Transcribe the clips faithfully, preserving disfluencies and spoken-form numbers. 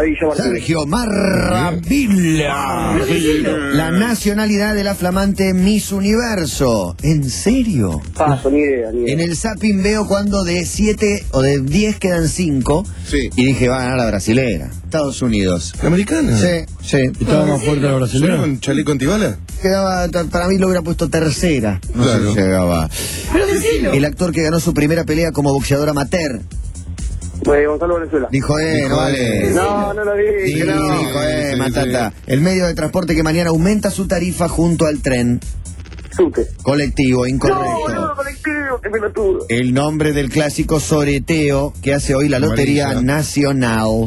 Maravilla Martínez. Sergio Maravilla. La nacionalidad de la flamante Miss Universo. ¿En serio? Paso, ni idea, ni idea. En el zapping veo cuando de siete o de diez quedan cinco. Sí. Y dije, va a ganar la brasilera. Estados Unidos. ¿La americana? Sí, sí. ¿Estaba más fuerte la brasileña? ¿Con chaleco antibala? Quedaba, para mí lo hubiera puesto tercera. No Claro. sé si llegaba. Pero decilo. El actor que ganó su primera pelea como boxeador amateur. Pues Gonzalo Venezuela. Dijo, eh, Dijo, no vale. eh. No, no lo dije. Sí, no. dijo, eh, sí, matata. sí. El medio de transporte que mañana aumenta su tarifa junto al tren. Sute. Colectivo, No, incorrecto. no, colectivo, qué pelotudo. El nombre del clásico soreteo que hace hoy la Lotería Amarilla. Nacional.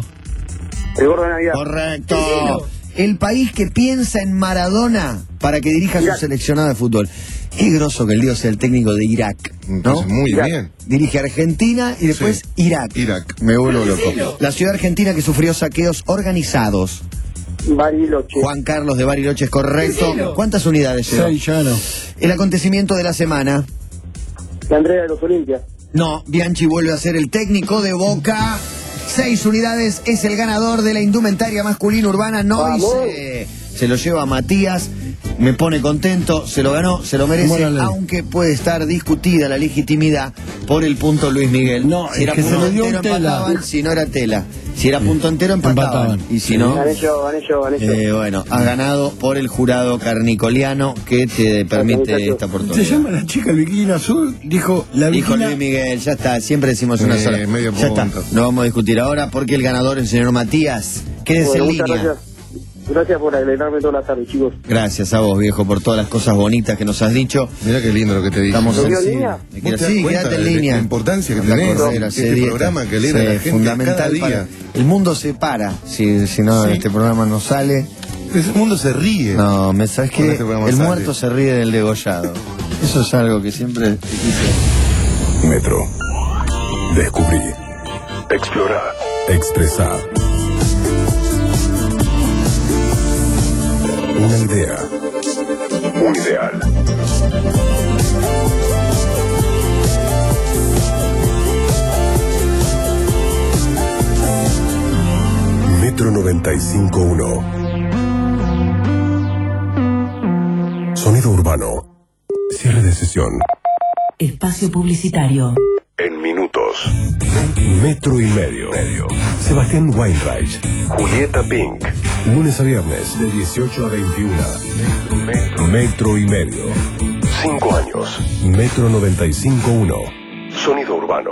El gordo de Navidad. Correcto. Decilo. El país que piensa en Maradona para que dirija a su Irak. seleccionado de fútbol. Qué groso que el Dios sea el técnico de Irak, ¿no? Entonces, muy Irak. bien. Dirige a Argentina y después Sí. Irak. Irak. Me vuelvo loco. Decilo. La ciudad argentina que sufrió saqueos organizados. Bariloche. Juan Carlos de Bariloche es correcto. Decilo. ¿Cuántas unidades lleva? Seis, ya no. El acontecimiento de la semana. La Andrea de los Olimpias. No, Bianchi vuelve a ser el técnico de Boca. Seis unidades, es el ganador de la indumentaria masculina urbana Noise. Se lo lleva Matías, me pone contento, se lo ganó, se lo merece, Buena ley. aunque puede estar discutida la legitimidad por el punto Luis Miguel. No, si es era que se punto le dio entero un tela. empataban, si no era tela. Si era punto entero empataban. Empataban. Y si no, Gané yo, gané yo, gané yo. eh, bueno, has ganado por el jurado carnicoliano que te permite esta oportunidad. Se llama la chica el bikini azul, dijo la Dijo bikini. Luis Miguel, ya está, siempre decimos una Eh, sola. medio ya está, punto. no vamos a discutir ahora porque el ganador es el señor Matías. Quédese Bueno, en muchas línea. gracias. Gracias por alegrarme toda la tarde, chicos. Gracias a vos, viejo, por todas las cosas bonitas que nos has dicho. Mira qué lindo lo que te dije. Estamos ¿Lo en vio en sí. línea? Me ¿Vos quiero- te das Sí, cuenta quédate en de línea. la importancia que La tenés? cordera, Este se dieta. programa que alegra a la Sí, gente fundamental cada día. para- el mundo se para si, si no Sí. este programa no sale. Ese mundo se ríe. No, me sabes Con que este programa el sale. muerto se ríe del degollado. Eso es algo que siempre te quise. Metro. Descubrí. Explora. Expresar. Una idea. Un ideal. Metro noventa y cinco punto uno. Sonido urbano. Cierre de sesión. Espacio publicitario. En minutos. Metro y medio. Sebastián Weinreich. Julieta Pink. Lunes a viernes de dieciocho a veintiuno. Metro, Metro y medio. Cinco años. Metro noventa y cinco punto uno. Sonido urbano.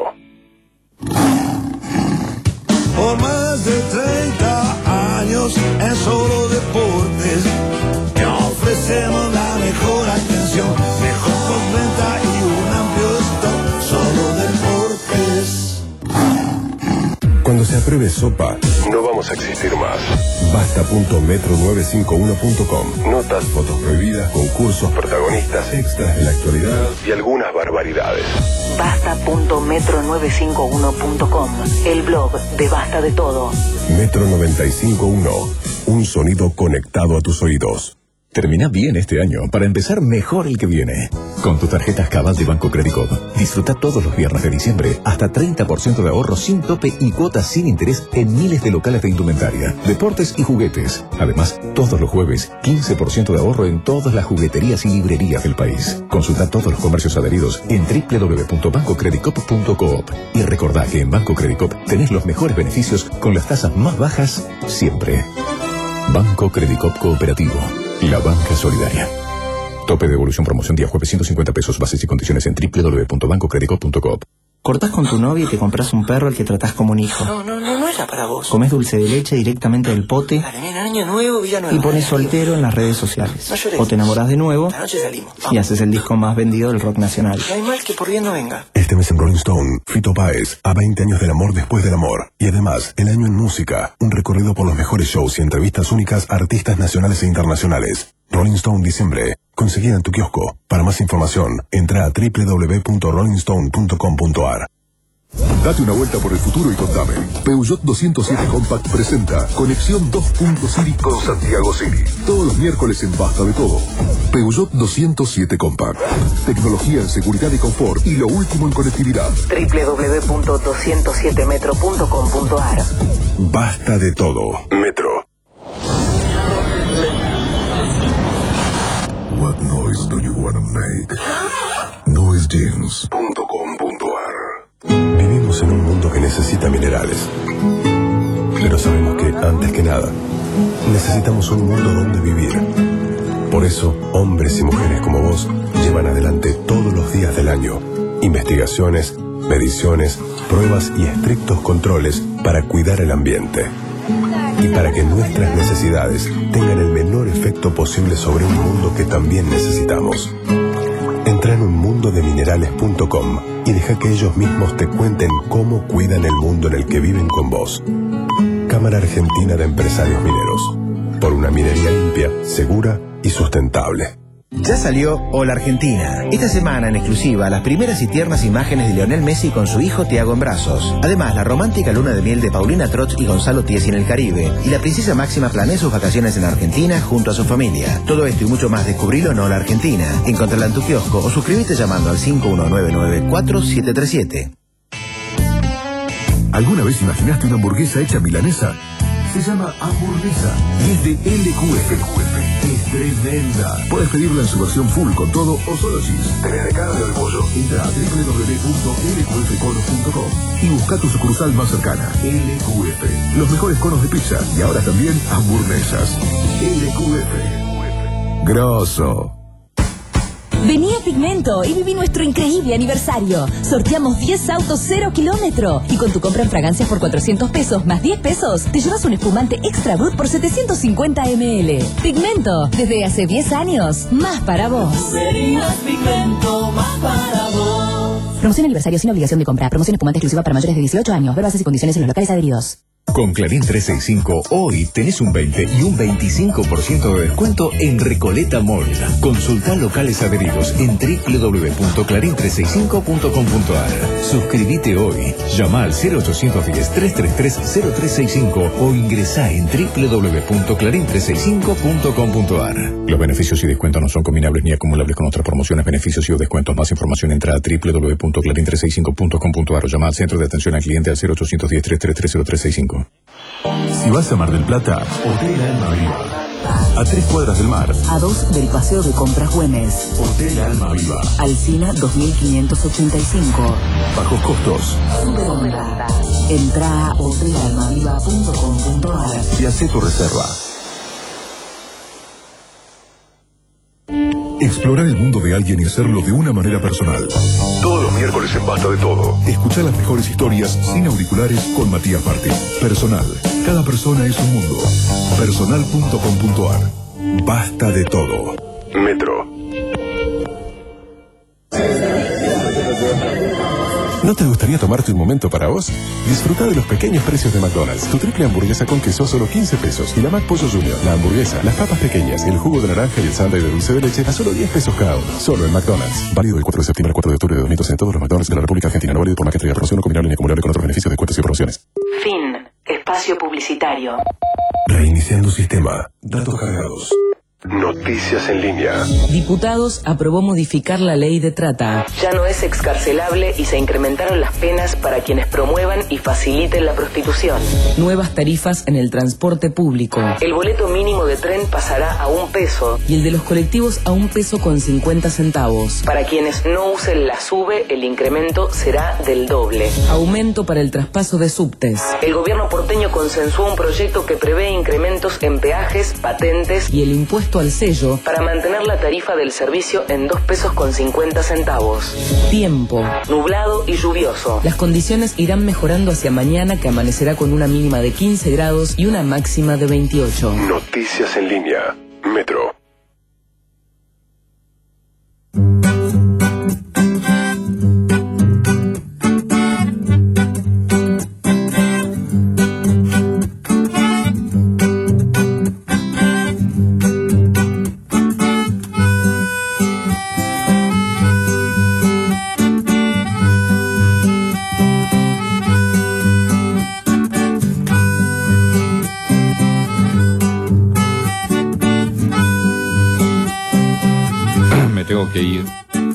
Por más de treinta años en Solo Deportes te ofrecemos la mejor atención, mejor postventa y un amplio stock. Solo Deportes. Cuando se apruebe SOPA, no vamos a existir más. Basta punto metro novecientos cincuenta y uno punto com. Notas, fotos prohibidas, concursos, protagonistas, extras de la actualidad y algunas barbaridades. Basta punto metro novecientos cincuenta y uno punto com. El blog de Basta de Todo. Metro noventa y cinco punto uno. Un sonido conectado a tus oídos. Termina bien este año para empezar mejor el que viene. Con tus tarjetas Cabal de Banco Credicop, disfruta todos los viernes de diciembre hasta treinta por ciento de ahorro sin tope y cuotas sin interés en miles de locales de indumentaria, deportes y juguetes. Además, todos los jueves, quince por ciento de ahorro en todas las jugueterías y librerías del país. Consulta todos los comercios adheridos en doble u doble u doble u punto banco credicop punto coop. Y recordá que en Banco Credicop tenés los mejores beneficios con las tasas más bajas siempre. Banco Credicop Cooperativo. La banca solidaria. Tope de devolución promoción día jueves ciento cincuenta pesos. Bases y condiciones en doble u doble u doble u punto banco credicop punto coop. Cortás con tu novia y te compras un perro al que tratás como un hijo. No, no, no, no era para vos. Comés dulce de leche directamente del pote Dale, nena, año nuevo, vida nueva. y pones soltero en las redes sociales. No llores. O te enamorás de nuevo La noche salimos. y haces el disco más vendido del rock nacional. No hay mal que por bien no venga. Este mes en Rolling Stone, Fito Páez, a veinte años del amor después del amor. Y además, el año en música, un recorrido por los mejores shows y entrevistas únicas a artistas nacionales e internacionales. Rolling Stone diciembre. Conseguida en tu kiosco. Para más información, entra a doble u doble u doble u punto rolling stone punto com punto a r. Date una vuelta por el futuro y contame. Peugeot doscientos siete Compact presenta Conexión dos punto City con Santiago City. Todos los miércoles en Basta de Todo. Peugeot doscientos siete Compact. Tecnología en seguridad y confort y lo último en conectividad. doble u doble u doble u punto doscientos siete metro punto com punto a r. Basta de Todo. Metro. What noise do you wanna make? noise jeans punto com punto a r. Vivimos en un mundo que necesita minerales. Pero sabemos que, antes que nada, necesitamos un mundo donde vivir. Por eso, hombres y mujeres como vos llevan adelante todos los días del año investigaciones, mediciones, pruebas y estrictos controles para cuidar el ambiente. Y para que nuestras necesidades tengan el menor efecto posible sobre un mundo que también necesitamos. Entra en un mundo de minerales punto com y deja que ellos mismos te cuenten cómo cuidan el mundo en el que viven con vos. Cámara Argentina de Empresarios Mineros. Por una minería limpia, segura y sustentable. Ya salió Hola Argentina. Esta semana en exclusiva las primeras y tiernas imágenes de Lionel Messi con su hijo Thiago en brazos. Además, la romántica luna de miel de Paulina Trotz y Gonzalo Tiesi en el Caribe. Y la princesa Máxima planea sus vacaciones en Argentina junto a su familia. Todo esto y mucho más descubrilo en Hola Argentina. Encontrala en tu kiosco o suscríbete llamando al cinco uno nueve nueve cuatro siete tres siete. ¿Alguna vez imaginaste una hamburguesa hecha milanesa? Se llama hamburguesa y es de L Q F. Es tremenda. Puedes pedirla en su versión full con todo o solo cheese. Tenés de carne o de pollo. Entra a doble u doble u doble u punto l q f conos punto com y busca tu sucursal más cercana. L Q F. Los mejores conos de pizza y ahora también hamburguesas. L Q F. Grosso. Vení a Pigmento y viví nuestro increíble aniversario. Sorteamos diez autos cero kilómetro. Y con tu compra en fragancias por cuatrocientos pesos más diez pesos, te llevas un espumante Extra Brut por setecientos cincuenta mililitros. Pigmento, desde hace diez años, más para vos. Pigmento, más para vos. Promoción aniversario sin obligación de compra. Promoción espumante exclusiva para mayores de dieciocho años. Ver bases y condiciones en los locales adheridos. Con Clarín trescientos sesenta y cinco, hoy tenés un veinte y un veinticinco por ciento de descuento en Recoleta Mall. Consulta locales adheridos en doble u doble u doble u punto clarín trescientos sesenta y cinco punto com punto a r. Suscríbete hoy. Llama al cero ochocientos diez, trescientos treinta y tres, cero tres sesenta y cinco o ingresá en doble u doble u doble u punto clarín trescientos sesenta y cinco punto com punto a r. Los beneficios y descuentos no son combinables ni acumulables con otras promociones, beneficios y o descuentos. Más información entra a doble u doble u doble u punto clarín trescientos sesenta y cinco punto com punto a r o llama al centro de atención al cliente al cero ochocientos diez, trescientos treinta y tres, cero tres sesenta y cinco. Si vas a Mar del Plata, Hotel Alma Viva. A tres cuadras del mar. A dos del Paseo de Compras Güemes. Hotel Alma Viva. Alsina dos mil quinientos ochenta y cinco. Bajos costos. Super onda. Entra a hotel alma viva punto com punto a r y hacé tu reserva. Explorar el mundo de alguien y hacerlo de una manera personal. Todos los miércoles en Basta de Todo. Escuchar las mejores historias sin auriculares con Matías Martín. Personal. Cada persona es un mundo. Personal punto com punto a r. Basta de Todo. Metro. ¿No te gustaría tomarte un momento para vos? Disfruta de los pequeños precios de McDonald's. Tu triple hamburguesa con queso solo quince pesos. Y la Mac Pollo Junior, la hamburguesa, las papas pequeñas, el jugo de naranja y el sándwich de dulce de leche a solo diez pesos cada uno. Solo en McDonald's. Válido del cuatro de septiembre al cuatro de octubre de dos mil doce en todos los McDonald's de la República Argentina. No válido por Mac, entrega, promoción no combinable ni acumulable con otros beneficios, descuentos y promociones. Fin. Espacio publicitario. Reiniciando sistema. Datos cargados. Noticias en línea. Diputados aprobó modificar la ley de trata. Ya no es excarcelable y se incrementaron las penas para quienes promuevan y faciliten la prostitución. Nuevas tarifas en el transporte público. El boleto mínimo de tren pasará a un peso. Y el de los colectivos a un peso con cincuenta centavos. Para quienes no usen la SUBE, el incremento será del doble. Aumento para el traspaso de subtes. El gobierno porteño consensuó un proyecto que prevé incrementos en peajes, patentes y el impuesto al sello para mantener la tarifa del servicio en dos pesos con cincuenta centavos. Tiempo. Nublado y lluvioso. Las condiciones irán mejorando hacia mañana, que amanecerá con una mínima de quince grados y una máxima de veintiocho. Noticias en línea. Metro. tengo que ir.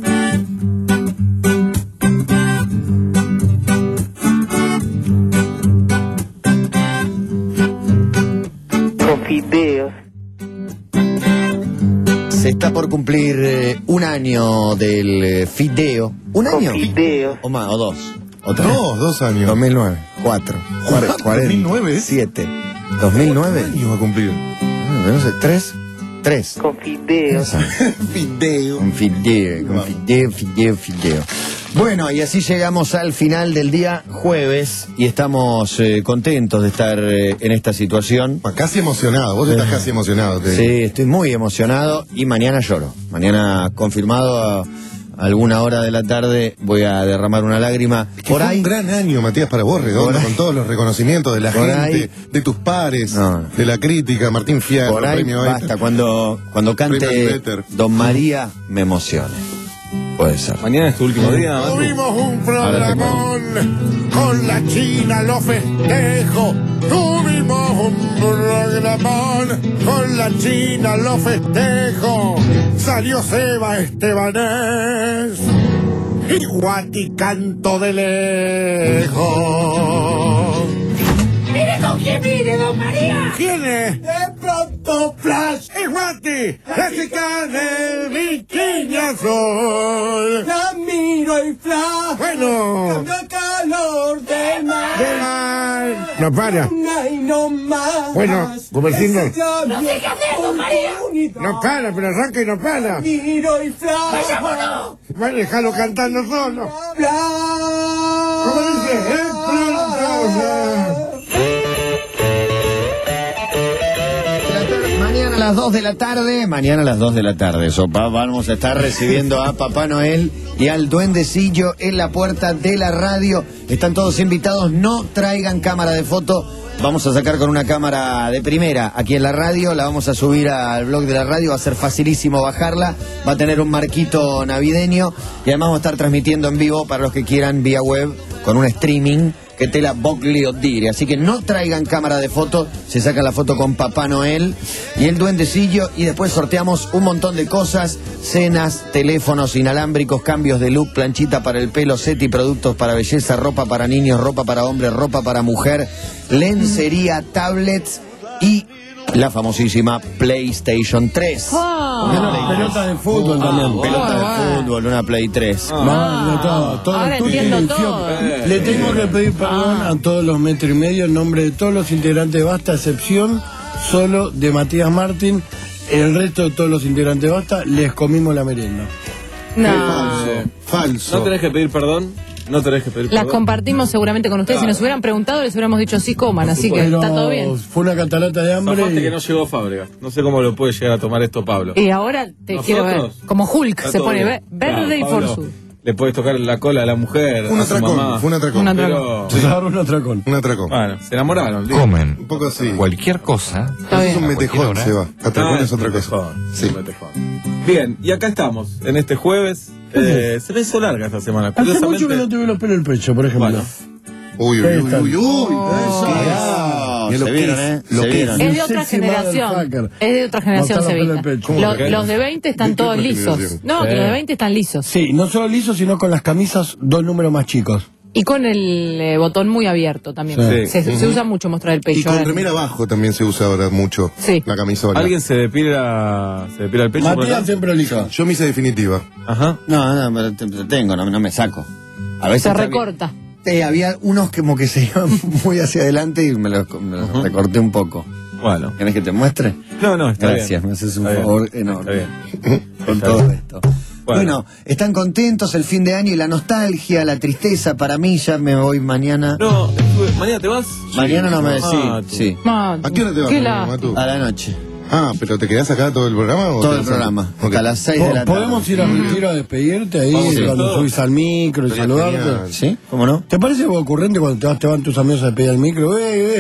Con fideos. Se está por cumplir eh, un año del eh, fideo. ¿Un año? Fideo. O más, o dos. O tres. Dos, dos años. dos mil nueve. Cuatro. cuarenta. ¿dos mil nueve? Siete. ¿dos mil nueve? ¿Cuántos años va a cumplir? Ah, no sé, tres. Tres. Con fideos. Fideo. Con fideo, con fideo, fideo, fideo. Bueno, y así llegamos al final del día jueves y estamos eh, contentos de estar eh, en esta situación. Casi emocionado, vos estás casi emocionado. Te... Sí, estoy muy emocionado y mañana lloro. Mañana confirmado a alguna hora de la tarde voy a derramar una lágrima. Es que por fue ahí un gran año, Matías, para vos, Redondo, con todos los reconocimientos de la por gente, ahí, de tus pares, no, de la crítica, Martín Fierro, por ahí premio basta, cuando, cuando cante Don María me emocione. Puede ser. Mañana es tu último día. Tuvimos un programón, con la China lo festejo. Tuvimos un programón, con la China lo festejo. Salió Seba Estebanés y Guati canto de lejos. ¡Mire con quién viene, don María! ¿Quién es? De pronto flash. ¡Es Guati! ¡La chica del bikini azul! La miro y flash. Bueno. Cambia el calor del mar. ¡Del mar! No para. Ay, no más. Bueno, Gumercindo. No sé qué hacer, don María. No para, pero arranca y no para. Miro y flash. ¡Vayámonos! Bueno, déjalo cantando solo. Flash. ¿Cómo dice? ¡Es pronto! Mañana a las dos de la tarde, mañana a las dos de la tarde, sopa, vamos a estar recibiendo a Papá Noel y al duendecillo en la puerta de la radio. Están todos invitados, no traigan cámara de foto. Vamos a sacar con una cámara de primera aquí en la radio, la vamos a subir al blog de la radio, va a ser facilísimo bajarla, va a tener un marquito navideño y además va a estar transmitiendo en vivo para los que quieran vía web con un streaming que te la Boglio dire. Así que no traigan cámara de foto, se saca la foto con Papá Noel y el duendecillo y después sorteamos un montón de cosas, cenas, teléfonos inalámbricos, cambios de look, planchita para el pelo, set y productos para belleza, ropa para niños, ropa para hombres, ropa para mujer, lencería, tablets y la famosísima PlayStation tres. Oh. No, pelota de fútbol oh. también. Pelota oh. de fútbol, una Play tres. Oh. Vale, todo, todo Ahora entiendo todo. Eh. Le tengo que pedir perdón ah. a todos los metro y medio en nombre de todos los integrantes de Basta, excepción solo de Matías Martín. El resto de todos los integrantes de Basta les comimos la merienda. No. Falso. Falso. ¿No tenés que pedir perdón? No tenés que pedir Las perdón. compartimos seguramente con ustedes. Claro. Si nos hubieran preguntado, les hubiéramos dicho sí coman, así que Pero está todo bien. Fue una catarata de hambre. Aparte Y... que no llegó Fábregas. No sé cómo lo puede llegar a tomar esto Pablo. Y ahora te ¿Nosotros? quiero ver. Como Hulk Está se pone bien. verde Claro, y Pablo, forzudo. le puedes tocar la cola a la mujer, Un a su atracón, mamá. fue un atracón. Un atracón. Pero... Se agarró un atracón. Un atracón. Bueno, se enamoraron. digo. Comen Un poco así. cualquier cosa. Eso es un metejón, se va. Atracón Ah, es otra un cosa. metejón, Sí. un metejón. Bien, y acá estamos, en este jueves. Eh, se me hizo larga esta semana. Hace mucho Curiosamente. que no te veo los pelos en el pecho, por ejemplo. Bueno. Uy, uy, uy, uy, uy. Oh, Eso es. se vieron, ¿eh? Lo Se que vieron. Es de otra Sexy mother generación. fucker. Es de otra generación, Botar los pelos Sevita. del pecho. Lo- ¿Cómo? los de veinte están ¿De qué todos otra lisos. generación? No, Sí. que los de veinte están lisos. Sí, no solo lisos, sino con las camisas dos números más chicos. Y con el eh, botón muy abierto también. Sí. Se, se Ujú. usa mucho mostrar el pecho. Y con ahora. remera abajo también se usa ahora mucho. Sí. La camisola. ¿Alguien se depila, se depila el pecho? por Matías acá? siempre liso. Yo me hice definitiva. Ajá. No, no, pero te- te tengo, no, no me saco. A veces Se está recorta. bien. Sí, había unos que como que se iban muy hacia adelante y me los, me los Ujú. recorté un poco. Bueno. ¿Querés que te muestre? No, no, está Gracias, bien. me haces un Está bien. favor Está enorme bien. con Está todo bien. esto. Bueno. Bueno, están contentos el fin de año y la nostalgia, la tristeza. Para mí ya me voy mañana. No, estuve- ¿mañana te vas? Mañana no me decís. Ah, tú. Sí, Man, ¿A qué hora te vas, qué Matu? la- Matu? a la noche. Ah, pero ¿te quedás acá todo el programa? O Todo te el vas a- programa. Ok. Hasta las seis de la tarde. ¿Podemos ir al retiro a despedirte ahí Vamos, sí. cuando Todo. subís al micro y Sería saludarte? genial. ¿Sí? ¿Cómo no? ¿Te parece ocurrente cuando te, vas, te van tus amigos a despedir al micro? Eh, eh,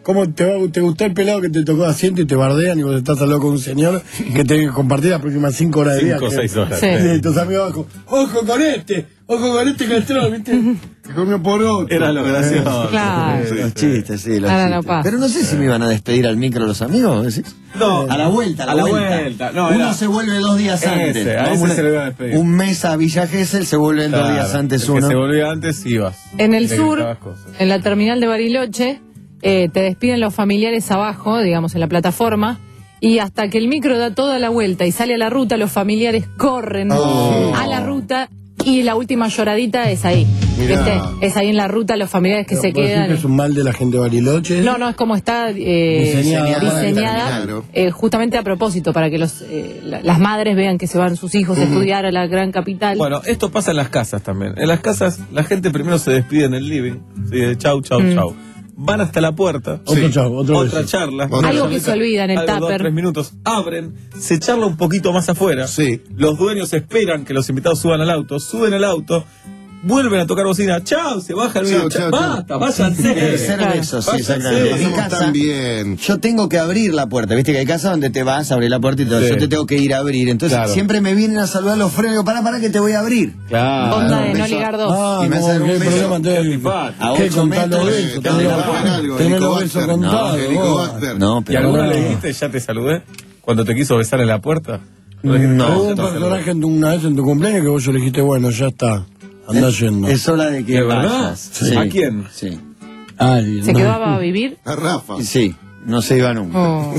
cómo te, va, te gustó el pelado que te tocó asiento y te bardean y vos estás al lado con un señor que te que compartir las próximas cinco horas de Cinco viaje. o seis horas. Sí. Sí. Y tus amigos abajo, ojo con este, ojo con este castrón, ¿viste? Que comió por otro. Era lo gracioso. Claro. Sí, Los sí. chistes, sí, los Ahora chistes. no pasa. Pero no sé si me iban a despedir al micro los amigos, ¿decís? No. A la vuelta, a la, A la vuelta. vuelta. No, Uno era- se vuelve dos días Ese, antes. a ¿no? ese Una- se le iba a despedir. Un mes a Villa Gesell, se vuelven dos Claro, días antes el que uno. se volvía antes ibas. En el Le sur, gritabas cosas. en la terminal de Bariloche, eh, te despiden los familiares abajo, digamos, en la plataforma, y hasta que el micro da toda la vuelta y sale a la ruta, los familiares corren Oh. a la ruta y la última lloradita es ahí. Mirá. ¿Viste? Es ahí en la ruta los familiares que Pero se ¿puedo decir quedan. que es un mal de la gente de Bariloche? No, no, es como está eh, Diseñada. diseñada, Claro. eh, justamente a propósito, para que los eh, la- las madres vean que se van sus hijos a estudiar a la gran capital. Bueno, esto pasa en las casas también. En las casas la gente primero se despide en el living. ¿Sí? De chau, chau, Mm. chau. Van hasta la puerta. Otro chavo, otro Otra beso. charla. Algo Una que charlita, se olvida en el algo, dos, tupper. tres minutos. Abren, se charla un poquito más afuera. Sí. Los dueños esperan que los invitados suban al auto. Suben al auto. Vuelven a tocar bocina. Chau, se baja el Chau, video. chau, Basta, chau. váyanse. Tercer Claro. beso, sí, Váyanse. exactamente. En mi Pasamos casa, tan bien. yo tengo que abrir la puerta. Viste que hay casas donde te vas a abrir la puerta y todo. Sí. Yo te tengo que ir a abrir. Entonces Claro. siempre me vienen a saludar los frenos. Digo, pará, pará, que te voy a abrir. Claro. Onda de un no beso. ligar dos. Ah, Y me como hacen un que hay beso. problema Qué de- antipático. A ¿Qué? ocho Contá los metros. besos, Te tenés van a los- poner algo, tenés los Helicobacter. besos contados. No, Helicobacter. No, ¿Y pero alguna no. le dijiste, ya te saludé? Cuando te quiso besar en la puerta. ¿No le dijiste, No. "Ya Hubo te un saludé"? personaje en tu- una vez en tu cumpleaños que vos le dijiste, bueno, ya está, andá yendo. es hora de que ¿De verdad? vayas. Sí. ¿A quién? Sí. Ay, ¿Se no. quedaba a vivir? A Rafa. Sí, no se iba nunca. Oh.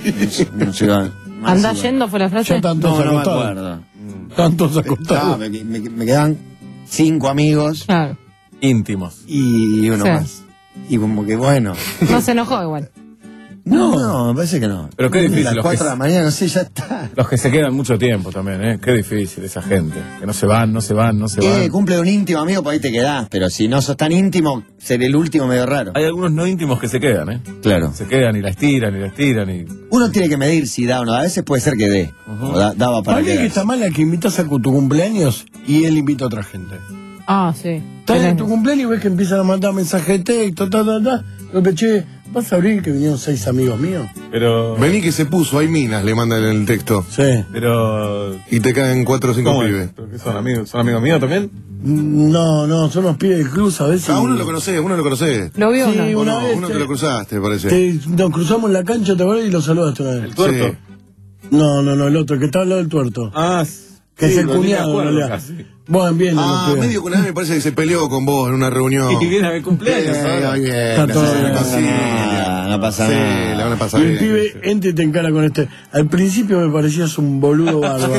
No se iba. más ¿Andá iba. yendo fue la frase? Ya tantos No, no me acostados. acuerdo. Tantos Ah, acostados. me, me- me quedan cinco amigos Claro. Íntimos. y uno Sí. más. Y como que bueno. No se enojó igual. No, no, me parece que no. Pero qué difícil, Las los cuatro que- de la mañana, no sé, ya está. Los que se quedan mucho tiempo también, ¿eh? Qué difícil esa gente. Que no se van, no se van, no se Eh, van. cumple de un íntimo amigo, por ahí te quedás. Pero si no sos tan íntimo, ser el último medio raro. Hay algunos no íntimos que se quedan, ¿eh? Claro. Se quedan y la estiran y la estiran y... Uno tiene que medir si da o no. A veces puede ser que dé. O da- daba para Para mí que quedarse. está mal la que invitas a tu cumpleaños y él invita a otra gente. Ah, sí. Estás en tu cumpleaños y ves que empiezan a mandar mensajes de texto, ta, ta, ta. Yo te che, ¿vas a abrir que vinieron seis amigos míos? Pero... Vení que se puso, hay minas, le mandan el texto. Sí. Pero... Y te caen cuatro o cinco ¿Cómo es? pibes. ¿Pero qué son amigos? ¿Son amigos míos también? No, no, son los pibes del cruz a veces. A uno lo conocés, uno lo conocés. ¿Lo vio Sí, o no? O una no, vez uno te- te lo cruzaste, parece. Te- nos cruzamos en la cancha, ¿te acuerdas? Y lo saludaste una vez. ¿El tuerto? Sí. No, no, no, el otro, que está al lado del tuerto. Ah, que sí, es el pero ni me cuñado, en acuerdo realidad. casi. Bueno, bien, Ah, los pibes. medio que una vez me parece que se peleó con vos en una reunión. Y viene a mi cumpleaños, Eh, ahora. bien, Está la todo hacen en bien. Brasilia. No pasa Sí, nada. la van a pasar Y el bien. pibe entra y te encara con este. Al principio me parecías un boludo bárbaro.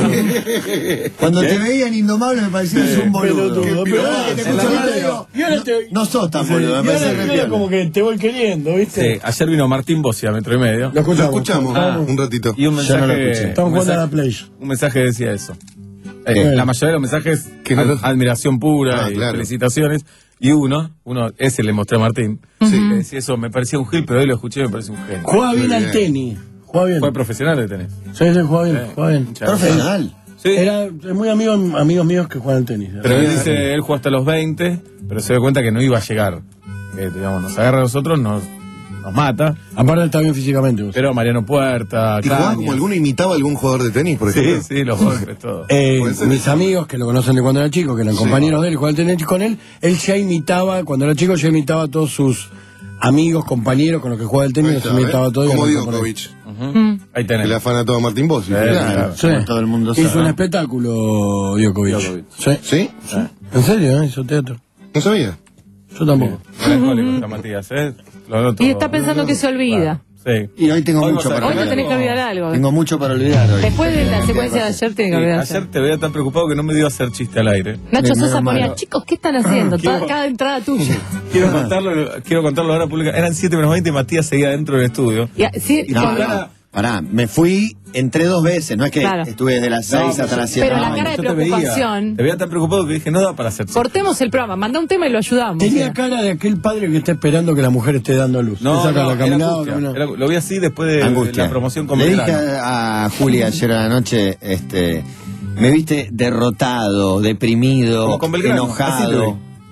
Cuando te veían indomable me parecías un boludo. Pelotudo, pero ahora que te En la escucho radio, digo, y ahora te- No sos tan Sí, boludo, me y parece ahora re mira piola. como que te voy queriendo, ¿viste? Sí, ayer vino Martín Bossi a Metro y Medio. Lo Lo escuchamos. escuchamos Ah. un ratito. Y un Yo no lo mensaje... escuché. Estamos un jugando a la mensaje- Play. Un mensaje decía eso. Eh, Bueno. La mayoría de los mensajes, Que no ad- los- admiración pura Ah, y claro. felicitaciones. Y uno, uno, ese le mostré a Martín, Sí. le decía eso, me parecía un gil, pero hoy lo escuché y me pareció un genio. Juega bien Muy al bien. tenis. Juega bien. Fue profesional de tenis. Sí, sí, juega bien. Sí. Juega bien. Muchas gracias. Profesional. Sí. Era es muy amigo, amigos míos que juegan al tenis. Pero él dice, él jugó hasta los veinte, pero se dio cuenta que no iba a llegar. Que, digamos, nos agarra a nosotros, nos, nos mata. Aparte está bien físicamente. vos. Pero Mariano Puerta, ¿Y jugaba Cañas. como alguno imitaba a algún jugador de tenis, por Sí, ejemplo? sí, los jugadores, todo. Eh, Puede ser. mis amigos que lo conocen de cuando era chico, que eran compañeros de él y jugaban al tenis con él, él ya imitaba, cuando era chico ya imitaba a todos sus amigos, compañeros con los que jugaba el tenis, Ahí los está, imitaba ¿eh? a todos. y Como arrancó por ahí. Djokovic, Mm. Ahí que tenés. le afana todo a Martín Bossi. Eh, claro. Sí. Como todo el mundo Hizo sabe. un espectáculo, Djokovic. Djokovic. Sí. ¿Sí? ¿En serio? ¿eh? Hizo teatro. No sabía. Yo tampoco. Melancólico está Matías, ¿eh? Lo noto. Y está pensando que se olvida. Sí. Y hoy tengo Hoy mucho vas a- para Hoy no olvidar. tenés que olvidar algo. Tengo mucho para olvidar hoy. Después de la secuencia de ayer tiene que Sí, olvidarse. ayer te veía tan preocupado que no me dio a hacer chiste al aire. Nacho Me- Sosa menos ponía, mal. chicos, ¿qué están haciendo? Quiero- Toda- Cada entrada tuya. Quiero contarlo, quiero contarlo ahora pública. Eran siete menos veinte y Matías seguía dentro del estudio. Y a- sí, No, cuando- no, pará, me fui, entré dos veces, no es que Claro. estuve desde las seis hasta las siete. pero la No, cara de Yo te veía, preocupación. te veía tan preocupado que dije, no da para hacer chiste. Cortemos el programa, manda un tema y lo ayudamos. Tenía Mira. cara de aquel padre que está esperando que la mujer esté dando a luz. No, Esa cara, no, era caminaba, angustia. caminaba. Era- lo vi así después de, de Angustia. la promoción con Le dije Belgrano. a, a Julia ayer a la noche, este, me viste derrotado, deprimido, Como con Belgrano, así te enojado. vi.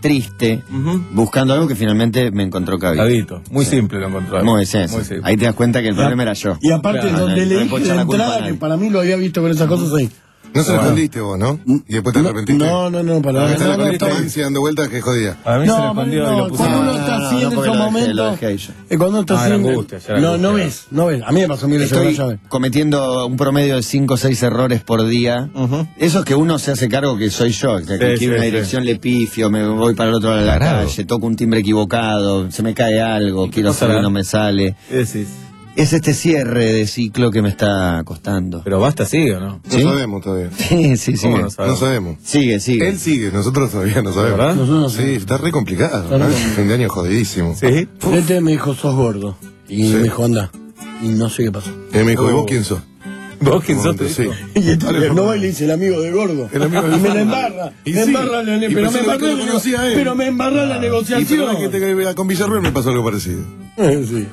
triste, buscando algo que finalmente me encontró Cabito. Cabito. Muy Sí. simple lo encontró. Muy, sí, sí. Muy simple. Ahí te das cuenta que el Y a- problema era yo. Y aparte, Claro, donde no, le no dije puedo de echar la culpa a entrada, que nadie. para mí lo había visto con esas cosas ahí. No se lo escondiste vos, ¿no? Y después te arrepentiste. No, no, no, para A veces nada. la No, no, escondiste está- y dando vueltas que jodía. A mí se No, le escondió no, y lo puso. cuando uno No, está no, así no, en porque esos lo dejé, momentos, lo dejé ahí yo. eh, cuando uno está Ah, así, era en- angustia, ya era no, angustia. no ves, no ves. A mí me pasó miles de Estoy veces, ya ves. cometiendo un promedio de cinco o seis errores por día. Eso es que uno se hace cargo que soy yo. Que Sí, quiero sí, una sí. dirección, le pifio, me voy para el otro lado de la Claro. calle, toco un timbre equivocado, se me cae algo, quiero pasará? hacerlo y no me sale. ¿Qué decís? Es este cierre de ciclo que me está costando. Pero basta, sigue o no. No ¿Sí? sabemos todavía. Sí, sí, sí. ¿Cómo no No sabemos? sabemos. Sigue, sigue. Él sigue, nosotros todavía no sabemos. ¿Verdad? Nosotros no Sí, sabemos. está re complicado. ¿no? Fin de año jodidísimo. Sí. Este me dijo, sos gordo. Y Sí. me dijo, anda. Y no sé qué pasó. Y me dijo, ¿y vos quién sos? ¿Vos quién sos? Monte, te sí. dijo? Y este, no va y le dice el amigo de gordo. El amigo de y me gordo. la embarra. Y me sí. embarra la, Y pero, pensé me que embarra lo la, conocía a él. pero me embarra la Y negociación. perdón que te, con Villarreal me pasó algo parecido. Eh, sí.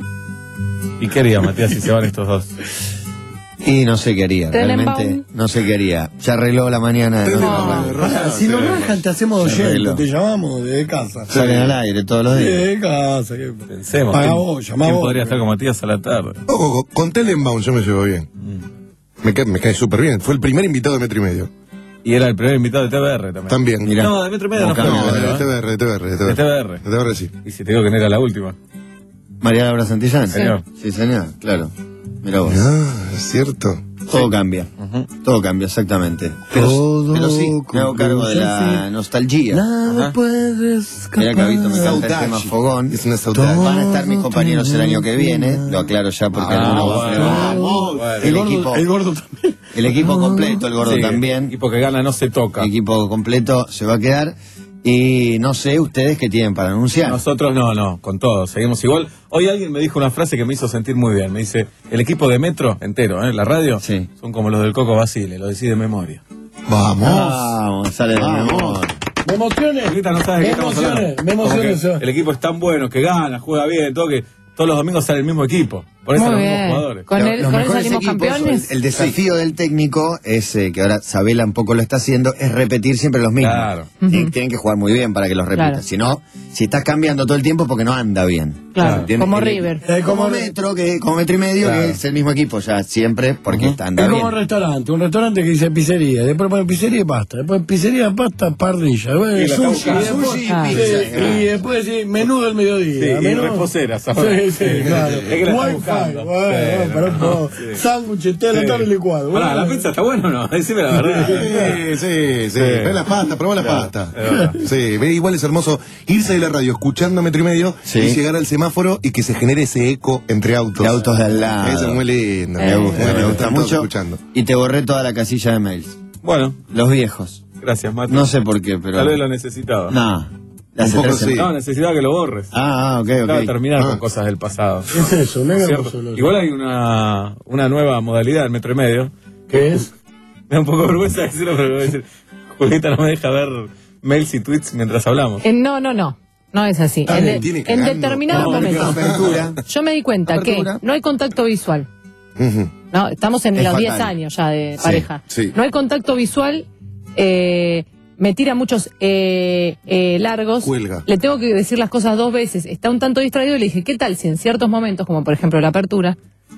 ¿Y qué haría Matías si se van estos dos? Y no sé qué haría, Tenenbaum. realmente no sé qué haría. Ya arregló la mañana. de No. no, Pará, si nos rajan, te hacemos Se oyente, arregló. te llamamos desde casa. Salen al aire todos los Sí, días. de casa. que- Pensemos. Paga ¿quién- vos, llamá ¿Quién vos. podría estar con Matías a la tarde? Ojo, con Telenbaum yo me llevo bien. Me cae, me cae súper bien. Fue el primer invitado de Metro y Medio. Y era el primer invitado de T V R también. También. Mirá. No, de Metro y Medio no Boca fue. no, No, ¿verdad? de T V R, de T V R, de T V R. De T V R. De T V R sí. Y si te digo que no era la última. María Laura Santillán. Señor. Sí, señor, claro. Mira vos. Ah, es cierto. Todo cambia. Todo cambia, exactamente. Pero, Todo pero sí, me hago cargo de la comienza nostalgia. Nada Ajá. puedes escapar. Mira que Cabito me canta el Saudade. tema Fogón. Es una saudade. Van a estar mis compañeros el año que viene. Lo aclaro ya porque Ah, alguno va a bueno. fregar. Bueno. El El gordo, equipo, el gordo también. el equipo completo, el gordo Sí, también. equipo que gana no se toca. El equipo completo se va a quedar. Y no sé ustedes qué tienen para anunciar. Nosotros no, no, con todo, seguimos igual. Hoy alguien me dijo una frase que me hizo sentir muy bien. Me dice, el equipo de Metro entero, ¿eh? La radio, Sí. son como los del Coco Basile, lo decís de memoria. Vamos. Vamos, sale de Vamos. memoria. Me emociones. Ahorita no sabes de Me qué estamos emociones, hablando. me Como emociones. que el equipo es tan bueno, que gana, juega bien, todo que todos los domingos sale el mismo equipo. Por eso Muy los mismos bien. jugadores. Con, Lo- él, los con él mejores salimos equipos, campeones. El, el desafío del técnico es eh, que ahora Sabela un poco lo está haciendo, es repetir siempre los mismos. Claro. Y Ujú. tienen que jugar muy bien para que los repitan. Claro. Si no, si estás cambiando todo el tiempo es porque no anda bien. Claro, ¿Entiendes? como El- River. Eh, Como como, Metro, que como Metro y Medio, Claro. que es el mismo equipo ya siempre, porque está anda es bien. como un restaurante, un restaurante que dice pizzería, después pone pizzería y pasta, después pizzería, pasta, parrilla, después Y la está sushi, buscando. después- Sushi, Ah. sí, pizza. y después sí, menú del mediodía. Sí, y menú- reposeras ahora. Sí, sí, claro. Es que la está Wi-Fi, buscando. bueno, Sí, pero no, no, sí. sándwiches, té a la Sí. tarde y licuado. Pará, bueno. ¿la pizza está buena o no? Decime la verdad. Sí, sí, sí. Ve la pasta, probá la Claro, pasta. es verdad. Sí, ve, igual es hermoso irse de la radio escuchando Metro y Medio Sí. y llegar al semáforo y que se genere ese eco entre autos. De autos de al lado. Eso es muy lindo. Me gusta, Bueno, me gusta están todos mucho. escuchando. Y te borré toda la casilla de mails. Bueno, Los viejos. gracias, Mati. No sé por qué, pero. Tal vez lo necesitaba. No. Un Hace poco tres sí. semanas. No, necesitaba que lo borres. Ah, ah, ok, Acaba de ok. terminar Ah. con cosas del pasado. ¿Qué es eso? Mega ¿Cierto? hermoso. Igual hay una, una nueva modalidad en Metro y Medio. ¿Qué es? Me da un poco de vergüenza decirlo, pero voy a decir, Julieta no me deja ver mails y tweets mientras hablamos. Eh, no, no, no. No es así. Está En, bien, de- tiene en cagando. determinados No, momentos. apertura. Yo me di cuenta Apertura. que no hay contacto visual. Ujú. No, estamos en Es los diez fatal. años ya de Sí, pareja. sí. No hay contacto visual. eh, me tira muchos eh, eh, largos. Cuelga. Le tengo que decir las cosas dos veces. Está un tanto distraído y le dije, ¿qué tal si en ciertos momentos, como por ejemplo la apertura,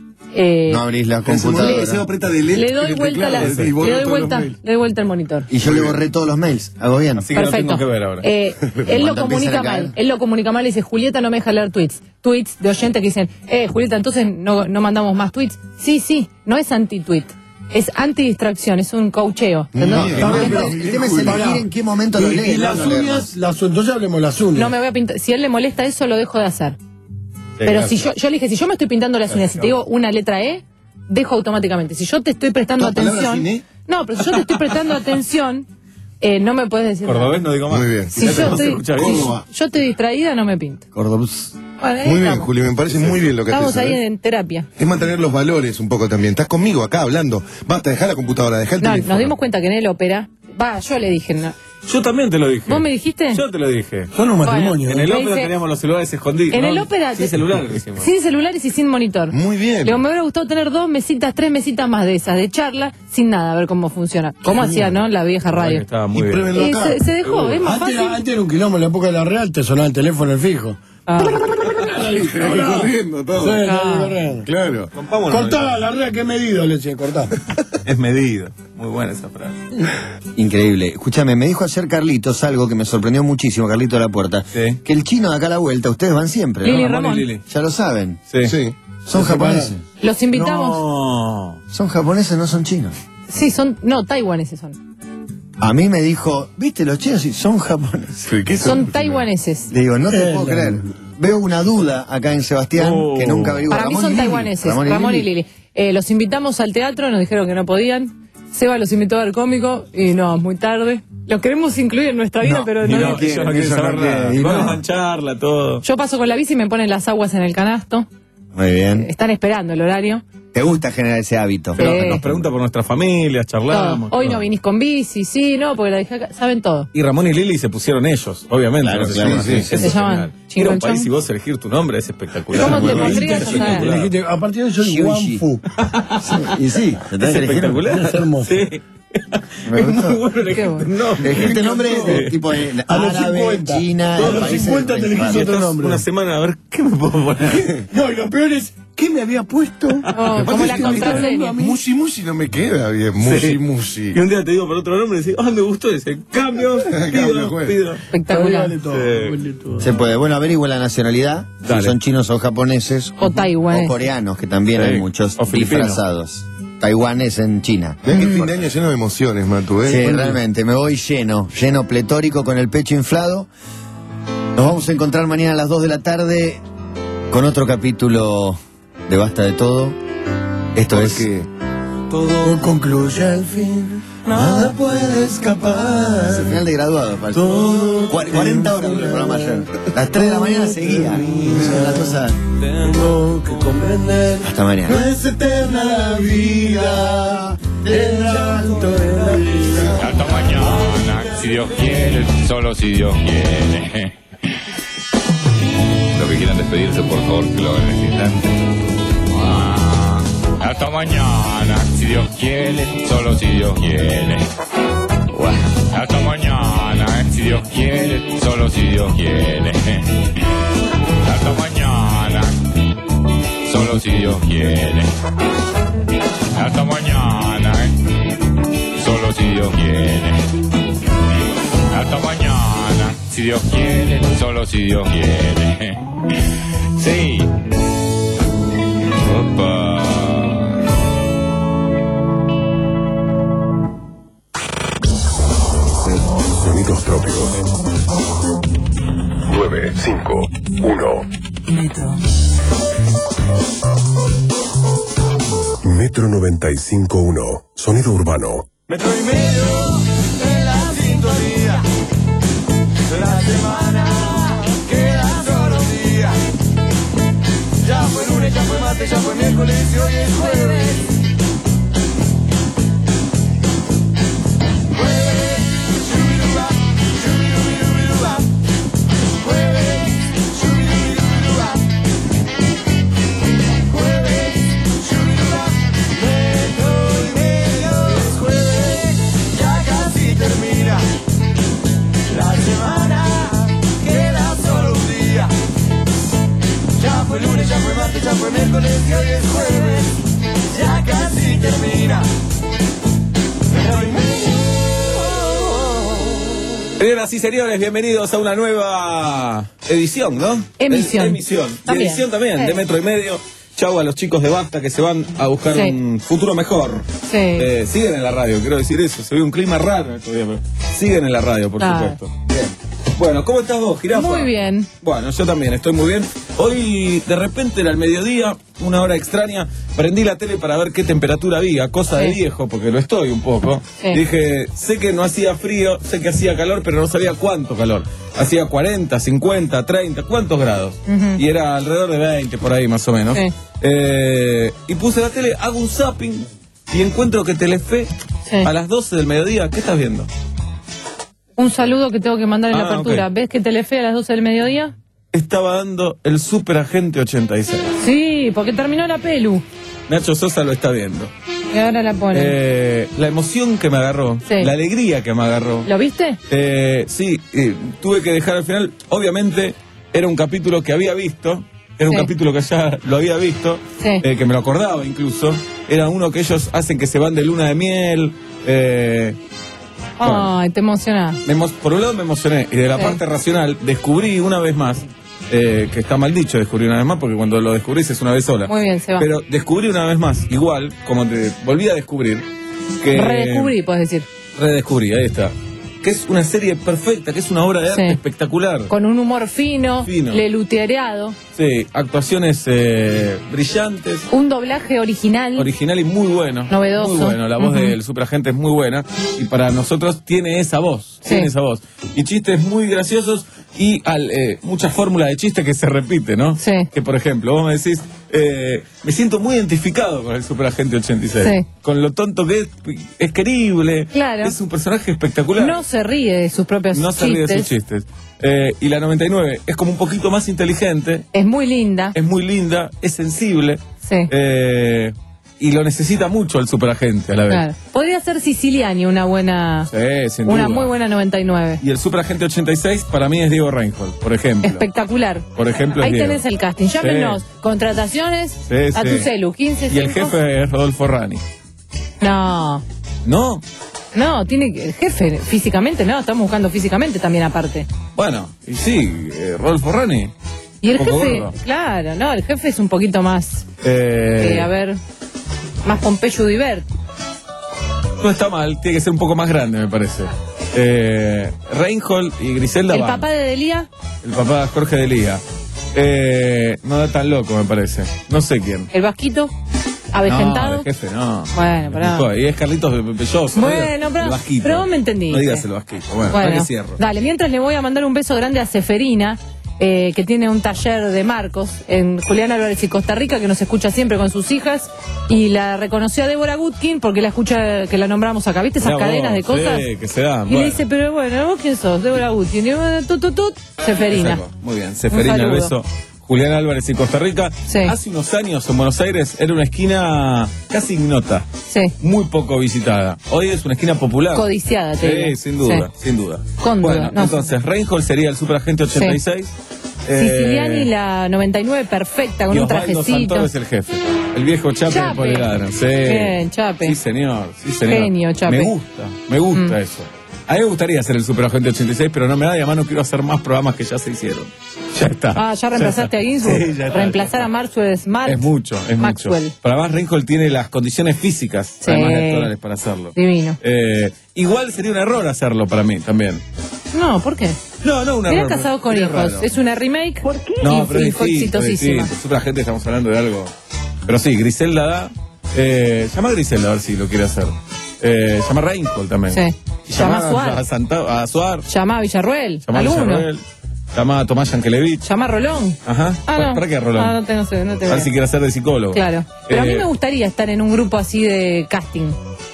eh, No abrís la En ese momento computadora. se aprieta delete le en doy el vuelta la, teclado y le borra doy todos los vuelta, mails. le doy vuelta al monitor? Y yo le borré todos los mails. Hago bien. Así que lo tengo que ver ahora. Eh, él lo Cuando empiezan comunica a caer. mal. Él lo comunica mal y dice, Julieta no me deja leer tweets. Tweets de oyentes que dicen, eh, Julieta, entonces no, no mandamos más tweets. Sí, sí, no es anti-tweet. Es anti-distracción, es un coacheo. No, ¿entendés? el, tema, el tema es elegir en qué momento lo Y, lees. y las no leerlo. uñas, las, entonces hablemos las uñas. No me voy a pintar. Si a él le molesta eso, lo dejo de hacer. Sí, Pero si gracias. yo, yo le dije, si yo me estoy pintando las uñas y te digo una letra E, dejo automáticamente. Si yo te estoy prestando ¿Todas palabras atención. sin E? No, pero si yo te estoy prestando atención, eh, no me puedes decir nada. Cordobés no digo más. Muy bien. Si yo no se estoy, escucha si bien. ¿Cómo yo estoy distraída, no me pinto. Cordobés. Bueno, ahí Muy bien, estamos. Juli, me parece muy bien lo que Estamos haces. ahí ¿eh? en terapia. Es mantener los valores un poco también. Estás conmigo acá hablando. Basta, dejá la computadora, dejá el No, teléfono. nos dimos cuenta que en él ópera. Va, yo le dije, no, Yo también te lo dije. ¿Vos me dijiste? Yo te lo dije. Son un Bueno, matrimonio. En ¿eh? el Me ópera dice- teníamos los celulares escondidos. En ¿no? el ópera. Sin celular lo hicimos. Sin celulares y sin monitor. Muy bien. Digo, me hubiera gustado tener dos mesitas, tres mesitas más de esas, de charla, sin nada, a ver cómo funciona. ¿Cómo hacía, no? La vieja La verdad que radio. Estaba muy Y bien. pruébenlo Y acá. se, se dejó, es más Antes fácil. era, antes era un quilombo, en la época de la Real te sonaba el teléfono el fijo. Ah. corriendo todo. Sí, Ah. salí corriendo. Claro. Compámonos. Cortá la Real, ¿qué medido? Le decía, cortá. Es medido. Muy buena esa frase. Increíble. Escúchame, me dijo ayer Carlitos algo que me sorprendió muchísimo, Carlito de la Puerta. Sí. Que el chino de acá a la vuelta, ustedes van siempre, ¿no? Lili Ramón y Ramón. Lili. Ya lo saben. Sí. Sí. Son japoneses. Los invitamos. No. Son japoneses, no son chinos. Sí, son. No, taiwaneses son. A mí me dijo, ¿viste los chinos? Sí, son japoneses. ¿Qué Son taiwaneses. Le digo, no te Eh, puedo la- creer. Veo una duda acá en Sebastián Oh. que nunca averiguó. Para mí Ramón son y Lili. taiwaneses. Ramón, y Lili. Eh, los invitamos al teatro, nos dijeron que no podían. Seba los invitó a ver cómico y no, muy tarde. Los queremos incluir en nuestra vida, No, pero y no. No, no quieren, ellos no quieren ellos no saber nada. quieren, y Vamos no. a mancharla, todo. Yo paso con la bici y me ponen las aguas en el canasto. Muy bien. Están esperando el horario. ¿Te gusta generar ese hábito? Sí. Nos pregunta por nuestras familias, Todo. charlamos. Hoy todo. no vinís con bici, sí, no, porque la dejé acá. Saben todo. Y Ramón y Lili se pusieron ellos, obviamente. Claro, no se claro, llaman sí, así. sí. Eso Se es llaman genial. Ir a un Chingonchón. país y vos elegir tu nombre es espectacular. ¿Cómo te Bueno, pondrías? es O sea, Le dijiste, a partir de hoy soy Hyushi. Wanfu. Y sí, ¿te Es tenés que elegir? espectacular. Es hermoso. Sí. Me Es gustó. muy bueno elegir Qué tu bueno. nombre. Elegiste nombre de tipo de A los árabe, cincuenta. China, Todos los países cincuenta te elegís mediterráneos. otro Estás nombre. Una semana a ver qué me puedo poner. No, y lo peor es, ¿qué me había puesto? Oh, como la contraseña. Musi Musi no me queda bien. Musi Musi. Y un día te digo por otro nombre y decís, ah, me gustó ese. Cambio, Cambio, pido, juez. pido. Espectacular. Vale todo, Sí. vale todo. Se puede. Bueno, averigüe la nacionalidad. Dale. Si son chinos o japoneses. O taiwaneses. O coreanos, que también Sí. hay muchos O filipinos. disfrazados. Taiwanes en China. Ven que fin de año lleno de emociones, Matu, ¿eh? Sí, realmente, me voy lleno, lleno, pletórico, con el pecho inflado. Nos vamos a encontrar mañana a las dos de la tarde con otro capítulo de Basta de Todo. Esto es... Porque Todo concluye al fin, nada puede Es escapar. el final de graduado, parece. Todo Cua- cuarenta horas duró el programa ayer. Las tres de la mañana seguía. Es una cosa... Tengo que comprender. Hasta mañana. No es eterna la vida, el llanto de la vida. Hasta mañana, si Dios quiere, solo si Dios quiere. Los que quieran despedirse, por favor, que lo hagan en este instante. Ah, hasta mañana, si Dios quiere, solo si Dios quiere. Buah. Hasta mañana, si Dios quiere, solo si Dios quiere. Hasta mañana, solo si Dios quiere. Hasta mañana, solo si Dios quiere. Hasta mañana, si Dios quiere, solo si Dios quiere. Sí. Opa. Sonidos trópicos. nueve cinco uno. Metro. Metro noventa y cinco uno. Sonido urbano. Metro y medio en la sintonía. La semana queda solo un día. Ya fue lunes, ya fue martes, ya fue miércoles y hoy es jueves. Jueves, shubiruba, shubirubirubiruba. Jueves, shubirubirubiruba. Jueves, shubiruba. Metro y medio es jueves, ya casi termina. La semana queda solo un día. Ya fue lunes, ya fue martes, ya fue miércoles y hoy es jueves. Ya casi termina. Pero y medio. Señoras y señores, bienvenidos a una nueva edición, ¿no? Emisión. Eh, emisión. Y También. edición también, Sí. de Metro y Medio. Chau a los chicos de Basta que se van a buscar Sí. un futuro mejor. Sí. Eh, siguen en la radio, quiero decir eso. Se ve un clima raro estos días, pero siguen en la radio, por Claro. supuesto. Bien. Bueno, ¿cómo estás vos, Jirafa? Muy bien. Bueno, yo también, estoy muy bien. Hoy, de repente, era el mediodía, una hora extraña, prendí la tele para ver qué temperatura había, cosa de Sí. viejo, porque lo estoy un poco. Sí. Dije, sé que no hacía frío, sé que hacía calor, pero no sabía cuánto calor. Hacía cuarenta, cincuenta, treinta, ¿cuántos grados? Ujú. Y era alrededor de veinte, por ahí más o menos. Sí. Eh, y puse la tele, hago un zapping y encuentro que Telefe, Sí. a las doce del mediodía, ¿qué estás viendo? Un saludo que tengo que mandar en la Ah, apertura. ok. ¿Ves que Telefe a las doce del mediodía? Estaba dando el Superagente ochenta y seis. Sí, porque terminó la pelu. Nacho Sosa lo está viendo. Y ahora la ponen. Eh, la emoción que me agarró, Sí. la alegría que me agarró. ¿Lo viste? Eh, sí, eh, tuve que dejar al final. Obviamente, era un capítulo que había visto. Era un Sí. capítulo que ya lo había visto. Sí. eh, que me lo acordaba incluso. Era uno que ellos hacen que se van de luna de miel. Eh, bueno, Ay, te emocionás. me emo- por un lado me emocioné. Y de la Sí. parte racional, descubrí una vez más. eh, que está mal dicho descubrí una vez más, porque cuando lo descubrís es una vez sola. Muy bien, se va. Pero descubrí una vez más, igual, como te volví a descubrir. Que Redescubrí, puedes decir. Redescubrí, ahí está. Que es una serie perfecta, que es una obra de arte Sí. espectacular. Con un humor fino, Fino. lelutereado, Sí, actuaciones eh, brillantes, un doblaje original. original y muy bueno. Novedoso. Muy bueno, la voz Ujú. del Superagente es muy buena. Y para nosotros tiene esa voz, Sí. tiene esa voz. Y chistes muy graciosos y al, eh, mucha fórmula de chiste que se repite, ¿no? Sí. Que por ejemplo, vos me decís, eh, me siento muy identificado con el Superagente ochenta y seis. Sí. Con lo tonto que es, es querible. Claro. Es un personaje espectacular. No se ríe de sus propios No se ríe chistes. de sus chistes. Eh, y la noventa y nueve es como un poquito más inteligente, Es muy linda. es muy linda, es sensible. Sí. eh, y lo necesita mucho el Superagente a la vez. Claro. Podría ser Siciliani una buena, Sí, sin una duda. muy buena noventa y nueve. Y el Superagente ochenta y seis para mí es Diego Reinhold, por ejemplo. Espectacular. Por ejemplo, es Ahí Diego. tenés el casting. Llámenos. Contrataciones Sí, a sí. tu celu. quince Y el jefe es Rodolfo Rani. No. ¿No? No, tiene que- el jefe físicamente, no, estamos buscando físicamente también aparte. Bueno, y sí, eh, Rodolfo Rani. Y el Un poco jefe, gordo. claro, no, el jefe es un poquito más, Eh, eh, a ver, más Pompeyo Divert. No está mal, tiene que ser un poco más grande, me parece. Eh, Reinhold y Griselda El van. papá de Delia, El papá Jorge de Liga. Eh, no da tan loco, me parece. No sé quién. el Vasquito, No, avejentado. el jefe, no. Bueno, pará. Y es Carlitos Belloso. Bueno, pero, el Vasquito. pero vos me entendiste. No digas el Vasquito. Bueno, Bueno, ¿para qué cierro? dale, mientras le voy a mandar un beso grande a Seferina, eh, que tiene un taller de marcos en Julián Álvarez y Costa Rica, que nos escucha siempre con sus hijas, y la reconoció a Débora Gutkin porque la escucha, que la nombramos acá, ¿viste esas Mirá cadenas vos, de cosas? Sí, que se dan. Y le bueno. dice, pero bueno, ¿vos quién sos? Débora Gutkin. Y bueno, tut, tut, tut, Seferina. Exacto. Muy bien, Seferina, el saludo. beso. Julián Álvarez y Costa Rica. Hace unos años en Buenos Aires era una esquina casi ignota. Sí. Muy poco visitada. Hoy es una esquina popular. Codiciada, te Sí, digo. sin duda, Sí. sin duda. Con bueno, duda, no. entonces, Reinhold sería el Superagente ochenta y seis. Eh, Siciliani, la noventa y nueve, perfecta, con y un Osvaldo trajecito. Santoro es el jefe. El viejo Chape, Chape. de Poleladra. Sí. Bien, Chape. Sí, señor. Sí, señor. Genio, Chape. Me gusta, me gusta Mm. eso. A mí me gustaría hacer el Superagente ochenta y seis, pero no me da, y además no quiero hacer más programas que ya se hicieron. Ya está. Ah, ya reemplazaste a Ginsburg. Sí, ya está, Reemplazar a Maxwell Smart. Es mucho, es Maxwell. mucho. Pero además Reinhold tiene las condiciones físicas, Sí. además de actorales, para hacerlo. Divino. Eh, igual sería un error hacerlo para mí también. No, ¿por qué? No, no un Mirá, error. Casado con sería hijos. raro. Es una remake. ¿Por qué? No, y, pero y es fue distinto, es exitosísima. distinto. Superagente, estamos hablando de algo. Pero sí, Griselda da. Eh, llama a Griselda a ver si lo quiere hacer. Eh, llama a Reinhold también. Sí. Y Llama a llama Suar. a, Santa, a Suar. Llama a Villarruel. Llama a alguno. Villarroel. Llama a Tomás Yankelevich. Llama a Rolón. Ajá. Ah, ¿Para, no. para qué a Rolón? Ah, no tengo, no te a ver veo. si quiere hacer de psicólogo. Claro. Pero a mí Eh, me gustaría estar en un grupo así de casting.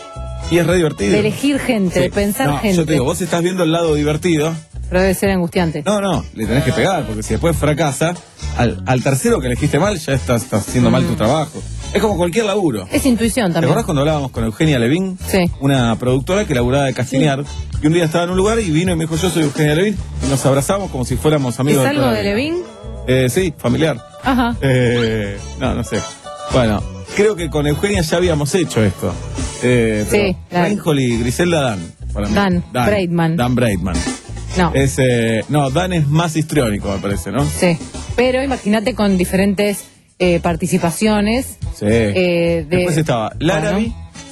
Y es re divertido. De elegir gente, de Sí. pensar No, gente. yo te digo, vos estás viendo el lado divertido. Pero debe ser angustiante. No, no, le tenés que pegar, porque si después fracasa, al, al tercero que elegiste mal, ya estás, estás haciendo mal tu trabajo. Es como cualquier laburo. Es intuición ¿Te también. acordás cuando hablábamos con Eugenia Levín? Sí. Una productora que laburaba de castinear. Y un día estaba en un lugar y vino y me dijo, yo soy Eugenia Levín. Y nos abrazamos como si fuéramos amigos. ¿Es de toda algo la de vida. Levin? Eh, sí, familiar. Ajá. Eh, no, no sé. Bueno, creo que con Eugenia ya habíamos hecho esto. Eh, Sí, pero claro. Reinhold y Griselda Dan. Para mí. Dan Braidman. Dan Braidman. No. Es, eh, no, Dan es más histriónico, me parece, ¿no? Sí. Pero imagínate con diferentes eh, participaciones. Sí. Eh, de- Después estaba Larabi.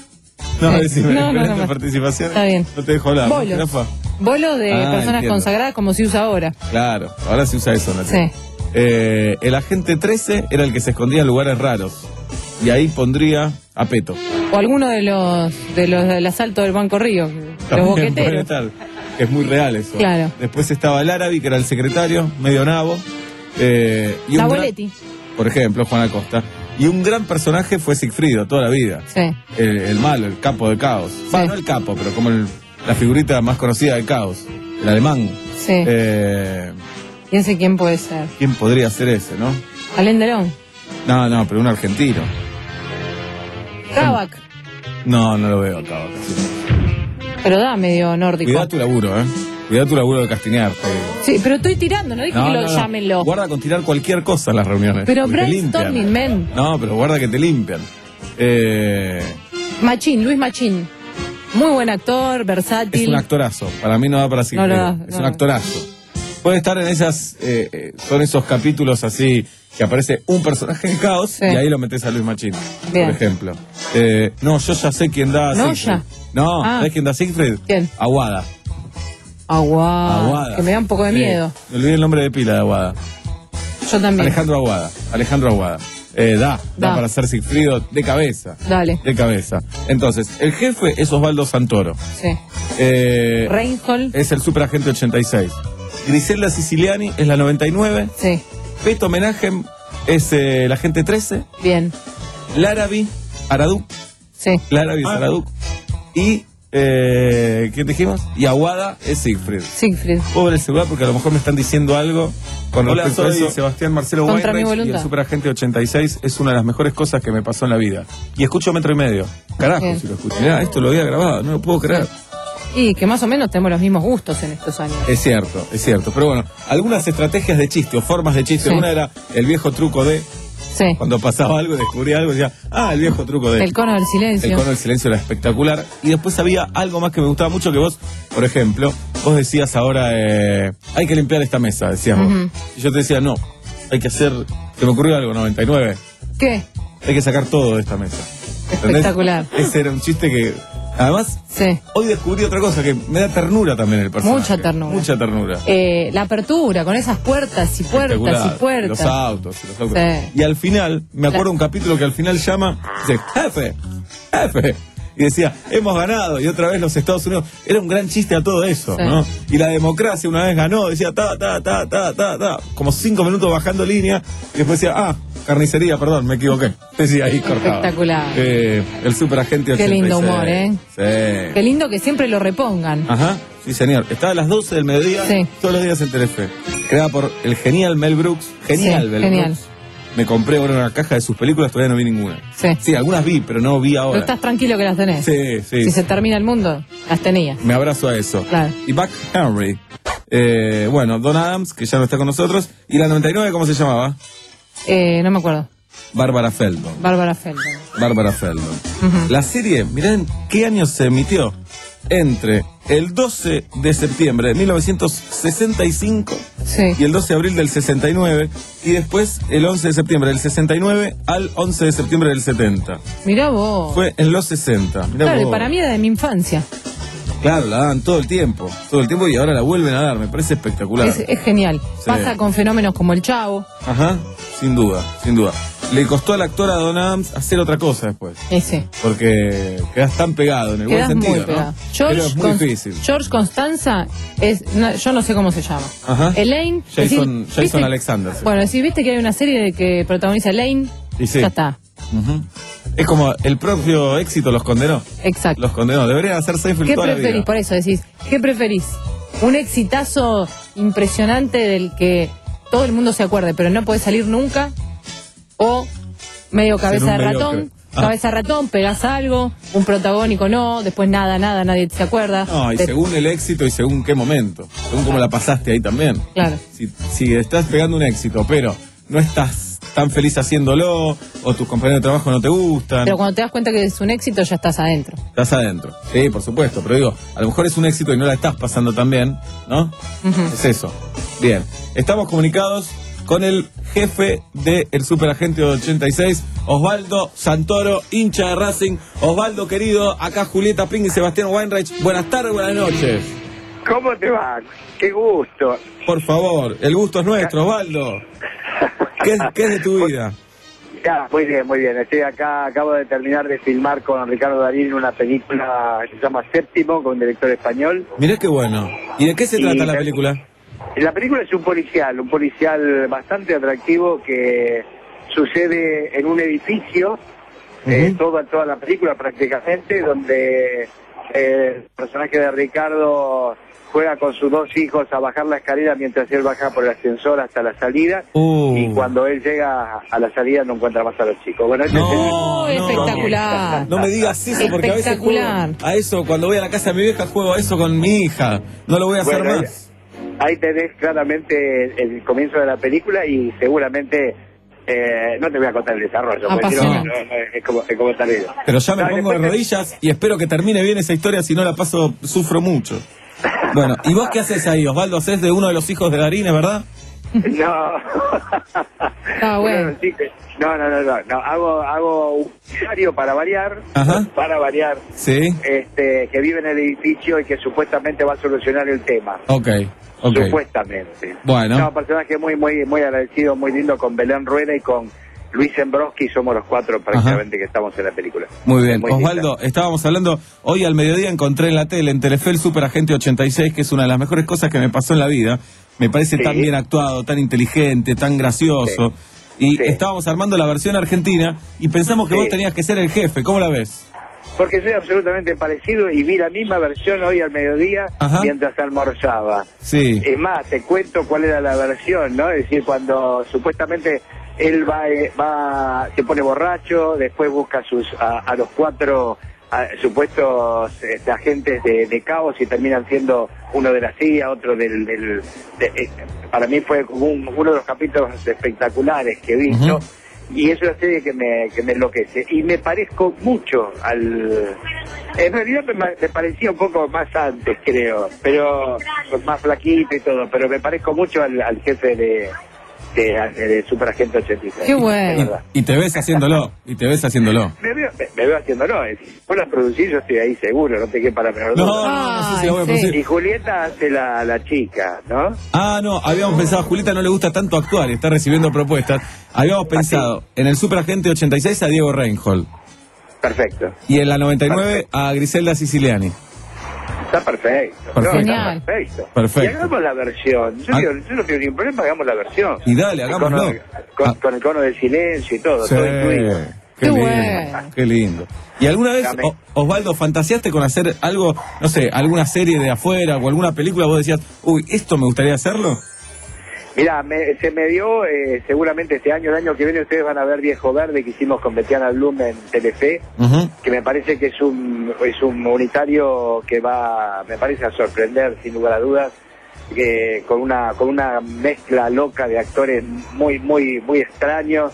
No, Sí. decime, No, no, diferentes no, no. participaciones. Está bien. No te dejo hablar. ¿no? Bolos. Jirafa? Bolos de Ah, personas entiendo. consagradas como se usa ahora. Claro, ahora se usa eso, ¿no? Sí. Eh, el agente trece era el que se escondía en lugares raros. Y ahí pondría a Peto. O alguno de los de los del asalto del Banco Río. Los También puede boqueteros. estar. Es muy real eso. Claro. Después estaba el Árabe, que era el secretario, medio nabo. Eh, y un La gran- Boletti. por ejemplo, Juan Acosta. Y un gran personaje fue Sigfrido, toda la vida. Sí. El, el malo, el capo de caos. Bueno, no el capo, pero como el- la figurita más conocida del caos. el alemán. Sí. Eh, ¿Y ese quién puede ser? ¿Quién podría ser ese, no? Alain Delon. No, no, pero un argentino. Kavak. No, no lo veo acá. Pero da medio nórdico. Cuidá tu laburo, ¿eh? Cuidá tu laburo de castinear. Porque... Sí, pero estoy tirando, no dije No, que lo no, no. llámenlo. Guarda con tirar cualquier cosa en las reuniones. Pero porque te limpian. brainstorming, men. No, pero guarda que te limpian. Eh, Machín, Luis Machín. Muy buen actor, versátil. es un actorazo. Para mí no da para No Sigfrido. lo da, es no un lo da. actorazo. Puede estar en esas... Eh, eh, son esos capítulos así que aparece un personaje en caos Sí. y ahí lo metes a Luis Machín, Bien. por ejemplo. Eh, no, yo ya sé quién da a ¿No, Siegfried. ya? No, Ah. ¿sabes quién da a Siegfried? ¿Quién? Aguada. Aguada. Aguada. Que me da un poco de Sí. miedo. Me olvidé el nombre de pila de Aguada. Yo también. Alejandro Aguada. Alejandro Aguada. Eh, da, da, Da. para ser Sigfrido de cabeza. Dale. De cabeza. Entonces, el jefe es Osvaldo Santoro. Sí. Eh, Reinhold. es el superagente ochenta y seis. Griselda Siciliani es la noventa y nueve. Sí. Peto Menagem es eh, el agente trece. Bien. Larabi Araduk. Sí. Larabi es Araduk. Y, eh, ¿quién dijimos? Y Aguada es Siegfried. Siegfried. Pobre el celular porque a lo mejor me están diciendo algo con Hola, respecto a soy eso. Sebastián Marcelo Contra mi Weinreich Y el voluntad. Superagente ochenta y seis es una de las mejores cosas que me pasó en la vida. Y escucho Metro y Medio. Carajo, Bien. si lo escucho. Mirá, esto lo había grabado, no lo puedo creer. Y que más o menos tenemos los mismos gustos en estos años. Es cierto, es cierto. Pero bueno, algunas estrategias de chiste o formas de chiste. Sí. Una era el viejo truco de... Sí. Cuando pasaba algo, descubría algo y decía, ah, el viejo truco de... El cono del silencio. El cono del silencio era espectacular. Y después había algo más que me gustaba mucho que vos, por ejemplo, vos decías ahora, eh, hay que limpiar esta mesa, decías vos. Ujú. Y yo te decía, no, hay que hacer, se me ocurrió algo, noventa y nueve, ¿Qué? hay que sacar todo de esta mesa. ¿Entendés? Espectacular. Ese era un chiste que, además, Sí. hoy descubrí otra cosa, que me da ternura también el personaje. Mucha ternura. Mucha ternura. Eh, la apertura, con esas puertas y puertas y Espectacular. puertas. Los autos, y los autos. Sí. Y al final, me acuerdo un capítulo que al final llama, dice, jefe, jefe. Y decía, hemos ganado, y otra vez los Estados Unidos. Era un gran chiste a todo eso, Sí. ¿no? Y la democracia una vez ganó, decía, ta, ta, ta, ta, ta, ta. Como cinco minutos bajando línea, y después decía, ah, carnicería, perdón, me equivoqué. Decía ahí, cortaba. Espectacular. Eh, el superagente Qué ochenta y seis. lindo humor, ¿eh? Sí. Qué lindo que siempre lo repongan. Ajá, sí señor. Estaba a las doce del mediodía, Sí. todos los días en Telefe. Creada por el genial Mel Brooks. Genial, Sí, Mel genial. Brooks. Me compré ahora una caja de sus películas, todavía no vi ninguna. Sí. Sí, algunas vi, pero no vi Pero ahora. estás tranquilo que las tenés. Sí, sí. Si se termina el mundo, las tenías. Me abrazo a eso. Claro. Y Buck Henry. Eh, bueno, Don Adams, que ya no está con nosotros. Y la noventa y nueve, ¿cómo se llamaba? Eh, no me acuerdo. Bárbara Feldon. Bárbara Feldon. Bárbara Feldon. Ujú. La serie, mirá en qué año se emitió. Entre el doce de septiembre de mil novecientos sesenta y cinco Sí. y el doce de abril del sesenta y nueve, y después el once de septiembre del sesenta y nueve al once de septiembre del setenta. Mirá vos. Fue en los sesenta. Mirá Claro, y vos. para mí era de mi infancia. Claro, la daban todo el tiempo, todo el tiempo y ahora la vuelven a dar, me parece espectacular. Es, es genial. Sí. Pasa con fenómenos como el Chavo. Ajá, sin duda, sin duda. Le costó al actor a Don Adams hacer otra cosa después, Ese. porque quedas tan pegado en el Quedás buen muy sentido, pegado. ¿no? George, Pero es muy Con- difícil. George Constanza es. no, yo no sé cómo se llama. Ajá. Elaine. Jason, decir, Jason ¿viste? Alexander. sí. Bueno, si viste que hay una serie de que protagoniza Elaine, Y sí. ya está. Ujú. Es como el propio éxito los condenó. Exacto. Los condenó. Deberían hacer Seinfeld ¿Qué toda la preferís? vida. Por eso decís, ¿qué preferís? ¿Un exitazo impresionante del que todo el mundo se acuerde, pero no puede salir nunca? ¿O medio cabeza Ser de un ratón? mediocre. Ah. Cabeza de ratón, pegás algo, un protagónico no, después nada, nada, nadie se acuerda. No, y De- según el éxito y según qué momento. Según cómo la pasaste ahí también. Claro. Si, si estás pegando un éxito, pero no estás tan feliz haciéndolo, o tus compañeros de trabajo no te gustan, Pero cuando te das cuenta que es un éxito, ya estás adentro. estás adentro. Sí, por supuesto, pero digo, a lo mejor es un éxito y no la estás pasando tan bien, ¿no? Ujú. Es eso. Bien, estamos comunicados con el jefe del Superagente ochenta y seis, Osvaldo Santoro, hincha de Racing. Osvaldo, querido, acá Julieta Ping y Sebastián Weinreich. Buenas tardes, buenas noches. ¿Cómo te va? Qué gusto. Por favor, el gusto es nuestro, Osvaldo. ¿Qué, qué es de tu vida? Ya, muy bien, muy bien. Estoy acá, acabo de terminar de filmar con Ricardo Darín una película que se llama Séptimo, con un director español. Mirá qué bueno. ¿Y de qué se Y trata la la- película? La película es un policial, un policial bastante atractivo que sucede en un edificio, eh, toda, toda la película prácticamente, donde Eh, el personaje de Ricardo juega con sus dos hijos a bajar la escalera mientras él baja por el ascensor hasta la salida. Uh. Y cuando él llega a la salida no encuentra más a los chicos. Bueno, este No, es el- espectacular. No me digas eso porque a veces juego Espectacular. a eso, cuando voy a la casa de mi vieja juego a eso con mi hija. No lo voy a hacer Bueno, más. Ahí tenés claramente el, el comienzo de la película y seguramente eh, no te voy a contar el desarrollo, Ah, porque pasó. no, no, no, es como, es como tal video. Pero ya me No, pongo de después te- rodillas y espero que termine bien esa historia, si no la paso, sufro mucho. Bueno, ¿y vos qué haces ahí, Osvaldo? ¿Hacés de uno de los hijos de Darín, es verdad? No. Ah, bueno. Sí, que- No, no, no, no, no. Hago, hago un diario para variar, Ajá. para variar, Sí. este, que vive en el edificio y que supuestamente va a solucionar el tema. Ok, ok. Supuestamente. Bueno. No, personaje muy, muy, muy agradecido, muy lindo con Belén Rueda y con Luis Embroski, somos los cuatro prácticamente que estamos en la película. Muy bien. Muy linda. Osvaldo, estábamos hablando, hoy al mediodía encontré en la tele, en Telefe, el Super Agente ochenta y seis, que es una de las mejores cosas que me pasó en la vida. Me parece Sí. tan bien actuado, tan inteligente, tan gracioso. Y estábamos armando la versión argentina y pensamos que Sí. vos tenías que ser el jefe. ¿Cómo la ves? Porque soy absolutamente parecido y vi la misma versión hoy al mediodía Ajá. mientras almorzaba. Sí. Es más, te cuento cuál era la versión, ¿no? Es decir, cuando supuestamente él va, eh, va se pone borracho, después busca sus a, a los cuatro a, supuestos este, agentes de, de caos y terminan siendo uno de la C I A, otro del... del de- eh, para mí fue como un- uno de los capítulos espectaculares que he visto. Ujú. Y es una serie que me, que me enloquece. Y me parezco mucho al... En realidad me, me parecía un poco más antes, creo. Pero más flaquito y todo. Pero me parezco mucho al, al jefe de, de, de Super Agente ochenta y seis. Qué bueno. De verdad. Y te ves haciéndolo, y te ves haciéndolo. Me veo, me, me veo haciéndolo. eh. Si fuera a producir, yo estoy ahí seguro. No te quede para menor No, duda. no, no sé si la voy a producir. Y Julieta hace la, la chica, ¿no? Ah, no, habíamos pensado, a Julieta no le gusta tanto actuar y está recibiendo propuestas. Habíamos pensado en el Super Agente ochenta y seis a Diego Reinhold Perfecto. y en la noventa y nueve a Griselda Siciliani. Está perfecto. Perfecto. No, Genial. está perfecto. Perfecto. Y hagamos la versión. Yo, Ah. digo, yo no tengo ningún problema, hagamos la versión. Y dale, El hagámoslo. cono- Con, Ah. con el cono del silencio y todo, Sí, todo incluido. qué Qué lindo, bueno. qué lindo. ¿Y alguna vez, Dame. O- Osvaldo, fantaseaste con hacer algo, no sé, alguna serie de afuera o alguna película, vos decías, uy, esto me gustaría hacerlo? Mira, me- se me dio eh, seguramente este año, el año que viene ustedes van a ver Viejo Verde que hicimos con Betiana Blum en Telefe, Ujú. que me parece que es un es un unitario que va, me parece a sorprender sin lugar a dudas, que con una con una mezcla loca de actores muy muy muy extraños,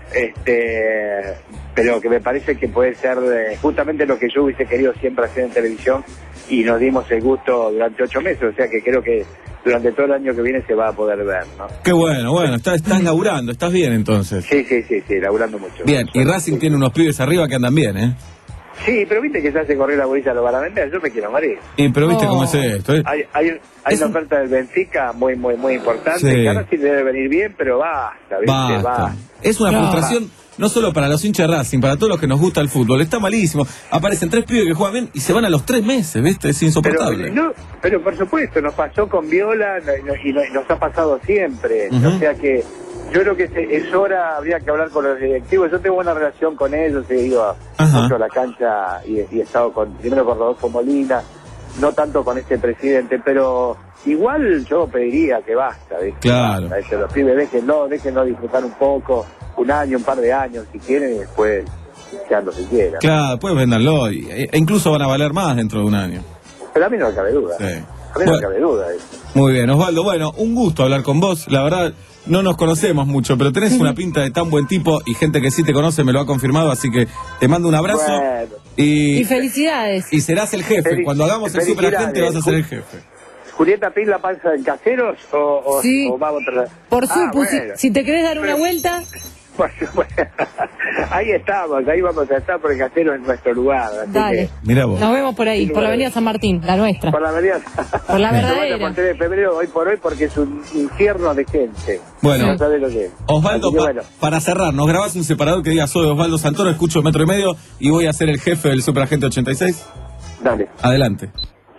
este, pero que me parece que puede ser eh, justamente lo que yo hubiese querido siempre hacer en televisión y nos dimos el gusto durante ocho meses, o sea que creo que durante todo el año que viene se va a poder ver, ¿no? Qué bueno, bueno, estás, estás laburando, estás bien entonces. Sí, sí, sí, sí, laburando mucho. Bien, y Racing tiene unos pibes arriba que andan bien, ¿eh? Sí, pero viste que se hace correr la bolilla, lo van a vender, yo me quiero morir. Y, pero viste Oh. cómo es esto, ¿eh? Hay, hay, hay Es una un- oferta del Benfica muy, muy, muy importante, Sí. que ahora sí debe venir bien, pero basta, ¿viste? Basta. Va. Es una No. frustración no solo para los hinchas de Racing, para todos los que nos gusta el fútbol. Está malísimo. Aparecen tres pibes que juegan bien y se van a los tres meses, ¿viste? Es Pero, insoportable. no, pero por supuesto, nos pasó con Viola no- no- y, no- y nos ha pasado siempre. Ujú. O sea que yo creo que es, es hora, habría que hablar con los directivos. Yo tengo buena relación con ellos, he ido Ajá. mucho a la cancha y, y he estado con, primero con Rodolfo Molina, no tanto con este presidente, pero igual yo pediría que basta, ¿viste? Claro. Basta, ¿viste? Los pibes déjenlo, déjenlo disfrutar un poco, un año, un par de años si quieren y después sean lo que quieran. Claro, pues véndanlo. y- E incluso van a valer más dentro de un año. Pero a mí no me cabe duda. Sí. A mí no Bueno. me cabe duda. ¿eh? Muy bien, Osvaldo. Bueno, un gusto hablar con vos. La verdad, no nos conocemos mucho, pero tenés una pinta de tan buen tipo y gente que sí te conoce me lo ha confirmado, así que te mando un abrazo. Bueno. Y Y, felicidades. y serás el jefe. Felic- Cuando hagamos el Super Agente vas a ser el jefe. ¿Julieta Pin la panza en caseros o, o, Sí. o va a otra? Por Ah, supuesto, bueno. si, si te querés dar una vuelta, Por supuesto. Ahí estamos, ahí vamos a estar porque casero es nuestro lugar. Así dale. Mira vos. Nos vemos por ahí, Sin por la lugar a avenida San Martín, la nuestra. que por la avenida. Por la No vaya verdadera. por tres de febrero hoy por hoy porque es un infierno de gente. Bueno. No sabés lo que es. Osvaldo, Así que pa- bueno. para cerrar, nos grabás un separador que diga soy Osvaldo Santoro, escucho Metro y Medio y voy a ser el jefe del Super Agente ochenta y seis. Dale. Adelante.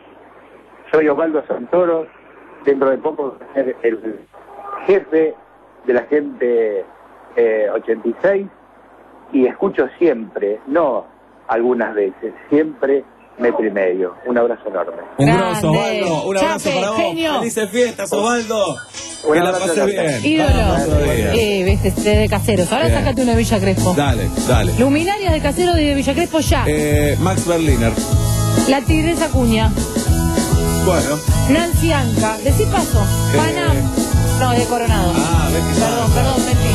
Soy Osvaldo Santoro, dentro de poco voy a ser el jefe de la gente eh, ochenta y seis y escucho siempre, no algunas veces, siempre metro y medio. Un abrazo enorme. Un abrazo, Osvaldo. Un abrazo Chape, para vos. genio. Felices fiestas, Osvaldo. Un Que la abrazo pases enorme. bien. Ídolo. Vamos todavía. Eh, ves, este de Caseros. Ahora Bien. sácate una de Villa Crespo. Dale, dale. Luminarias de Caseros de Villa Crespo ya. Eh, Max Berliner. La Tigresa Cuña. Bueno. Nancy Anca. Decí paso. Eh. Panam. No, de Coronado. Ah, ves que Perdón, perdón, mentí.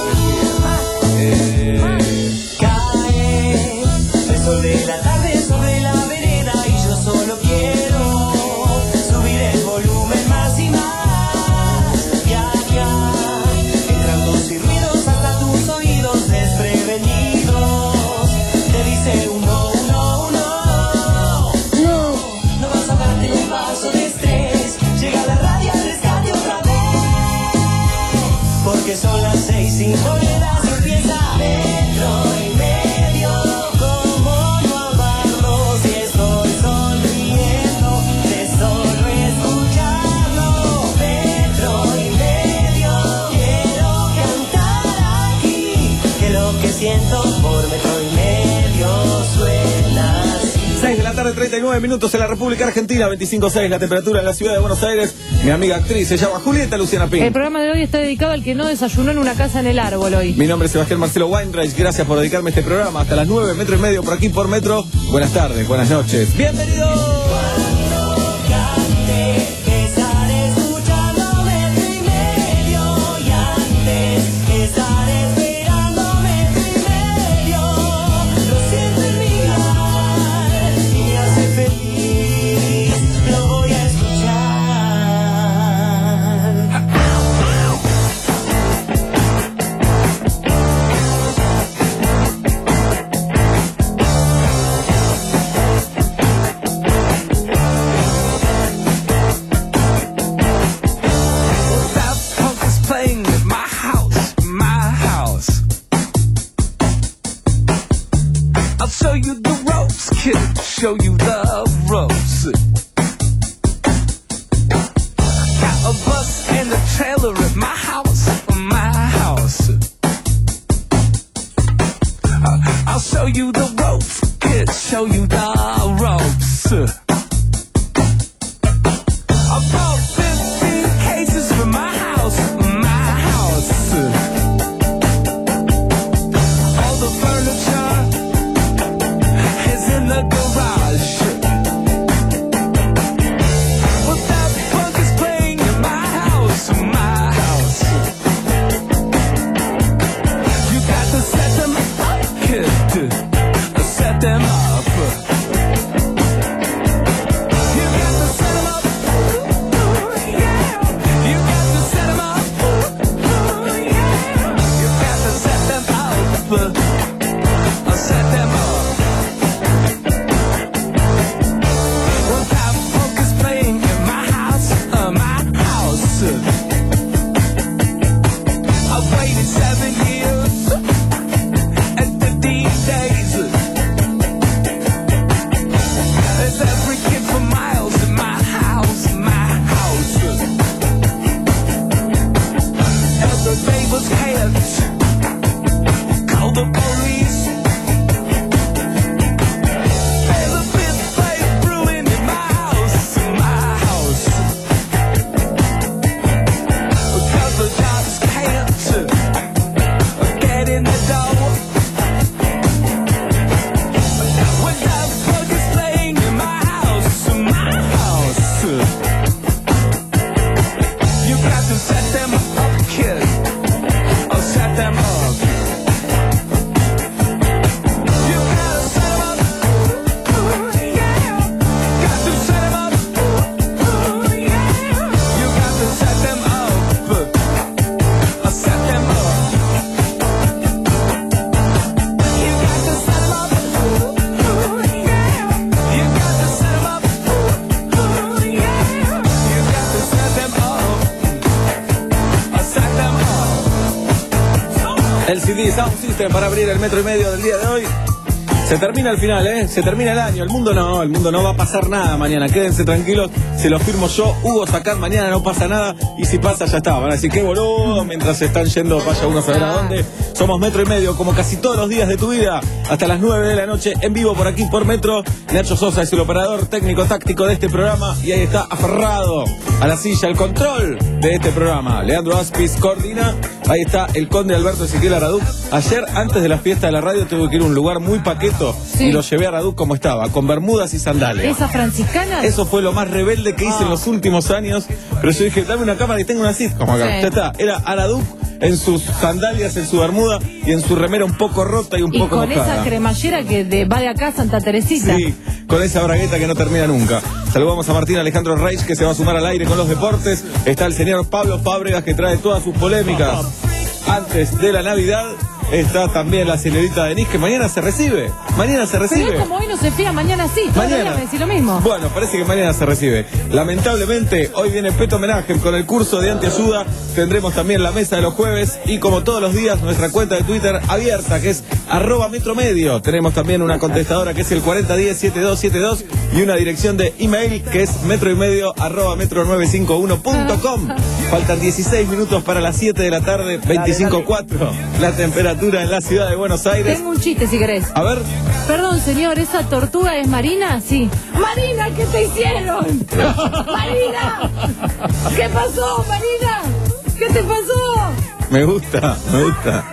Eh, Cae el sol de la tarde sobre la vereda y yo solo quiero subir el volumen más y más. Ya, ya, entran dos y ruidos hasta tus oídos desprevenidos. Te dice un no, un no, un no. No, no vas a darte un paso de estrés. Llega la radio al rescate otra vez. Porque son las seis, cinco horas y empieza metro y medio. Como no amarlo si estoy sonriendo de solo escucharlo. Metro y medio, quiero cantar aquí, que lo que siento por metro y medio suena así. seis de la tarde, treinta y nueve minutos en la República Argentina, veinticinco grados seis la temperatura en la ciudad de Buenos Aires. Mi amiga actriz se llama Julieta Luciana Pink. El programa de hoy está dedicado al que no desayunó en una casa en el árbol hoy. Mi nombre es Sebastián Marcelo Weinreich. Gracias por dedicarme a este programa. Hasta las nueve, metro y medio por aquí por Metro. Buenas tardes, buenas noches. ¡Bienvenidos! Estaré escuchando metro y medio y antes estaré esperando metro y medio. Lo siento en mi alma y me hace feliz. Lo voy a escuchar. That punk is playing at my house, my house. I'll show you the ropes, kid. Show you the ropes. Got a bus and a trailer at my house, my house. Uh, I'll show you the ropes, kid. Show you the ropes. I bought fifteen cases for my house, my house. All the furniture is in the garage. Well, that punk is playing in my house, my house. You got to set them up, kid. Set them up. You got to set them up. You got to set them up. You got to set them up. Set them up. Well, that punk is playing in my house, uh, my house. I've waited seven years and fifteen days. There's every kid for miles in my house, my house. And the neighbors can't call the police. There's a big fight brewing in my house, my house. Because the jobs can't get in the door. When that bug is playing in my house, my house. You got to set them up, kid. Oh, set them up. You gotta set them up. Ooh, yeah. Got to set them up. Ooh, yeah. You got to set them up. Oh, set them up. You got to set them up. Ooh, yeah. You got to set them up. Ooh, yeah. You got to set them up. Oh, set them up. El C D Sound System para abrir el metro y medio del día de hoy. Se termina el final, ¿eh? Se termina el año. El mundo no, el mundo no va a pasar nada mañana. Quédense tranquilos, se lo firmo yo, Hugo Sacán. Mañana no pasa nada y si pasa ya está. Van a decir, qué boludo, mientras se están yendo, vaya uno a saber a dónde. Somos Metro y Medio, como casi todos los días de tu vida, hasta las nueve de la noche, en vivo por aquí por Metro. Nacho Sosa es el operador técnico táctico de este programa y ahí está aferrado a la silla, el control de este programa. Leandro Aspis coordina. Ahí está el conde Alberto Ezequiel Araduc. Ayer, antes de la fiesta de la radio, tuve que ir a un lugar muy paqueto Sí. y lo llevé a Araduc como estaba, con bermudas y sandalias. ¿Esa franciscana? Eso fue lo más rebelde que hice Ah. en los últimos años. Pero yo dije, dame una cámara y tengo una sitcom acá. Sí. Ya está. Era Araduc en sus sandalias, en su bermuda y en su remera un poco rota y un Y poco con mojada. esa cremallera que de, va de acá a Santa Teresita. Sí, con esa bragueta que no termina nunca. Saludamos a Martín Alejandro Reich, que se va a sumar al aire con los deportes. Está el señor Pablo Fábregas, que trae todas sus polémicas antes de la Navidad. Está también la señorita Denise, que mañana se recibe. Mañana se Pero recibe. es como hoy no se fía, mañana sí. Todos los Mañana. días me decís lo mismo. Bueno, parece que mañana se recibe. Lamentablemente, hoy viene Peto Homenaje con el curso de antiayuda. Tendremos también la mesa de los jueves y, como todos los días, nuestra cuenta de Twitter abierta, que es arroba metromedio. Tenemos también una contestadora que es el cuarenta diez setenta y dos setenta y dos y una dirección de email que es metroymedio arroba metro nueve cinco uno punto com. Faltan dieciséis minutos para las siete de la tarde, veinticinco cuatro. La temperatura en la ciudad de Buenos Aires. Tengo un chiste si querés. A ver. Perdón, señor, ¿esa tortuga es Marina? Sí. Marina, ¿qué te hicieron? Marina, ¿qué pasó, Marina? ¿Qué te pasó? Me gusta, me gusta.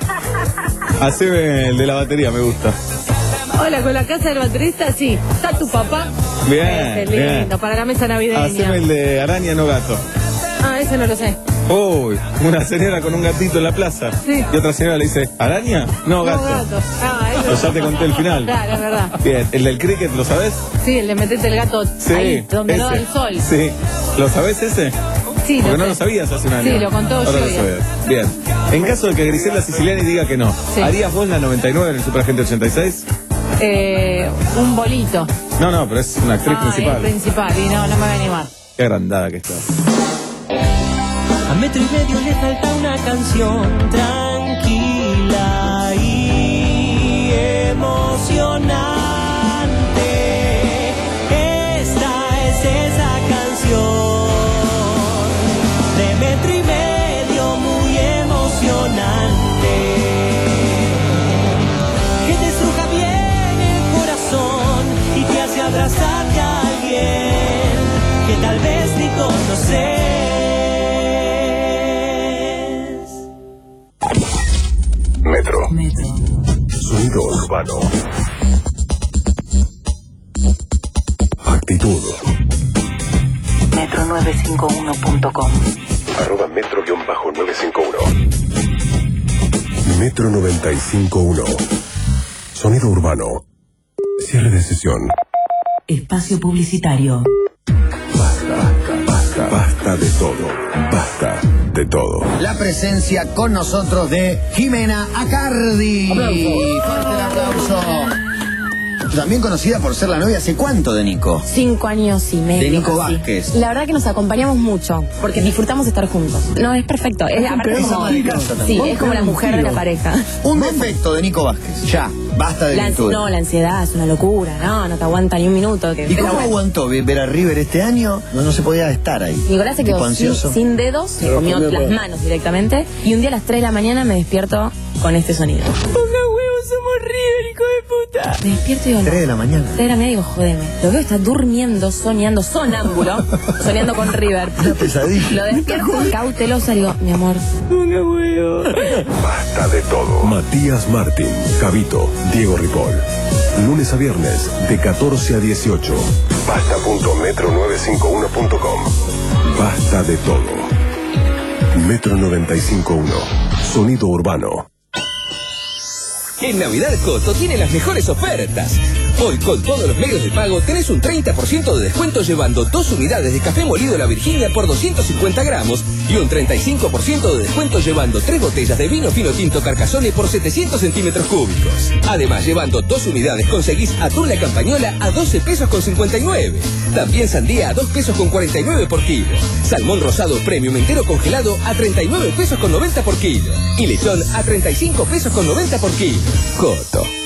Haceme el de la batería, me gusta. Hola, con la casa del baterista, sí. ¿Está tu papá? Bien, Ese lindo, bien. para la mesa navideña. Haceme el de araña, no gato. Ah, ese no lo sé. Uy, una señora con un gatito en la plaza. Sí. Y otra señora le dice, ¿araña? No, gato. No, gato. Ah, eso. Pues ya te conté el final. Claro, es verdad. Bien, el del cricket, ¿lo sabés? Sí, el de meterte el gato Sí. ahí, donde no da ese. el sol. Sí. ¿Lo sabés ese? Sí, Porque lo no sé. lo sabías hace un año. Sí, lo contó Ahora yo lo ya. sabés. Bien. En caso de que Griselda Siciliani diga que no, Sí. ¿harías vos la noventa y nueve en el Superagente ochenta y seis? Eh, un bolito. No, no, pero es una actriz Ah, principal. es principal y no, no me va a animar. Qué agrandada que estás. A metro y medio le falta una canción tranquila y emocionante. Esta es esa canción de metro y medio muy emocionante, que te estruja bien el corazón y te hace abrazarte a alguien que tal vez ni conoces. Metro. Sonido urbano. Actitud. metro nueve cinco uno punto com. Arroba metro guión bajo nueve cinco uno. Metro noventa y cinco uno. Sonido urbano. Cierre de sesión. Espacio publicitario. Basta, basta de todo. Basta de todo. La presencia con nosotros de Jimena Acardi. Fuerte el aplauso. También conocida por ser la novia hace cuánto de Nico. Cinco años y medio. De Nico casi. Vázquez. La verdad que nos acompañamos mucho, porque disfrutamos estar juntos. No, es perfecto. Es, aparte Es como, ama de casa también. sí, Vos es como la tenés un mujer de la tiro. pareja. Un defecto de Nico Vázquez. Ya, basta de La, ansi- virtudes. no, la ansiedad es una locura. No, no te aguanta ni un minuto. Que, ¿Y pero cómo bueno. aguantó ver ver a River este año? No, no se podía estar ahí. Nicolás se Tipo quedó sin, ansioso. sin dedos, se Pero comió comió las todo. manos directamente. Y un día a las tres de la mañana me despierto con este sonido. Ponga huevos, somos River, hijo de puta. Me despierto y digo, no. tres de la mañana. tres de la mañana y digo, jodeme. Lo veo, está durmiendo, soñando, sonámbulo, soñando con River. Una pesadilla. Lo despierto cautelosa y digo, mi amor, ponga huevos. Basta de todo. Matías Martín, Javito, Diego Ripoll. Lunes a viernes, de catorce a dieciocho. Basta punto metro nueve cinco uno punto com. Basta de todo. Metro noventa y cinco uno. Sonido urbano. En Navidad Coto tiene las mejores ofertas. Hoy con todos los medios de pago tenés un treinta por ciento de descuento llevando dos unidades de café molido La Virginia por doscientos cincuenta gramos y un treinta y cinco por ciento de descuento llevando tres botellas de vino fino tinto Carcassonne por setecientos centímetros cúbicos. Además, llevando dos unidades conseguís atún La Campañola a doce pesos con cincuenta y nueve. También sandía a dos pesos con cuarenta y nueve por kilo. Salmón rosado premium entero congelado a treinta y nueve pesos con noventa por kilo. Y lechón a treinta y cinco pesos con noventa por kilo. Coto,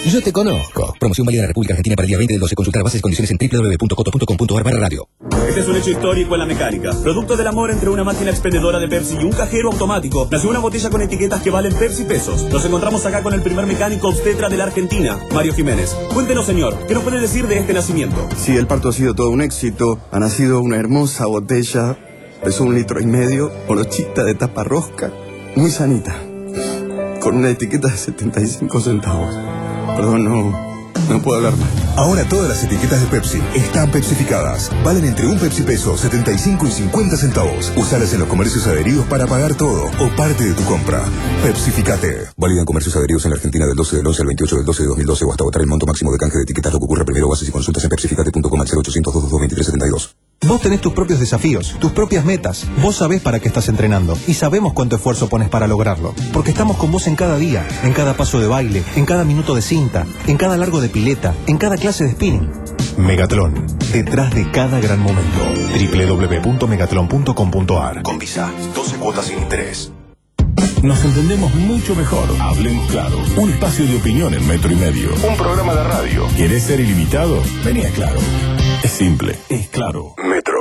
Yo te conozco. Promoción válida en la República Argentina para el día veinte del doce. Consultar bases y condiciones en doble u doble u doble u punto coto punto com punto ar barra radio. Este es un hecho histórico en la mecánica. Producto del amor entre una máquina expendedora de Pepsi y un cajero automático, nació una botella con etiquetas que valen Pepsi pesos. Nos encontramos acá con el primer mecánico obstetra de la Argentina, Mario Jiménez. Cuéntenos, señor, ¿qué nos puede decir de este nacimiento? Sí, el parto ha sido todo un éxito. Ha nacido una hermosa botella, pesó un litro y medio, morochita de tapa rosca, muy sanita, con una etiqueta de setenta y cinco centavos. Perdón, no... No puedo hablar más. Ahora todas las etiquetas de Pepsi están pepsificadas. Valen entre un Pepsi peso, setenta y cinco y cincuenta centavos. Usalas en los comercios adheridos para pagar todo o parte de tu compra. Pepsificate. Válida en comercios adheridos en la Argentina del doce del once al veintiocho del doce de dos mil doce o hasta agotar el monto máximo de canje de etiquetas. Lo que ocurra primero. Bases y consultas en pepsificate punto com al cero ochocientos, doscientos veintitrés, setenta y dos. Vos tenés tus propios desafíos, tus propias metas. Vos sabés para qué estás entrenando y sabemos cuánto esfuerzo pones para lograrlo. Porque estamos con vos en cada día, en cada paso de baile, en cada minuto de cinta, en cada largo de pileta, en cada clase de spinning. Megatlón. Detrás de cada gran momento. doble u doble u doble u punto megatlón punto com punto ar. Con Visa. doce cuotas sin interés. Nos entendemos mucho mejor. Hablemos claro. Un espacio de opinión en metro y medio. Un programa de radio. ¿Querés ser ilimitado? Vení a Claro. Es simple, es claro. Metro.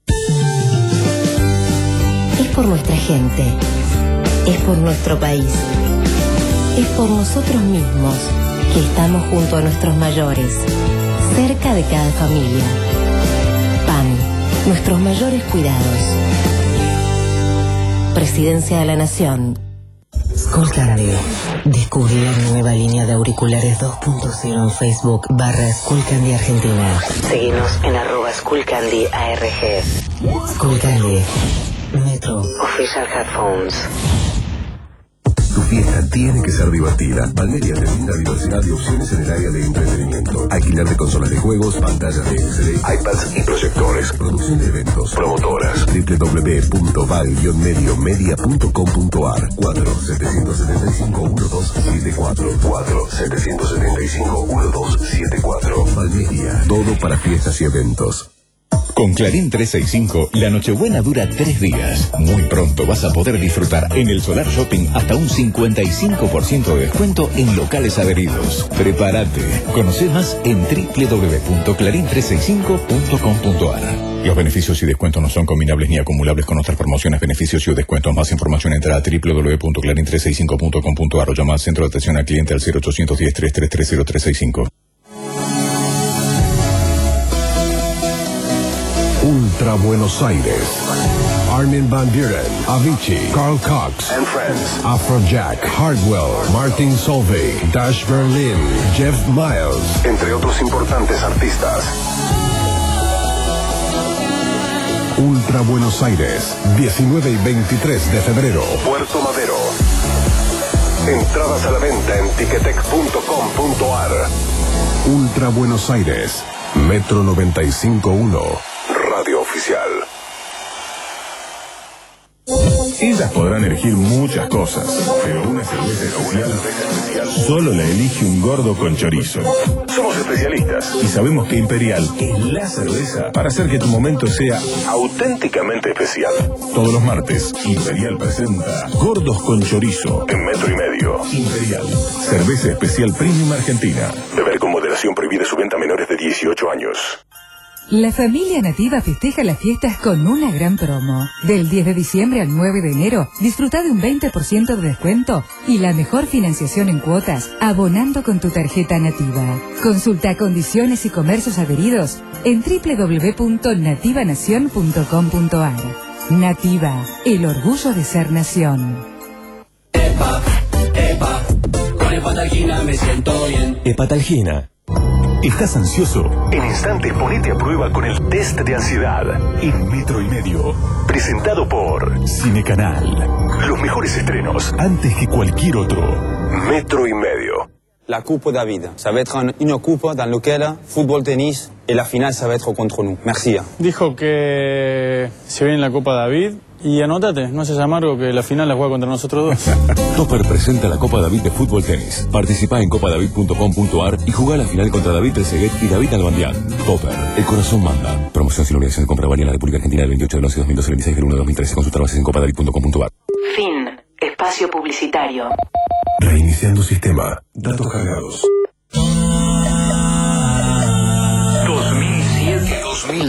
Es por nuestra gente. Es por nuestro país. Es por nosotros mismos que estamos junto a nuestros mayores, cerca de cada familia. P A N, nuestros mayores cuidados. Presidencia de la Nación. Skullcandy. Descubrí la nueva línea de auriculares dos punto cero en Facebook barra Skullcandy Argentina. Seguinos en arroba SkullCandyARG. Skullcandy. Metro. Official Headphones. Tu fiesta tiene que ser divertida. Valmedia te brinda diversidad de opciones en el área de entretenimiento. Alquiler de consolas de juegos, pantallas de L C D, iPads y proyectores. Producción de eventos. Promotoras. doble u doble u doble u punto val guion medio media punto com punto ar. cuatro siete siete cinco uno dos siete cuatro. cuatro siete siete cinco uno dos siete cuatro. Valmedia. Todo para fiestas y eventos. Con Clarín trescientos sesenta y cinco, la Nochebuena dura tres días. Muy pronto vas a poder disfrutar en el Solar Shopping hasta un cincuenta y cinco por ciento de descuento en locales adheridos. Prepárate. Conoce más en doble u doble u doble u punto clarín trescientos sesenta y cinco punto com punto ar. Los beneficios y descuentos no son combinables ni acumulables con otras promociones, beneficios y descuentos. Más información entra a doble u doble u doble u punto clarín trescientos sesenta y cinco punto com punto ar o llama al Centro de Atención al Cliente al cero ochocientos diez, trescientos treinta y tres, cero tres sesenta y cinco. Ultra Buenos Aires. Armin van Buren, Avicii, Carl Cox and Friends, Afrojack, Hardwell, Martin Solveig, Dash Berlin, Jeff Miles, entre otros importantes artistas. Ultra Buenos Aires, diecinueve y veintitrés de febrero, Puerto Madero. Entradas a la venta en ticketek punto com punto ar. Ultra Buenos Aires, Metro noventa y cinco punto uno. Radio oficial. Ellas podrán elegir muchas cosas, pero una cerveza especial solo la elige un gordo con chorizo. Somos especialistas y sabemos que Imperial es la cerveza para hacer que tu momento sea auténticamente especial. Todos los martes, Imperial presenta Gordos con Chorizo en Metro y Medio. Imperial, cerveza especial premium argentina. Beber con moderación, prohibida su venta a menores de dieciocho años. La familia Nativa festeja las fiestas con una gran promo. Del diez de diciembre al nueve de enero, disfruta de un veinte por ciento de descuento y la mejor financiación en cuotas, abonando con tu tarjeta Nativa. Consulta condiciones y comercios adheridos en doble u doble u doble u punto nativa nación punto com punto ar. Nativa, el orgullo de ser nación. Epa, epa, con Hepatalgina me siento bien. Hepatalgina. ¿Estás ansioso? En instantes ponete a prueba con el test de ansiedad. En Metro y Medio. Presentado por Cinecanal. Los mejores estrenos antes que cualquier otro. Metro y Medio. La Coupe David. Ça va être une coupe dans laquelle football, tennis et la finale ça va être contre nous. Merci. Dijo que se viene la Copa David y anótate, no seas amargo que la final la juega contra nosotros dos. Topper presenta la Copa David de fútbol tenis. Participa en copa david punto com punto ar y juega la final contra David Trezeguet y David Albandián. Topper, el corazón manda. Promoción sin obligación de compra válida en la República Argentina del veintiocho del once de dos mil doce al veintiséis del uno de dos mil trece. Consultar bases en copa david punto com punto ar. Fin. Espacio publicitario. Reiniciando sistema. Datos cargados.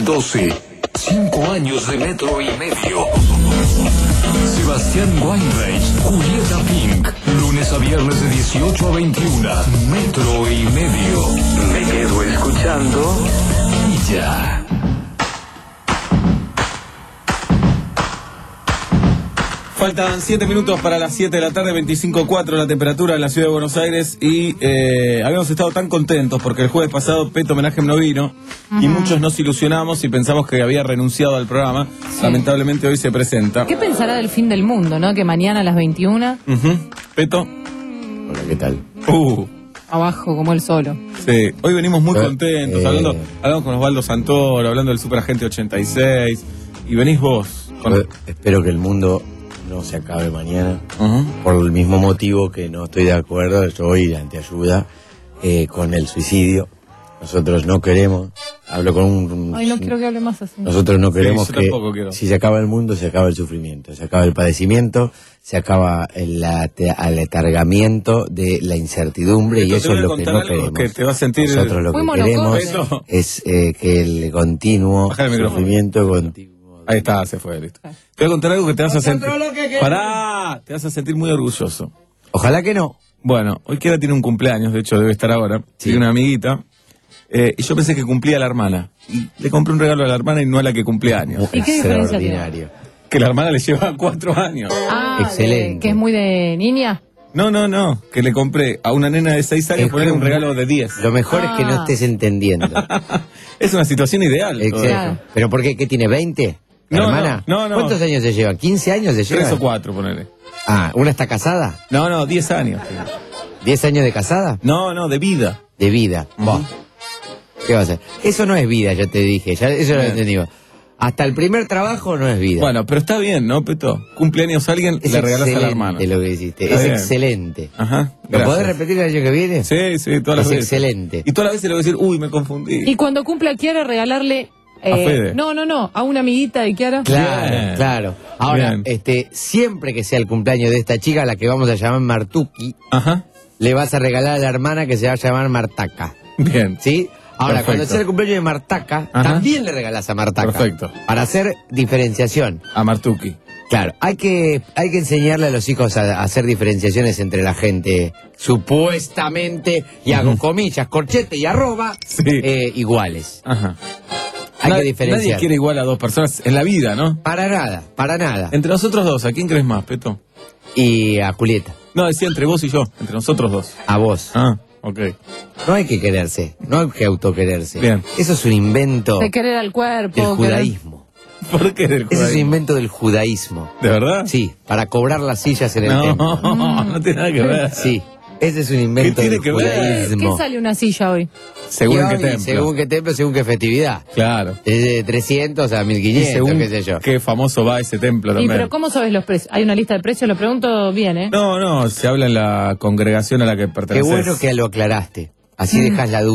mil doce. Cinco años de metro y medio. Sebastián Weinreich, Julieta Pink. Lunes a viernes de dieciocho a veintiuna. Metro y medio. Me quedo escuchando y ya. Faltan siete minutos para las siete de la tarde, veinticinco coma cuatro la temperatura en la ciudad de Buenos Aires y eh, habíamos estado tan contentos porque el jueves pasado Peto Menahem no vino y muchos nos ilusionamos y pensamos que había renunciado al programa. Sí. Lamentablemente hoy se presenta. ¿Qué pensará del fin del mundo, no? Que mañana a las veintiuna. Uh-huh. Peto. Hola, ¿qué tal? Uh. Abajo, como él solo. Sí, hoy venimos muy eh, contentos, eh. hablando, hablamos con Osvaldo Santoro, hablando del Superagente ochenta y seis y venís vos. Con... Yo espero que el mundo no se acabe mañana, uh-huh. por el mismo motivo que no estoy de acuerdo, yo voy de antiayuda eh, con el suicidio. Nosotros no queremos, hablo con un... Ay, no quiero que hable más así. Nosotros no queremos sí, que quiero. Si se acaba el mundo, se acaba el sufrimiento, se acaba el padecimiento, se acaba el aletargamiento de la incertidumbre. Esto y eso es lo que no queremos. Que te va a sentir Nosotros lo que queremos es eh, que el continuo el sufrimiento continuo. Ahí está, se fue, listo. Te voy a contar algo que te vas a sentir... ¡Pará! Te vas a sentir muy orgulloso. Ojalá que no. Bueno, hoy Kiara tiene un cumpleaños, de hecho debe estar ahora. Sí. Tiene una amiguita. Eh, y yo pensé que cumplía a la hermana. Y le compré un regalo a la hermana y no a la que cumplía años. ¿Y qué diferencia tiene? Que la hermana le lleva cuatro años. Ah, excelente. De, que es muy de niña. No, no, no. Que le compré a una nena de seis años ponerle un regalo de diez. Lo mejor ah. es que no estés entendiendo. Es una situación ideal. Claro. ¿Pero por qué? ¿Qué tiene? ¿veinte? ¿La no, hermana? No, no. ¿Cuántos años se lleva? ¿quince años se lleva? Tres o cuatro, ponele. Ah, ¿una está casada? No, no, diez años. ¿diez años de casada? No, no, de vida. De vida. Uh-huh. ¿Qué va a hacer? Eso no es vida, ya te dije, ya, eso bien. Lo entendí. Hasta el primer trabajo no es vida. Bueno, pero está bien, ¿no, Peto? Cumpleaños a alguien, es le regalás a la hermana. Es lo que hiciste, está es bien. Excelente. Ajá. ¿Lo podés repetir el año que viene? Sí, sí, todas las es veces. Excelente. Y todas las veces le voy a decir, uy, me confundí. Y cuando cumpla Kiara, regalarle... Eh, a Fede. No, no, no, a una amiguita de Kiara. Claro, bien. claro. Ahora, bien. este, siempre que sea el cumpleaños de esta chica, a la que vamos a llamar Martuki, ajá. le vas a regalar a la hermana que se va a llamar Martaca. Bien. ¿Sí? Ahora, perfecto. cuando sea el cumpleaños de Martaca, ajá. también le regalás a Martaca. Perfecto. Para hacer diferenciación. A Martuki. Claro, hay que, hay que enseñarle a los hijos a, a hacer diferenciaciones entre la gente supuestamente, y hago uh-huh. comillas, corchete y arroba, sí. eh, iguales. Ajá. Hay nadie, que diferenciar. Nadie quiere igual a dos personas en la vida, ¿no? Para nada, para nada. Entre nosotros dos, ¿a quién crees más, Peto? Y a Julieta. No, decía entre vos y yo, entre nosotros dos. A vos. Ah, ok. No hay que quererse, no hay que autoquererse. Bien. Eso es un invento de querer al cuerpo. del judaísmo. ¿Por qué del judaísmo? Ese es un invento del judaísmo. ¿De verdad? Sí, para cobrar las sillas en el no, templo. No, no tiene nada que ver. Sí, ese es un invento ¿Qué tiene del que judaísmo. ver? ¿Qué sale una silla hoy? Según hoy, qué templo. Según qué templo, según qué festividad. Claro. Desde trescientos a mil quinientos, según qué sé yo. Qué famoso va ese templo ¿Y también. pero cómo sabes los precios? ¿Hay una lista de precios? Lo pregunto bien, ¿eh? No, no, se habla en la congregación a la que perteneces. Qué bueno que lo aclaraste. Así dejas la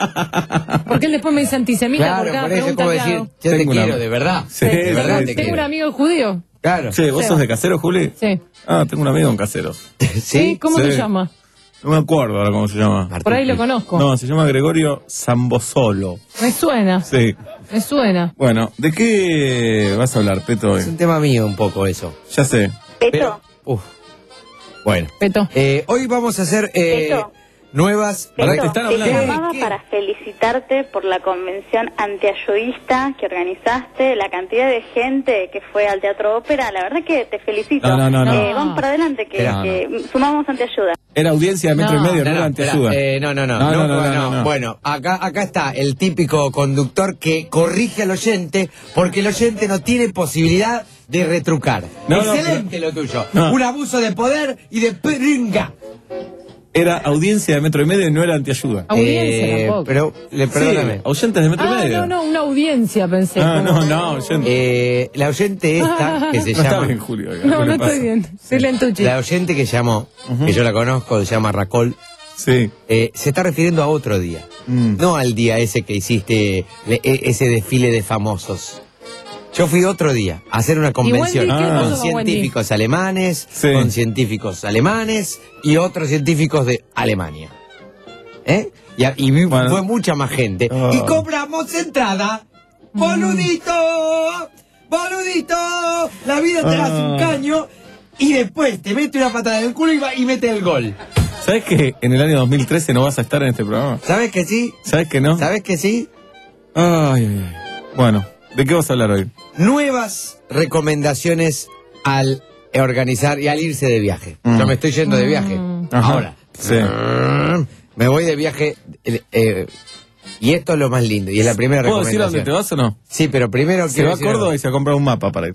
duda. Porque él después me dice antisemita claro, por cada por eso pregunta como que decir, hago. yo te Tengo quiero, una... de verdad. Sí, de sí, verdad sí, te Tengo quiero. un amigo judío. Claro. Sí, ¿vos Seba. sos de Casero, Juli? Sí. Ah, tengo un amigo en Casero. ¿Sí? ¿Sí? ¿Cómo Sí. se llama? No me acuerdo ahora cómo se llama. Por ahí lo conozco. No, se llama Gregorio Zambosolo. Me suena. Sí. Me suena. Bueno, ¿de qué vas a hablar, Peto, hoy? Es un tema mío un poco eso. Ya sé. Peto. Pero, uf. Bueno. Peto. Eh, hoy vamos a hacer eh, Peto. nuevas... Peto, ¿Para qué están te hablando? llamaba ¿Qué? para felicitarte por la convención antiayudista que organizaste, la cantidad de gente que fue al Teatro Ópera, la verdad que te felicito. No, no, no, no. Eh, vamos para adelante que, Espera. que sumamos antiayuda. Era audiencia de metro No. y medio, no, No, era no, antiayuda. espera, eh, no, no, no, No, no, no, no, no, no, no. Bueno, acá, acá está el típico conductor que corrige al oyente porque el oyente no tiene posibilidad de retrucar. No, no, Excelente lo tuyo. No. Un abuso de poder y de pringa. Era audiencia de metro y medio y no era antiayuda. Audiencia Eh, tampoco. pero, le, perdóname. Sí, oyentes de metro y Ah, medio. no, no, una audiencia pensé. Ah, como- no, no, oyente. Eh, la oyente esta que se no está llama... bien, Julio. oiga, No, ¿qué no le pasa? estoy bien. Soy lentuchi. La oyente que llamó, Ujú. que yo la conozco, se llama Racol, Sí. eh, se está refiriendo a otro día. Mm. No al día ese que hiciste, le- e- ese desfile de famosos. Yo fui otro día a hacer una convención Wendy? ¿Qué Ah. pasó con con Wendy? científicos alemanes, Sí. con científicos alemanes y otros científicos de Alemania. ¿Eh? Y, a- y vi- Bueno. fue mucha más gente. Oh. Y cobramos entrada. boludito, boludito, la vida te hace un caño y después te mete una patada en el culo y, va, y mete el gol. ¿Sabes que en el año dos mil trece no vas a estar en este programa? ¿Sabes que sí? ¿Sabes que no? ¿Sabes que sí? Ay, ay, ay. Bueno, ¿de qué vas a hablar hoy? Nuevas recomendaciones al organizar y al irse de viaje. Mm. Yo me estoy yendo de viaje. Ajá. Ahora. Sí. Me voy de viaje eh, eh, y esto es lo más lindo y es la primera ¿Puedo recomendación. decir a dónde te vas o no? Sí, pero primero se quiero va a Córdoba algo. Y se ha comprado un mapa para ir.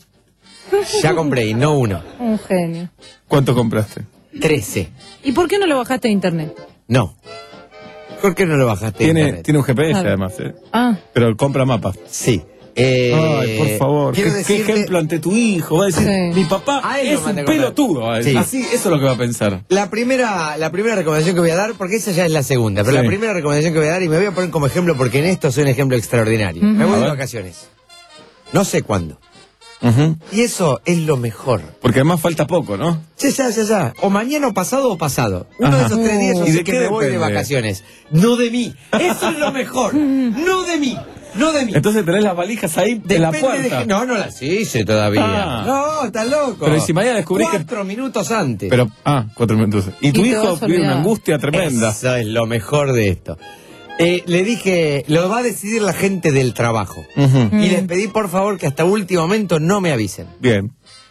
Ya compré y no uno. Un genio. ¿Cuánto compraste? Trece. ¿Y por qué no lo bajaste de internet? No. ¿Por qué no lo bajaste de Tiene, internet? tiene un G P S Claro. además, ¿eh? Ah. Pero compra mapas. Sí. Eh, Ay, por favor, ¿qué, decirte... qué ejemplo ante tu hijo? Va a decir, Sí. mi papá es un pelotudo. Sí. Así, eso es lo que va a pensar. La primera, la primera recomendación que voy a dar, porque esa ya es la segunda, pero Sí. la primera recomendación que voy a dar, y me voy a poner como ejemplo porque en esto soy un ejemplo extraordinario. Uh-huh. Me voy A de ver. vacaciones. No sé cuándo. Uh-huh. Y eso es lo mejor. Porque además falta poco, ¿no? Ya, ya, ya, ya. O mañana o pasado o pasado. Uno Ajá. de esos tres días yo ¿Y sé de que qué me voy de depende? vacaciones. No de mí. Eso es lo mejor. No de mí. No de mí. Entonces tenés las valijas ahí en la Depende puerta. de- No, no las hice todavía. Ah. No, estás loco. Pero ¿y si mañana descubrís que- Cuatro minutos antes. Pero, ah, cuatro minutos. Y tu Y te hijo vas a vive una olvidar. angustia tremenda. Eso es lo mejor de esto. Eh, le dije, lo va a decidir la gente del trabajo. Ujú. Y les pedí por favor que hasta último momento no me avisen. Bien.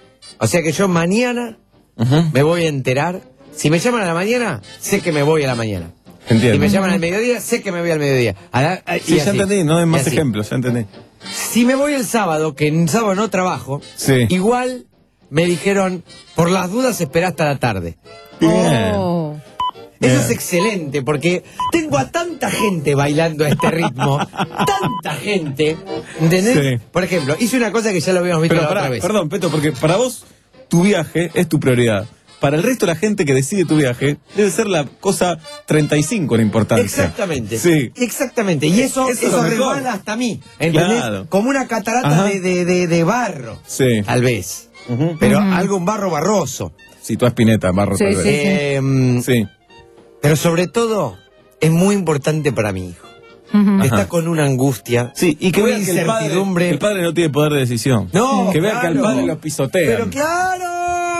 O sea que yo mañana Ujú. me voy a enterar. Si me llaman a la mañana, sé que me voy a la mañana. Entiendo. Si me llaman al mediodía, sé que me voy al mediodía. A la- a- y Sí, ya así. entendí, no hay Y más así. ejemplos, ya entendí. Si me voy el sábado, que en sábado no trabajo, Sí. igual me dijeron, por las dudas espera hasta la tarde. Bien. Oh. Eso Bien. es excelente porque tengo a tanta gente bailando a este ritmo, tanta gente, ¿entendés? Sí. Por ejemplo, hice una cosa que ya lo habíamos visto Pero la pará, otra vez. perdón, Peto, porque para vos tu viaje es tu prioridad. Para el resto de la gente que decide tu viaje, debe ser la cosa treinta y cinco la importancia. Exactamente. Sí. Exactamente. Y eso, Eso es eso lo mejor. resbala hasta mí. ¿Entendés? Claro. Como una catarata Ajá. de, de, de, de barro. Sí. Tal vez. Ujú. Pero Ujú. algo un barro barroso. Sí, tú Spinetta, Barro, Sí, tal sí, vez. Eh, Sí. Pero sobre todo, es muy importante para mi hijo. Ujú. Que Ajá. está con una angustia. Sí, y que una vea que el padre, incertidumbre. el padre no tiene poder de decisión. No, que vea que al claro. padre lo pisotean. Pero claro.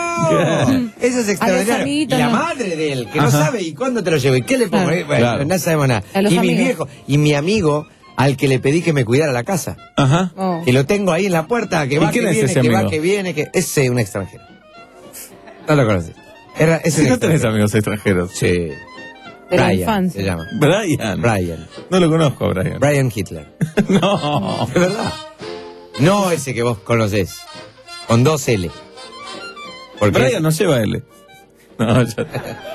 Claro. Eso es extraordinario. amiguitos Y la no. madre de él, que no Ajá. sabe y cuándo te lo llevo y qué le pongo. Claro. Eh, Bueno, Claro. no sabemos nada. A los Y mi amigos. viejo, y mi amigo al que le pedí que me cuidara la casa. Ajá. Oh. Que lo tengo ahí en la puerta, que ¿Y va, que quién es viene, ese que va, amigo? que viene, que. Ese es un extranjero. No lo conoces. Era, es Si un no tenés extranjero. amigos extranjeros. Sí. De la Brian, infancia. se llama. Brian. Brian. No lo conozco a Brian. Brian Hitler. No. ¿De verdad? No ese que vos conocés. Con dos L. Porque Brian no lleva L. No, ya.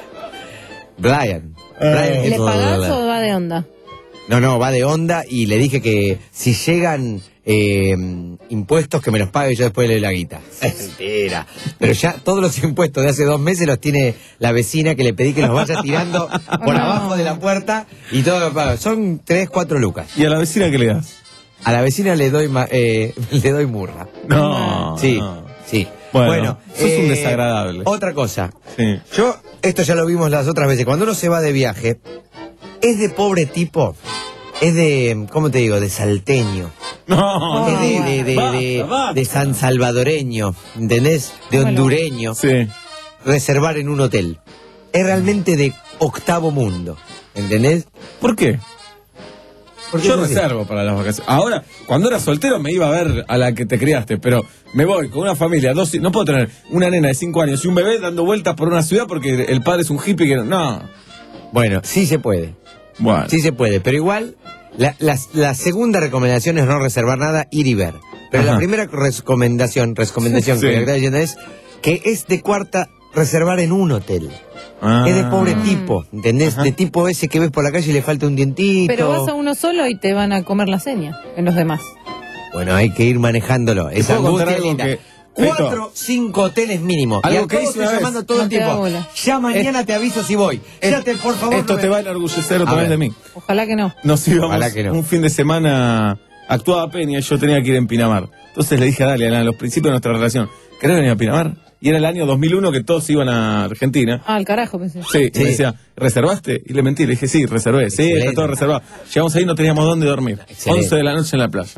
Brian. Eh. Brian ¿Le Hitler. pagás o va de onda? No, no, va de onda y le dije que si llegan eh, impuestos que me los pague yo después le doy la guita. Es mentira. Pero ya todos los impuestos de hace dos meses los tiene la vecina que le pedí que los vaya tirando por No. abajo de la puerta y todo lo pago. Son tres, cuatro lucas. ¿Y a la vecina qué le das? A la vecina le doy ma- eh, le doy murra. No. Sí, no. sí. Bueno, sos un eh, desagradable. Otra cosa. Sí. Yo, esto ya lo vimos las otras veces. Cuando uno se va de viaje, es de pobre tipo. Es de, ¿cómo te digo? De salteño. No. Es de, de, de, Basta, de- basta. de san salvadoreño. ¿Entendés? De hondureño. Sí. Reservar en un hotel. Es realmente de octavo mundo. ¿Entendés? ¿Por qué? Porque Yo es así. reservo para las vacaciones. Ahora, cuando era soltero me iba a ver a la que te criaste, pero me voy con una familia, dos, no puedo tener una nena de cinco años y un bebé dando vueltas por una ciudad porque el padre es un hippie que no. no. Bueno, sí se puede. Bueno. Sí se puede, pero igual la, la, la segunda recomendación es no reservar nada, ir y ver. Pero Ajá. la primera recomendación, recomendación Sí. que le estoy diciendo es que es de cuarta reservar en un hotel. Ah. Es de pobre tipo, ¿entendés? Ajá. De tipo ese que ves por la calle y le falta un dientito. Pero vas a uno solo y te van a comer la seña en los demás. Bueno, hay que ir manejándolo. Esa puedo contar angustia algo linda. que- Cuatro, Beto. cinco hoteles mínimo. Algo y a que todos hice una estoy vez. llamando todo No el te da tiempo. bola. Ya mañana te aviso si voy. Ya te, por favor. Esto no te me- va a enorgullecer otra A vez ver. de mí. Ojalá que no. Nos íbamos Ojalá que no. un fin de semana, actuaba Peña y yo tenía que ir en Pinamar. Entonces le dije a Dalia, a los principios de nuestra relación, ¿querés venir a Pinamar? Y era el año dos mil uno que todos iban a Argentina. Ah, al carajo, pensé. Sí, Sí. y me decía, ¿reservaste? Y le mentí, le dije, sí, reservé. Sí, Excelente. está todo reservado. Llegamos ahí y no teníamos dónde dormir. Excelente. once de la noche en la playa.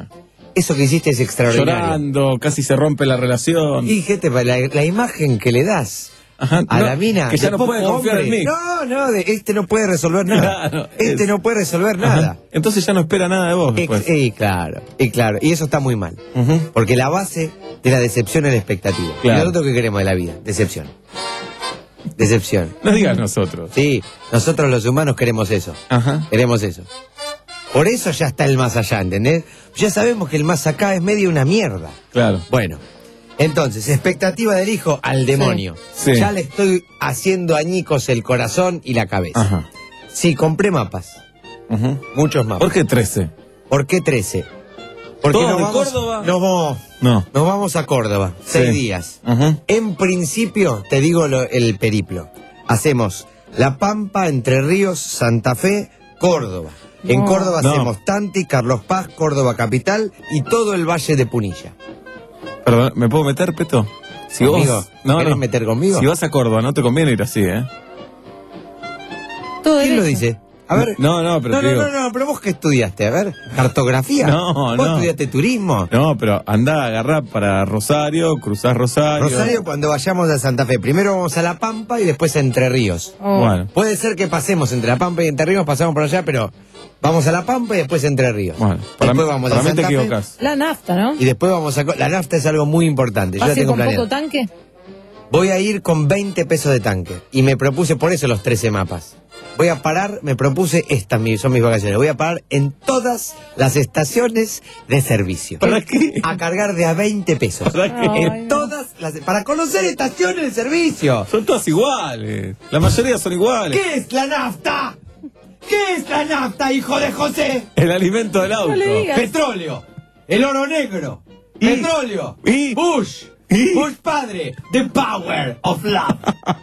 eso que hiciste es extraordinario. Llorando, casi se rompe la relación. Y gente, la, la imagen que le das Ajá, a no, la mina. que ya de no poco puede confiar hombre. en mí. No, no, de, este no puede resolver nada. Claro, este es- no puede resolver Ajá. nada. Entonces ya no espera nada de vos después. Ex- y claro, y claro, y eso está muy mal. Ujú. Porque la base de la decepción es la expectativa. Claro. Y nosotros qué queremos de la vida, decepción. Decepción. No digas nosotros. Sí, nosotros los humanos queremos eso. Ajá. Queremos eso. Por eso ya está el más allá, ¿entendés? Ya sabemos que el más acá es medio una mierda. Claro. Bueno, entonces, expectativa del hijo al demonio. Sí. Ya le estoy haciendo añicos el corazón y la cabeza. Ajá. Sí, compré mapas. Ujú. Muchos mapas. ¿Por qué trece? ¿Por qué trece? Porque ¿Todos nos de vamos, Córdoba? Nos vamos, No. nos vamos a Córdoba, seis Sí. días. Ujú. En principio, te digo lo- el periplo. Hacemos La Pampa, Entre Ríos, Santa Fe, Córdoba. En No. Córdoba No. hacemos Tanti, Carlos Paz, Córdoba Capital y todo el Valle de Punilla. Perdón, ¿me puedo meter, Peto? Si ¿Conmigo? vos, no, ¿Querés no. meter conmigo? Si vas a Córdoba, no te conviene ir así, ¿eh? Todo ¿Quién lo derecho. dice? A ver. No, no, pero no, te no, digo- no, no, pero vos qué estudiaste, a ver, cartografía. No, ¿Vos no. estudiaste turismo? No, pero andá, agarrá para Rosario, cruzás Rosario. Rosario, cuando vayamos a Santa Fe, primero vamos a La Pampa y después a Entre Ríos. Oh. Bueno, Puede ser que pasemos entre La Pampa y Entre Ríos, pasamos por allá, pero vamos a La Pampa y después a Entre Ríos. bueno. Para, Después mí- vamos a para mí te Santa Fe. equivocás. La nafta, ¿no? Y después vamos a... co- La nafta es algo muy importante, yo ¿Vas la a ir tengo con planeado. poco tanque? Voy a ir con veinte pesos de tanque. Y me propuse por eso los trece mapas. Voy a parar, me propuse, estas mi- son mis vacaciones, voy a parar en todas las estaciones de servicio. ¿Para qué? A cargar de a veinte pesos. ¿Para qué? Ay, En no. todas las... Para conocer estaciones de servicio. Son todas iguales. La mayoría son iguales. ¿Qué es la nafta? ¿Qué es la nafta, hijo de José? El alimento del auto. No le digas. Petróleo, el oro negro, Y- petróleo, y- Bush, y- Bush padre, the power of love.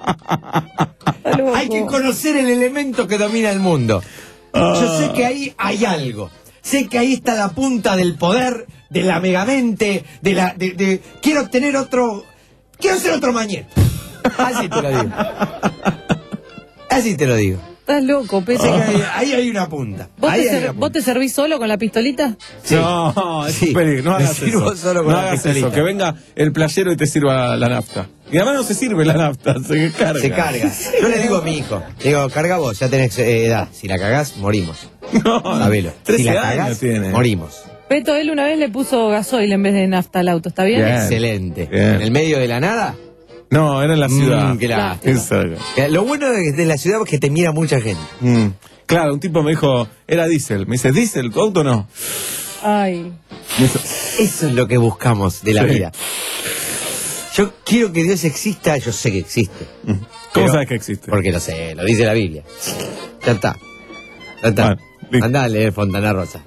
Está loco. Hay que conocer el elemento que domina el mundo. Yo sé que ahí hay algo. Sé que ahí está la punta del poder, de la megamente, de la... De, de- quiero tener otro... Quiero ser otro Mañeto. Así te lo digo. Así te lo digo. Estás loco, Sé Peto. que ahí, ahí hay una punta. ¿Vos, Ahí te hay ser- una ¿Vos punta. te servís solo con la pistolita? Sí. No, es Sí. un peligro. No hagas Me sirvo eso. solo con no la hagas pistolita. eso. Que venga el playero y te sirva la nafta. Y además no se sirve la nafta, se carga. Se carga. Yo le digo a mi hijo, le digo, carga vos, ya tenés eh, edad. Si la cagás, morimos. No, Sabelo. Si trece la años cagás, tiene. morimos. Peto, él una vez le puso gasoil en vez de nafta al auto, ¿está bien? Bien. Excelente. Bien. En el medio de la nada. No, era en la ciudad. Mm, qué lástima. Eso. Eh, Lo bueno de, de la ciudad es que te mira mucha gente. Mm. Claro, un tipo me dijo, era diésel. Me dice, ¿diésel? ¿Tu auto no? Ay. Me dice, Eso es lo que buscamos de la Sí. vida. Yo quiero que Dios exista, yo sé que existe. ¿Cómo Pero- sabes que existe? Porque lo sé, lo dice la Biblia. Ya está. Ya está. Bueno, listo. Andá a leer Fontana Rosa.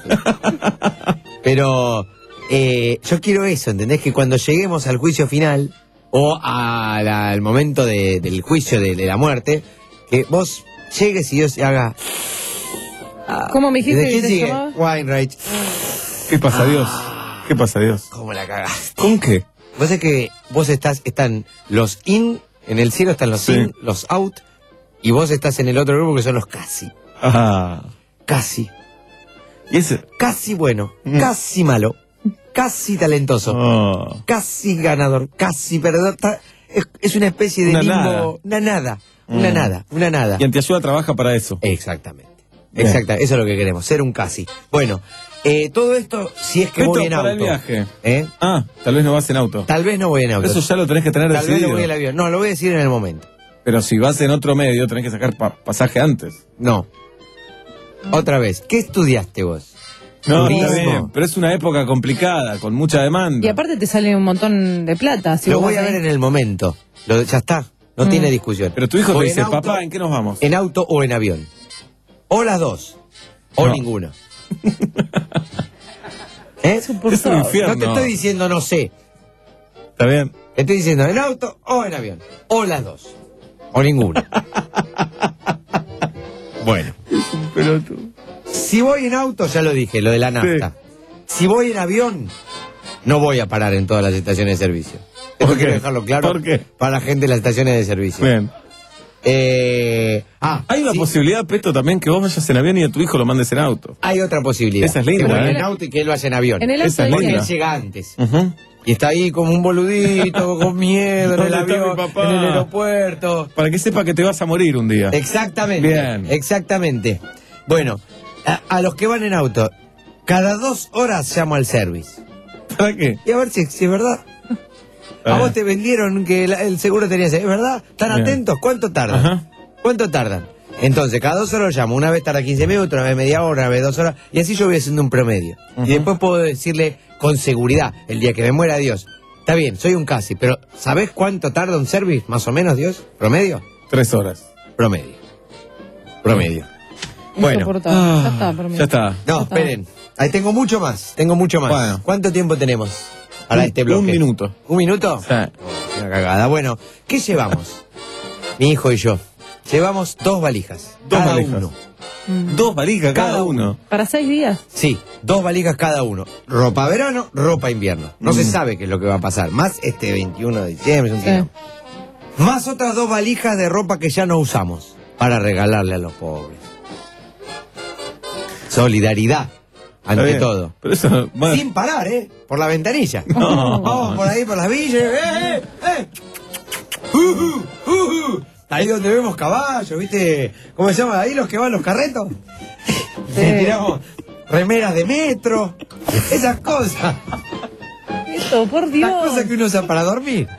Pero eh, yo quiero eso, ¿entendés? Que cuando lleguemos al juicio final o a la- al momento de- del juicio de, de la muerte, que vos llegues y Dios se haga... Ah, ¿Cómo me dijiste ¿de que quién se sigue? llamaba? Weinreich. ¿Qué pasa, Dios? ¿Qué pasa, Dios? ¿Cómo la cagaste? ¿Con qué? Vos sabés que vos estás, están los in, en el cielo están los Sí. in, los out, y vos estás en el otro grupo que son los casi. Ah. Casi. ¿Y ese? Casi bueno, Mm. casi malo, casi talentoso, Oh. casi ganador, casi perdedor. ta- Es, es una especie de Una limbo. nada. Una nada. Una Mm. nada. Una nada. Y Antiayuda trabaja para eso. Exactamente. Bien. Exacta, eso es lo que queremos, ser un casi. Bueno, eh, todo esto, si es que Beto, voy en para auto. el viaje. ¿eh? Ah, tal vez no vas en auto. Tal vez no voy en auto. Eso ya lo tenés que tener Tal vez decidido. no voy en avión. No, lo voy a decir en el momento. Pero si vas en otro medio, tenés que sacar pa- pasaje antes. No. Otra vez, ¿qué estudiaste vos? No, Turismo. está bien, pero es una época complicada, con mucha demanda. Y aparte te sale un montón de plata. Si Lo vos voy a vas ver ahí. en el momento. Lo- ya está. No Mm. tiene discusión. Pero tu hijo Voy te en dice, auto, papá, ¿en qué nos vamos? ¿En auto o en avión? O las dos. O No. ninguno. ¿Eh? Es un infierno. No te estoy diciendo no sé. Está bien. Te estoy diciendo en auto o en avión. O las dos. O ninguno. Bueno. Pero tú... Si voy en auto, ya lo dije, lo de la nafta. Si voy en avión, no voy a parar en todas las estaciones de servicio. Esto ¿Por quiero qué? dejarlo claro ¿Por qué? para la gente de las estaciones de servicio. Bien. Eh, ah, Hay una sí. posibilidad, Peto, también que vos vayas en avión y a tu hijo lo mandes en auto. Hay otra posibilidad. Esa es linda, Que vaya ¿eh? en auto y que él vaya en avión. En el auto Esa es dice- Porque linda. él llega antes. Ujú. Y está ahí como un boludito, con miedo en el ¿Dónde está avión, mi papá? en el aeropuerto. Para que sepa que te vas a morir un día. Exactamente. Bien. Exactamente. Bueno, a, a los que van en auto, cada dos horas llamo al service. ¿Para qué? Y a ver si, si es verdad. A Ah. vos te vendieron que la- el seguro tenía ese. ¿Es verdad? ¿Están Bien. atentos? ¿Cuánto tardan? Ajá. ¿Cuánto tardan? Entonces, cada dos horas lo llamo. Una vez tarda quince minutos, una vez media hora, una vez dos horas. Y así yo voy haciendo un promedio. Ujú. Y después puedo decirle con seguridad, el día que me muera Dios. Está bien, soy un casi, pero ¿sabés cuánto tarda un service? Más o menos, Dios. ¿Promedio? Tres horas. Promedio. Promedio. Bueno. Insoportable. Ah, Ya está, por mí. Ya está. No, esperen. Ahí tengo mucho más. Tengo mucho más. Bueno. ¿Cuánto tiempo tenemos para Un- este bloque? un minuto. ¿Un minuto? Sí. Una cagada. Bueno, ¿qué llevamos? Mi hijo y yo. Llevamos dos valijas. Dos cada valijas. uno. Dos valijas cada, Cada uno. Para seis días. Sí, dos valijas cada uno. Ropa verano, ropa invierno. No Mm. se sabe qué es lo que va a pasar. Más este veintiuno de diciembre, es un Sí. quilombo. Más otras dos valijas de ropa que ya no usamos para regalarle a los pobres. Solidaridad, Está ante bien. todo. Pero eso. bueno, Sin parar, ¿eh? Por la ventanilla. No. Vamos por ahí, por las villas. ¡Eh, eh, eh! Uh, uh, uh, uh. Ahí donde vemos caballos, ¿viste? ¿Cómo se llama? Ahí los que van los carretos. Le tiramos remeras de metro. Esas cosas. Esto, por Dios. Las cosas que uno usa para dormir.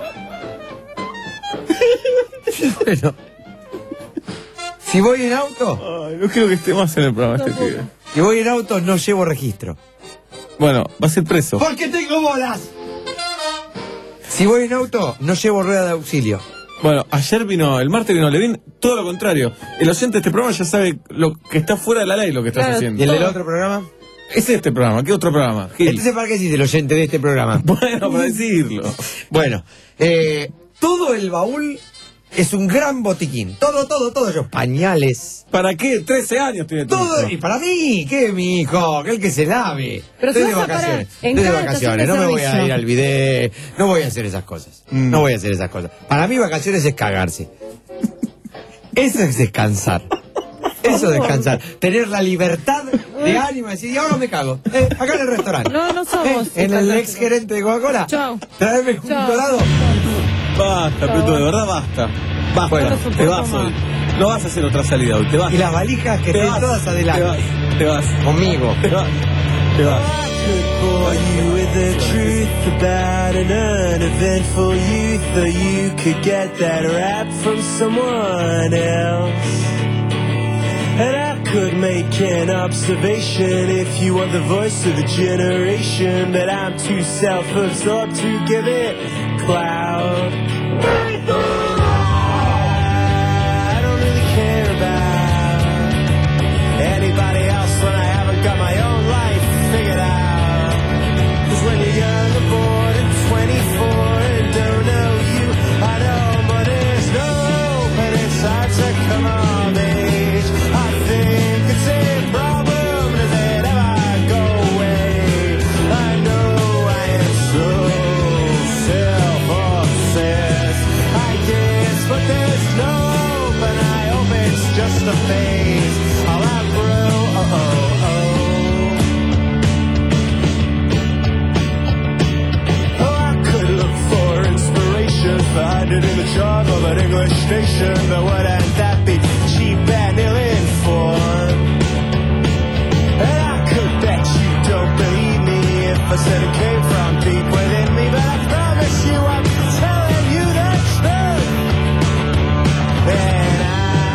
Bueno. Si voy en auto, Ay, no creo que esté más en el programa este pibe. si voy en auto no llevo registro. Bueno, va a ser preso. Porque tengo bolas. Si voy en auto, no llevo rueda de auxilio. Bueno, ayer vino, el martes vino Levin, todo lo contrario. El oyente de este programa ya sabe lo que está fuera de la ley lo que estás Claro. haciendo. ¿Y el del otro programa? Es este programa, ¿qué otro programa? Gil. Entonces, ¿para qué existe el oyente de este programa? Bueno, para decirlo. Bueno, eh, todo el baúl es un gran botiquín. Todo, todo, todo. Yo, pañales. ¿Para qué? trece años tiene tu Todo. hijo. Y para mí, ¿qué, mi hijo? Que el que se lave. Pero Estoy si de vas a parar vacaciones. en Estoy de cada estación vacaciones. de No me voy a servicio. ir al video. No voy a hacer esas cosas. Mm. No voy a hacer esas cosas. Para mí, vacaciones es cagarse. Eso es descansar. Eso es descansar. Tener la libertad de ánimo. Decir, y ahora me cago. Eh, acá en el restaurante. No, no somos. Eh, en el ex gerente de Coca-Cola. Chao. Tráeme un Chao. dorado. Basta, Peto, de verdad basta. Basta, Bueno, te vas hoy. No vas a hacer otra salida hoy, te vas. Y las valijas que Te estén vas, todas adelante. Te vas, te vas, Conmigo. te vas, te vas. Bore you with the truth about an uneventful youth, or you could get that rap from someone else. And I could make an observation if you want the voice of the generation, but I'm too self-absorbed to give it clout. I don't really care about anybody else when I haven't got my own life figured out. 'Cause when you're young and bored and twenty-four and don't know you, I know, but there's no hope and it's hard to come of age. I think it's a problem, does it ever go away? I know I am so self-obsessed, I guess, but there's no hope and I hope it's just a phase. I'll outgrow, oh, oh, oh. Oh, I could look for inspiration, find it in the charm of an English station, but wouldn't that be cheap and ill-informed? And I could bet you don't believe me if I said it came from deep within me, but I promise you I'm telling you the truth. And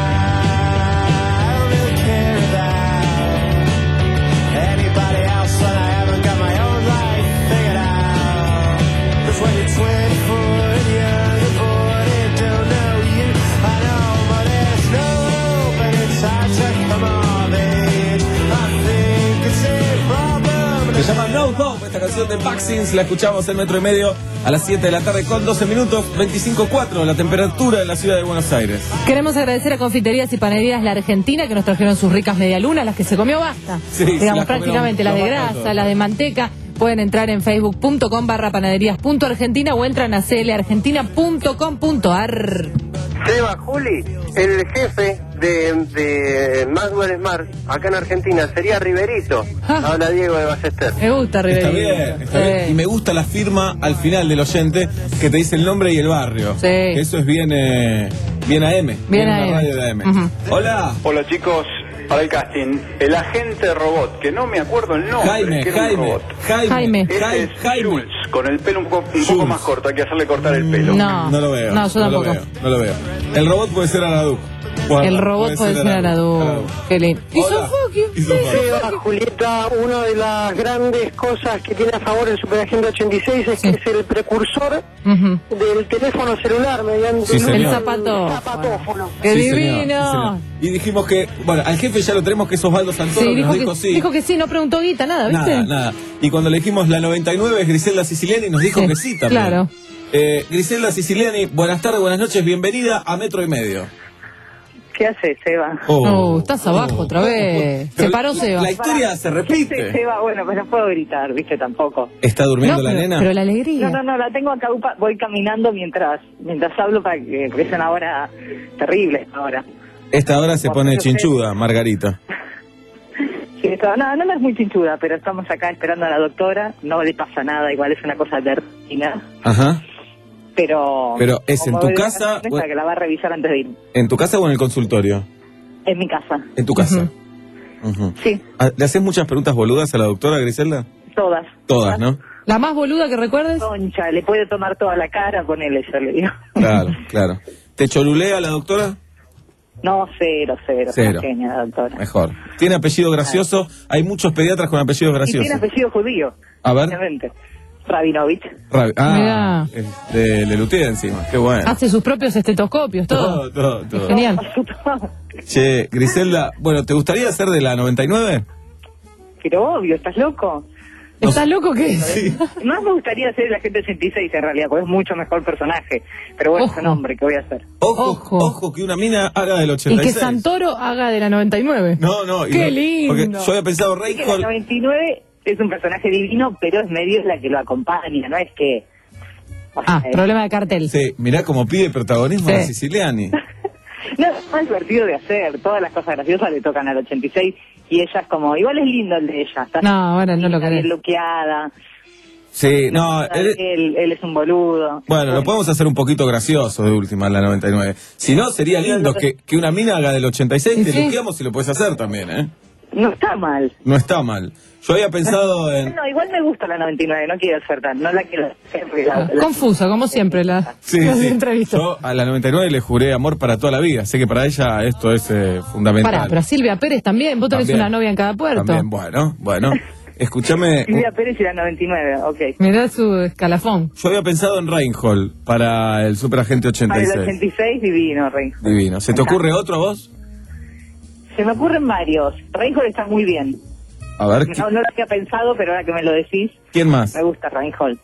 I don't really care about anybody else when I haven't got my own life figured out. 'Cause when you're twenty-four and young and bored and don't know you, I know, but there's no hope and it's hard to come of age. I think it's a problem. Se llama No Hope, esta canción de Vaccines, la escuchamos en Metro y Medio a las siete de la tarde con doce minutos, veinticinco cuatro la temperatura en la ciudad de Buenos Aires. Queremos agradecer a Confiterías y Panaderías La Argentina que nos trajeron sus ricas medialunas, las que se comió basta. Sí, se las Digamos, comieron prácticamente las de los grasa, baratos. las de manteca. pueden entrar en facebook.com barra panaderías.argentina o entran a clargentina punto com punto ar. Seba, Juli, el jefe de, de Maxwell Smart acá en Argentina sería Riverito. Habla Diego de Ballester. Me gusta Riverito. Está bien, está bien. Y me gusta la firma al final del oyente que te dice el nombre y el barrio. Sí. Que eso es bien, eh, bien A M. Bien una A M. radio de A M. Uh-huh. Hola. Hola chicos, para el casting, el agente robot, que no me acuerdo el nombre. Jaime, que era un Jaime, robot. Jaime, Jaime. Ese Jaime, es Jaime. Jules, con el pelo un poco, un poco más corto, hay que hacerle cortar el pelo. No. No lo veo. No, yo no lo tampoco. veo, no lo veo. El robot puede ser Araduc. El robot puede ser Aradú. Qué lindo. Y Hola. Sofokio. Y Sofokio. Seba, Julieta, una de las grandes cosas que tiene a favor el Superagente ochenta y seis es que es el precursor Ujú. del teléfono celular mediante Sí, un señor. El zapato. zapatófono. Qué Sí, señor, divino. sí, señor. Y dijimos que, bueno, al jefe ya lo tenemos, que es Osvaldo Santoro, Sí, que dijo nos que, dijo sí. dijo que sí, no preguntó guita, nada, ¿viste? Nada, nada. Y cuando le dijimos la noventa y nueve es Griselda Siciliani, nos dijo Sí, que sí también. claro. Eh, Griselda Siciliani, buenas tardes, buenas noches, bienvenida a Metro y Medio. ¿Qué haces, Seba? Oh. Oh, estás abajo otra vez. Se Pero paró la- Seba. La historia se repite. Seba, bueno, pues no puedo gritar, viste, tampoco. ¿Está durmiendo No, la pero, nena? pero la alegría. No, no, no, la tengo acá, upa, voy caminando mientras mientras hablo para que, porque es una hora terrible ahora. Esta hora se pone chinchuda, Margarita. Sí, esto- no, no, no es muy chinchuda, pero estamos acá esperando a la doctora, no le pasa nada, igual es una cosa de rutina, Ajá. pero... Pero, ¿es en como tu de casa vacaciones, o- para que la va a revisar antes de ir. ¿En tu casa o en el consultorio? En mi casa, En tu casa. Ujú. sí, Ah, ¿Le haces muchas preguntas boludas a la doctora Griselda? todas. Todas, ¿no? La más boluda que recuerdes. Concha, le puede tomar toda la cara, ponele, yo le digo. Claro, claro. ¿Te cholulea la doctora? No, cero, cero, Cero. pequeña la doctora. Mejor. ¿Tiene apellido gracioso? Hay muchos pediatras con apellidos Y graciosos. tiene apellido judío. A ver. Obviamente. Rabinovich. Rabi- Ah, Mirá. es de Lelutier encima. Qué bueno. Hace sus propios estetoscopios, todo. Todo, todo, todo. Genial. Che, Griselda, bueno, ¿te gustaría ser de la noventa y nueve? Pero obvio, ¿estás loco? ¿Estás loco qué? Sí. Más me gustaría ser el agente ochenta y seis en realidad, porque es mucho mejor personaje. Pero bueno, Ojo. es un hombre, ¿qué voy a hacer? Ojo, Ojo. ojo, que una mina haga del Y ochenta y que seis. Santoro haga de la noventa y nueve. No, no. y Qué no- lindo. Porque yo había pensado Es que la Reinhold. noventa y nueve es un personaje divino, pero es medio la que lo acompaña, no es que... o sea, Ah, es- problema de cartel. Sí, mirá cómo pide protagonismo Sí. a Siciliani. No, es más divertido de hacer. Todas las cosas graciosas le tocan al ochenta y seis y ella es como... Igual es lindo el de ella. Está No, ahora no lo está querés. bien luqueada. Sí, no. él- Él, él es un boludo. bueno, lo podemos hacer un poquito gracioso de última, la noventa y nueve. Si no, sería lindo que, que una mina haga del ochenta y seis, Sí, te sí. luqueamos y lo puedes hacer también, ¿eh? No está mal. No está mal. Yo había pensado en... No, igual me gusta la noventa y nueve, no quiero ser tan, no la quiero hacer. La, la- Confusa, como siempre, la, Sí, las sí. entrevistas. Yo a la noventa y nueve le juré amor para toda la vida. Sé que para ella esto es eh, fundamental. Pará, pero a Silvia Pérez también. Vos tenés También. una novia en cada puerto. También, bueno, bueno. Escúchame. Silvia Pérez y la noventa y nueve, ok. Mirá su escalafón. Yo había pensado en Reinhold para el Superagente ochenta Para y el seis. ochenta y seis, divino, Rey. Divino. ¿Se te ocurre otro a vos? Se me ocurren varios. Reinhold está muy bien. A ver, No, no lo había pensado, pero ahora que me lo decís, ¿quién más? me gusta Reinhold.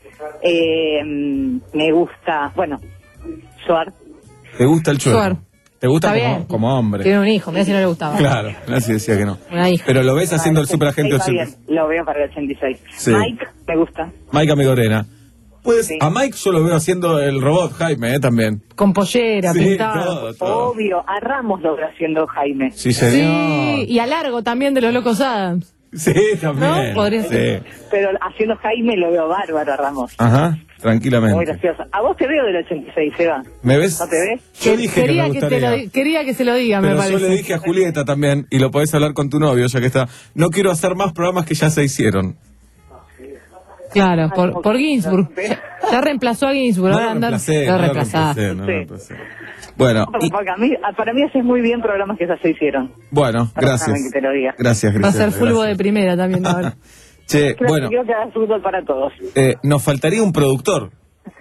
Eh, mm, me gusta, bueno, Suar. ¿Te gusta el chueco? Suar. ¿Te gusta Está como, bien. como hombre? Tiene un hijo, mirá si no le gustaba. Claro, nadie decía que no. Una hija. Pero lo ves haciendo el Superagente Está ochenta y bien, seis. lo veo para el ochenta y seis. Sí. Mike, me gusta. Mike Amigorena. Pues Sí. a Mike yo lo veo haciendo el robot Jaime, ¿eh? También. Con pollera, Sí, pintado. todo, todo. Obvio, a Ramos lo veo haciendo Jaime. Sí, señor. Sí, y a largo también de los Locos Adams. Sí, también. ¿No? Podría ser. Sí. Pero haciendo Jaime lo veo bárbaro a Ramos. Ajá, Muy tranquilamente. gracioso. A vos te veo del ochenta y seis, Eva. ¿Me ves? ¿No te ves? Yo dije que quería, me que te gustaría. lo, di- quería que se lo diga, Pero me yo parece. le dije a Julieta también, y lo podés hablar con tu novio, ya que está. No quiero hacer más programas que ya se hicieron. Claro, por, por Ginsburg. Ya, ya reemplazó a Ginsburg, No ahora lo andar. reemplacé, Lo no lo reemplazás. reemplacé, no lo Sí. reemplacé. Bueno, Porque y- para mí, para mí haces muy bien programas que ya se hicieron. bueno, Perdóname gracias. que te lo diga. Gracias, Va a Griselda, ser fútbol de gracias. primera también ahora. Che, Creo, bueno, creo que hagas fútbol para todos. eh, nos faltaría un productor.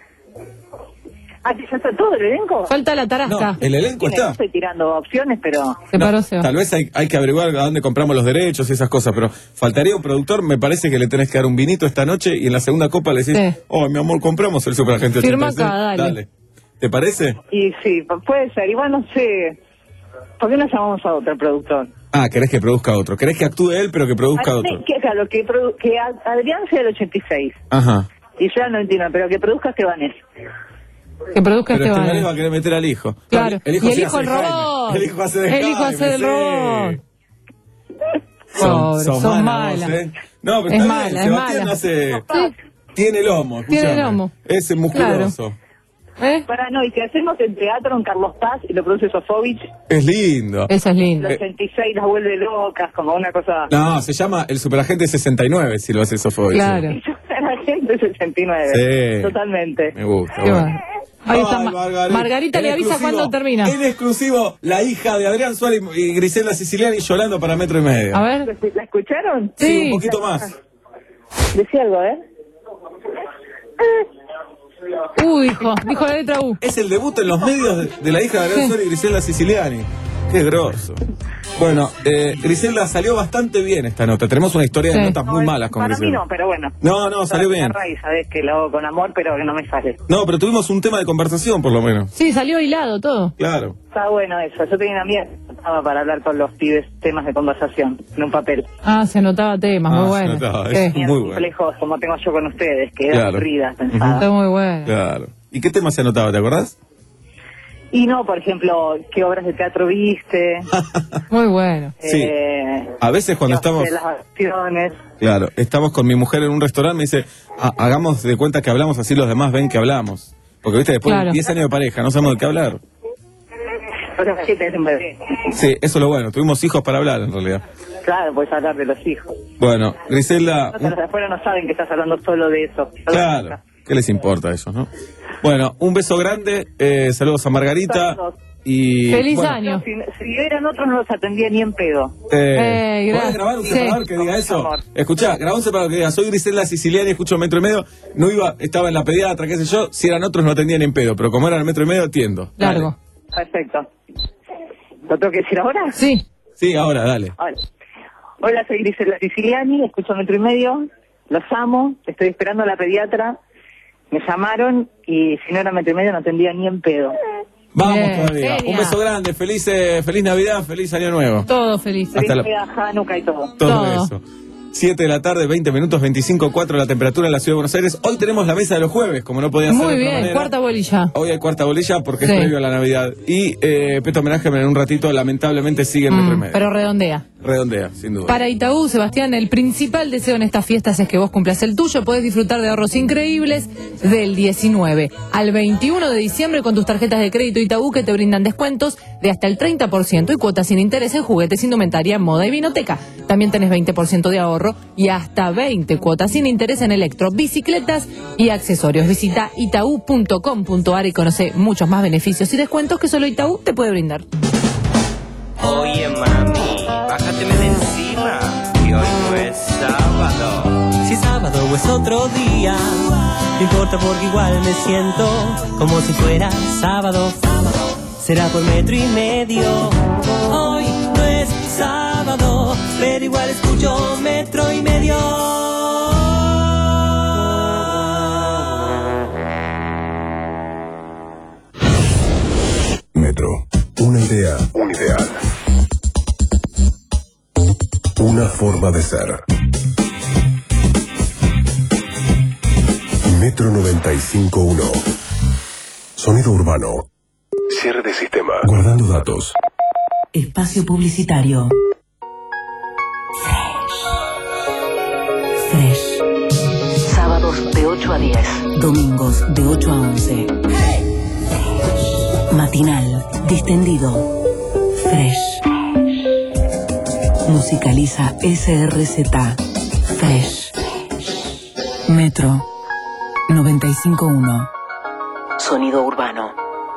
Ah, ¿que ya está todo el elenco? Falta la tarasca. No, el elenco Mira, está. yo estoy tirando opciones, pero... Se No, paró Seba. tal vez hay, hay que averiguar a dónde compramos los derechos y esas cosas, pero faltaría un productor. Me parece que le tenés que dar un vinito esta noche y en la segunda copa le decís, Sí. oh, mi amor, compramos el Superagente Firma ochenta y seis. acá, dale. ¿Te parece? Y sí, pu- puede ser. Igual no sé... ¿Por qué no llamamos a otro productor? Ah, querés que produzca otro. Querés que actúe él, pero que produzca Ah, otro. Que, claro, que, produ- que Ad- Adrián sea el ochenta y seis. Ajá. Y yo no entiendo, pero que produzca Estebanés. Que produzca Pero Estebanés. Estebanés va a querer meter al hijo. Claro. El hijo Y el sí hijo hace el de Jaime. robot. El hijo hace de El hijo Jaime, hace del sí. robot. Pobre, Son, son malas. malas. ¿eh? No, pero Es está mala, bien. es Sebastián mala. hace... Ah, Tiene lomo, Tiene escuchame. lomo. Es musculoso. ¿Eh? Para, no, y si hacemos el teatro en Carlos Paz y lo produce Sofovich, Es lindo. Esa es linda. el ochenta y seis las vuelve locas, como una cosa... No, se llama el Superagente sesenta y nueve, si lo hace Sofovich. Claro. La gente sesenta y nueve. Sí. Totalmente. Me gusta. Qué bueno. bueno. Ahí está. Ay, Ma- Margarita. Margarita le En avisa exclusivo, cuándo termina. En exclusivo, la hija de Adrián Suárez y Griselda Siciliani llorando para metro y medio. A ver. ¿La escucharon? Sí, un poquito más. Decía algo, ¿eh? U, dijo. Dijo la letra U. Es el debut en los medios de, de la hija de Adrián Sí. Suárez y Griselda Siciliani. Qué grosso. Bueno, eh, Griselda salió bastante bien esta nota. Tenemos una historia de Sí. notas muy malas con Para mí Griselda. no, pero bueno. No, no, salió bien. La raíz, sabés que lo hago con amor, pero que no me sale. No, pero tuvimos un tema de conversación, por lo menos. Sí, salió hilado todo. Claro. Está bueno eso. Yo tenía una mierda para hablar con los pibes temas de conversación en un papel. Ah, se anotaba temas, Ah, muy se bueno. anotaba, ¿Qué? es muy bueno. Complejos como tengo yo con ustedes, que Claro. eran aburridas, pensadas. Está muy bueno. Claro. ¿Y qué tema se anotaba, te acordás? Y no, por ejemplo, ¿qué obras de teatro viste? Muy bueno. Sí. Eh, A veces cuando no sé, estamos... las acciones. Claro, estamos con mi mujer en un restaurante, me dice, "Ha- hagamos de cuenta que hablamos, así los demás ven que hablamos. Porque, viste, después Claro. de diez años de pareja, no sabemos de qué hablar. O sea, que tenés un bebé. Sí, eso es lo bueno, tuvimos hijos para hablar, en realidad. Claro, puedes hablar de los hijos. Bueno, Griselda, Los de afuera no saben que estás hablando solo de eso. claro, ¿qué les importa a ellos, no? Bueno, un beso grande, eh, saludos a Margarita. Y, Feliz bueno, año. Si, si eran otros no los atendía ni en pedo. Eh, Eh, ¿Podés gracias. grabar un Sí. separador que diga eso? Escuchá, grabá un separador que diga, soy Griselda Siciliani, escucho metro y medio, no iba, estaba en la pediatra, qué sé yo, si eran otros no atendían en pedo, pero como eran el metro y medio, atiendo. Dale. Largo. Perfecto. ¿Lo tengo que decir ahora? Sí. Sí, ahora, dale. Hola. Hola, soy Griselda Siciliani, escucho metro y medio, los amo, estoy esperando a la pediatra, me llamaron y si no era metro y medio no atendía ni en pedo. Vamos Bien, todavía. genia. Un beso grande, feliz, eh, feliz Navidad, feliz Año Nuevo. Todo feliz. Hasta la- Feliz Navidad, Hanukkah y todo. Todo, Todo. eso. siete de la tarde, veinte minutos, veinticinco cuatro la temperatura en la ciudad de Buenos Aires. Hoy tenemos la mesa de los jueves, como no podía ser de Muy otra bien, manera. cuarta bolilla. Hoy hay cuarta bolilla porque Sí. es previo a la Navidad. Y eh, Peto Homenaje en un ratito, lamentablemente sigue en metro y Mm, medio. pero redondea. Redondea, sin duda. Para Itaú, Sebastián, el principal deseo en estas fiestas es que vos cumplas el tuyo. Podés disfrutar de ahorros increíbles del diecinueve al veintiuno de diciembre con tus tarjetas de crédito Itaú que te brindan descuentos de hasta el treinta por ciento y cuotas sin interés en juguetes, indumentaria, moda y vinoteca. También tenés veinte por ciento de ahorro y hasta veinte cuotas sin interés en electro, bicicletas y accesorios. Visita itaú punto com punto ar y conoce muchos más beneficios y descuentos que solo Itaú te puede brindar. Oye mami, bájateme de encima, que hoy no es sábado. Si sábado o es otro día, no importa porque igual me siento como si fuera sábado. Será por metro y medio. Hoy no es sábado, pero igual escucho metro y medio. Metro. Una idea. Un ideal. Una forma de ser. Metro noventa y cinco punto uno. Sonido urbano. Cierre de sistema. Guardando datos. Espacio publicitario. Fresh. Sábados de ocho a diez. Domingos de ocho a once. Matinal. Distendido. Fresh. Musicaliza S R Z. Fresh. Metro noventa y cinco punto uno. Sonido urbano.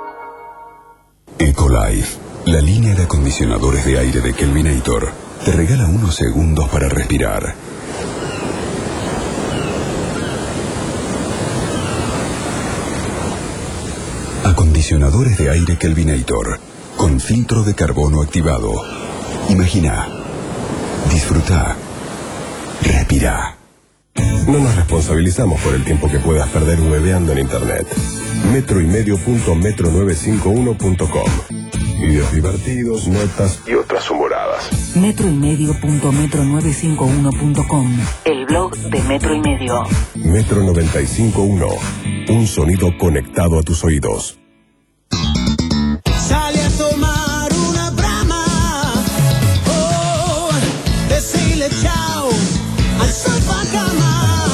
Ecolife, la línea de acondicionadores de aire de Kelvinator, te regala unos segundos para respirar. Acondicionadores de aire Kelvinator, con filtro de carbono activado. Imagina, disfruta, respira. No nos responsabilizamos por el tiempo que puedas perder hueveando en internet. Metro y medio punto metro novecientos cincuenta y uno punto com. Videos divertidos, notas y otras humoradas. más. metro y medio punto metro novecientos cincuenta y uno punto com. El blog de Metro y Medio. Metro noventa y cinco punto uno. Un sonido conectado a tus oídos. Sale a tomar una brama. Oh, decirle chao al sofá cama.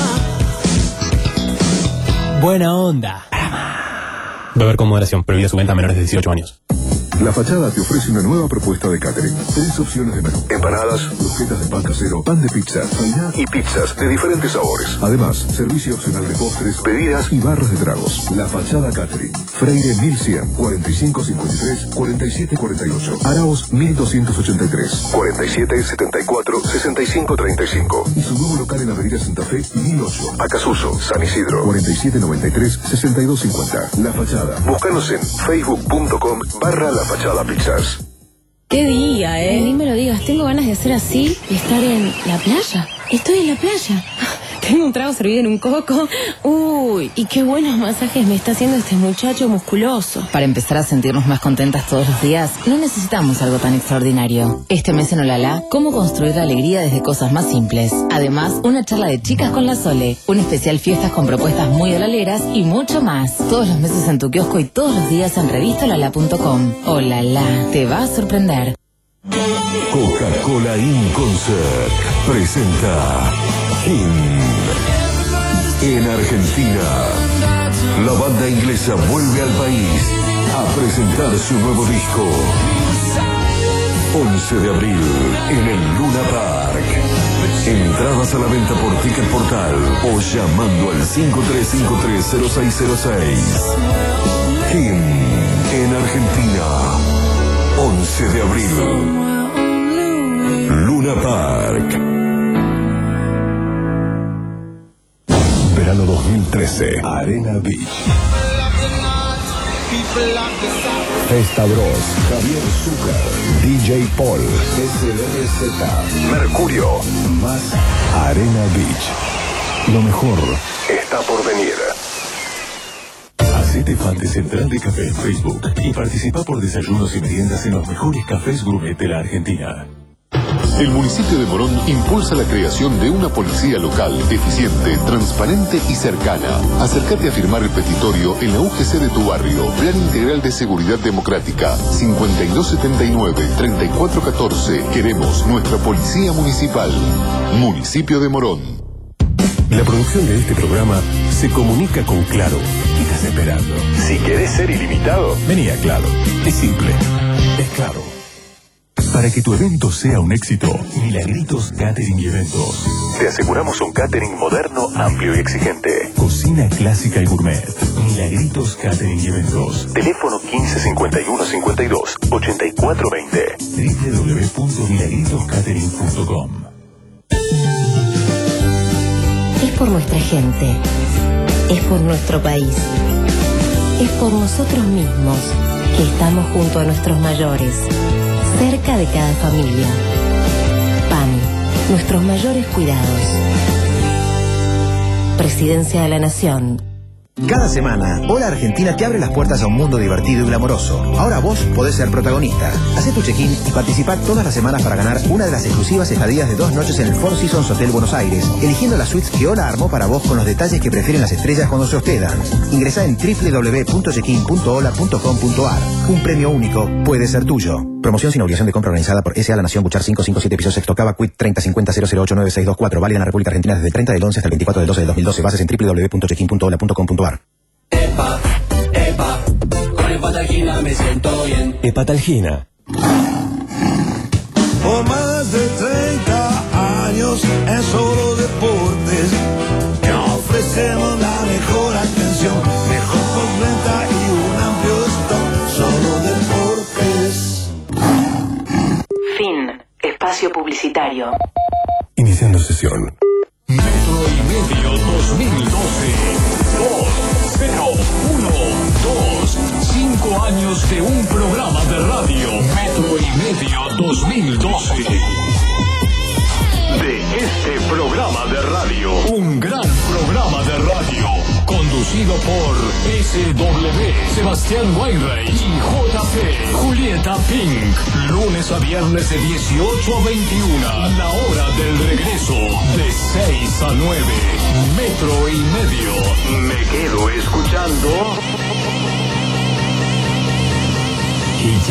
Buena onda. Beber con moderación. Prohibida su venta a menores de dieciocho años. La Fachada te ofrece una nueva propuesta de catering. Tres opciones de menú: empanadas, croquetas de pan casero, pan de pizza, fainá y pizzas de diferentes sabores. Además, servicio opcional de postres, bebidas y barras de tragos. La Fachada Catering. Freire mil cien, cuarenta y cinco cincuenta y tres, cuarenta y siete cuarenta y ocho. Araos mil doscientos ochenta y tres, cuarenta y siete setenta y cuatro, sesenta y cinco treinta y cinco. Y su nuevo local en Avenida Santa Fe, mil ocho. Acasuso, San Isidro, cuarenta y siete noventa y tres, sesenta y dos cincuenta. La Fachada. Búscanos en facebook punto com barra La Fachada Pizzas. ¿Qué día, eh? Ni me lo digas, tengo ganas de hacer así y estar en la playa. Estoy en la playa. Tengo un trago servido en un coco. Uy, y qué buenos masajes me está haciendo este muchacho musculoso. Para empezar a sentirnos más contentas todos los días, no necesitamos algo tan extraordinario. Este mes en Olala, cómo construir la alegría desde cosas más simples. Además, una charla de chicas con la Sole, un especial fiestas con propuestas muy olaleras y mucho más. Todos los meses en tu kiosco y todos los días en revista olala punto com. Olala, te va a sorprender. Coca-Cola In Concert presenta Him. En Argentina, la banda inglesa vuelve al país a presentar su nuevo disco. once de abril en el Luna Park. Entradas a la venta por Ticket Portal o llamando al cinco tres cinco tres cero seis cero seis. Him en Argentina, once de abril. Luna Park. Verano dos mil trece. Arena Beach. Festa Bros. Javier Zucker. D J Paul. S L R Z. Mercurio. Más Arena Beach. Lo mejor está por venir. Hacete fan de Central de Café en Facebook y participa por desayunos y meriendas en los mejores cafés gourmet de la Argentina. El municipio de Morón impulsa la creación de una policía local, eficiente, transparente y cercana. Acércate a firmar el petitorio en la U G C de tu barrio. Plan Integral de Seguridad Democrática. cincuenta y dos setenta y nueve, treinta y cuatro catorce. Queremos nuestra policía municipal. Municipio de Morón. La producción de este programa se comunica con Claro. ¿Qué estás esperando? Si querés ser ilimitado, vení a Claro. Es simple. Es Claro. Para que tu evento sea un éxito, Milagritos Catering y Eventos. Te aseguramos un catering moderno, amplio y exigente. Cocina clásica y gourmet. Milagritos Catering y Eventos. Teléfono quince cincuenta y uno cincuenta y dos, ochenta y cuatro veinte. doble u doble u doble u punto milagritos catering punto com. Es por nuestra gente. Es por nuestro país. Es por nosotros mismos que estamos junto a nuestros mayores. Cerca de cada familia. P A M, nuestros mayores cuidados. Presidencia de la Nación. Cada semana, Hola Argentina te abre las puertas a un mundo divertido y glamoroso. Ahora vos podés ser protagonista. Hacé tu check-in y participá todas las semanas para ganar una de las exclusivas estadías de dos noches en el Four Seasons Hotel Buenos Aires, eligiendo las suites que Hola armó para vos con los detalles que prefieren las estrellas cuando se hospedan. Ingresá en doble u doble u doble u punto checkin punto hola punto com punto ar. Un premio único puede ser tuyo. Promoción sin obligación de compra organizada por S A La Nación Buchar quinientos cincuenta y siete Piso Sexto Cava Quit treinta cincuenta cero cero ocho nueve seis dos cuatro. Válida en la República Argentina desde el treinta del once hasta el veinticuatro del doce del dos mil doce. Bases en doble u doble u doble u punto checkin punto hola punto com punto ar. Epa, epa, con Hepatalgina me siento bien. Hepatalgina. Por más de treinta años en Solo Deportes, te ofrecemos la mejor atención, mejor postventa y un amplio stock. Solo Deportes. Fin. Espacio publicitario. Iniciando sesión. Metro y Medio dos mil doce. dos cero uno dos. Cinco años de un programa de radio. Metro y Medio dos mil doce. De este programa de radio. Un gran programa de radio. Conducido por S W, Sebastián Weinreich y J P, Julieta Pink. Lunes a viernes de dieciocho a veintiuna. La hora del regreso de seis a nueve. Metro y medio. Me quedo escuchando. Y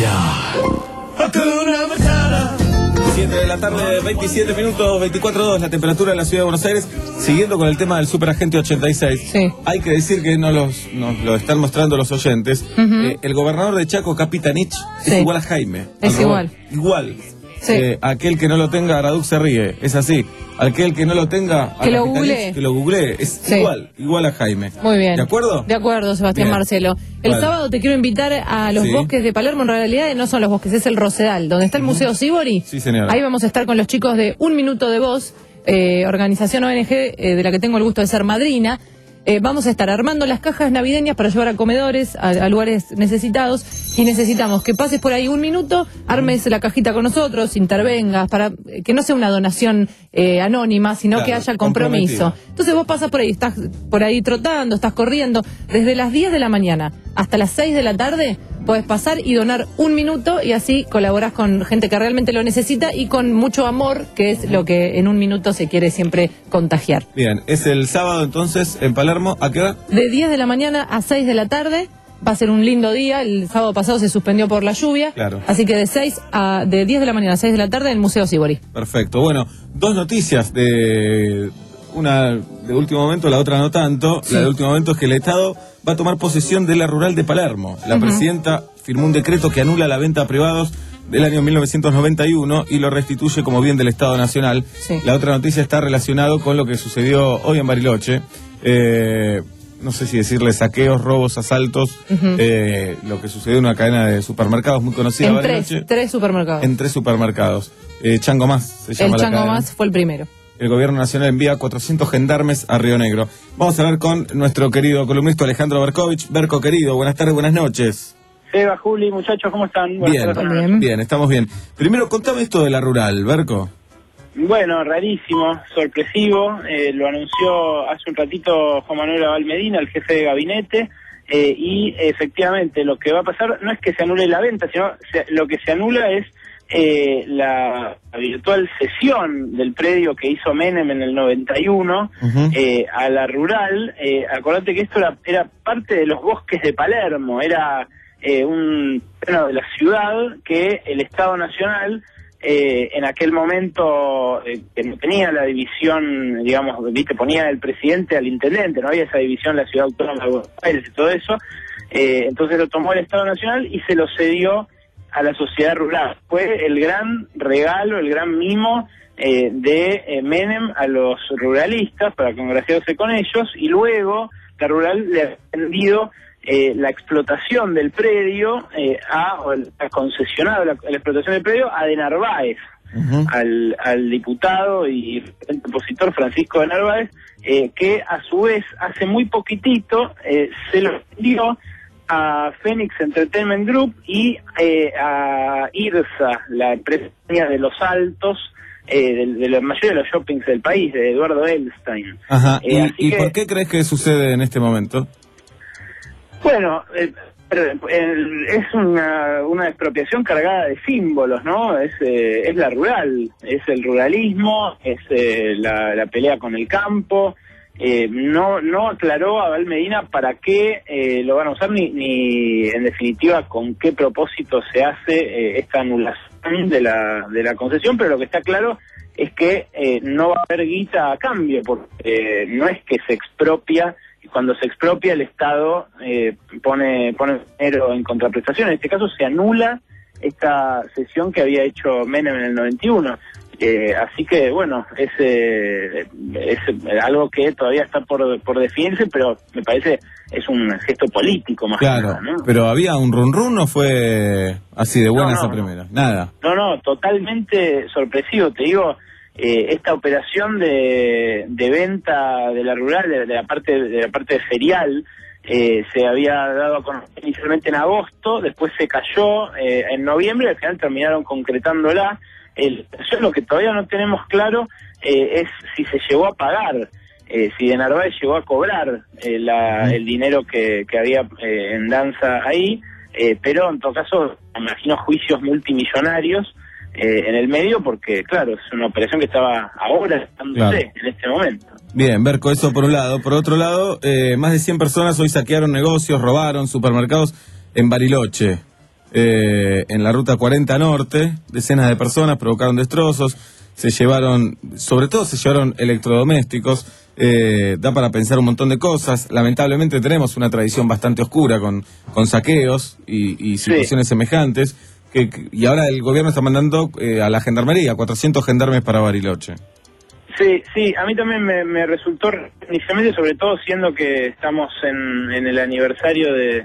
ya. Hakuna Matata. siete de la tarde, veintisiete minutos, veinticuatro grados la temperatura en la ciudad de Buenos Aires. Siguiendo con el tema del Superagente ochenta y seis, sí. Hay que decir que nos, los, nos lo están mostrando los oyentes. Uh-huh. eh, el gobernador de Chaco, Capitanich, sí. es igual a Jaime. Es igual. Igual. Sí. Eh, aquel que no lo tenga, Araduc se ríe. Es así. Aquel que no lo tenga, que lo googlee. Que lo googlee. Es sí. igual, igual a Jaime. Muy bien. ¿De acuerdo? De acuerdo, Sebastián bien. Marcelo. El vale. sábado te quiero invitar a los sí. bosques de Palermo. En realidad no son los bosques, es el Rosedal, donde está el uh-huh. Museo Sibori. Sí, señora. Ahí vamos a estar con los chicos de Un Minuto de Voz, eh, organización O N G eh, de la que tengo el gusto de ser madrina. Eh, vamos a estar armando las cajas navideñas para llevar a comedores, a, a lugares necesitados, y necesitamos que pases por ahí un minuto, armes la cajita con nosotros, intervengas, para que no sea una donación eh, anónima, sino claro, que haya compromiso. Entonces vos pasas por ahí, estás por ahí trotando, estás corriendo, desde las diez de la mañana hasta las seis de la tarde, podés pasar y donar un minuto, y así colaborás con gente que realmente lo necesita y con mucho amor, que es lo que en un minuto se quiere siempre contagiar. Bien, es el sábado entonces en Palermo, ¿a qué hora? De diez de la mañana a seis de la tarde. Va a ser un lindo día. El sábado pasado se suspendió por la lluvia. Claro. Así que de seis a de diez de la mañana a seis de la tarde en el Museo Sibori. Perfecto. Bueno, dos noticias de una de último momento, la otra no tanto. Sí. La de último momento es que el Estado va a tomar posesión de la rural de Palermo. La uh-huh. presidenta firmó un decreto que anula la venta a privados del año mil novecientos noventa y uno y lo restituye como bien del Estado Nacional. Sí. La otra noticia está relacionada con lo que sucedió hoy en Bariloche. Eh, no sé si decirle saqueos, robos, asaltos, uh-huh. eh, lo que sucedió en una cadena de supermercados muy conocida. En tres, tres supermercados. En tres supermercados. Eh, Chango Más se llama el la Chango Más fue el primero. El gobierno nacional envía cuatrocientos gendarmes a Río Negro. Vamos a hablar con nuestro querido columnista Alejandro Berkovich. Berco, querido, buenas tardes, buenas noches. Seba, Juli, muchachos, ¿cómo están? Bien, bien, bien, estamos bien. Primero, contame esto de la rural, Berco. Bueno, rarísimo, sorpresivo, eh, lo anunció hace un ratito Juan Manuel Abal Medina, el jefe de gabinete, eh, y efectivamente lo que va a pasar no es que se anule la venta, sino se, lo que se anula es eh, la, la virtual cesión del predio que hizo Menem en el noventa y uno uh-huh. eh, a la rural. Eh, acordate que esto era, era parte de los bosques de Palermo, era eh, un terreno de la ciudad que el Estado Nacional... Eh, en aquel momento eh, que no tenía la división, digamos, viste, ponía el presidente al intendente, no había esa división, la ciudad autónoma de Buenos Aires y todo eso, eh, entonces lo tomó el Estado Nacional y se lo cedió a la sociedad rural. Fue el gran regalo, el gran mimo eh, de eh, Menem a los ruralistas para congraciarse con ellos, y luego la rural le ha vendido Eh, la explotación del predio eh, a, o el, ha concesionado la, la explotación del predio a de Narváez, uh-huh. al, al diputado y opositor Francisco de Narváez, eh, que a su vez hace muy poquitito eh, se lo vendió a Phoenix Entertainment Group y eh, a IRSA, la empresa de los Altos, eh, de, de la mayoría de los shoppings del país, de Eduardo Elstein. Ajá. Eh, ¿Y, ¿y que, por qué crees que sucede en este momento? Bueno, eh, el, es una, una expropiación cargada de símbolos, ¿no? Es, eh, es la rural, es el ruralismo, es eh, la, la pelea con el campo. Eh, no no aclaró a Abal Medina para qué eh, lo van a usar, ni, ni en definitiva con qué propósito se hace eh, esta anulación de la, de la concesión, pero lo que está claro es que eh, no va a haber guita a cambio, porque eh, no es que se expropia. Cuando se expropia, el Estado eh, pone pone dinero en contraprestación. En este caso se anula esta cesión que había hecho Menem en el noventa y uno. Eh, así que, bueno, es, eh, es algo que todavía está por, por definirse, pero me parece es un gesto político más claro, que nada, ¿no? Pero ¿había un run run o fue así de buena no, no, esa primera? Nada. No, no, totalmente sorpresivo, te digo. Eh, esta operación de, de venta de la rural, de, de la parte de la parte ferial, eh, se había dado a conocer inicialmente en agosto, después se cayó eh, en noviembre y al final terminaron concretándola. El, lo que todavía no tenemos claro eh, es si se llegó a pagar. eh, si de Narváez llegó a cobrar eh, la, el dinero que, que había eh, en danza ahí, eh, pero en todo caso, me imagino juicios multimillonarios eh, en el medio, porque claro, es una operación que estaba ahora dándose Claro. en este momento. Bien, Berco, eso por un lado. Por otro lado, eh, más de cien personas hoy saquearon negocios, robaron supermercados en Bariloche. Eh, en la ruta cuarenta Norte, decenas de personas provocaron destrozos, se llevaron, sobre todo se llevaron electrodomésticos, eh, da para pensar un montón de cosas. Lamentablemente tenemos una tradición bastante oscura con, con saqueos y, y situaciones Sí. semejantes, que, que- y ahora el gobierno está mandando eh, a la gendarmería, cuatrocientos gendarmes para Bariloche. Sí, sí, a mí también me, me resultó inicialmente, sobre todo siendo que estamos en, en el aniversario de,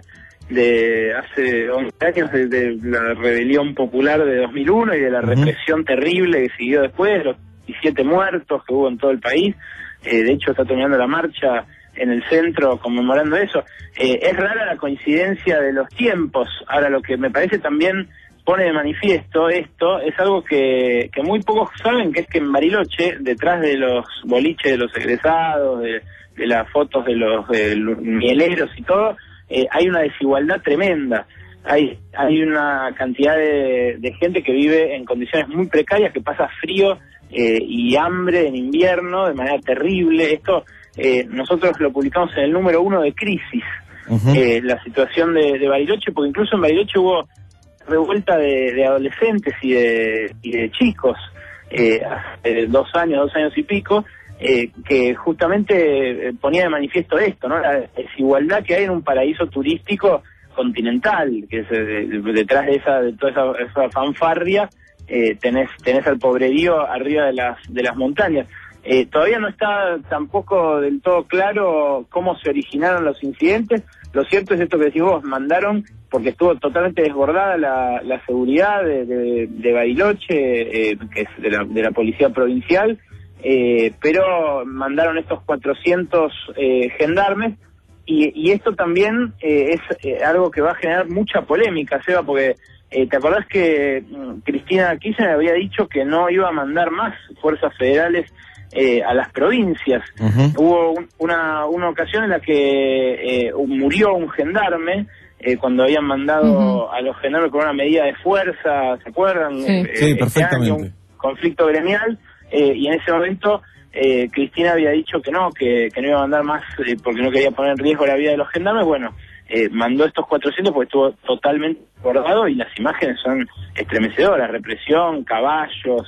de hace once años de, de la rebelión popular de dos mil uno y de la Ujú. represión terrible que siguió después, los diecisiete muertos que hubo en todo el país. Eh, de hecho está terminando la marcha en el centro conmemorando eso. Eh, es rara la coincidencia de los tiempos. Ahora, lo que me parece también pone de manifiesto esto es algo que, que muy pocos saben, que es que en Bariloche, detrás de los boliches de los egresados, de, de las fotos de los, de los mieleros y todo, eh, hay una desigualdad tremenda. Hay hay una cantidad de, de gente que vive en condiciones muy precarias, que pasa frío eh, y hambre en invierno de manera terrible. Esto eh, nosotros lo publicamos en el número uno de Crisis, eh, la situación de, de Bariloche, porque incluso en Bariloche hubo revuelta de, de adolescentes y de, y de chicos, eh, hace dos años, dos años y pico, eh, que justamente eh, ponía de manifiesto esto, ¿no? La desigualdad que hay en un paraíso turístico continental, que es, eh, detrás de esa, de toda esa, esa fanfarria, eh, tenés, tenés al pobrerío arriba de las, de las montañas. Eh, todavía no está tampoco del todo claro cómo se originaron los incidentes. Lo cierto es esto que decís vos, mandaron, porque estuvo totalmente desbordada la, la seguridad de, de, de Bariloche, eh, que es de la, de la policía provincial, eh, pero mandaron estos cuatrocientos eh, gendarmes, y, y esto también eh, es eh, algo que va a generar mucha polémica, Seba, porque eh, ¿te acordás que mm, Cristina Kirchner había dicho que no iba a mandar más fuerzas federales Eh, a las provincias? Uh-huh. Hubo un, una, una ocasión en la que eh, murió un gendarme eh, cuando habían mandado Uh-huh. a los gendarmes con una medida de fuerza, ¿se acuerdan? Sí. Eh, Sí, este perfectamente. año, un conflicto gremial, eh, y en ese momento eh, Cristina había dicho que no, que, que no iba a mandar más eh, porque no quería poner en riesgo la vida de los gendarmes. Bueno, eh, mandó estos cuatrocientos porque estuvo totalmente bordado, y las imágenes son estremecedoras: represión, caballos,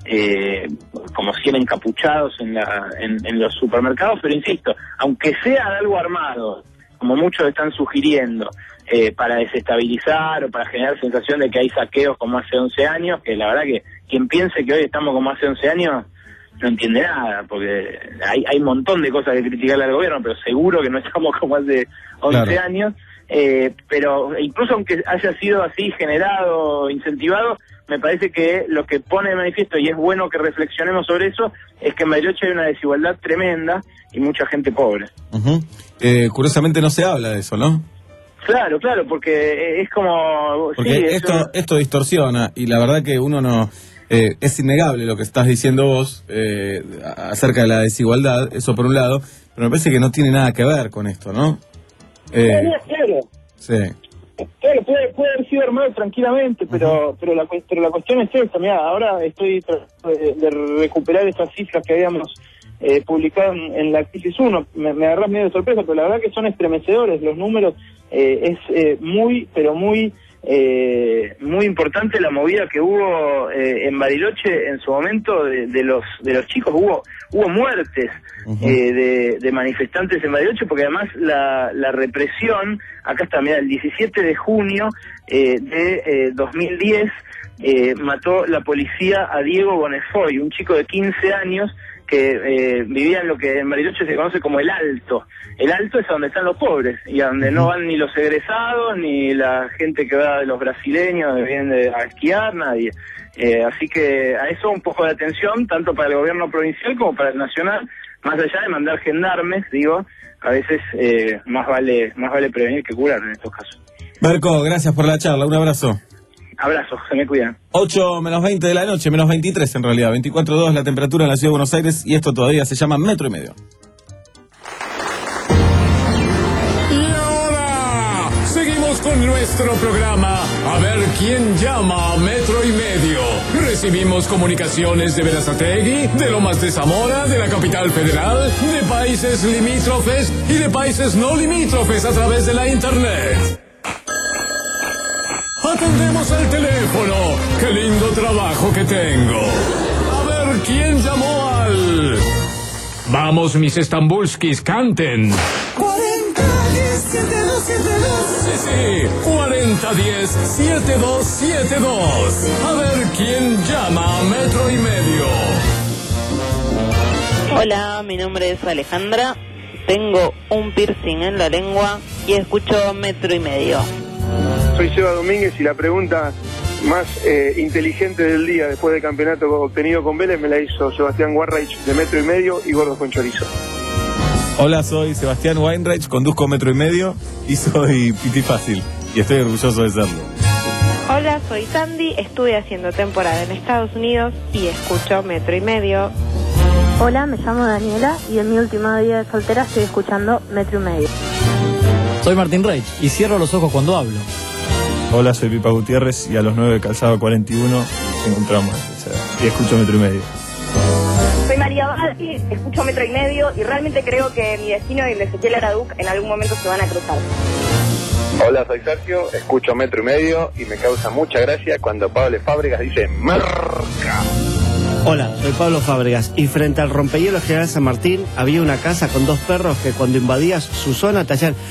eh, como cien encapuchados en, la, en, en los supermercados. Pero insisto, aunque sea de algo armado, como muchos están sugiriendo, eh, para desestabilizar o para generar sensación de que hay saqueos como hace once años, que la verdad que quien piense que hoy estamos como hace once años no entiende nada, porque hay, hay un montón de cosas que criticarle al gobierno, pero seguro que no estamos como hace once Claro. años. Eh, pero incluso aunque haya sido así generado, incentivado, me parece que lo que pone de manifiesto, y es bueno que reflexionemos sobre eso, es que en Bariloche hay una desigualdad tremenda y mucha gente pobre. Ujú. Eh, curiosamente no se habla de eso, ¿no? Claro, claro, porque es como... Porque sí, es esto un- esto distorsiona, y la verdad que uno no... eh, es innegable lo que estás diciendo vos eh, acerca de la desigualdad, eso por un lado, pero me parece que no tiene nada que ver con esto, ¿no? Eh, Claro, claro. sí. Claro, puede, puede haber sido armado tranquilamente, pero pero la, cu- pero la cuestión es esta. Mira, ahora estoy tratando de, de recuperar esas cifras que habíamos eh, publicado en, en la crisis uno. Me, me agarrás medio de sorpresa, pero la verdad que son estremecedores los números. Eh, es eh, muy, pero muy eh, muy importante la movida que hubo eh, en Bariloche en su momento de, de los de los chicos. Hubo hubo muertes eh, de, de manifestantes en Bariloche, porque además la, la represión, acá está, mira, el diecisiete de junio eh, de eh, dos mil diez eh, mató la policía a Diego Bonefoy, un chico de quince años que eh, vivía en lo que en Bariloche se conoce como el Alto. El Alto es a donde están los pobres, y a donde no van ni los egresados, ni la gente que va de los brasileños, que vienen de, a esquiar, nadie. Eh, así que a eso un poco de atención, tanto para el gobierno provincial como para el nacional, más allá de mandar gendarmes, digo, a veces eh, más vale más vale prevenir que curar en estos casos. Marco, gracias por la charla, un abrazo. Abrazos, se me cuidan. ocho menos veinte de la noche, menos veintitrés en realidad, veinticuatro grados la temperatura en la ciudad de Buenos Aires, y esto todavía se llama Metro y Medio. En nuestro programa, a ver quién llama a Metro y Medio. Recibimos comunicaciones de Berazategui, de Lomas de Zamora, de la capital federal, de países limítrofes y de países no limítrofes a través de la internet. Atendemos el teléfono. ¡Qué lindo trabajo que tengo! A ver quién llamó al... Vamos, mis estambulskis, canten. cuarenta diez setenta y dos setenta y dos. Sí, sí, cuarenta diez setenta y dos setenta y dos. A ver quién llama a Metro y Medio. Hola, mi nombre es Alejandra. Tengo un piercing en la lengua y escucho Metro y Medio. Soy Seba Domínguez y la pregunta más eh, inteligente del día después del campeonato obtenido con Vélez me la hizo Sebastián Weinreich de Metro y Medio y Gordos con Chorizo. Hola, soy Sebastián Weinreich, conduzco Metro y Medio y soy piti fácil y estoy orgulloso de serlo. Hola, soy Sandy, estuve haciendo temporada en Estados Unidos y escucho Metro y Medio. Hola, me llamo Daniela y en mi último día de soltera estoy escuchando Metro y Medio. Soy Martín Reich y cierro los ojos cuando hablo. Hola, soy Pipa Gutiérrez y a los nueve calzado cuarenta y uno encontramos o sea, y escucho Metro y Medio. Soy María Valli, escucho Metro y Medio y realmente creo que mi destino y el de Ezequiel Araduc en algún momento se van a cruzar. Hola, soy Sergio, escucho Metro y Medio y me causa mucha gracia cuando Pablo Fábregas dice marca. Hola, soy Pablo Fábregas y frente al rompehielos General San Martín había una casa con dos perros que cuando invadías su zona te hacían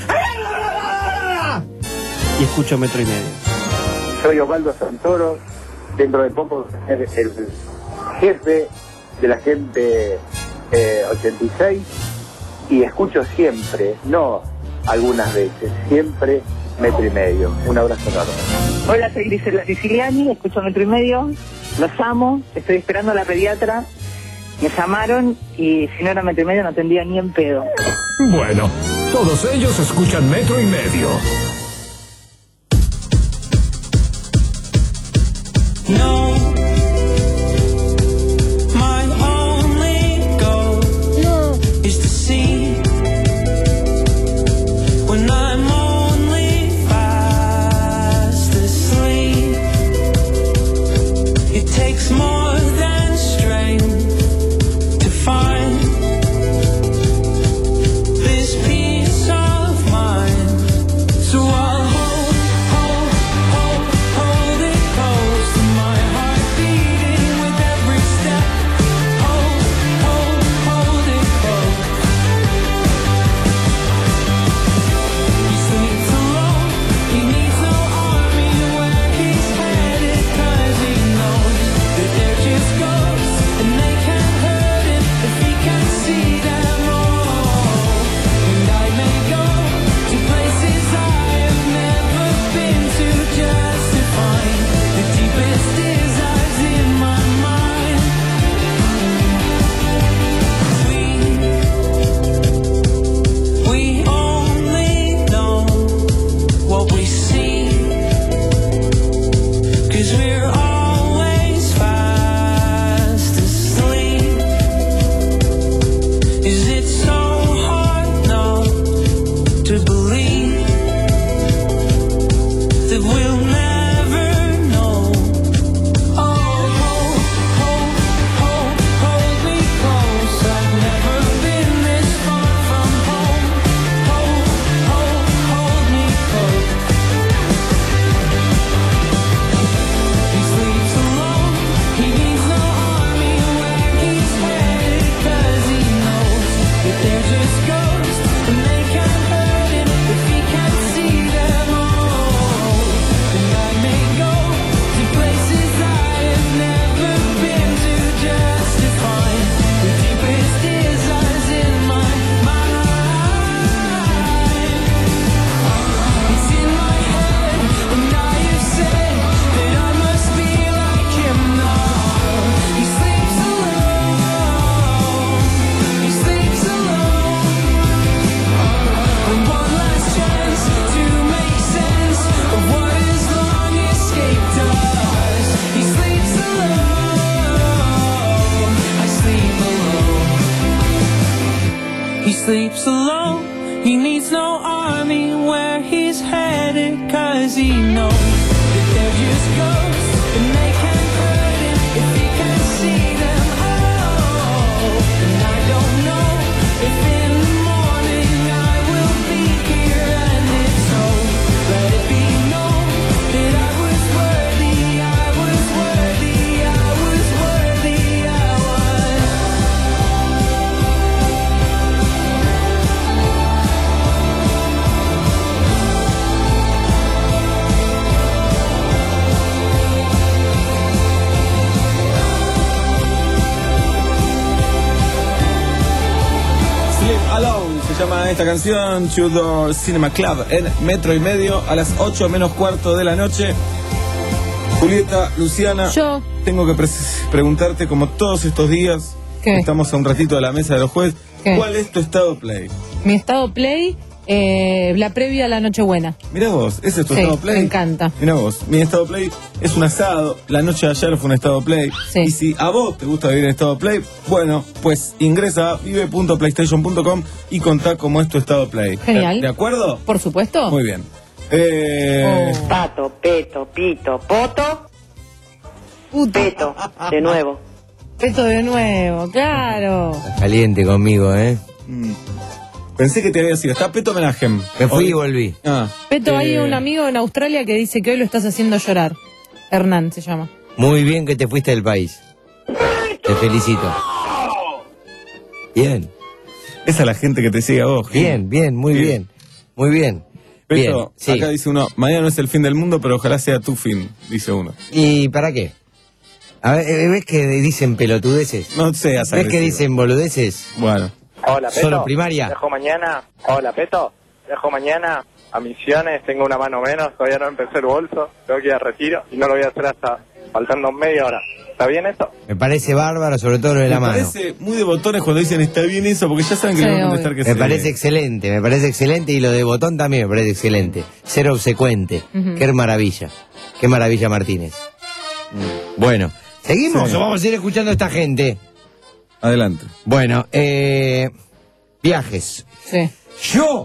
y escucho Metro y Medio. Soy Osvaldo Santoro, dentro de poco el, el jefe de la gente eh, ochenta y seis y escucho siempre, no algunas veces, siempre Metro y Medio. Un abrazo enorme. Hola, soy Grisela Siciliani, escucho Metro y Medio, los amo, estoy esperando a la pediatra, me llamaron y si no era Metro y Medio no atendía ni en pedo. Bueno, todos ellos escuchan Metro y Medio. No, my only goal no. is to see when I'm only fast asleep. It takes more than strength to find this peace of mind. So I'll hold, hold, hold, hold it close to my heart beating with every step. Hold, hold, hold it close. He sleeps alone, he needs no army where he's headed, 'cause he knows that they're just ghosts and they can't hurt him if he can see them all. And I may go to places I have never been to just to find the deepest desires in my mind. We, we only know what we see, 'cause we're always fast asleep. Is it so hard not to believe that we'll never know? Oh, hold, hold, hold, hold me close. I've never been this far from home. Hold, hold, hold me close. He sleeps alone, he needs no army where he's headed, 'cause he knows that they're just ghosts and they can't hurt him if he can't see them all. And I may go to places I have never been to just to find the deepest desires in my mind. It's in my head, and I have said that I must be like him now. He sleeps alone, he sleeps alone. And one last chance to make sense of what his long escape does. He sleeps alone, I sleep alone. He sleeps alone He needs no army where he's headed, cause he knows that they're just ghosts and they can't hurt him if he can see them. Oh, and I don't know if in the morning I will be here, and if so, let it be known that I was worthy, I was worthy, I was worthy, I was. Sleep Alone se llama esta canción, Tudor Cinema Club en Metro y Medio a las ocho menos cuarto de la noche. Julieta, Luciana, yo tengo que pre preguntarte, como todos estos días, ¿qué? Estamos a un ratito de la mesa de los jueves, ¿Qué? ¿cuál es tu estado play? Mi estado play, eh, la previa a la Nochebuena. Mirá vos, ese es tu Sí, estado play. me encanta. Mirá vos, mi estado play es un asado, la noche de ayer fue un estado play. Sí. Y si a vos te gusta vivir en estado play, bueno, pues ingresa a vive punto playstation punto com y contá cómo es tu estado play. Genial. ¿De acuerdo? Por supuesto. Muy bien. Eh... Oh. Pato, peto, pito, poto, peto, de nuevo. Peto de nuevo, claro. Caliente conmigo, ¿eh? Mm. Pensé que te había sido. Está Peto Menagem. Me fui Hoy- y volví. Ah, Peto, eh, hay un amigo en Australia que dice que hoy lo estás haciendo llorar. Hernán se llama. Muy bien que te fuiste del país. Te felicito. Bien. Esa es la gente que te sigue a vos. Gil. Bien, bien, muy Bien. bien. Muy bien. Peto, Bien, sí. acá dice uno, mañana no es el fin del mundo, pero ojalá sea tu fin, dice uno. ¿Y para qué? A ver, eh, ¿ves que dicen pelotudeces? No seas ¿Ves que agresivo. dicen boludeces? Bueno. Hola, Peto. Solo primaria. Dejo mañana. Hola, Peto. Dejo mañana a Misiones. Tengo una mano menos. Todavía no empecé el bolso. Tengo que ir a retiro. Y no lo voy a hacer hasta faltando media hora. ¿Está bien eso? Me parece bárbaro, sobre todo lo de la Me mano. parece muy de botones cuando dicen está bien eso, porque ya saben que Sí, le van a obvio. contestar que Me sí. parece excelente, me parece excelente y lo de botón también me parece excelente. Ser obsecuente. Ujú. Qué maravilla. Qué maravilla, Martínez. Bueno, ¿seguimos Sí. o vamos a ir escuchando a esta gente? Adelante. Bueno, eh, viajes. Sí. Yo,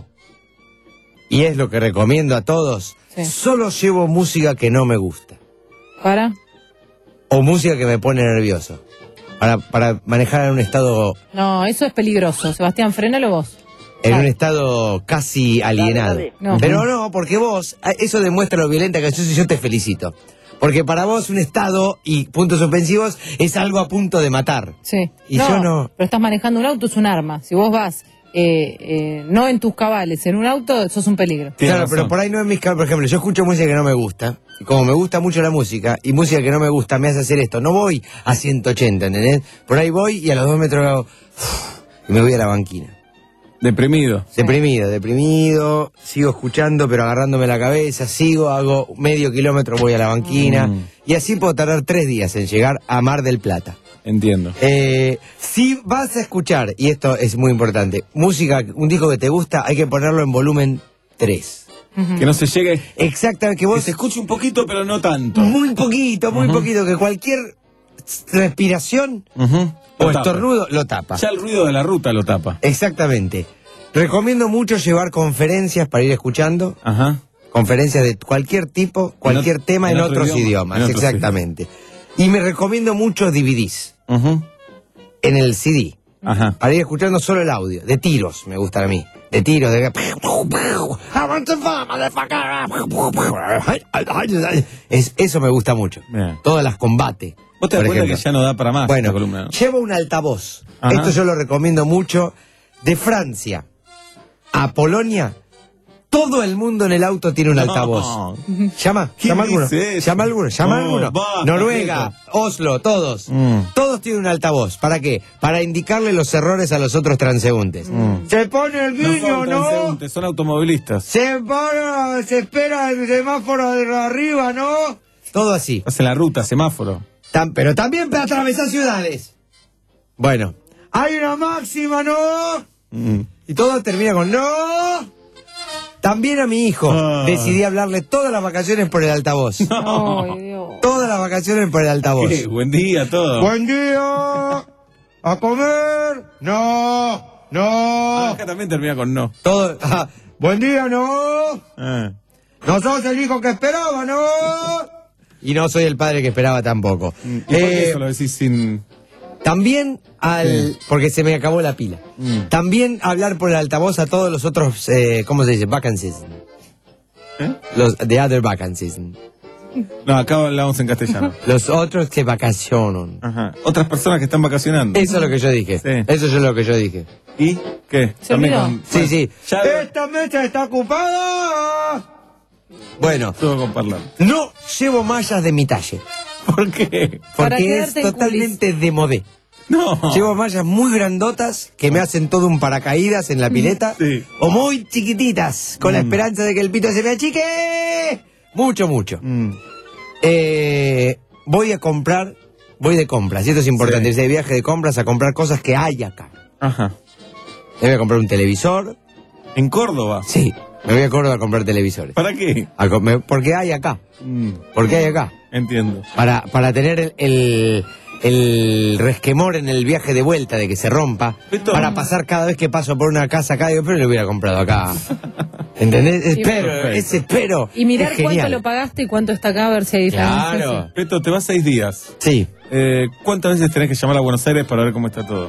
y es lo que recomiendo a todos, Sí. solo llevo música que no me gusta. ¿Para? O música que me pone nervioso. Para, para manejar en un estado, No, eso es peligroso. Sebastián, frénalo vos. en Dale. un estado casi alienado. dale. No. Pero no, porque vos, a- eso demuestra lo violenta que sos y yo te felicito. Porque para vos un estado y puntos suspensivos es algo a punto de matar. Sí. Y yo no. Pero estás manejando un auto, es un arma. Si vos vas eh, eh, no en tus cabales, en un auto, sos un peligro. Tienes Claro, razón. pero por ahí no es mis casos. Por ejemplo, yo escucho música que no me gusta. Y como me gusta mucho la música, y música que no me gusta me hace hacer esto. No voy a ciento ochenta, ¿entendés? Por ahí voy y a los dos metros hago, y me voy a la banquina. Deprimido. Deprimido, deprimido, sigo escuchando pero agarrándome la cabeza, sigo, hago medio kilómetro, voy a la banquina. Mm. Y así puedo tardar tres días en llegar a Mar del Plata. Entiendo. Eh, si vas a escuchar, y esto es muy importante, música, un disco que te gusta, hay que ponerlo en volumen tres. Ujú. Que no se llegue. Exactamente, que Que vos... se escuche un poquito, pero no tanto. Muy poquito, muy Ujú. poquito, que cualquier respiración Ujú. o Lo tapa. estornudo lo tapa. Ya el ruido de la ruta lo tapa. Exactamente. Recomiendo mucho llevar conferencias para ir escuchando. Ajá. Conferencias de cualquier tipo, cualquier En ot- tema en, en otro otros idioma, idiomas, en otros exactamente. Y me recomiendo mucho D V Ds Ujú. en el C D, Ajá. para ir escuchando solo el audio, de tiros, me gustan a mí, de tiros, de... Es, eso me gusta mucho, Bien. todas las combates. Vos te das por cuenta ejemplo. que ya no da para más Bueno, esta columna, ¿no? llevo un altavoz, Ajá. esto yo lo recomiendo mucho, de Francia a Polonia. Todo el mundo en el auto tiene un No. altavoz. Llama, ¿Quién llama alguno. dice eso? Llama alguno, llama No, alguno. basta, Noruega, Beto. Oslo, todos. Mm. Todos tienen un altavoz. ¿Para qué? Para indicarle los errores a los otros transeúntes. Mm. Se pone el No guiño, son ¿no? transeúntes, son automovilistas. Se para, se espera el semáforo de arriba, ¿no? Todo así. Hacen la ruta, semáforo. Tam- pero también para atravesar ciudades. Bueno. Hay una máxima, ¿no? Mm. Y todo termina con no. También a mi hijo Ah. decidí hablarle todas las vacaciones por el altavoz. Ay, Dios. Todas las vacaciones por el altavoz. ¿Qué? Buen día a todos. Buen día. A comer. No. no. Ah, acá también termina con no. Todo. Ah, buen día, no. Ah. No sos el hijo que esperaba, no. Y no soy el padre que esperaba tampoco. ¿Y por qué eso lo decís sin...? También al... Sí. Porque se me acabó la pila. Mm. También hablar por el altavoz a todos los otros, eh, ¿cómo se dice? Vacancies. ¿Eh? Los the other vacancies. No, acá hablamos en castellano. Los otros que vacacionan. Ajá. Otras personas que están vacacionando. Eso es lo que yo dije. Sí. Eso es lo que yo dije. ¿Y qué? También con... Sí, sí. Ya... ¡Esta mesa está ocupada! Bueno, con parlar. No llevo mallas de mi talle. ¿Por qué? Porque es totalmente de modé. No. Llevo mallas muy grandotas que me hacen todo un paracaídas en la pileta. Sí. O muy chiquititas, con mm. la esperanza de que el pito se me achique. Mucho, mucho. Mm. Eh, voy a comprar, voy de compras, y esto es importante, sí. de viaje de compras a comprar cosas que hay acá. Ajá. Me voy a comprar un televisor. ¿En Córdoba? Sí, me voy a Córdoba a comprar televisores. ¿Para qué? A, me, porque hay acá. Mm. Porque hay acá. Entiendo. Para, para tener el, el, el resquemor en el viaje de vuelta de que se rompa. Esto... Para pasar cada vez que paso por una casa acá, digo, pero lo hubiera comprado acá. ¿Entendés? Espero, ese espero. Y mirar cuánto lo pagaste y cuánto está acá, a ver si hay diferencia. Claro. Peto, te vas seis días. Sí. Eh, ¿Cuántas veces tenés que llamar a Buenos Aires para ver cómo está todo?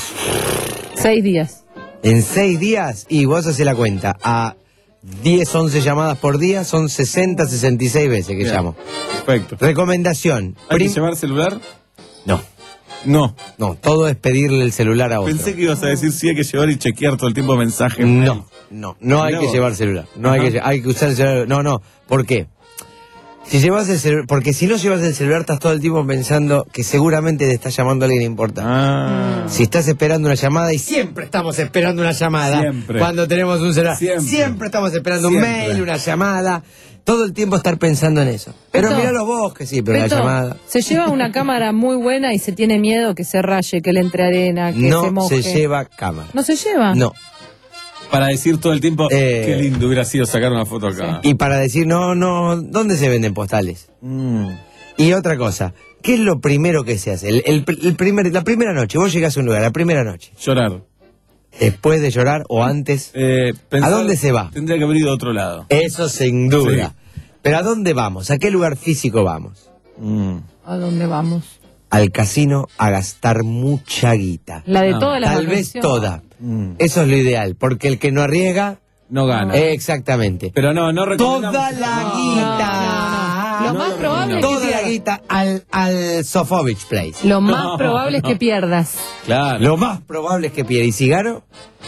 Seis días. En seis días, y vos haces la cuenta, a diez, once llamadas por día, son sesenta, sesenta y seis veces que Bien. llamo. Perfecto. Recomendación. ¿Hay Prim... que llevar celular? No. No. No, todo es pedirle el celular a otro. Pensé que ibas a decir sí hay que llevar y chequear todo el tiempo mensajes. No, no, no hay que llevar celular. No hay que, hay que usar el celular. No, no. ¿Por qué? Si llevas el celular, porque si no llevas el celular estás todo el tiempo pensando que seguramente te está llamando alguien importante. Ah. Si estás esperando una llamada, y siempre estamos esperando una llamada. Siempre. Cuando tenemos un celular. Siempre, siempre estamos esperando siempre. un mail, una llamada. Todo el tiempo estar pensando en eso. Pero Beto, mirá los vos que sí, pero Beto, la llamada. Se lleva una cámara muy buena y se tiene miedo que se raye, que le entre arena, que no se moje. No se lleva cámara. ¿No se lleva? No. Para decir todo el tiempo, eh, qué lindo hubiera sido sacar una foto acá. Sí. Y para decir, no, no, ¿dónde se venden postales? Mm. Y otra cosa, ¿qué es lo primero que se hace? El, el, el primer, la primera noche, vos llegás a un lugar, la primera noche. Llorar. Después de llorar o antes, eh, pensar, ¿a dónde se va? Tendría que haber ido a otro lado. Eso sin duda. Sí. Pero ¿a dónde vamos? ¿A qué lugar físico vamos? Mm. ¿A dónde vamos? Al casino a gastar mucha guita. La de no. todas las Tal vez toda. Mm. Eso es lo ideal, porque el que no arriesga... No gana. Eh, exactamente. Pero no, no recomendamos... Toda la no, guita. No, no, no. Lo no, más no, probable no. es que Toda la guita al, al Sofovich Place. Lo más no, probable no. es que pierdas. Claro. Lo más probable es que pierda. ¿Y si gano?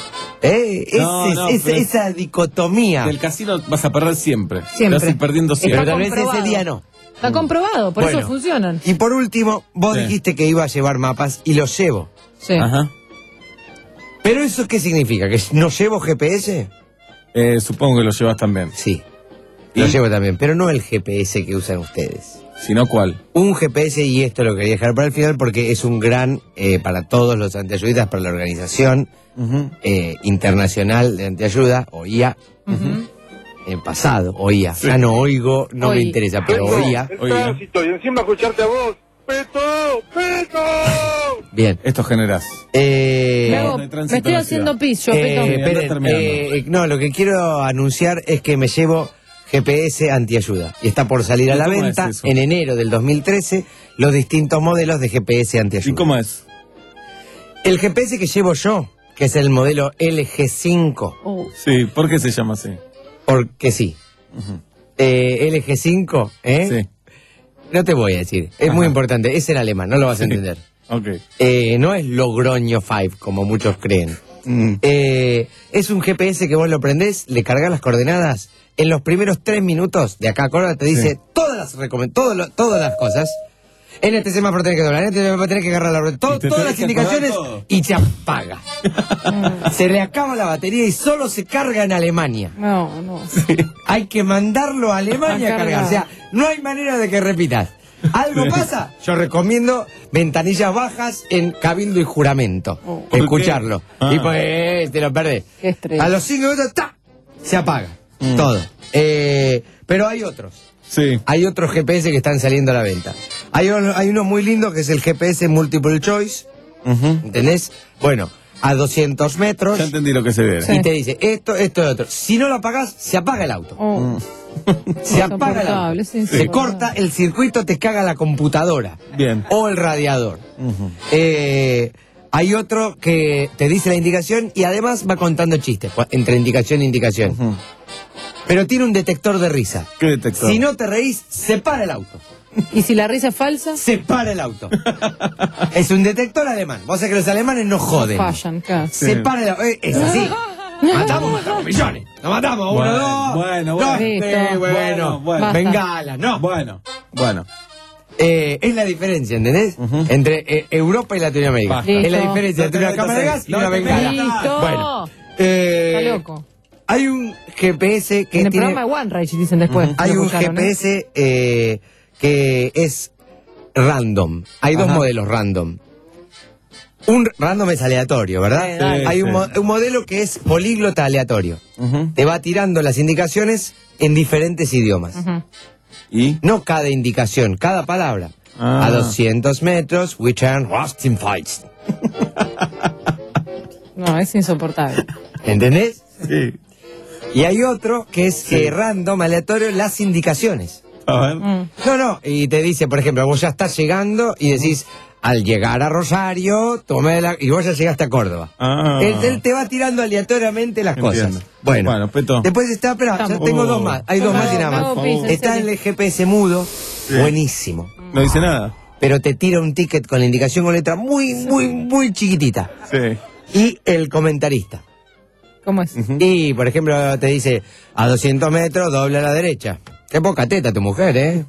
Eh, no, ese, no, ese, esa dicotomía. Del casino vas a perder siempre. Siempre. Vas a ir perdiendo siempre. Pero tal vez ese día no. Está comprobado, por bueno, eso funcionan. Y por último, vos sí. dijiste que iba a llevar mapas y los llevo. Sí. Ajá. ¿Pero eso qué significa? ¿Que no llevo G P S? Eh, supongo que lo llevas también. Sí, ¿Y? lo llevo también, pero no el G P S que usan ustedes. ¿Sino cuál? Un G P S, y esto lo quería dejar para el final porque es un gran, eh, para todos los antiayuditas, para la organización uh-huh. eh, internacional de antiayuda, O I A, uh-huh. en pasado, oía. Sí. Ya no oigo, no Hoy. me interesa, pero Peto, oía. El tránsito, y encima escucharte a vos. ¡Peto! ¡Peto! Bien. Esto generás. Eh, me, hago, me estoy haciendo pis, yo, Peto. Eh, esperen, eh, no, lo que quiero anunciar es que me llevo G P S antiayuda. Y está por salir a la venta es en enero del dos mil trece los distintos modelos de G P S antiayuda. ¿Y cómo es? El G P S que llevo yo, que es el modelo L G cinco. Oh. Sí, ¿por qué se llama así? Porque sí. Uh-huh. eh, L G cinco, ¿eh? Sí. No te voy a decir. Es Ajá. muy importante. Es en alemán, no lo vas sí. a entender. Okay. Eh, no es Logroño cinco, como muchos creen. Mm. Eh, es un G P S que vos lo prendés, le cargas las coordenadas. En los primeros tres minutos de acá a Córdoba te dice sí. todas las recomend- todo lo, todas las cosas. En este semáforo tenés que doblar, en este semáforo tenés que agarrar la rueda, todo, todas las indicaciones y se apaga. Se le acaba la batería y solo se carga en Alemania. No, no. Sí. Hay que mandarlo a Alemania a, a cargar. O sea, no hay manera de que repitas. ¿Algo sí. pasa? Yo recomiendo ventanillas bajas en Cabildo y Juramento. Oh. Escucharlo. Ah. Y pues te lo perdés. Qué estrés. A los cinco minutos, ¡ta! Se apaga. Mm. Todo. Eh, pero hay otros. Sí. Hay otros G P S que están saliendo a la venta. Hay, un, hay uno muy lindo que es el G P S Multiple Choice. Uh-huh. ¿Entendés? Bueno, a doscientos metros. Ya entendí lo que se ve. Y te dice esto, esto y otro. Si no lo apagás, se apaga el auto. Oh. Se apaga el auto. Sí, Se sí. corta el circuito, te caga la computadora. Bien. O el radiador. Ujú. Eh, hay otro que te dice la indicación y además va contando chistes, entre indicación e indicación. Ujú. Pero tiene un detector de risa. ¿Qué detector? Si no te reís, se para el auto. ¿Y si la risa es falsa? Se para el auto. Es un detector alemán. Vos sabés que los alemanes no joden. Fallan, claro. Se para el auto. Eh, Es así. Matamos, matamos millones. Nos matamos. Uno, Bueno, dos. bueno, dos, bueno. tres, Listo. bueno, Bueno, bueno. Basta. Bengala, no. Bueno, bueno. Eh, es la diferencia, ¿entendés? Ujú. Entre eh, Europa y Latinoamérica. Basta. Es la Listo. diferencia entre una cámara de gas y No una te bengala. metas. Listo. Bueno, eh, Está loco. hay un G P S que En el tiene... programa de One Rage dicen después. Hay Lo un escucharon, G P S eh, que es random. Hay dos Ajá. modelos random. Un random es aleatorio, ¿verdad? Sí, dale. Hay un, Sí. mo- un modelo que es políglota aleatorio. Ujú. Te va tirando las indicaciones en diferentes idiomas. ¿no? Ujú. ¿Y? No cada indicación, cada palabra. Ah. A doscientos metros, we turn Rustin fights. No, es insoportable. ¿Entendés? Sí. Y hay otro que es que random, aleatorio, las indicaciones. A ver. Mm. No, no, y te dice, por ejemplo, vos ya estás llegando y decís, al llegar a Rosario, tomé la... y vos ya llegaste a Córdoba. Ah. Él, él te va tirando aleatoriamente las Entiendo. cosas. Bueno, Bueno, Peto. después está, espera, ya Estamos. tengo Oh. dos más, hay dos No, más y nada no, más. pis, en Está serio. el G P S mudo, buenísimo, No dice nada. pero te tira un ticket con la indicación con letra muy, muy, muy chiquitita. Sí. Y el comentarista. ¿Cómo es? Y, por ejemplo, te dice, a doscientos metros, doble a la derecha. Qué poca teta tu mujer, ¿eh?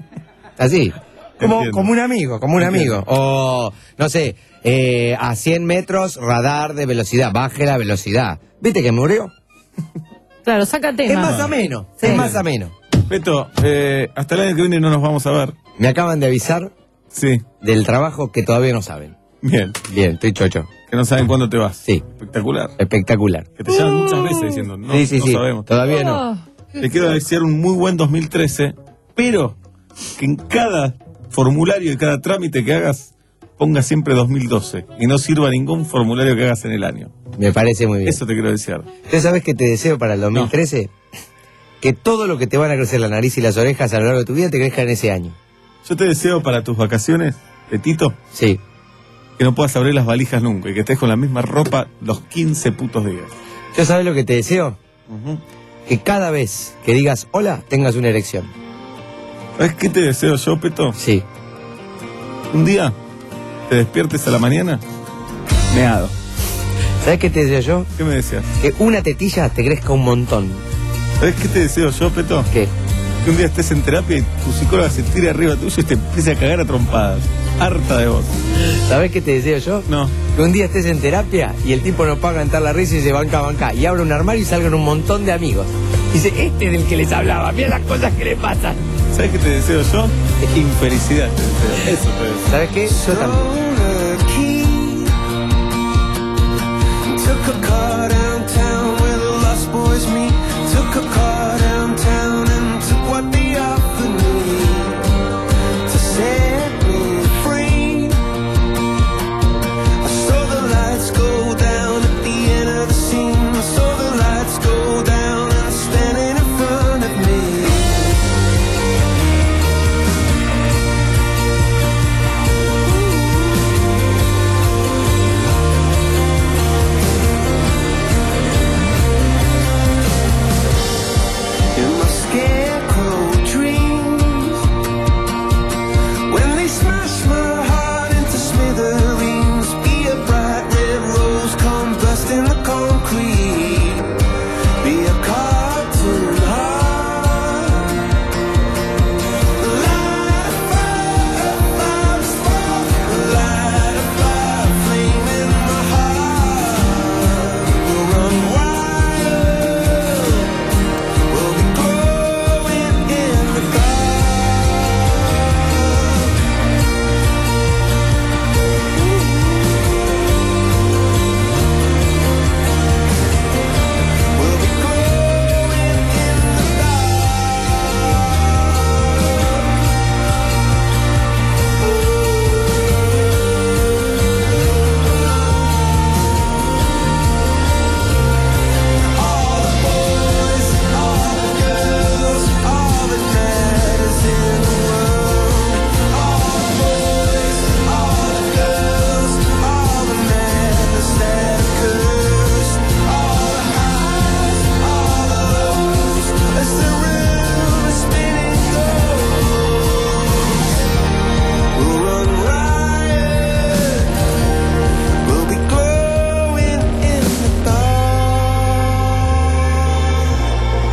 Así. Como, Entiendo. como un amigo, como un Entiendo. amigo. O, no sé, eh, a cien metros, radar de velocidad, baje la velocidad. ¿Viste que murió? Claro, saca tema. Es más ameno, Sí. es más ameno. Peto, eh, hasta el año que viene no nos vamos a ver. Me acaban de avisar Sí. del trabajo que todavía no saben. Bien. Bien, estoy chocho. Que no saben cuándo te vas. Sí, Espectacular. espectacular. Que te llaman muchas veces diciendo, no, sí, sí, no sí, sabemos. todavía no. Oh, Te quiero desear un muy buen dos mil trece, pero que en cada formulario y cada trámite que hagas ponga siempre dos mil doce y no sirva ningún formulario que hagas en el año. Me parece muy bien. Eso te quiero desear. ¿Tú sabes qué te deseo para el dos mil trece? Que todo lo que te van a crecer la nariz y las orejas a lo largo de tu vida te crezca en ese año. Yo te deseo para tus vacaciones, Petito, Sí. que no puedas abrir las valijas nunca y que estés con la misma ropa los quince putos días. ¿Yo sabes lo que te deseo? Ujú. Que cada vez que digas hola, tengas una erección. ¿Sabes qué te deseo yo, Peto? Sí. Un día te despiertes a la mañana, meado. ¿Sabes qué te deseo yo? ¿Qué me decías? Que una tetilla te crezca un montón. ¿Sabes qué te deseo yo, Peto? ¿Qué? Que un día estés en terapia y tu psicóloga se tire arriba tuyo y te empiece a cagar a trompadas. Harta de vos. ¿Sabes qué te deseo yo? No. Que un día estés en terapia y el tipo no paga cantar la risa y se banca, banca. Y abre un armario y salgan un montón de amigos. Dice, este es del que les hablaba. Mira las cosas que le pasan. ¿Sabes qué te deseo yo? Infelicidad te deseo. Eso te deseo. ¿Sabes qué? Yo también. Took a car downtown where the lost boys meet. Took a car downtown and took what they offered me to set me free. I saw the lights go down at the end of the scene. I saw the lights go down and standing in front of me.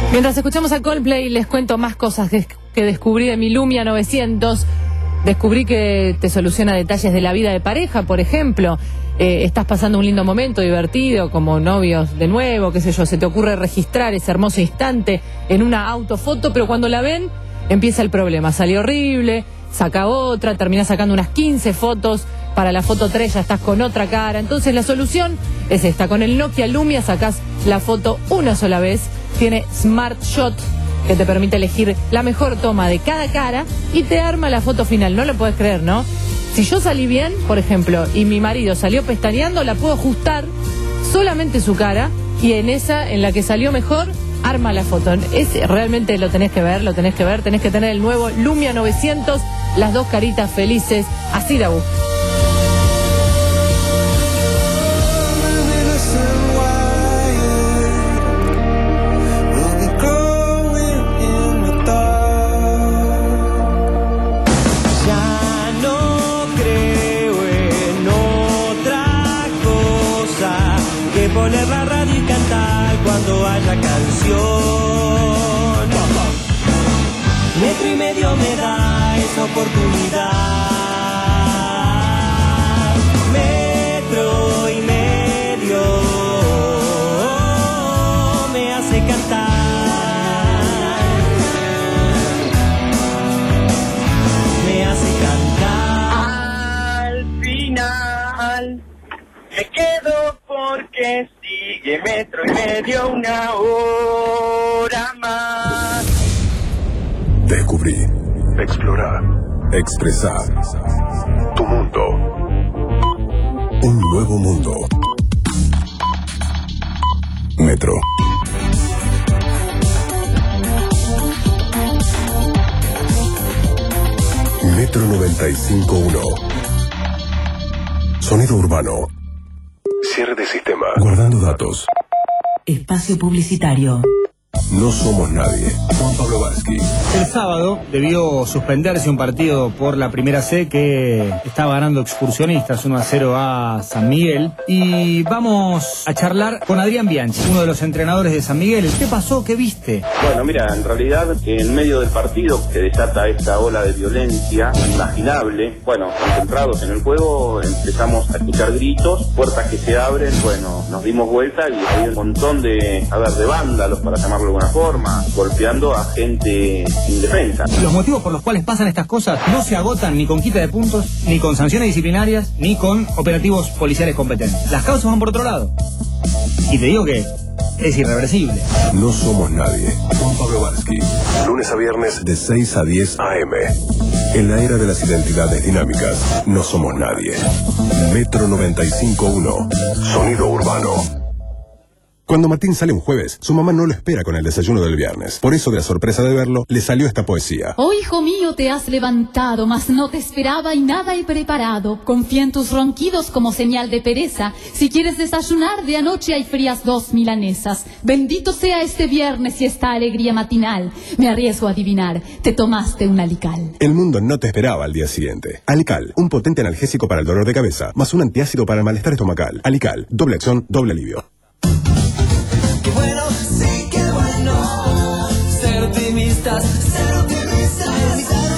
Mientras escuchamos a Coldplay, les cuento más cosas que, que descubrí de mi Lumia novecientos. Descubrí que te soluciona detalles de la vida de pareja, por ejemplo. Eh, estás pasando un lindo momento divertido, como novios de nuevo, qué sé yo, se te ocurre registrar ese hermoso instante en una autofoto, pero cuando la ven, empieza el problema. Salió horrible, saca otra, termina sacando unas quince fotos, para la foto tres ya estás con otra cara. Entonces la solución es esta, con el Nokia Lumia sacás la foto una sola vez, tiene Smart Shot, que te permite elegir la mejor toma de cada cara y te arma la foto final. No lo puedes creer, ¿no? Si yo salí bien, por ejemplo, y mi marido salió pestañeando, la puedo ajustar solamente su cara y en esa, en la que salió mejor, arma la foto. Es, realmente lo tenés que ver, lo tenés que ver, tenés que tener el nuevo Lumia novecientos, las dos caritas felices, así da gusto. Poner la radio y cantar cuando haya canción. Metro y medio me da esa oportunidad. Metro y medio me hace cantar. Me hace cantar. Al final me quedo porque sigue metro y medio una hora más. Descubrí, explorar, expresar tu mundo. Un nuevo mundo. Metro. Metro noventa y cinco punto uno. Sonido urbano. Cierre de sistema. Guardando datos. Espacio publicitario. No somos nadie. Juan Pablo Varsky. El sábado debió suspenderse un partido por la primera C que estaba ganando Excursionistas uno a cero a San Miguel. Y vamos a charlar con Adrián Bianchi, uno de los entrenadores de San Miguel. ¿Qué pasó? ¿Qué viste? Bueno, mira, en realidad en medio del partido se desata esta ola de violencia inimaginable. Bueno, concentrados en el juego empezamos a escuchar gritos, puertas que se abren. Bueno, nos dimos vuelta y hay un montón de, a ver, de vándalos, para llamarlo de alguna forma, golpeando a gente indefensa. Los motivos por los cuales pasan estas cosas no se agotan ni con quita de puntos, ni con sanciones disciplinarias, ni con operativos policiales competentes. Las causas van por otro lado. Y te digo que es irreversible. No somos nadie. Juan Pablo Varsky. Lunes a viernes de seis a diez a eme. En la era de las identidades dinámicas, no somos nadie. Metro noventa y cinco punto uno. Sonido urbano. Cuando Martín sale un jueves, su mamá no lo espera con el desayuno del viernes. Por eso, de la sorpresa de verlo, le salió esta poesía. Oh, hijo mío, te has levantado, mas no te esperaba y nada he preparado. Confía en tus ronquidos como señal de pereza. Si quieres desayunar, de anoche hay frías dos milanesas. Bendito sea este viernes y esta alegría matinal. Me arriesgo a adivinar, te tomaste un Alical. El mundo no te esperaba al día siguiente. Alical, un potente analgésico para el dolor de cabeza, más un antiácido para el malestar estomacal. Alical, doble acción, doble alivio. Qué bueno, sí, qué bueno ser optimistas, ser optimistas, ser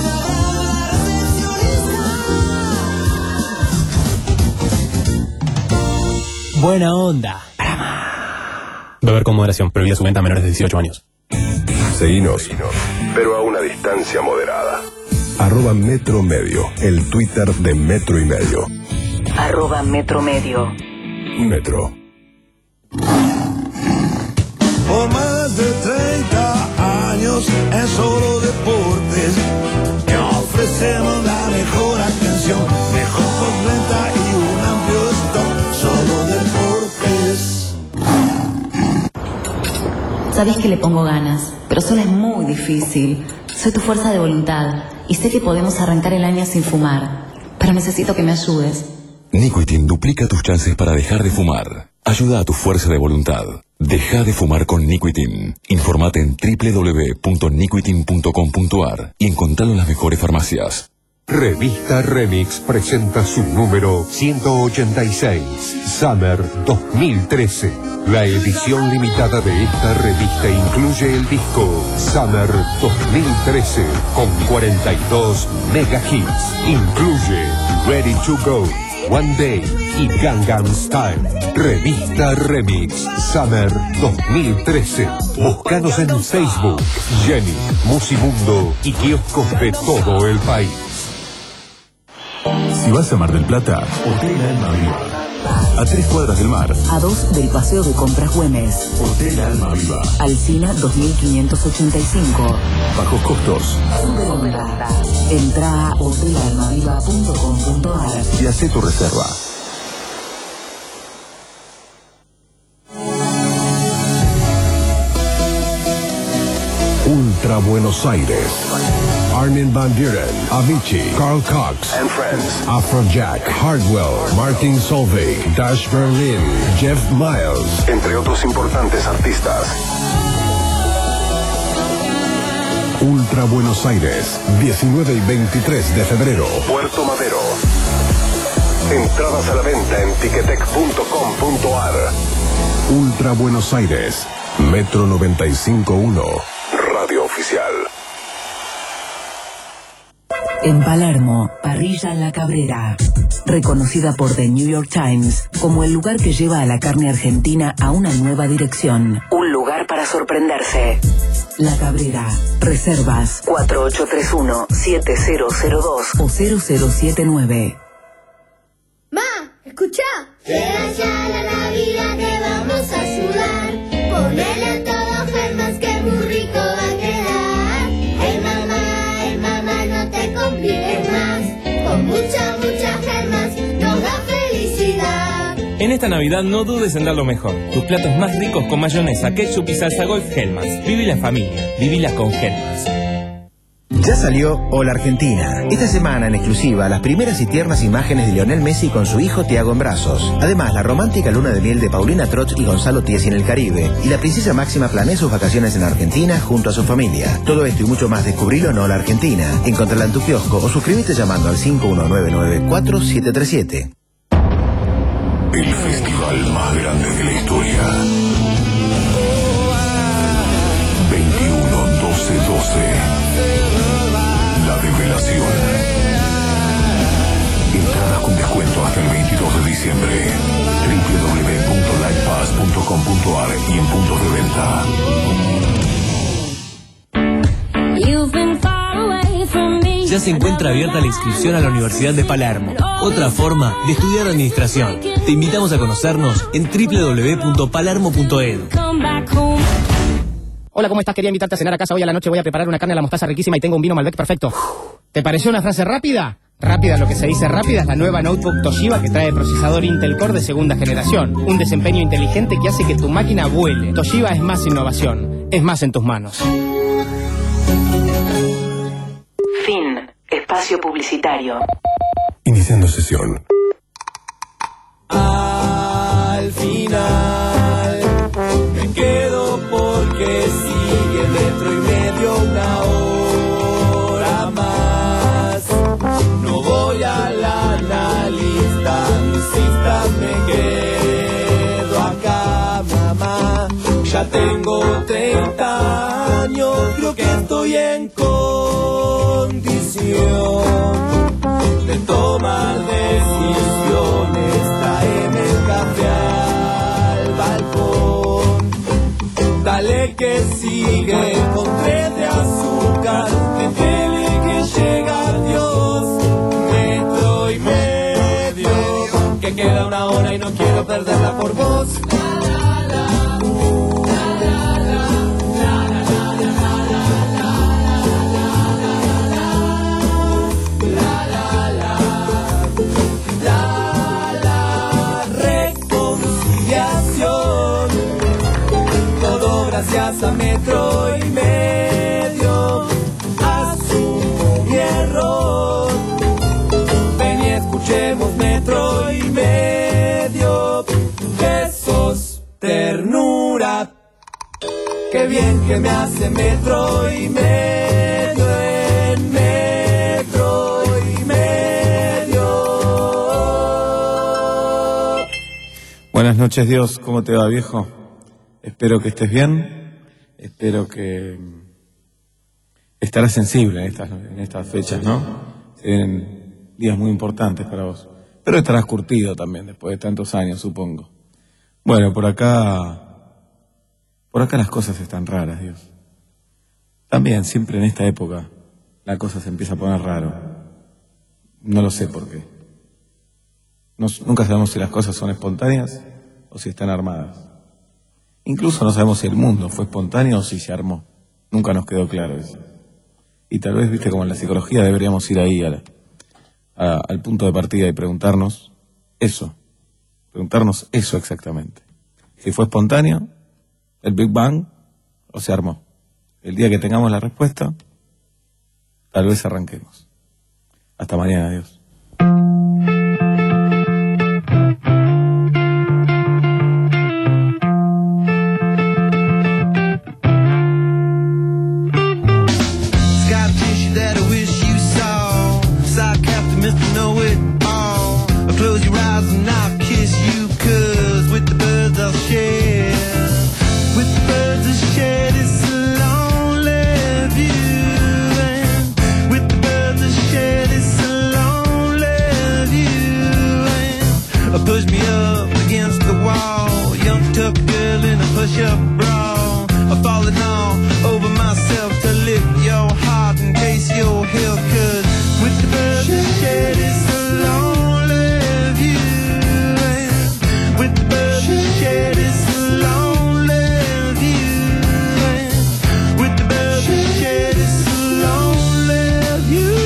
una buena onda. Beber con moderación, prohibida su venta a menores de dieciocho años. Seguinos, pero a una distancia moderada. Arroba Metro Medio, el Twitter de Metro y Medio. Arroba Metro Medio. Metro. Por más de treinta años en solo deportes, te ofrecemos la mejor atención, mejor postventa y un amplio stock, solo deportes. Sabés que le pongo ganas, pero sola es muy difícil. Soy tu fuerza de voluntad y sé que podemos arrancar el año sin fumar, pero necesito que me ayudes. Nicotin duplica tus chances para dejar de fumar. Ayuda a tu fuerza de voluntad. Deja de fumar con Nicotin. Informate en doble u doble u doble u punto nicotin punto com punto a r y encontralo en las mejores farmacias. Revista Remix presenta su número ciento ochenta y seis, Summer dos mil trece. La edición limitada de esta revista incluye el disco Summer dos mil trece con cuarenta y dos mega hits. Incluye Ready to Go, One Day y Gangnam Style. Revista Remix Summer dos mil trece. Búscanos en Facebook, Jenny, Musimundo y kioscos de todo el país. Si vas a Mar del Plata, Hotel Alma Viva. A tres cuadras del mar. A dos del Paseo de Compras Güemes. Hotel Alma Viva. Alsina dos mil quinientos ochenta y cinco. Bajos costos. Superonda. Entra a hotel alma viva punto com punto a r y hacé tu reserva. Ultra Buenos Aires. Armin van Buren, Avicii, Carl Cox and Friends, Afrojack, Hardwell, Martin Solveig, Dash Berlin, Jeff Miles, entre otros importantes artistas. Ultra Buenos Aires, diecinueve y veintitrés de febrero. Puerto Madero. Entradas a la venta en ticketek punto com punto a r. Ultra Buenos Aires, Metro noventa y cinco punto uno, Radio Oficial. En Palermo, Parrilla La Cabrera. Reconocida por The New York Times como el lugar que lleva a la carne argentina a una nueva dirección. Un lugar para sorprenderse. La Cabrera. Reservas cuatro ocho tres uno, siete cero cero dos o cero cero siete nueve. ¡Ma! ¡Escuchá! Llega ya la Navidad, te vamos a ayudar. Ponele todo Germans que muy rico va a quedar. Hey mamá, hey mamá, no te compliques más. Con mucha, mucha Germans nos da felicidad. En esta Navidad no dudes en dar lo mejor. Tus platos más ricos con mayonesa, ketchup y salsa golf Hellmann's. Viví la familia, vivila con Hellmann's. Ya salió Hola Argentina. Esta semana en exclusiva las primeras y tiernas imágenes de Lionel Messi con su hijo Thiago en brazos. Además la romántica luna de miel de Paulina Trotz y Gonzalo Tiesi en el Caribe. Y la princesa Máxima planea sus vacaciones en Argentina junto a su familia. Todo esto y mucho más descubrilo en Hola Argentina. Encontrala en tu kiosco o suscríbete llamando al cinco uno nueve nueve cuatro siete tres siete. El festival más grande de la historia. veintiuno, doce, doce. La Revelación. Entradas con descuento hasta el veintidós de diciembre. doble u doble u doble u punto livepass punto com punto a r y en puntos de venta. Ya se encuentra abierta la inscripción a la Universidad de Palermo. Otra forma de estudiar administración. Te invitamos a conocernos en doble u doble u doble u punto palermo punto e d u. Hola, ¿cómo estás? Quería invitarte a cenar a casa hoy a la noche. Voy a preparar una carne a la mostaza riquísima y tengo un vino Malbec perfecto. ¿Te pareció una frase rápida? Rápida, lo que se dice rápida, es la nueva notebook Toshiba que trae procesador Intel Core de segunda generación. Un desempeño inteligente que hace que tu máquina vuele. Toshiba es más innovación. Es más en tus manos. Fin. Espacio publicitario. Iniciando sesión. Al final me quedo porque sigue metro y medio una hora más. No voy a la analista, insista, me quedo acá, mamá. Ya tengo treinta años, creo que estoy en condición de tomar decisiones. Traeme el café al balcón, dale que sigue con tres de azúcar, métele que llega Dios, metro y medio, que queda una hora y no quiero perderla por vos. Gracias a metro y medio, asumo mi error. Ven y escuchemos metro y medio. Besos, ternura. Qué bien que me hace metro y medio en metro y Buenas noches, Dios. ¿Cómo te va, viejo? Espero que estés bien. Espero que estarás sensible en estas, en estas fechas, ¿no? Se vienen días muy importantes para vos. Pero estarás curtido también después de tantos años, supongo. Bueno, por acá... Por acá las cosas están raras, Dios. También, siempre en esta época, la cosa se empieza a poner raro. No lo sé por qué. No, nunca sabemos si las cosas son espontáneas o si están armadas. Incluso no sabemos si el mundo fue espontáneo o si se armó. Nunca nos quedó claro eso. Y tal vez, viste, como en la psicología deberíamos ir ahí a la, a, al punto de partida y preguntarnos eso. Preguntarnos eso exactamente. Si fue espontáneo, el Big Bang, o se armó. El día que tengamos la respuesta, tal vez arranquemos. Hasta mañana, adiós. Push me up against the wall, young tough girl in a push-up bra. I'm falling all over myself to lift your heart in case you're held. 'Cause with the birds that shed, it's a lonely view. And with the birds that shed, it's a lonely view. And with the birds that shed, it's a lonely view.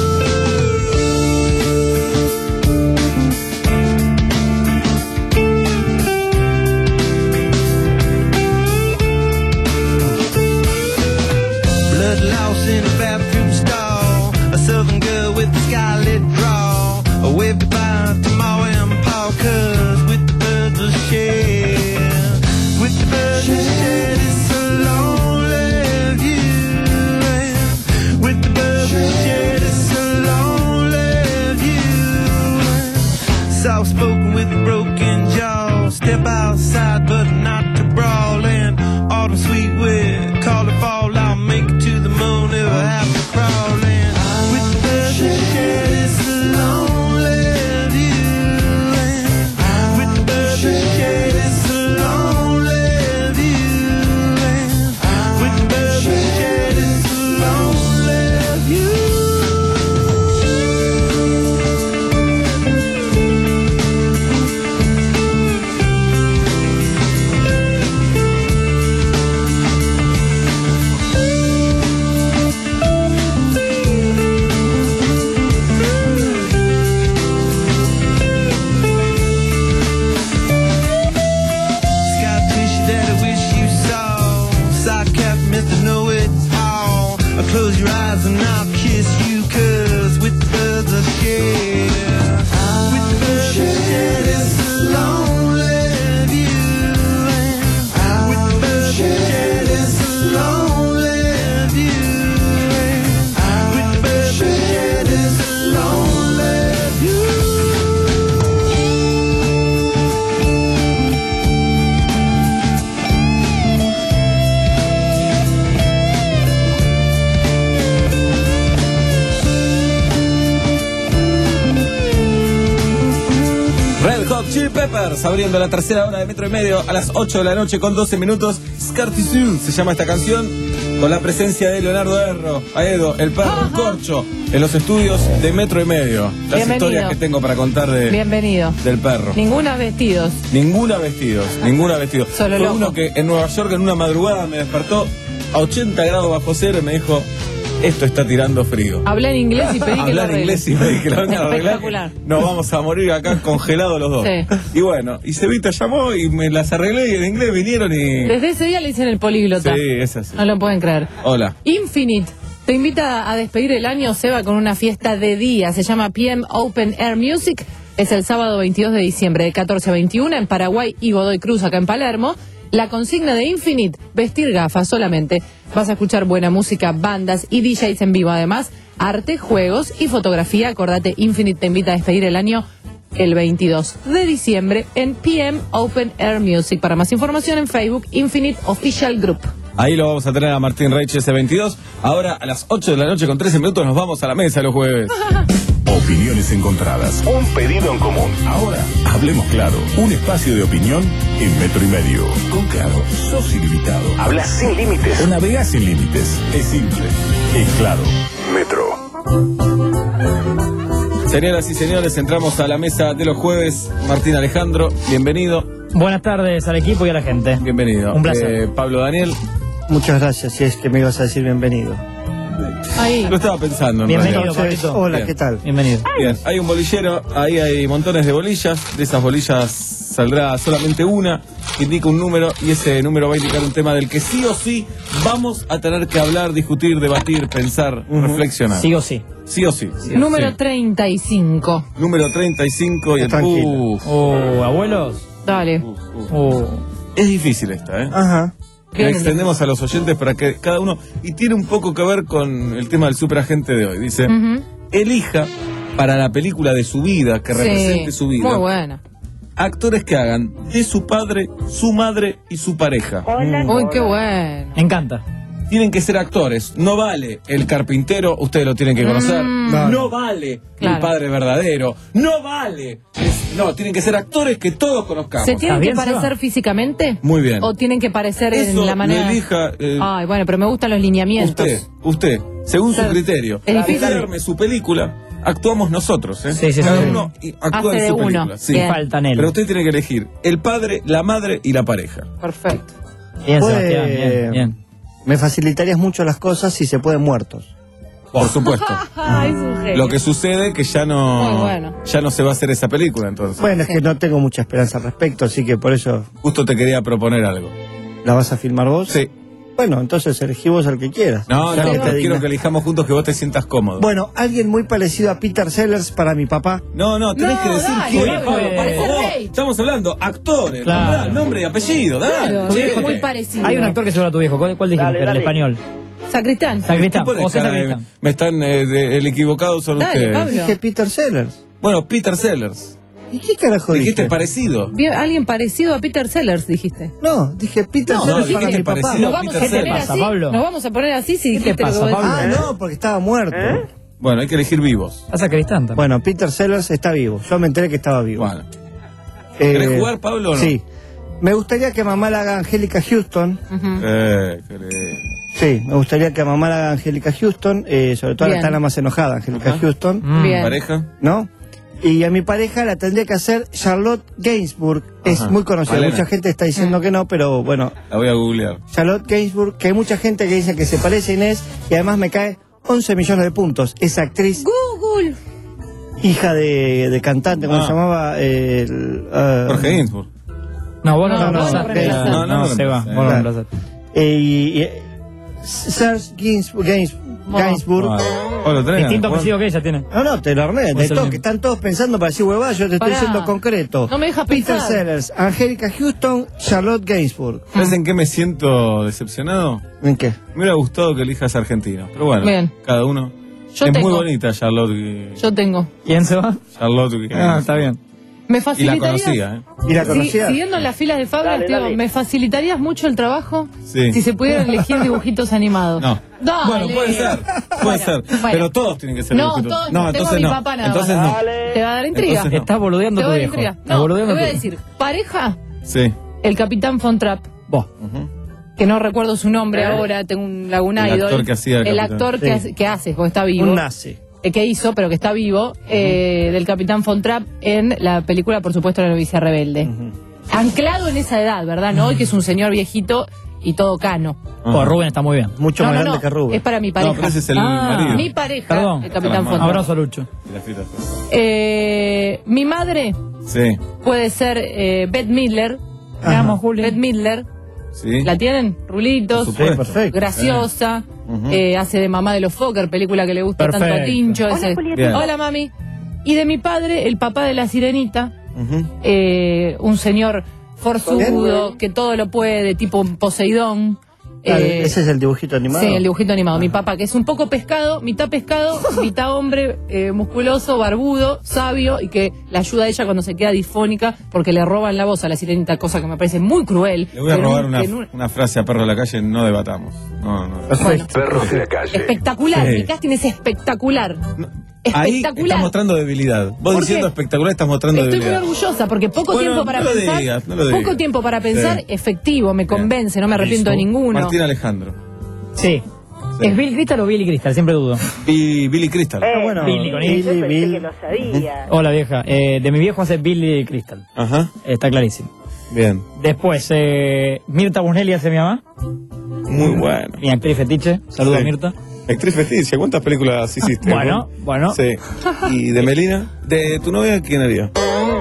In a bathroom stall, a southern girl with a scarlet draw. A wave goodbye to Ma and Pa, 'cause with the birds of shed, with the birds of shed, it's a lonely view. And with the birds of shed, it's a lonely view. Soft spoken with a broken jaw, step outside but not to brawl. And autumn sweet with call it fall, I'll make it to the moon if I have to crawl. And with the birds that shed, it's a lonely view. And with the birds that shed, it's a lonely view. And with the birds that shed, it's a lonely view. Close your eyes and I'll kiss you, 'cause with the birds of shed, with the birds of shed, it's a lonely view. And with the birds of shed, it's a lonely view. And with the birds of shed, it's a lonely view. Red Hot Chili Peppers abriendo la tercera hora de Metro y Medio a las ocho de la noche con doce minutos. Scartizoo se llama esta canción, con la presencia de Leonardo Erro, Aedo, el perro, el corcho, en los estudios de Metro y Medio. Las Bienvenido. historias que tengo para contar de, Bienvenido. del perro. Ninguna vestidos. Ninguna vestidos, ninguna vestidos. Solo Fue loco. uno que en Nueva York en una madrugada me despertó a ochenta grados bajo cero y me dijo: esto está tirando frío. Hablé en inglés y pedí que lo Hablar arregle. inglés y pedí que lo vengan a arreglar. Espectacular. Nos vamos a morir acá congelados los dos. Sí. Y bueno, y Cevita llamó y me las arreglé y en inglés vinieron y... Desde ese día le dicen el políglota. Sí, es así. No lo pueden creer. Hola. Infinite te invita a despedir el año, Seba, con una fiesta de día. Se llama P M Open Air Music. Es el sábado veintidós de diciembre de catorce a veintiuno en Paraguay y Godoy Cruz, acá en Palermo. La consigna de Infinite, vestir gafas solamente. Vas a escuchar buena música, bandas y D Js en vivo. Además, arte, juegos y fotografía. Acordate, Infinite te invita a despedir el año el veintidós de diciembre en P M Open Air Music. Para más información en Facebook, Infinite Official Group. Ahí lo vamos a tener a Martín Reich ese veintidós. Ahora a las ocho de la noche con trece minutos nos vamos a la mesa los jueves. Opiniones encontradas. Un pedido en común. Ahora, hablemos claro. Un espacio de opinión en metro y medio. Con Claro, sos ilimitado. Hablas sin límites. O navegás sin límites. Es simple. Es claro. Metro. Señoras y señores, entramos a la mesa de los jueves. Martín Alejandro, bienvenido. Buenas tardes al equipo y a la gente. Bienvenido. Un placer. Eh, Pablo Daniel. Muchas gracias, si es que me ibas a decir bienvenido. Ahí. Lo estaba pensando. En Bienvenido, realidad. Pablito. Hola, Bien. ¿qué tal? Bienvenido. Bien, hay un bolillero, ahí hay montones de bolillas. De esas bolillas saldrá solamente una, que indica un número, y ese número va a indicar un tema del que sí o sí vamos a tener que hablar, discutir, debatir, pensar, uh-huh. reflexionar. Sí o sí. Sí o sí. sí Número sí. treinta y cinco. Número treinta y cinco y el Tranquilo. uh, Oh, abuelos. Dale. uh, uh. Oh. Es difícil esta, ¿eh? Ajá. Le extendemos a los oyentes para que cada uno... Y tiene un poco que ver con el tema del superagente de hoy. Dice, Uh-huh. elija para la película de su vida, que Sí, represente su vida, muy buena. actores que hagan de su padre, su madre y su pareja. Mm. Uy, qué bueno. Me encanta. Tienen que ser actores. No vale el carpintero, ustedes lo tienen que conocer. Mm. No, no vale Claro. el padre verdadero. No vale. Es- no, tienen que ser actores que todos conozcamos. ¿Se tienen ¿Está que bien, parecer Seba? físicamente? Muy bien. ¿O tienen que parecer Eso en la manera? lo elija eh, Ay, bueno, pero me gustan los lineamientos. usted, usted, según su Ser- criterio. es difícil. Usted arme su película, actuamos nosotros, ¿eh? Sí, sí, Cada sí. uno y actúa Hace en de su uno. película. Sí. Bien. Faltan él. Pero usted tiene que elegir el padre, la madre y la pareja. Perfecto. Bien, Pues, Sebastián. Bien, bien. Me facilitarías mucho las cosas si se pueden muertos. Por supuesto. Ay, es un genio. Lo que sucede que ya Muy no bueno. ya no se va a hacer esa película, entonces. Bueno, es que no tengo mucha esperanza al respecto, así que por eso Justo te quería proponer algo. la vas a filmar vos. Sí. Bueno, entonces elegí vos al que quieras. No, Ya no, que pero te quiero dignas. que elijamos juntos que vos te sientas cómodo. Bueno, alguien muy parecido a Peter Sellers para mi papá. No, no, tenés No, que decir dale, quién, dale, Pablo, por parece favor. rey. Estamos hablando, actores, Claro. nombrá nombre y apellido, dale. Claro, Sí, es porque muy parecido. Hay un actor que se llama tu viejo. ¿Cuál, cuál dijiste? Dale, El dale. español. Sacristán. Sacristán. ¿Qué pones José cara de- Sacristán. Me están, eh, de- el equivocado son Dale, ustedes. Pablo. Dije Peter Sellers. Bueno, Peter Sellers. ¿Y qué carajo Dijiste dije? parecido. Bien, alguien parecido a Peter Sellers, dijiste. No, dije Peter No, Sellers no, para dijiste mi papá. parecido. Nos vamos Peter a poner Sellers. pasa, así. Pablo? Nos vamos a poner así si ¿Qué te dijiste pasa, lo que Pablo? Ah, decís. no, porque estaba muerto. Bueno, hay que elegir vivos. A Sacristán también. Bueno, Peter Sellers está vivo. Yo me enteré que estaba vivo. Bueno. Eh, ¿Querés jugar, Pablo, o no? Sí. Me gustaría que mamá la haga Angélica Houston. Ujú. Eh, querés. Sí, me gustaría que mamá la haga Angélica Houston. Eh, sobre todo ahora Bien. está la más enojada, Angélica Ajá. Houston. Mm. Bien. ¿Pareja? ¿No? Y a mi pareja la tendría que hacer Charlotte Gainsbourg. Es Ajá. muy conocida. Malena. Mucha gente está diciendo que no, pero bueno. La voy a googlear. Charlotte Gainsbourg, que hay mucha gente que dice que se parece a Inés y además me cae once millones de puntos. Esa actriz, Google. hija de, de cantante, ¿cómo Ah. se llamaba? El, ah, Jorge Ginsburg. No, vos no, No, lo no, reemplazaste. no, no, no, no, no, se va. no, Vos lo no. reemplazaste. eh, y, y- Serge Gainsbourg. Gains- Gainsbourg. Ah, Pablo, ¿tenés Distinto ganas? apellido que ella tiene. No, no, te lo armé. Pues De el todo, mismo. que están todos pensando para decir huevadas, yo te estoy Pará. diciendo concreto. No me dejas Peter pensar. Sellers, Angélica Houston, Charlotte Gainsbourg. ¿Sabes en qué me siento decepcionado? ¿En qué? Me hubiera gustado que elijas argentino. Pero bueno, Bien. cada uno. Yo es tengo. muy bonita Charlotte. eh, Yo tengo. ¿Quién se va? Charlotte. eh, Ah, está bien. ¿Me Y la facilitarías? conocía, ¿eh? ¿Y la Sí, conocía? siguiendo en las filas de Fabio, Dale, tío, dale. ¿me facilitarías mucho el trabajo? Sí. Si se pudieran elegir dibujitos animados. No. Dale. Bueno, puede ser. Puede ser. bueno. Pero todos tienen que ser No, dibujitos. todos No, no, tengo entonces a mi no. papá nada Entonces más. no. Te va a dar intriga. Entonces no. Estás boludeando Te tu va a dar viejo. intriga. Estás No, te boludeando voy a tu decir, pareja, Sí. el Capitán Von Trapp, Vos. que no recuerdo su nombre ahora, tengo un Laguna El Idol. actor que hacía el El Capitán. actor que, Sí. hace, que hace, porque está vivo. Un nazi. eh, que hizo, pero que está vivo, eh, del Capitán Von Trapp en la película, por supuesto, La novicia rebelde. Anclado en esa edad, ¿verdad? No hoy que es un señor viejito y todo cano. Oh, Rubén está muy bien. Mucho No, más no, grande no, que Rubén. es para mi pareja. No, pero ese es el Ah. marido. Mi pareja, Perdón. el Capitán Von Trapp. Abrazo a Lucho. Y la frita fue. Eh, mi madre Sí. puede ser eh, Bette Midler. Te amo, Juli. Bette Midler. Sí. ¿La tienen? Rulitos. Por supuesto. Perfecto. Graciosa. Ujú. eh, hace de mamá de los Fokker, película que le gusta tanto a Perfecto. Tincho. Hola, ese- Julieta. Bien. Hola, mami. Y de mi padre, el papá de la sirenita. Ujú. eh, un señor forzudo, que todo lo puede, tipo un Poseidón. Eh, Ese es el dibujito animado. Sí, el dibujito animado. Mi papá, que es un poco pescado, mitad pescado, mitad hombre eh, musculoso, barbudo, sabio, y que la ayuda a ella cuando se queda disfónica porque le roban la voz a la sirenita, cosa que me parece muy cruel. Le voy a Pero robar en- una, en un- una frase a Perro de la Calle, no debatamos. No, no. Perros de la calle. Espectacular, Sí. mi casting es espectacular. Ahí Espectacular. estás mostrando debilidad. Vos ¿Por diciendo qué? espectacular estás mostrando Estoy muy debilidad. orgullosa porque poco Bueno, tiempo para no lo pensar. digas, no lo poco digas. tiempo para pensar, Sí. efectivo, me convence, no me arrepiento de ninguno. Martín Alejandro. Sí. ¿Es Bill Crystal o Billy Crystal? Siempre dudo. Bi- Billy Crystal. Eh, bueno, Billy con I. Billy, Bill. lo sabía. Hola vieja. Eh, de mi viejo hace Billy Crystal. Ajá. Está clarísimo. Bien. Después, eh, Mirta Busnelli hace mi mamá. Muy bueno. Mi actriz fetiche. Saludos, Sí. Mirta. Actriz fetiche, ¿cuántas películas hiciste? Bueno, ¿no? bueno. Sí. ¿Y de Melina? ¿De tu novia quién haría?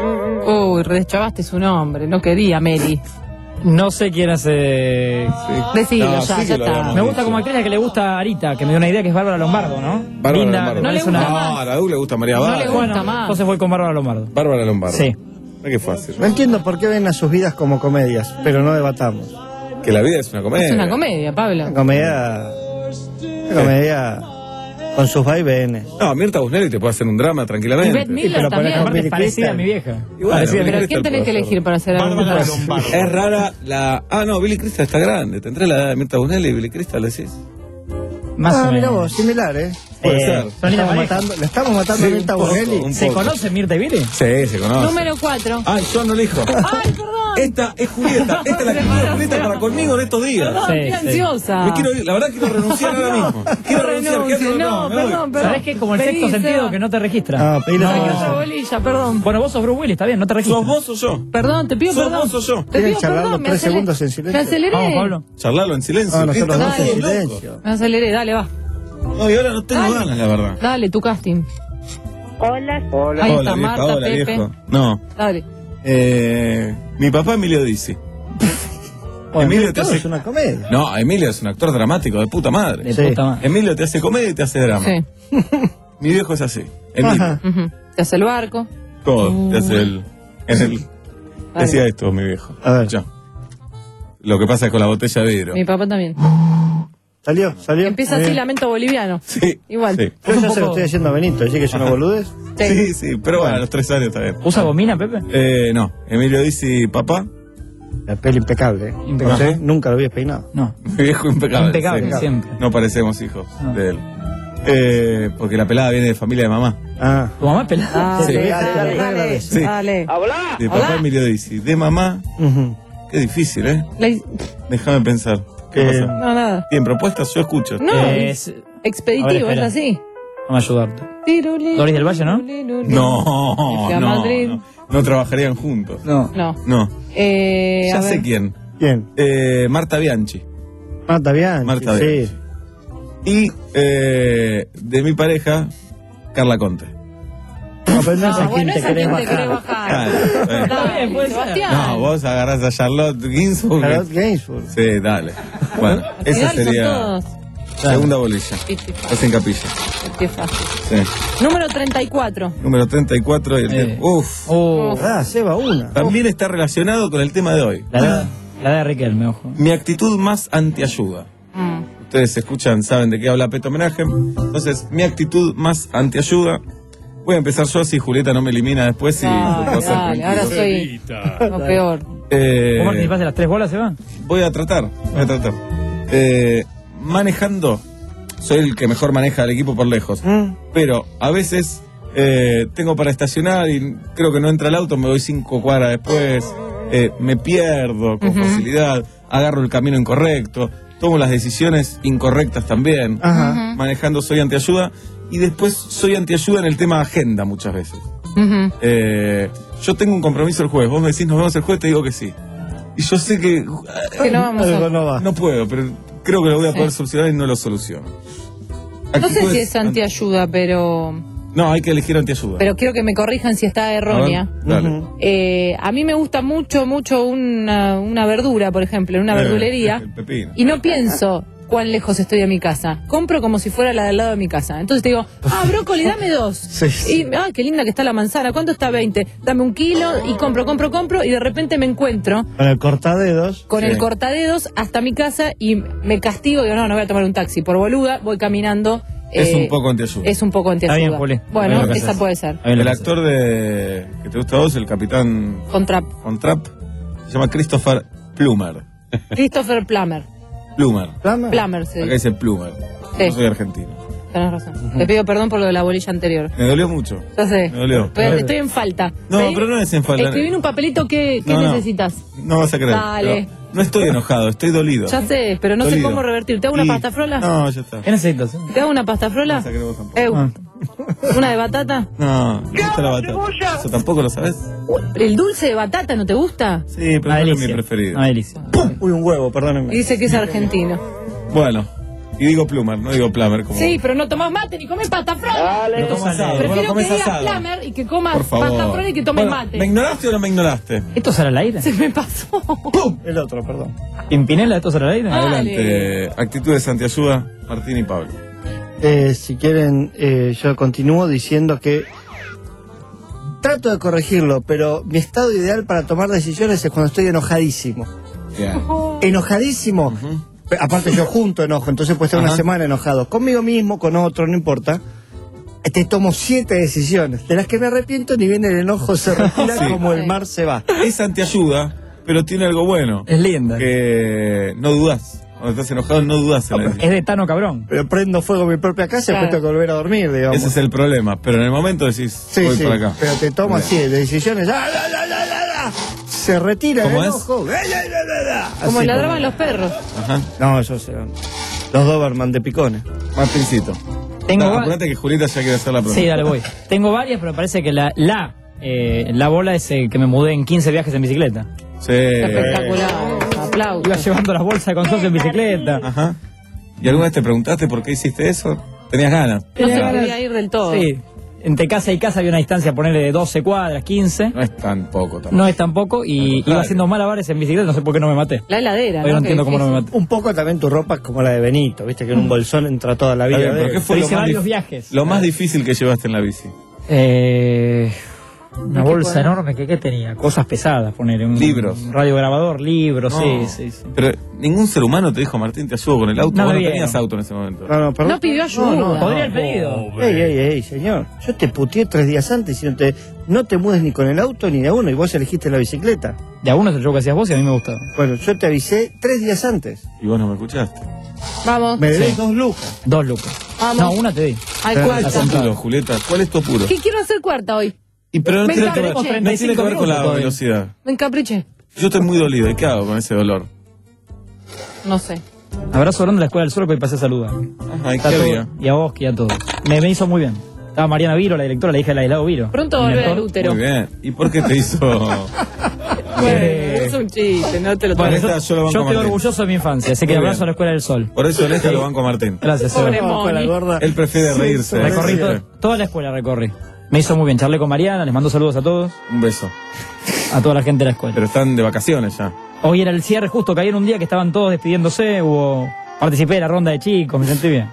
Uy, redeschavaste su nombre, no quería Meli. No sé quién hace. Decilo, No, ya, sí ya que lo está. habíamos Me gusta como actriz la que le gusta a Arita, que me dio una idea que es Bárbara Lombardo, ¿no? Bárbara Linda, Lombardo. me No le parece gusta una- más. No, a la U le gusta María No le Bárbara. gusta más. Entonces voy con Bárbara Lombardo. Bárbara Lombardo. Sí. Mira qué fácil. No entiendo por qué ven a sus vidas como comedias, pero no debatamos. Que la vida es una comedia. Es una comedia, Pablo. Una comedia. Una comedia con sus vaivenes. No, Mirta Busnelli te puede hacer un drama Y tranquilamente. Beth Miller también. Aparte es parecida a mi vieja. Y bueno, Parecida a mi Billy Pero vieja. ¿quién tenés que elegir para hacer algo? Es rara la. Ah, no, Billy Crystal está grande. Tendrá la edad de Mirta Busnelli y Billy Crystal, decís. Más ah, o mira menos. vos, similar, ¿eh? Puede Eh, ser. son Le lindas estamos parejas. matando, le estamos matando a Sí, Mirta un poco, Busnelli. un ¿Se poco. conocen Mirta y Billy? Sí, se conoce. Número cuatro. Ay, yo no elijo. Ay, perdón. Esta es Julieta. Esta es la que quiero Julieta para conmigo en estos días. Perdón, Sí, estoy sí. ansiosa. Me quiero ir, la verdad quiero renunciar ahora mismo. Quiero renunciar, renuncio, quiero- no, me voy. perdón, perdón. ¿Sabés qué? Como el Pedí, sexto Seba. sentido que no te registra. Ah, pedile No. otra Otra cosa. bolilla, perdón. Bueno, vos sos Bruce Willis, está bien, no te registra. ¿Sos vos o yo? Perdón, te pido ¿Sos perdón. vos o yo? Te ¿Quieren pido charlarlo perdón, me tres aceleré. segundos en silencio? Me aceleré. Vamos, Pablo. Charlarlo en silencio. Ah, ¿Qué nosotros estás dos en loco? silencio. Me aceleré, dale, va. No, y ahora no tengo Dale. ganas, la verdad. Dale, tu casting. Hola. Hola. Ahí Hola, está, vieja, Marta, hola, Pepe. viejo. No. Dale. Eh, mi papá Emilio Dizzi. Bueno, Emilio te todo hace. es una comedia. No, Emilio es un actor dramático de puta madre. De Sí. puta madre. Emilio te hace comedia y te hace drama. Sí. Mi viejo es así. Emilio. Ajá. Ujú. Te hace el barco. Todo. Te hace el. En el decía esto, mi viejo. A ver. Yo. Lo que pasa es con la botella de vidrio. Mi papá también. ¿Salió? ¿Salió? Empieza Muy así bien. lamento boliviano. Sí. Igual. Sí. Yo un ya se lo poco- estoy haciendo a Benito, decir que es una boludez. Sí, sí, pero bueno, a los tres años está bien. ¿Usa gomina, Pepe? Eh, no, Emilio Dizzi, papá. La peli impecable, ¿eh? Impecable. ¿Sí? Nunca lo había peinado. No. Mi viejo impecable. Impecable, sí. siempre. No parecemos hijos No. de él. Eh, porque la pelada viene de familia de mamá. Ah. ¿Tu mamá es pelada? Dale, Sí. dale, dale, dale. Sí. Dale. De papá Emilio Dizzi. De mamá, Ujú. qué difícil, ¿eh? La- Déjame pensar. ¿Qué Eh, pasa? No, nada. Bien, propuestas, yo escucho. No, Eh, es es- expeditivo, a ver, es espera. así. Vamos a ayudarte. Tiruli, Doris del Valle, ¿no? lululi. No, Fui a no, Madrid. no. No trabajarían juntos. No. No. No. Eh, Ya a sé ver. quién. ¿Quién? Eh, Marta Bianchi. Marta Bianchi. Marta sí. Bianchi. Y eh, de mi pareja, Carla Conte. No, pero no No, sé quién bueno, te esa querés quien te querés bajar. bajar. Claro, está bien. Está bien, puede Sebastián. No, vos agarrás a Charlotte Ginsburg. Charlotte Gainsbourg. Sí, dale. Bueno, Al esa final son sería todos. segunda bolilla. Piti, Estás en capilla. qué fácil. Sí. Número treinta y cuatro. Número treinta y cuatro. Y el Eh. tema- Uf. Oh, Ah, Seba una. También está relacionado con el tema de hoy. la edad, la edad de Riquelme, ojo. Mi actitud más antiayuda. Mm. Ustedes escuchan, saben de qué habla Peto Homenaje. Entonces, mi actitud más antiayuda. Voy a empezar yo, si Julieta no me elimina después y Dale, puedo ser dale, ahora tranquilo. soy lo peor. Eh, ¿Vos participás de las tres bolas, Seba? Voy a tratar, voy a tratar. Eh, manejando, soy el que mejor maneja al equipo por lejos. Mm. Pero a veces eh, tengo para estacionar y creo que no entra el auto, me voy cinco cuadras después, eh, me pierdo con Ujú. facilidad, agarro el camino incorrecto, tomo las decisiones incorrectas también. Ajá. Manejando soy antiayuda y después soy antiayuda en el tema agenda muchas veces. Ujú. Eh, yo tengo un compromiso el jueves, vos me decís nos vemos el jueves, te digo que sí. Y yo sé que Que no vamos Algo a... no va. no puedo, pero creo que lo voy a Sí. poder solucionar y no lo soluciono. No sé si Actitudes es antiayuda, pero... No, hay que elegir antiayuda. Pero quiero que me corrijan si está errónea. A ver, dale. Ujú. Eh, a mí me gusta mucho, mucho una, una verdura, por ejemplo, en una Eh, verdulería. el pepino. Y no pienso cuán lejos estoy de mi casa. Compro como si fuera la del lado de mi casa. Entonces te digo, ah, brócoli, dame dos. Sí, sí. Y, ah, qué linda que está la manzana. ¿Cuánto está? veinte. Dame un kilo y compro, compro, compro. Y de repente me encuentro Con el cortadedos. con Sí. el cortadedos hasta mi casa y me castigo. Digo, no, no voy a tomar un taxi. Por boluda, voy caminando. Es eh, un poco antiayuda. Es un poco Está antiayuda. bien, Juli. Bueno, Está bien lo que esa haces. puede ser. Está bien lo El que actor de que te gusta a vos, el capitán Contra Von Trapp, se llama Christopher Plummer. Christopher Plummer. Plummer. ¿Plama? Plummer, sí. Acá dice Plummer. Sí. Yo soy argentino. Tenés razón. Te pido perdón por lo de la bolilla anterior. Me dolió mucho. Ya sé. Me dolió. Pero estoy en falta. No, Pedí- pero no es en falta. Escribí en un papelito qué, qué No, no. necesitas. No vas a creer. Dale. pero No estoy enojado, estoy dolido. Ya sé, pero no sé Dolido. cómo revertir. ¿Te hago una Y- pasta frola? No, ya está. ¿Qué necesitas? ¿Te hago una pasta frola? Vas a creer vos tampoco. Eu. Ah. ¿Una de batata? No, me gusta la batata. ¿Eso tampoco lo sabes? ¿El dulce de batata no te gusta? Sí, pero Una no es mi delicia. preferido. Una delicia. Uy, un huevo, perdónenme. Dice que es argentino. Bueno, y digo Plummer, no digo Plummer como. Sí, pero no tomás mate ni comes pasta frola. No tomas asado, vos no Prefiero que comes digas asado. Plummer y que comas Por favor. pasta frola y que tomes Bueno, mate. ¿me ignoraste o no me ignoraste? ¿Esto será al aire? Se me pasó. El otro, perdón. ¿Pimpinela esto será al aire? Ah. Adelante, actitudes antiayuda, Martín y Pablo. Eh, si quieren, eh, yo continúo diciendo que trato de corregirlo, pero mi estado ideal para tomar decisiones es cuando estoy enojadísimo. Bien. Enojadísimo. Aparte yo junto enojo, entonces puedo estar una Ajá. semana enojado. Conmigo mismo, con otro, no importa. Te tomo siete decisiones, de las que me arrepiento, ni bien el enojo se retira Sí. como el mar se va. Es antiayuda, pero tiene algo bueno. Es linda. Que no dudás. Cuando estás enojado, no dudás en la decisión. Es de Tano Cabrón. Pero prendo fuego en mi propia casa y Claro. después tengo que volver a dormir, digamos. Ese es el problema. Pero en el momento decís, Sí, voy sí, por acá. pero te tomo Bien. así, de decisiones. ¡Ah, la, la, la, la, la! Se retira el ¿Cómo es? enojo. ¡Ah, la, la, la, la! Como Así ladraban los perros. Ajá. No, esos eran los Doberman de picones. Martincito. Tengo No, va- acuérdate que Julieta ya quiere hacer la pregunta. Sí, dale, voy. Tengo varias, pero parece que la la, eh, la bola es eh, que me mudé en quince viajes en bicicleta. Sí. Espectacular. Aplausos. Iba llevando las bolsas de consorcio en bicicleta. Ajá. ¿Y alguna vez te preguntaste por qué hiciste eso? Tenías ganas. No se podía ir del todo. Sí. Entre casa y casa había una distancia, ponerle de doce cuadras, quince. No es tan poco tampoco. No es tampoco. Y Claro. iba haciendo malabares en bicicleta, no sé por qué no me maté. La heladera. Hoy no Qué entiendo cómo no me difícil. maté. Un poco también tu ropa es como la de Benito, viste que en un bolsón entra toda la vida. Está bien, pero de- ¿qué fue Pero lo hice más, varios dif- viajes. lo más difícil que llevaste en la bici? Eh, una qué bolsa poner? enorme que, que tenía, cosas pesadas, poner un Libros. un radiograbador, libros, No. sí, sí, sí. Pero ningún ser humano te dijo, Martín, te ayudo con el auto. No Vos me no vieron. tenías auto en ese momento. No, no, perdón. No pidió ayuda. No, no, Podría haber pedido. Ey, ey, ey, señor. Yo te puteé tres días antes y no te, no te mueves ni con el auto ni de a uno y vos elegiste la bicicleta. De a uno es el show que hacías vos y a mí me gustaba. Bueno, yo te avisé tres días antes. Y vos no me escuchaste. Vamos. Me debes Sí. dos lucas. Dos lucas. Vamos. No, una te di. Ay, Pero ¿Cuál es cuarta. tu apuro, Julieta? ¿Cuál es tu apuro? ¿Qué quiero hacer cuarta hoy? Y pero no Me tiene que ver, encapriché. no tiene que ver con la minutos velocidad. Me encapriché. Yo estoy muy dolido. ¿Y qué hago con ese dolor? No sé. Abrazo grande a la Escuela del Sol que hoy pasé a saludar. Ajá, ¿y Está qué todo- había? y a vos y a todos. Me, me hizo muy bien. Estaba Mariana Viro, la directora, la hija del aislado Viro. Pronto Mi volver mentor. al útero. Muy bien. ¿Y por qué te hizo...? Bueno, es un chiste, no te lo Bueno, tomes. esta yo lo banco Yo a estoy Martín. orgulloso de mi infancia, así que Muy abrazo bien. a la Escuela del Sol. Por eso en esta lo banco a Martín. Gracias, Pobre Seba. Con la Moni. gorda. Él prefiere Sí, reírse. sí, Recorrí sí. to- toda la escuela, recorrí. Me hizo muy bien. Charlé con Mariana, les mando saludos a todos, Un beso. a toda la gente de la escuela. Pero están de vacaciones ya. Hoy era el cierre justo, caí en un día que estaban todos despidiéndose, hubo... Participé de la ronda de chicos, me sentí bien.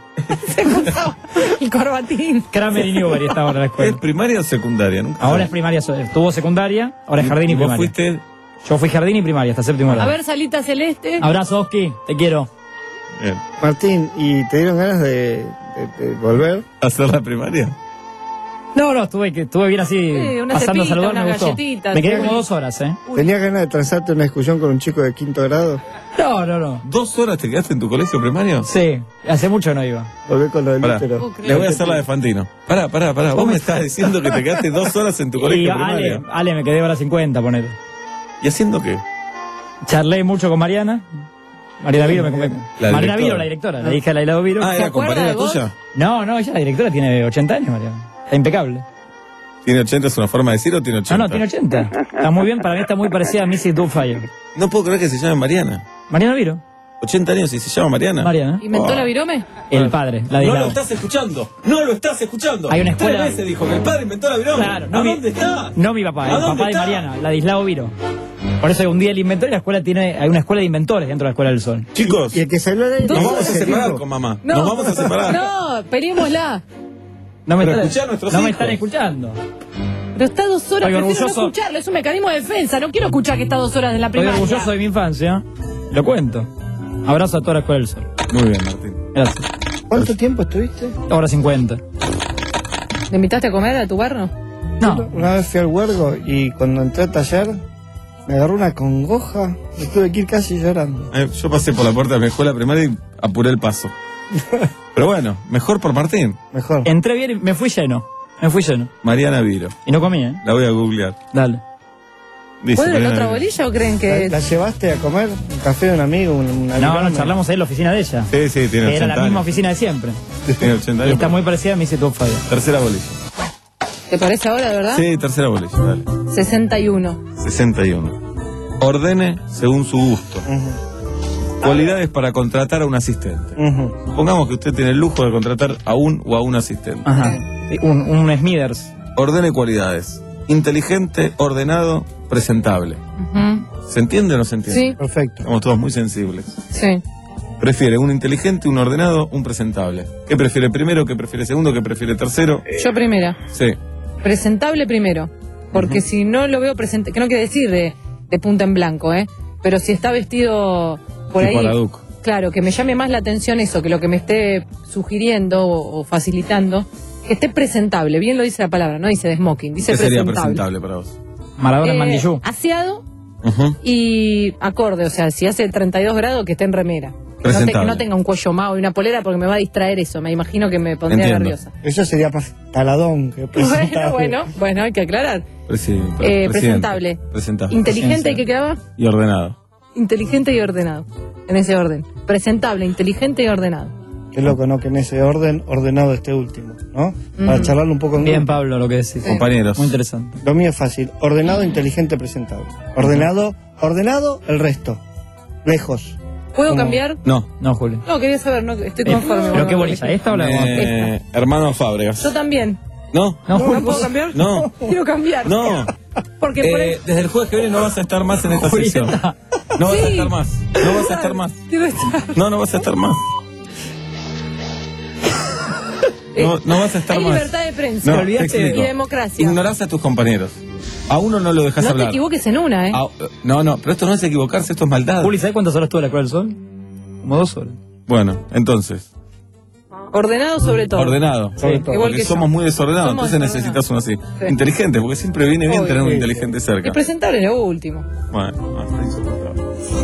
El corbatín. Kramer y Newbery estaban en la ¿Es escuela. primaria o secundaria? Nunca Ahora sé. es primaria, so- tuvo secundaria, ahora es jardín y ¿Y vos primaria. fuiste Yo fui jardín y primaria, hasta séptimo A grado. ver, salita celeste. Abrazo, Oski, te quiero. bien. Martín, ¿y te dieron ganas de, de- de volver? a hacer la primaria? No, no, estuve, que- estuve bien así, Sí, una pasando a cepita, saludar, unas me gustó. galletitas, Me quedé sí. como dos horas, ¿eh? ¿Tenías ganas de transarte una discusión con un chico de quinto grado? No, no, no. ¿Dos horas te quedaste en tu colegio primario? Sí, hace mucho no iba. Volvé con lo del Pará. útero. Le voy a hacer la de Fantino. Pará, pará, pará. Vos me estás diciendo que te quedaste dos horas en tu Y colegio Ale, primario. Ale, me quedé hora cincuenta, ponele. ¿Y haciendo qué? Charlé mucho con Mariana. Mariana Viro, me, me- La Mariana directora. Viro, la directora, la hija del aislado Viro. Ah, ¿Se ¿era acuerda compañera de vos? tuya? No, no, ella la directora tiene ochenta años, Mariana. Está impecable. ¿Tiene ochenta es una forma de decir o tiene ochenta? No, no, tiene ochenta. Está muy bien, para mí está muy parecida a Missy Doubtfire. No puedo creer que se llame Mariana. Mariana Viro. ochenta años y se llama Mariana. Mariana. ¿Inventó Oh. la virome? El padre, la No de lo estás escuchando. No lo estás escuchando. Hay una escuela- Tres veces dijo que el padre inventó la virome. Claro, no ¿A mi- dónde está? No mi papá, ¿A el dónde papá de está? Mariana, Ladislao Viro. Por eso un día el inventor y la escuela tiene, hay una escuela de inventores dentro de la Escuela del Sol. Chicos, Y el que salió de ahí. nos vamos a ese separar tipo. con mamá. No. Nos vamos a separar. No, peleémosla. No me, Pero están, escuchá a nuestros no me hijos. están escuchando. Pero está dos horas, Estoy prefiero orgulloso. no escucharlo. Es un mecanismo de defensa. No quiero escuchar que está dos horas en la Estoy primaria. orgulloso de mi infancia. Lo cuento. Abrazo a toda la Escuela del Sol. Muy bien, Martín. Gracias. ¿Cuánto tiempo estuviste? Hora cincuenta. ¿Le invitaste a comer a tu barro? No. Una vez fui al huergo y cuando entré al taller me agarró una congoja y tuve que ir casi llorando. Eh, yo pasé por la puerta de mi escuela primaria y apuré el paso. Pero bueno, mejor por Martín. Mejor. Entré bien y me fui lleno. Me fui lleno. Mariana Viro. Y no comí, ¿eh? La voy a googlear. Dale. Dice ¿Pueden Mariana otra Viro. bolilla o creen ¿La, que.? la llevaste a comer? ¿Un café de un amigo? Un, una No, virome? no, charlamos ahí en la oficina de ella. Sí, sí, tiene Era ochenta la misma años. oficina de siempre. Tiene ochenta Y años. está muy parecida a mi dice tu Fabio. Tercera bolilla. ¿Te parece ahora, de verdad? Sí, tercera bolilla, dale. sesenta y uno. sesenta y uno. Ordene según su gusto. Cualidades para contratar a un asistente. Ujú. Pongamos que usted tiene el lujo de contratar a un o a una asistente. Ajá. Un, un Smithers. Ordene cualidades. Inteligente, ordenado, presentable. Ujú. ¿Se entiende o no se entiende? Sí. Perfecto. Somos todos muy sensibles. Sí. Prefiere un inteligente, un ordenado, un presentable. ¿Qué prefiere primero? ¿Qué prefiere segundo? ¿Qué prefiere tercero? Yo primera. Sí. Presentable primero. Porque si no lo veo presente, que no quiere decir de, de punta en blanco, ¿eh? Pero si está vestido por Tipo ahí. Araduco. Claro, que me llame más la atención eso, que lo que me esté sugiriendo o, o facilitando, que esté presentable. Bien lo dice la palabra, no dice de smoking, dice ¿Qué sería presentable. presentable para vos? Maradona en Eh, Mandillú. aseado Ujú. y acorde, o sea, si hace treinta y dos grados, que esté en remera. Que no, te- Presentable. que no tenga un cuello mao y una polera porque me va a distraer eso. Me imagino que me pondría Entiendo. nerviosa. Eso sería más taladón que Bueno, presentable. bueno, bueno, hay que aclarar. Presi- Eh, presidente. presentable. Presentable. Inteligente hay que quedar Y ordenado. inteligente y ordenado. En ese orden. Presentable, inteligente y ordenado. Qué loco, ¿no? Que en ese orden, ordenado este último, ¿no? Para Mm. charlarlo un poco en Bien, grupo. Pablo, lo que decís. Compañeros. Muy interesante. Lo mío es fácil. Ordenado, inteligente, presentable. Ordenado, ordenado, el resto. Lejos. ¿Puedo Como- cambiar? No. No, Julio. No, quería saber, no, estoy Eh, conforme. ¿Pero con qué lo bolilla? que- ¿Esta o la Eh, hermano Fábregas. Yo también. ¿No? No, ¿No, Julio. puedo cambiar? No. Quiero cambiar. No. Porque por ahí- Eh, desde el jueves que viene no vas a estar más en esta sección. Julieta. No vas a Sí. estar más. No vas a estar más. Quiero estar. No, no vas a estar más. No, no vas a estar Hay más. libertad de prensa. No, Te olvidaste te explico. y democracia. Ignorás a tus compañeros. A uno no lo dejas No te hablar. equivoques en una, ¿eh? A- no, no, pero esto no es equivocarse, esto es maldad. Juli, ¿sabes cuántas horas estuvo la Escuela del Sol? Como dos horas. Bueno, entonces, Ordenado sobre todo. ordenado. Sí. Igual Porque que somos yo. muy desordenados, Somos entonces desordenados. necesitas uno así. Sí. Inteligente, porque siempre viene bien Obvio. tener un Sí, inteligente cerca. Y presentable es lo último. Bueno, no, está insoportable.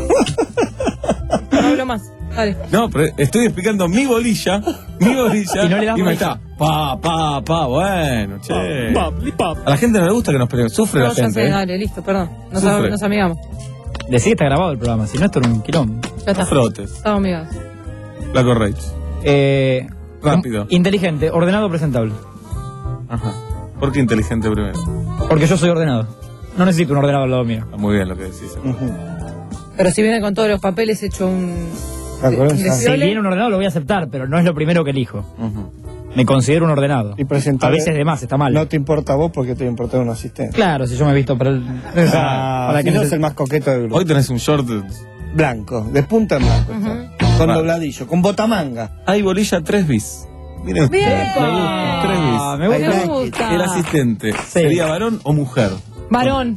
No hablo más. Dale. No, pero estoy explicando mi bolilla, mi bolilla, Y no le das me bolilla. está, pa, pa, pa, bueno, che. A la gente no le gusta que nos peleemos, sufre No, la ya gente. sé, ¿eh? dale, listo, perdón. Nos, Sufre. nos amigamos. Decí que está grabado el programa, si no esto era un quilombo. Ya No está. frotes, Estamos amigados. Flaco Rage. Eh, Rápido. Inteligente, ordenado, presentable. Ajá. ¿Por qué inteligente primero? Porque yo soy ordenado. No necesito un ordenado al lado mío. Está muy bien lo que decís. Ujú. Pero si viene con todos los papeles hecho un. La coherencia. de- de- Si Viole. viene un ordenado lo voy a aceptar, pero no es lo primero que elijo. Ujú. Me considero un ordenado. Y A presentable. veces de más, está mal. No te importa a vos porque te importa un asistente. Claro, si yo me he visto para el... Ah, para si que no no es se- el más coqueto del grupo. Hoy tenés un short. de- Blanco, de punta en blanco. está. Con Ah. dobladillo, con botamanga. Hay bolilla tres bis. Mire usted. Bien. Me gusta, tres bis. Ah, me gusta. Me gusta. El asistente, ¿sería varón o mujer? Varón.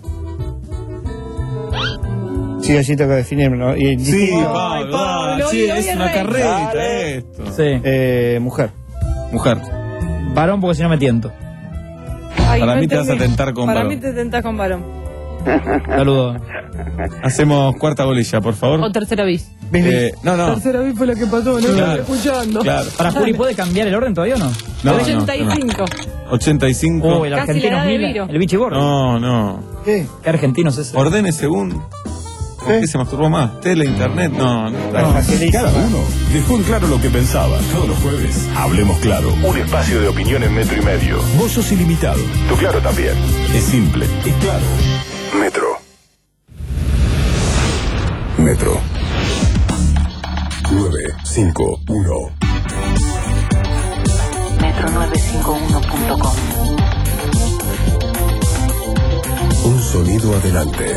Sí, así tengo que definirme, ¿no? Y Sí, distinto, Pablo, Pablo, sí, hoy- hoy es es una rey. carreta Dale. esto. Sí. eh, mujer. Mujer. Varón porque si no me tiento. Ay, Para no mí te vas a entendí. tentar con Para varón. mí te tentás con varón. Saludos. Hacemos cuarta bolilla, por favor. O tercera bis. Eh, no, no. Tercera bis fue la que pasó, no Claro. estoy escuchando. Claro. Para Juli, ¿puede cambiar el orden todavía o no? No, no, ochenta y cinco. ochenta y cinco. Uy, el Casi argentino la edad de Mila, Viro. el bichi gordo. No, no. ¿Qué? ¿Qué argentino es ese? Ordene según. ¿Por qué se masturbó más? ¿Tele, internet? No, no. No, facilísimo. Cada uno dejó en claro lo que pensaba. Todos los jueves, hablemos claro. Un espacio de opinión en metro y medio. Vos sos ilimitado. Tu claro también. Es simple, es claro. Metro. Metro. nueve cinco uno. metro nueve cinco uno punto com. Un sonido adelante.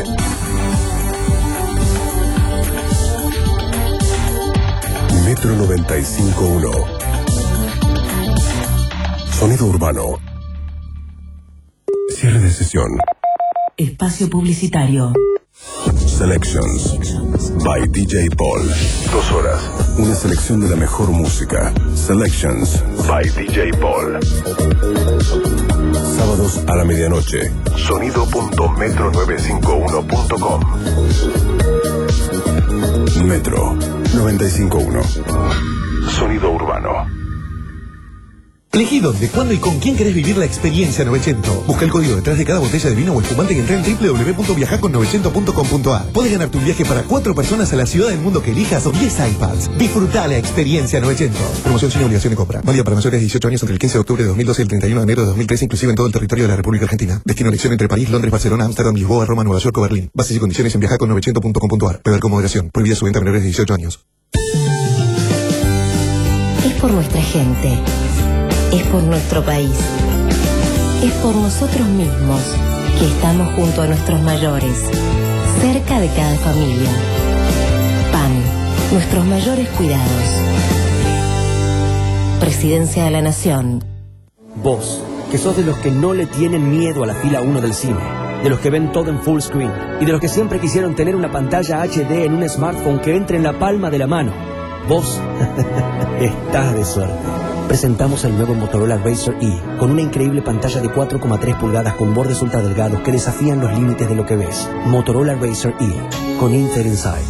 Metro noventa y cinco punto uno. Sonido urbano. Cierre de sesión. Espacio publicitario. Selections by D J Paul. Dos horas. Una selección de la mejor música. Selections by D J Paul. Sábados a la medianoche. Sonido punto metro novecientos cincuenta y uno punto com. Metro noventa y cinco punto uno. Sonido urbano. Elegí dónde, cuándo y con quién querés vivir la experiencia novecientos. Busca el código detrás de cada botella de vino o espumante y entra en doble u doble u doble u punto viajar con novecientos punto com punto a r. Podés ganarte un viaje para cuatro personas a la ciudad del mundo que elijas o diez iPads. Disfrutá la experiencia novecientos. Promoción sin obligación de compra. Válida para mayores de dieciocho años entre el quince de octubre de dos mil doce y el treinta y uno de enero de dos mil trece, inclusive en todo el territorio de la República Argentina. Destino elección entre París, Londres, Barcelona, Ámsterdam, Lisboa, Roma, Nueva York o Berlín. Bases y condiciones en viajar con novecientos punto com punto a r. Beber con moderación. Prohibida su venta a menores de dieciocho años. Es por nuestra gente. Es por nuestro país. Es por nosotros mismos que estamos junto a nuestros mayores, cerca de cada familia. P A N, nuestros mayores cuidados. Presidencia de la Nación. Vos, que sos de los que no le tienen miedo a la fila uno del cine, de los que ven todo en full screen y de los que siempre quisieron tener una pantalla H D en un smartphone que entre en la palma de la mano. Vos estás de suerte. Presentamos el nuevo Motorola Razr E, con una increíble pantalla de cuatro coma tres pulgadas con bordes ultra delgados que desafían los límites de lo que ves. Motorola Razr E, con Intel Inside.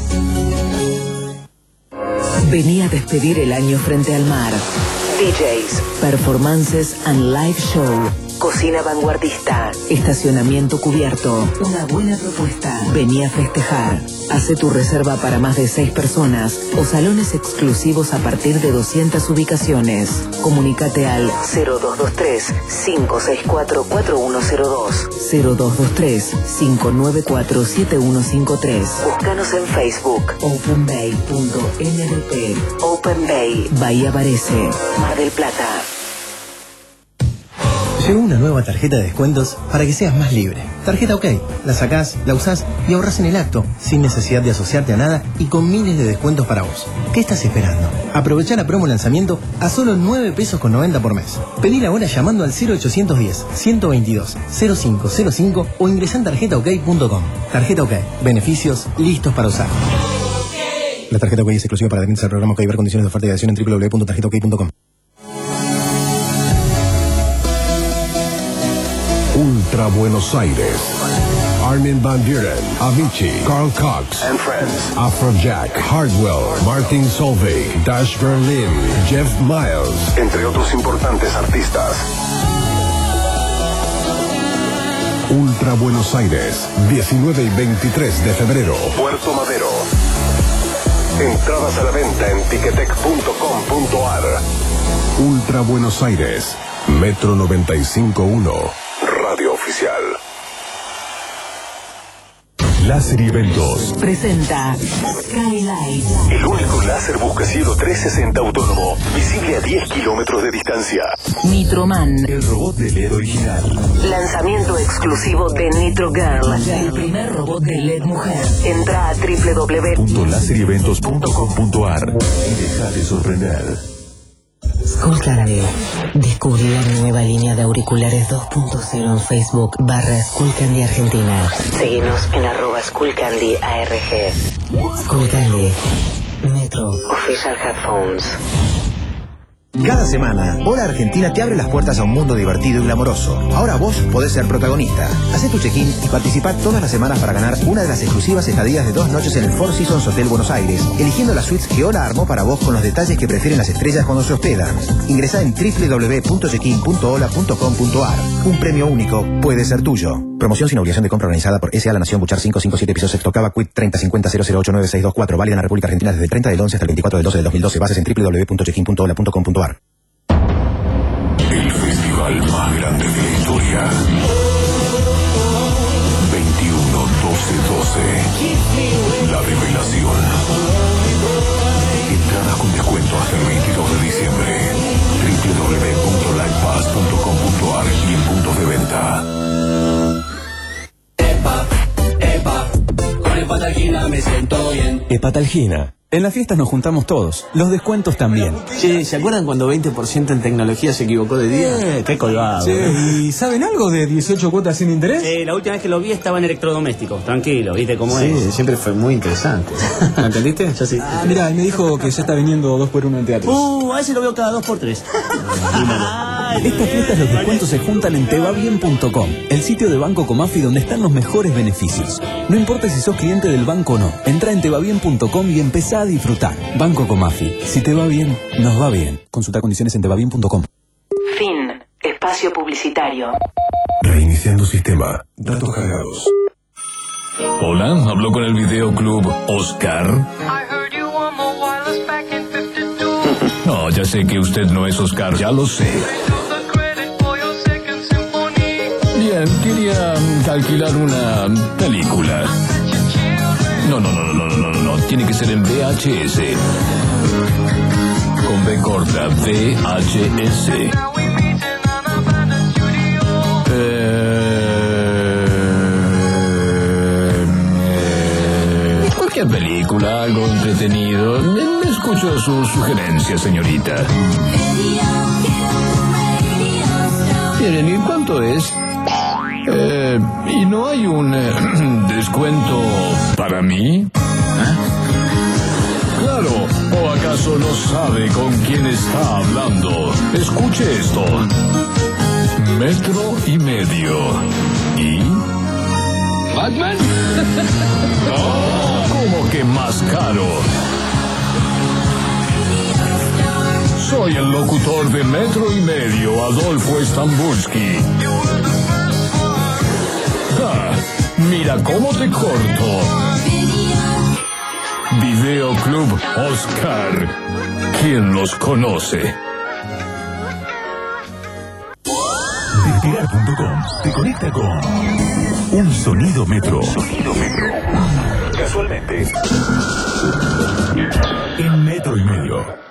Vení a despedir el año frente al mar. D Js, performances and live show. Cocina vanguardista. Estacionamiento cubierto. Una buena propuesta. Vení a festejar. Hace tu reserva para más de seis personas o salones exclusivos a partir de doscientas ubicaciones. Comunícate al cero dos dos tres, cinco seis cuatro, cuatro uno cero dos, cero dos dos tres, cinco nueve cuatro, siete uno cinco tres. Búscanos en Facebook. openbay punto n d p. Open Bay. Bahía Parece. Mar del Plata. Llegó una nueva tarjeta de descuentos para que seas más libre. Tarjeta OK. La sacás, la usás y ahorrás en el acto, sin necesidad de asociarte a nada y con miles de descuentos para vos. ¿Qué estás esperando? Aprovechá la promo lanzamiento a solo nueve pesos con noventa por mes. Pedila ahora llamando al cero ochocientos diez, ciento veintidós, cero cinco cero cinco o ingresá en tarjeta ok punto com. Tarjeta OK. Beneficios listos para usar. La tarjeta OK es exclusiva para adherentes al programa OK. Ver condiciones de oferta y adhesión en doble u doble u doble u punto tarjeta ok punto com. Ultra Buenos Aires. Armin van Buren, Avicii, Carl Cox and Friends, Afrojack, Hardwell, Martin Solveig, Dash Berlin, Jeff Miles, entre otros importantes artistas. Ultra Buenos Aires, diecinueve y veintitrés de febrero, Puerto Madero. Entradas a la venta en ticketek punto com punto a r. Ultra Buenos Aires, Metro noventa y cinco punto uno. Radio Oficial. Láser y Eventos presenta Skylight. El único láser buscacielo trescientos sesenta autónomo, visible a diez kilómetros de distancia. Nitroman. El robot de L E D original. Lanzamiento exclusivo de Nitro Girl. El primer robot de L E D mujer. Entra a doble u doble u doble u punto láser y eventos punto com punto a r y deja de sorprender. Skullcandy. Descubrí la nueva línea de auriculares dos punto cero en Facebook barra Skullcandy Argentina. Seguinos en arroba Skullcandy A R G. Skullcandy. Metro. Official Headphones. Cada semana, Hola Argentina te abre las puertas a un mundo divertido y glamoroso. Ahora vos podés ser protagonista. Hacé tu check-in y participá todas las semanas para ganar una de las exclusivas estadías de dos noches en el Four Seasons Hotel Buenos Aires, eligiendo las suites que Hola armó para vos con los detalles que prefieren las estrellas cuando se hospedan. Ingresá en doble u doble u doble u punto checkin punto hola punto com punto a r. Un premio único puede ser tuyo. Promoción sin obligación de compra organizada por S A La Nación Buchar cinco cinco siete piso sexto Cava Quit treinta cincuenta cero cero ocho nueve seis dos cuatro. Válida en la República Argentina desde el treinta del once hasta el veinticuatro del doce del dos mil doce. Bases en doble u doble u doble u punto checkin punto hola punto com punto a r. El festival más grande de la historia. veintiuno, doce, doce. La revelación. Entradas Hepatalgina. En las fiestas nos juntamos todos, los descuentos también. Che, ¿se acuerdan cuando veinte por ciento en tecnología se equivocó de día? Eh, qué colgado. Sí. ¿Y saben algo de dieciocho cuotas sin interés? Eh, la última vez que lo vi estaba en electrodomésticos. Tranquilo, ¿viste cómo es? Sí, siempre fue muy interesante. ¿Lo entendiste? Yo sí. Ah, mirá, me dijo que ya está viniendo dos por uno en teatro. Uh, a ese lo veo cada dos por tres. Estas fiestas los descuentos se juntan en tebabien punto com, el sitio de Banco Comafi donde están los mejores beneficios. No importa si sos cliente del banco o no, entra en tebabien punto com y empezá a disfrutar. Banco Comafi, si te va bien, nos va bien. Consulta condiciones en tebabien punto com. Fin. Espacio publicitario. Reiniciando sistema. Datos cargados. Hola, hablo con el videoclub Oscar. No, ya sé que usted no es Oscar, ya lo sé. Bien, quería um, alquilar una película. No, no, no, no, no, no, no, no, tiene que ser en V H S. Con B corta, V H S. Eh, cualquier película, algo entretenido. Escucho sus sugerencias, señorita. Miren, ¿y cuánto es? Eh, ¿Y no hay un eh, descuento para mí? ¿Eh? Claro, ¿o acaso no sabe con quién está hablando? Escuche esto. Metro y medio. ¿Y? ¿Batman? No, ¿cómo que más caro? Soy el locutor de Metro y Medio, Adolfo Stambulski. Ah, mira cómo te corto. Videoclub Oscar. ¿Quién los conoce? Despegar punto com te conecta con un sonido metro. Sonido metro. Casualmente. En Metro y Medio.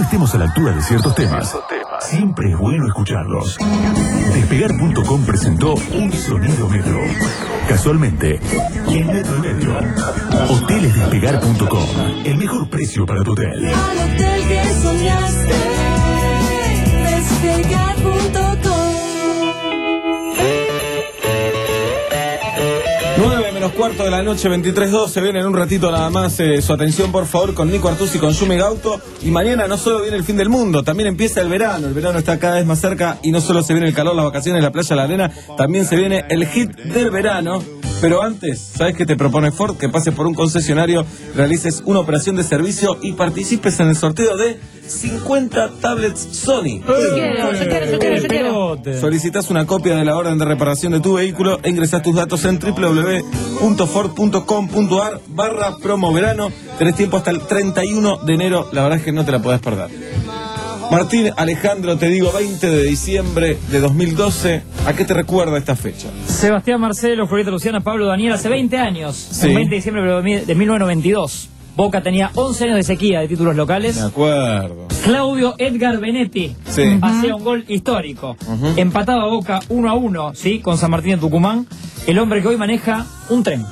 estemos a la altura de ciertos temas, siempre es bueno escucharlos. Despegar punto com presentó Un Sonido Metro. Casualmente, en Metro y Medio. Hoteles Despegar punto com. El mejor precio para tu hotel. Al hotel que soñaste, despegar punto com. nueve menos cuarto de la noche, veintitrés doce. Viene en un ratito nada más. Eh, su atención, por favor, con Nico Artusi, con Yumi Gauto. Y mañana no solo viene el fin del mundo, también empieza el verano. El verano está cada vez más cerca y no solo se viene el calor, las vacaciones, la playa, la arena, también se viene el hit del verano. Pero antes, ¿sabes qué te propone Ford? Que pases por un concesionario, realices una operación de servicio y participes en el sorteo de cincuenta tablets Sony. Yo quiero, yo quiero, yo quiero, yo quiero. Solicitas una copia de la orden de reparación de tu vehículo e ingresás tus datos en w w w punto ford punto com punto a r barra promo verano. Tenés tiempo hasta el treinta y uno de enero. La verdad es que no te la podés perder. Martín Alejandro, te digo, veinte de diciembre de dos mil doce. ¿A qué te recuerda esta fecha? Sebastián Marcelo, Julieta Luciana, Pablo Daniel, hace veinte años, Sí. el veinte de diciembre de mil novecientos noventa y dos. Boca tenía once años de sequía de títulos locales. Me acuerdo. Claudio Edgar Benetti Sí. hacía un gol histórico. Ujú. Empataba Boca uno a uno, ¿sí? Con San Martín de Tucumán. El hombre que hoy maneja un tren.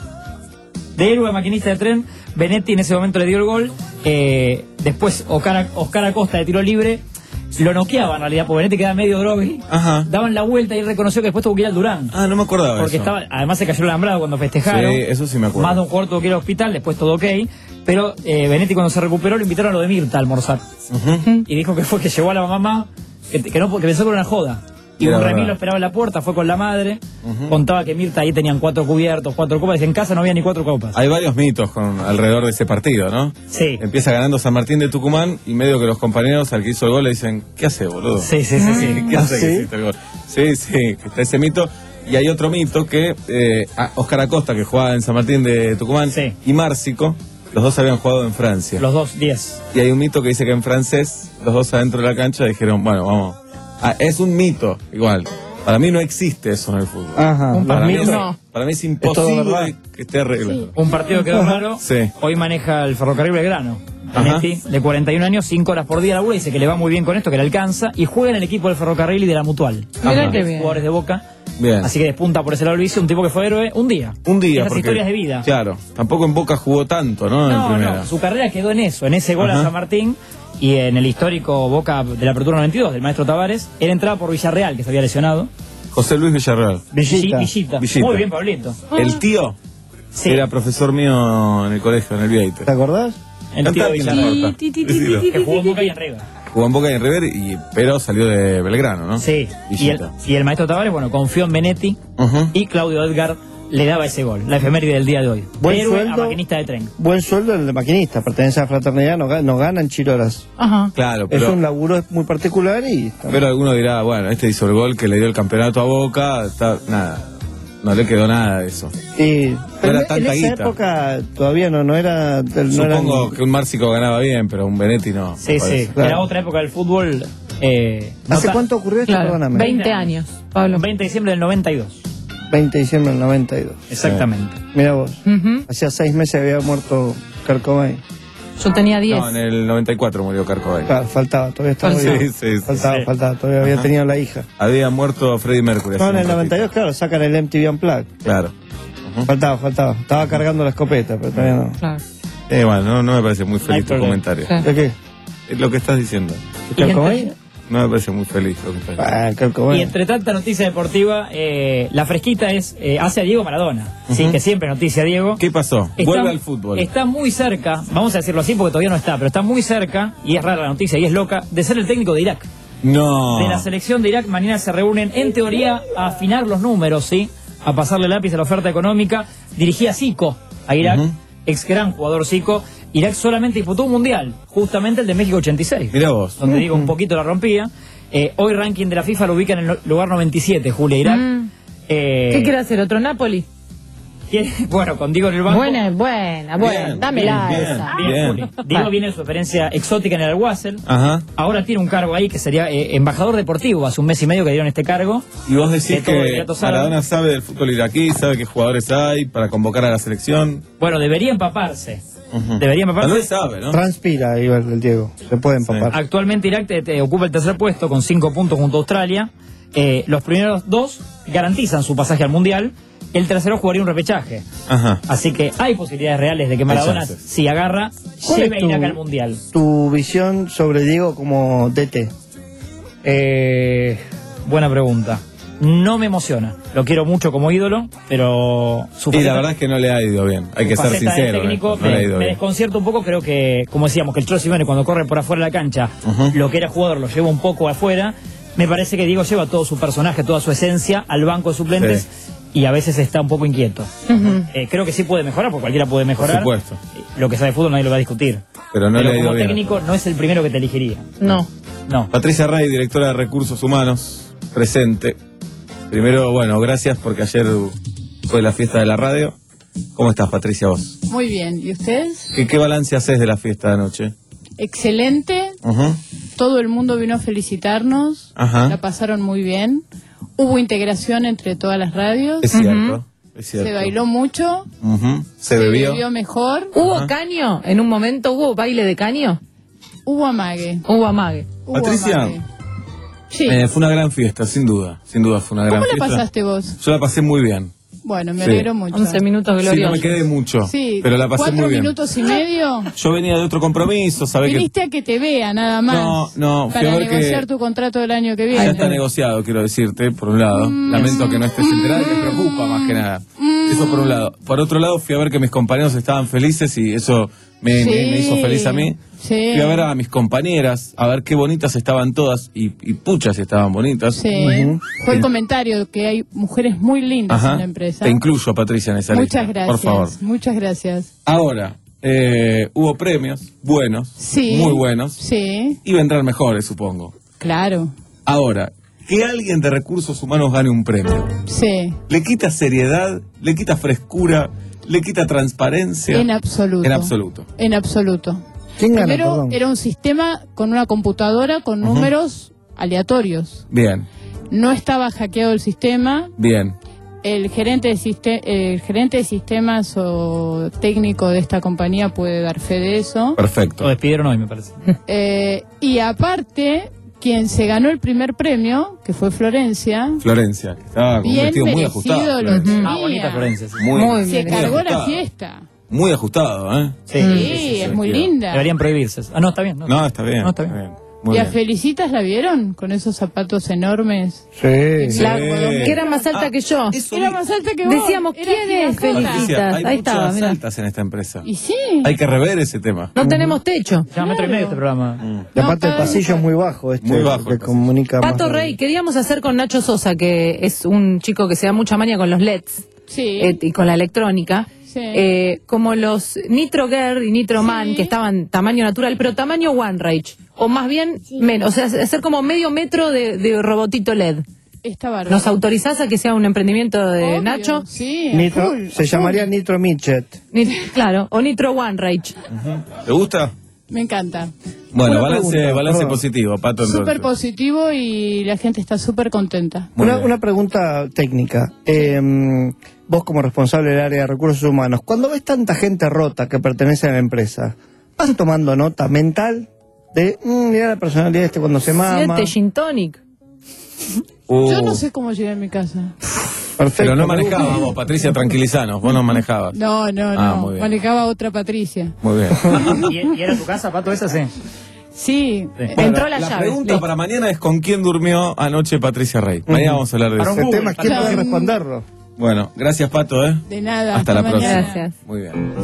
De héroe a maquinista de tren, Benetti en ese momento le dio el gol. Eh, después Oscar, Oscar Acosta de tiro libre lo noqueaba en realidad, porque Benetti quedaba medio groggy. Ajá. Daban la vuelta y él reconoció que después tuvo que ir al Durán. Ah, no me acordaba Porque eso. estaba, además se cayó el alambrado cuando festejaron. Sí, eso sí me acuerdo. Más de un cuarto tuvo que ir al hospital, después todo ok. Pero eh, Benetti cuando se recuperó lo invitaron a lo de Mirta a almorzar. Ujú. Y dijo que fue que llevó a la mamá, que, que no, que pensó que era una joda. Y Era un remil verdad. lo esperaba en la puerta, fue con la madre. Ujú. Contaba que Mirta ahí tenían cuatro cubiertos, cuatro copas. Y en casa no había ni cuatro copas. Hay varios mitos con, alrededor de ese partido, ¿no? Sí. Empieza ganando San Martín de Tucumán y medio que los compañeros al que hizo el gol le dicen, ¿qué hace, boludo? Sí, sí, sí, sí. ¿Qué hace ¿Ah, que sí? hiciste el gol? Sí, sí, que está ese mito. Y hay otro mito que eh, a- Oscar Acosta, que jugaba en San Martín de Tucumán, y Márcico, los dos habían jugado en Francia. Los dos, diez. Y hay un mito que dice que en francés, los dos adentro de la cancha dijeron, bueno, vamos. Ah, es un mito, igual. Para mí no existe eso en el fútbol. Ajá. Un Para, mí, partido- es, no. para mí es todo imposible verdad. que esté arreglado. Un partido quedó raro. Sí. Hoy maneja el Ferrocarril Belgrano. Ajá. Benetti, de cuarenta y un años, cinco horas por día labura, dice que le va muy bien con esto, que le alcanza, y juega en el equipo del Ferrocarril y de la Mutual. Mirá Ajá. qué bien. Jugadores de Boca. Bien. Así que despunta por ese lado el vicio, un tipo que fue héroe un día. Un día. Esas porque, historias de vida. Claro, tampoco en Boca jugó tanto, ¿no? en No, primera. no, su carrera quedó en eso, en ese gol Ajá. a San Martín y en el histórico Boca de la Apertura noventa y dos del maestro Tavares. Él entraba por Villarreal, que se había lesionado. José Luis Villarreal. Villita. Villita. Villita. Muy bien, Pablito. El tío Sí. era profesor mío en el colegio, en el Vieite. ¿Te acordás? El tío de Villarreal. Ti, ti, ti, ti, ti, Que ti, jugó en ti, Boca y ti. en River. Jugó en Boca y en River, y, pero salió de Belgrano, ¿no? Sí. Y el, Villita. y el maestro Tavares, bueno, confió en Benetti Ujú. y Claudio Edgar le daba ese gol. La efeméride del día de hoy. Buen Héroe a sueldo. maquinista de tren. Buen sueldo el de maquinista, pertenece a la fraternidad, no, ga- no ganan chirolas. Ajá. Claro, Es pero, un laburo muy particular y... pero alguno dirá, bueno, este hizo el gol que le dio el campeonato a Boca, está, nada, no le quedó nada de eso. y pero era en tanta esa guita. época todavía no, no era... No Supongo eran- que un Márcico ganaba bien, pero un Benetti no. Sí, me sí. parece. Claro. Era otra época del fútbol. Eh, ¿Hace nota- cuánto ocurrió esto? Claro, Perdóname. veinte años, Pablo. veinte de diciembre del noventa y dos. veinte de diciembre del noventa y dos. Exactamente. Mira vos, Ujú. hacía seis meses había muerto Kurt Cobain. Yo tenía diez. No, en el noventa y cuatro murió Carcobay. Claro, faltaba, todavía estaba Faltaba. vivo. Sí, sí, sí. Faltaba, Sí. faltaba, todavía había Ajá. tenido la hija. Había muerto Freddie Mercury. No, hace en el un noventa y dos, ratito. claro, sacan el M T V Unplugged. Claro. Ujú. Faltaba, faltaba. Estaba cargando la escopeta, pero todavía no. Claro. Eh, bueno, no, no me parece muy Hay feliz tu problema. comentario. Sí. ¿De qué? Es lo que estás diciendo. Y ¿Kurt entre- Cobain? No me parece muy feliz lo que estás diciendo. Ah, Kurt Y Cobain. entre tanta noticia deportiva, eh, la fresquita es eh, hace a Diego Maradona. Sí, Ujú. que siempre noticia Diego. ¿Qué pasó? Está- Vuelve al fútbol. Está muy cerca, vamos a decirlo así porque todavía no está, pero está muy cerca, y es rara la noticia y es loca, de ser el técnico de Irak. No. De la selección de Irak. Mañana se reúnen, en teoría, a afinar los números, ¿sí? A pasarle lápiz a la oferta económica. Dirigía Zico a Irak, Ujú. ex gran jugador Zico. Irak solamente disputó un mundial, justamente el de México ochenta y seis. Mirá vos. Donde digo, un poquito la rompía. Eh, hoy ranking de la FIFA lo ubica en el lugar noventa y siete, Julia, Irak. Mm. Eh, ¿Qué quiere hacer? ¿Otro Napoli? quiere- bueno, con Diego en el banco. Buena, buena, buena. Bien, Dámela bien, esa. Bien, Bien. Juli. Diego viene en su experiencia exótica en el Al-Wassel. Ajá. Ahora tiene un cargo ahí que sería eh, embajador deportivo. Hace un mes y medio que dieron este cargo. Y vos De decís todo que Emiratos Árabes. Maradona sabe del fútbol iraquí, sabe qué jugadores hay para convocar a la selección. Bueno, debería empaparse. Uh-huh. Debería empaparse. Tal sabe, ¿no? Transpira, iba el Diego. Se puede empapar. Sí. Actualmente Irak te, te ocupa el tercer puesto con cinco puntos junto a Australia. Eh, los primeros dos garantizan su pasaje al Mundial. El tercero jugaría un repechaje. Ajá. Así que hay posibilidades reales de que Maradona, si agarra, lleve a Irak al Mundial. Tu visión sobre Diego como D T. Eh, buena pregunta. No me emociona. Lo quiero mucho como ídolo, pero su Y la faceta- verdad es que no le ha ido bien. Hay que ser faceta de sincero. técnico ¿eh? No le ha me, ido me bien. desconcierta un poco. Creo que, como decíamos, que el Cholo Simeone cuando corre por afuera de la cancha, Ujú. lo que era jugador lo lleva un poco afuera. Me parece que Diego lleva todo su personaje, toda su esencia al banco de suplentes y a veces está un poco inquieto. Ujú. Eh, creo que sí puede mejorar, porque cualquiera puede mejorar. Por supuesto. Lo que sabe de fútbol nadie lo va a discutir. Pero no le ha ido como bien. técnico no es el primero que te elegiría. No. No. Patricia Rey, directora de Recursos Humanos, presente. Primero, bueno, gracias porque ayer fue la fiesta de la radio. ¿Cómo estás, Patricia, vos? Muy bien. ¿Y ustedes? ¿Qué, qué balance haces de la fiesta de anoche? Excelente. Ujú. Todo el mundo vino a felicitarnos. Ajá. La pasaron muy bien. Hubo integración entre todas las radios. Es cierto, es cierto. Se bailó mucho. Ujú. Se Se bebió. bebió mejor. ¿Hubo Ajá. caño? ¿En un momento hubo baile de caño? Hubo amague. Hubo amague. Hubo Patricia, amague. Sí. eh, fue una gran fiesta, sin duda. Sin duda fue una gran ¿Cómo la fiesta. pasaste vos? Yo la pasé muy bien. Bueno, me Sí. alegro mucho. once minutos Sí, no gloriosos. me quedé mucho, Sí, pero la pasé cuatro muy bien. minutos y medio. Yo venía de otro compromiso, ¿sabés que Viniste a que te vea, nada más. No, no, fui Para a ver que- negociar tu contrato del año que ya viene. está negociado, quiero decirte, por un lado. Mm. Lamento que no estés enterada y me preocupa más que nada. Eso por un lado. Por otro lado, fui a ver que mis compañeros estaban felices y eso me, Sí. me- me hizo feliz a mí. Sí. Fui a ver a mis compañeras, a ver qué bonitas estaban todas y, y puchas estaban bonitas. Sí. Fue el comentario que hay mujeres muy lindas Ajá. en la empresa. Te incluyo, Patricia, en esa Muchas lista. gracias. Por favor. Muchas gracias. Ahora, eh, hubo premios buenos, Sí. muy buenos, Sí, y vendrán mejores, supongo. claro. Ahora, que alguien de recursos humanos gane un premio, Sí. ¿le quita seriedad? ¿Le quita frescura? ¿Le quita transparencia? En absoluto. En absoluto. En absoluto. ¿Quién gana, Primero, perdón? era un sistema con una computadora con Ujú. números aleatorios. Bien, No estaba hackeado el sistema. bien. El gerente de, siste- el gerente de sistemas o técnico de esta compañía puede dar fe de eso. Perfecto. Lo despidieron hoy, me parece. Eh, y aparte, quien se ganó el primer premio, que fue Florencia, Florencia, que estaba con un bien vestido muy merecido ajustado. lo Florencia. tenía. Ah, bonita Florencia. sí. Muy, Muy Se bien. cargó la ajustado. fiesta. Muy ajustado, ¿eh? Sí, es muy linda. Deberían prohibirse. Ah, no, está bien. No, No, está bien. No, está bien. Muy ¿Y a bien. Felicitas la vieron? Con esos zapatos enormes. Sí. Sí. La- que era más alta Ah, que yo. eso Era vi. más alta que vos. Decíamos, Era ¿quién es gigantona. Patricia, Felicitas? hay Ahí estaba, muchas mira. altas en esta empresa. Y sí. Hay que rever ese tema. No tenemos techo. Ya metro y medio este programa. Y aparte No, el pasillo es muy bajo, este, Muy bajo que el pasillo. comunica más Pato de- Rey, queríamos hacer con Nacho Sosa, que es un chico que se da mucha maña con los L E Ds Sí. eh, y con la electrónica. Sí. Eh, como los Nitro Girl y Nitro Man, Sí. que estaban tamaño natural, pero tamaño One Rage. O más bien menos, o sea, hacer como medio metro de, de robotito L E D. Está bárbaro. ¿Nos autorizás a que sea un emprendimiento de Obvio, Nacho? Sí. a Nitro, full, a se full. llamaría Nitro Midget. Nit- Claro, o Nitro One Rage. ¿Te gusta? Me encanta. Bueno, Una balance, pregunta, balance perdón. positivo, Pato. entonces. Súper positivo y la gente está súper contenta. Muy Una, bien. una pregunta técnica. Eh, vos como responsable del área de recursos humanos, cuando ves tanta gente rota que pertenece a la empresa, ¿vas tomando nota mental de, mmm, mira la personalidad de este cuando se mama? Siete Gin Tonic. Uh, Yo no sé cómo llegué a mi casa. Perfecto, Pero no me gusta. manejabas vos, Patricia, tranquilizanos. Vos no manejabas. No, no, Ah, no. muy bien. Manejaba otra Patricia. Muy bien. ¿Y, y era tu casa, Pato, esa sí? Sí. Sí. Entró Bueno, la, llave. pregunta Listo. para mañana es ¿con quién durmió anoche Patricia Rey? Mañana vamos a hablar de Para eso. un El tema es quién Google. puede responderlo. Bueno, gracias, Pato, ¿eh? De nada. Hasta la mañana. próxima. Gracias. Muy bien.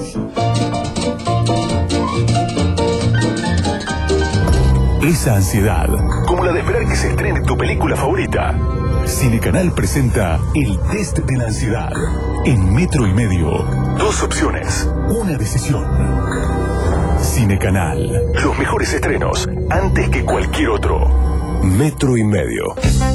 Esa ansiedad, como la de esperar que se estrene tu película favorita. Cinecanal presenta el test de la ansiedad. En metro y medio. Dos opciones, una decisión. Cinecanal. Los mejores estrenos, antes que cualquier otro. Metro y medio.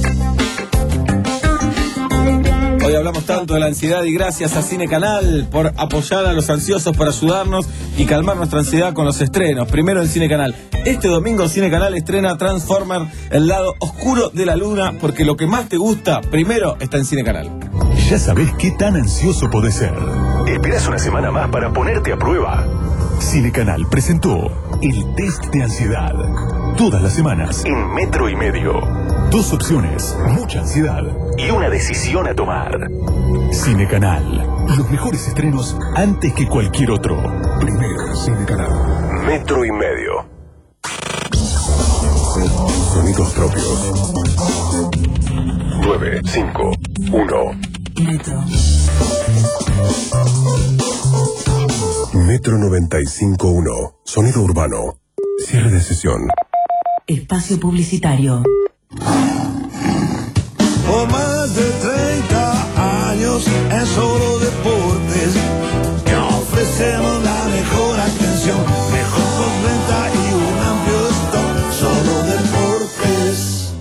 Hoy hablamos tanto de la ansiedad y gracias a Cine Canal por apoyar a los ansiosos, por ayudarnos y calmar nuestra ansiedad con los estrenos. Primero en Cine Canal. Este domingo Cine Canal estrena Transformer, el lado oscuro de la luna, porque lo que más te gusta, primero está en Cine Canal. Ya sabés qué tan ansioso podés ser. ¿Esperás una semana más para ponerte a prueba? Cinecanal presentó el test de ansiedad. Todas las semanas en Metro y Medio. Dos opciones, mucha ansiedad y una decisión a tomar. Cinecanal. Los mejores estrenos antes que cualquier otro. Primero Cinecanal. Metro y Medio. Sonidos propios. nueve cinco uno. Metro. Metro noventa y cinco punto uno. Sonido urbano. Cierre de sesión. Espacio publicitario. Por más de treinta años en Solo Deportes te ofrecemos la mejor atención, mejor postventa y un amplio stock. Solo Deportes.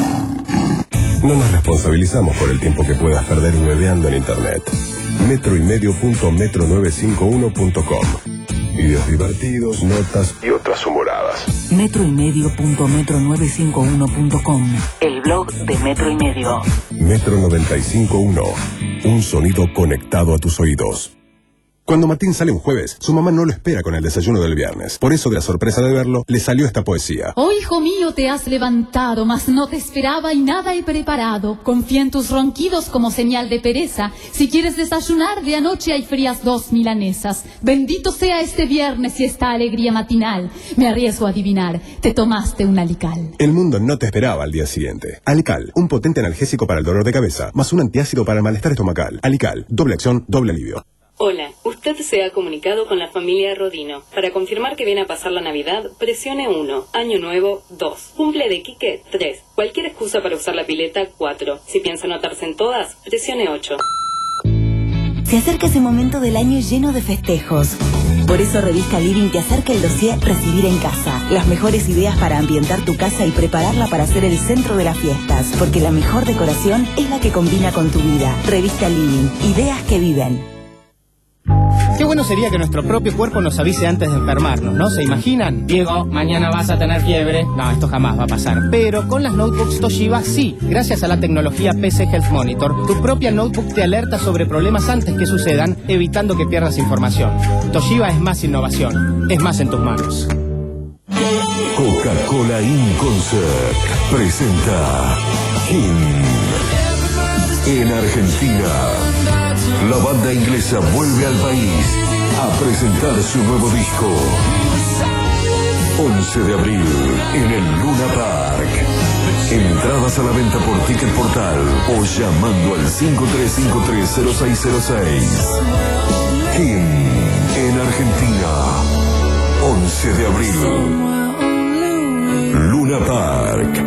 No nos responsabilizamos por el tiempo que puedas perder hueveando en internet. Metro y medio punto metro novecientos cincuenta y uno punto com. Videos divertidos, notas y otras humoradas. Metro y medio punto metro novecientos cincuenta y uno punto com. El blog de Metro y Medio. Metro noventa y cinco punto uno. Un sonido conectado a tus oídos. Cuando Martín sale un jueves, su mamá no lo espera con el desayuno del viernes. Por eso, de la sorpresa de verlo, le salió esta poesía. Oh, hijo mío, te has levantado, mas no te esperaba y nada he preparado. Confía en tus ronquidos como señal de pereza. Si quieres desayunar, de anoche hay frías dos milanesas. Bendito sea este viernes y esta alegría matinal. Me arriesgo a adivinar, te tomaste un Alical. El mundo no te esperaba al día siguiente. Alical, un potente analgésico para el dolor de cabeza, más un antiácido para el malestar estomacal. Alical, doble acción, doble alivio. Hola, usted se ha comunicado con la familia Rodino. Para confirmar que viene a pasar la Navidad, presione uno. Año Nuevo, dos. Cumple de Quique, tres. Cualquier excusa para usar la pileta, cuatro. Si piensa anotarse en todas, presione ocho. Se acerca ese momento del año lleno de festejos. Por eso Revista Living te acerca el dossier Recibir en Casa. Las mejores ideas para ambientar tu casa y prepararla para ser el centro de las fiestas. Porque la mejor decoración es la que combina con tu vida. Revista Living. Ideas que viven. Qué bueno sería que nuestro propio cuerpo nos avise antes de enfermarnos, ¿no? ¿Se imaginan? Diego, mañana vas a tener fiebre. No, esto jamás va a pasar. Pero con las notebooks Toshiba sí. Gracias a la tecnología P C Health Monitor, tu propia notebook te alerta sobre problemas antes que sucedan, evitando que pierdas información. Toshiba es más innovación. Es más en tus manos. Coca-Cola In Concert presenta King. En Argentina, la banda inglesa vuelve al país a presentar su nuevo disco. once de abril en el Luna Park. Entradas a la venta por Ticket Portal o llamando al cinco tres cinco tres cero seis cero seis. King en Argentina, once de abril. Luna Park.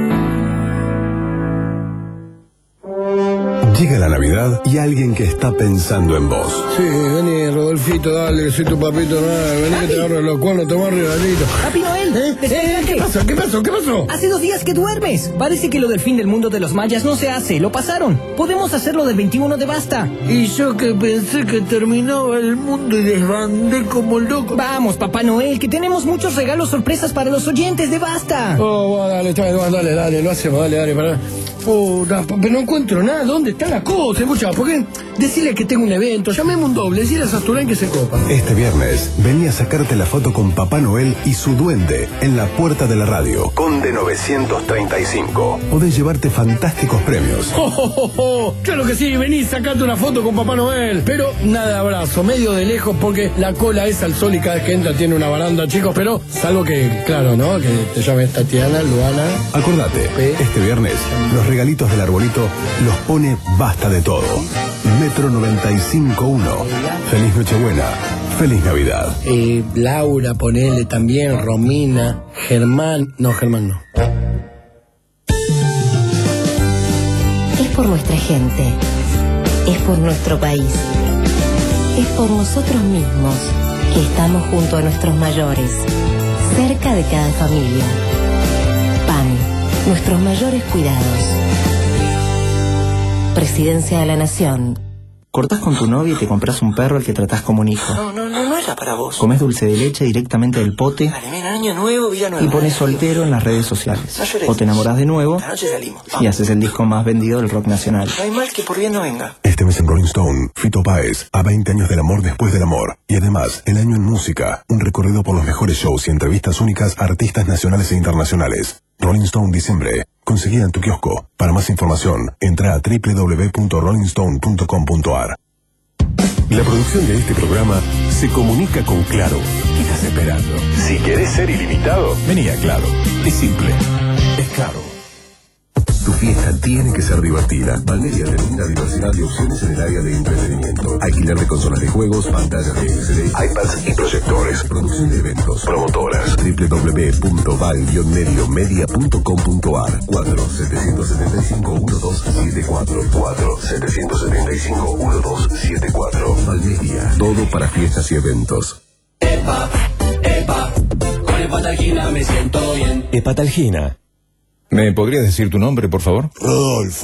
Llega la Navidad y alguien que está pensando en vos. Sí, vení, Rodolfito, dale, que soy tu papito Noel. Vení, que te agarro los cuernos, toma un regalito. ¡Papi Noel! ¿Eh? ¿Eh? ¿Qué pasó? ¿Qué pasó? ¿Qué pasó? Hace dos días que duermes. Parece que lo del fin del mundo de los mayas no se hace. Lo pasaron. Podemos hacerlo del veintiuno de Basta. Y yo que pensé que terminaba el mundo y desbandé como loco. Vamos, Papá Noel, que tenemos muchos regalos sorpresas para los oyentes de Basta. Oh, va, dale, está bien, va, dale, dale, lo hacemos, dale, dale, para. Puta, pero no encuentro nada. ¿Dónde está la cosa? Escucha, ¿por qué? Decirle que tengo un evento, llamemos un doble, decirle a Sasturán que se copa. Este viernes, vení a sacarte la foto con Papá Noel y su duende en la puerta de la radio. Conde novecientos treinta y cinco. Podés llevarte fantásticos premios. Oh, oh, oh, oh. Claro que sí, vení, sacate una foto con Papá Noel. Pero nada de abrazo, medio de lejos, porque la cola es al sol y cada vez que entra tiene una baranda, chicos. Pero salvo que, claro, ¿no? Que te llames Tatiana, Luana. Acordate, ¿Eh? este viernes, los regalitos del arbolito los pone Basta de Todo. Metro noventa y cinco punto uno. Feliz Nochebuena. Feliz Navidad. Eh, Laura, ponele también, Romina, Germán. No, Germán no. Es por nuestra gente. Es por nuestro país. Es por nosotros mismos que estamos junto a nuestros mayores. Cerca de cada familia. P A N. Nuestros mayores cuidados. Presidencia de la Nación. Cortás con tu novia y te compras un perro al que tratás como un hijo. No, no, no, no era para vos. Comés dulce de leche directamente del pote. Dale, mira, año nuevo, Villa Nueva. Y pones soltero en las redes sociales. No llores. O te enamorás de nuevo La noche salimos. y haces el disco más vendido del rock nacional. No hay mal que por bien no venga. Este mes en Rolling Stone, Fito Páez, a veinte años del amor después del amor. Y además, el año en música, un recorrido por los mejores shows y entrevistas únicas a artistas nacionales e internacionales. Rolling Stone diciembre. Conseguida en tu kiosco. Para más información, entra a doble u doble u doble u punto rolling stone punto com punto a r. La producción de este programa se comunica con Claro. ¿Qué estás esperando? Si querés ser ilimitado, vení a Claro. Es simple. Es Claro. Tu fiesta tiene que ser divertida. Valmedia te brinda diversidad de opciones en el área de entretenimiento. Alquiler de consolas de juegos, pantallas de L C D, iPads y proyectores. Producción de eventos. Promotoras. doble u doble u doble u punto val guion media punto com punto a r. cuatro siete siete cinco uno dos siete cuatro. cuatro siete siete cinco uno dos siete cuatro. Valmedia. Todo para fiestas y eventos. Epa, epa, con Hepatalgina me siento bien. Hepatalgina. ¿Me podrías decir tu nombre, por favor? Rodolfo.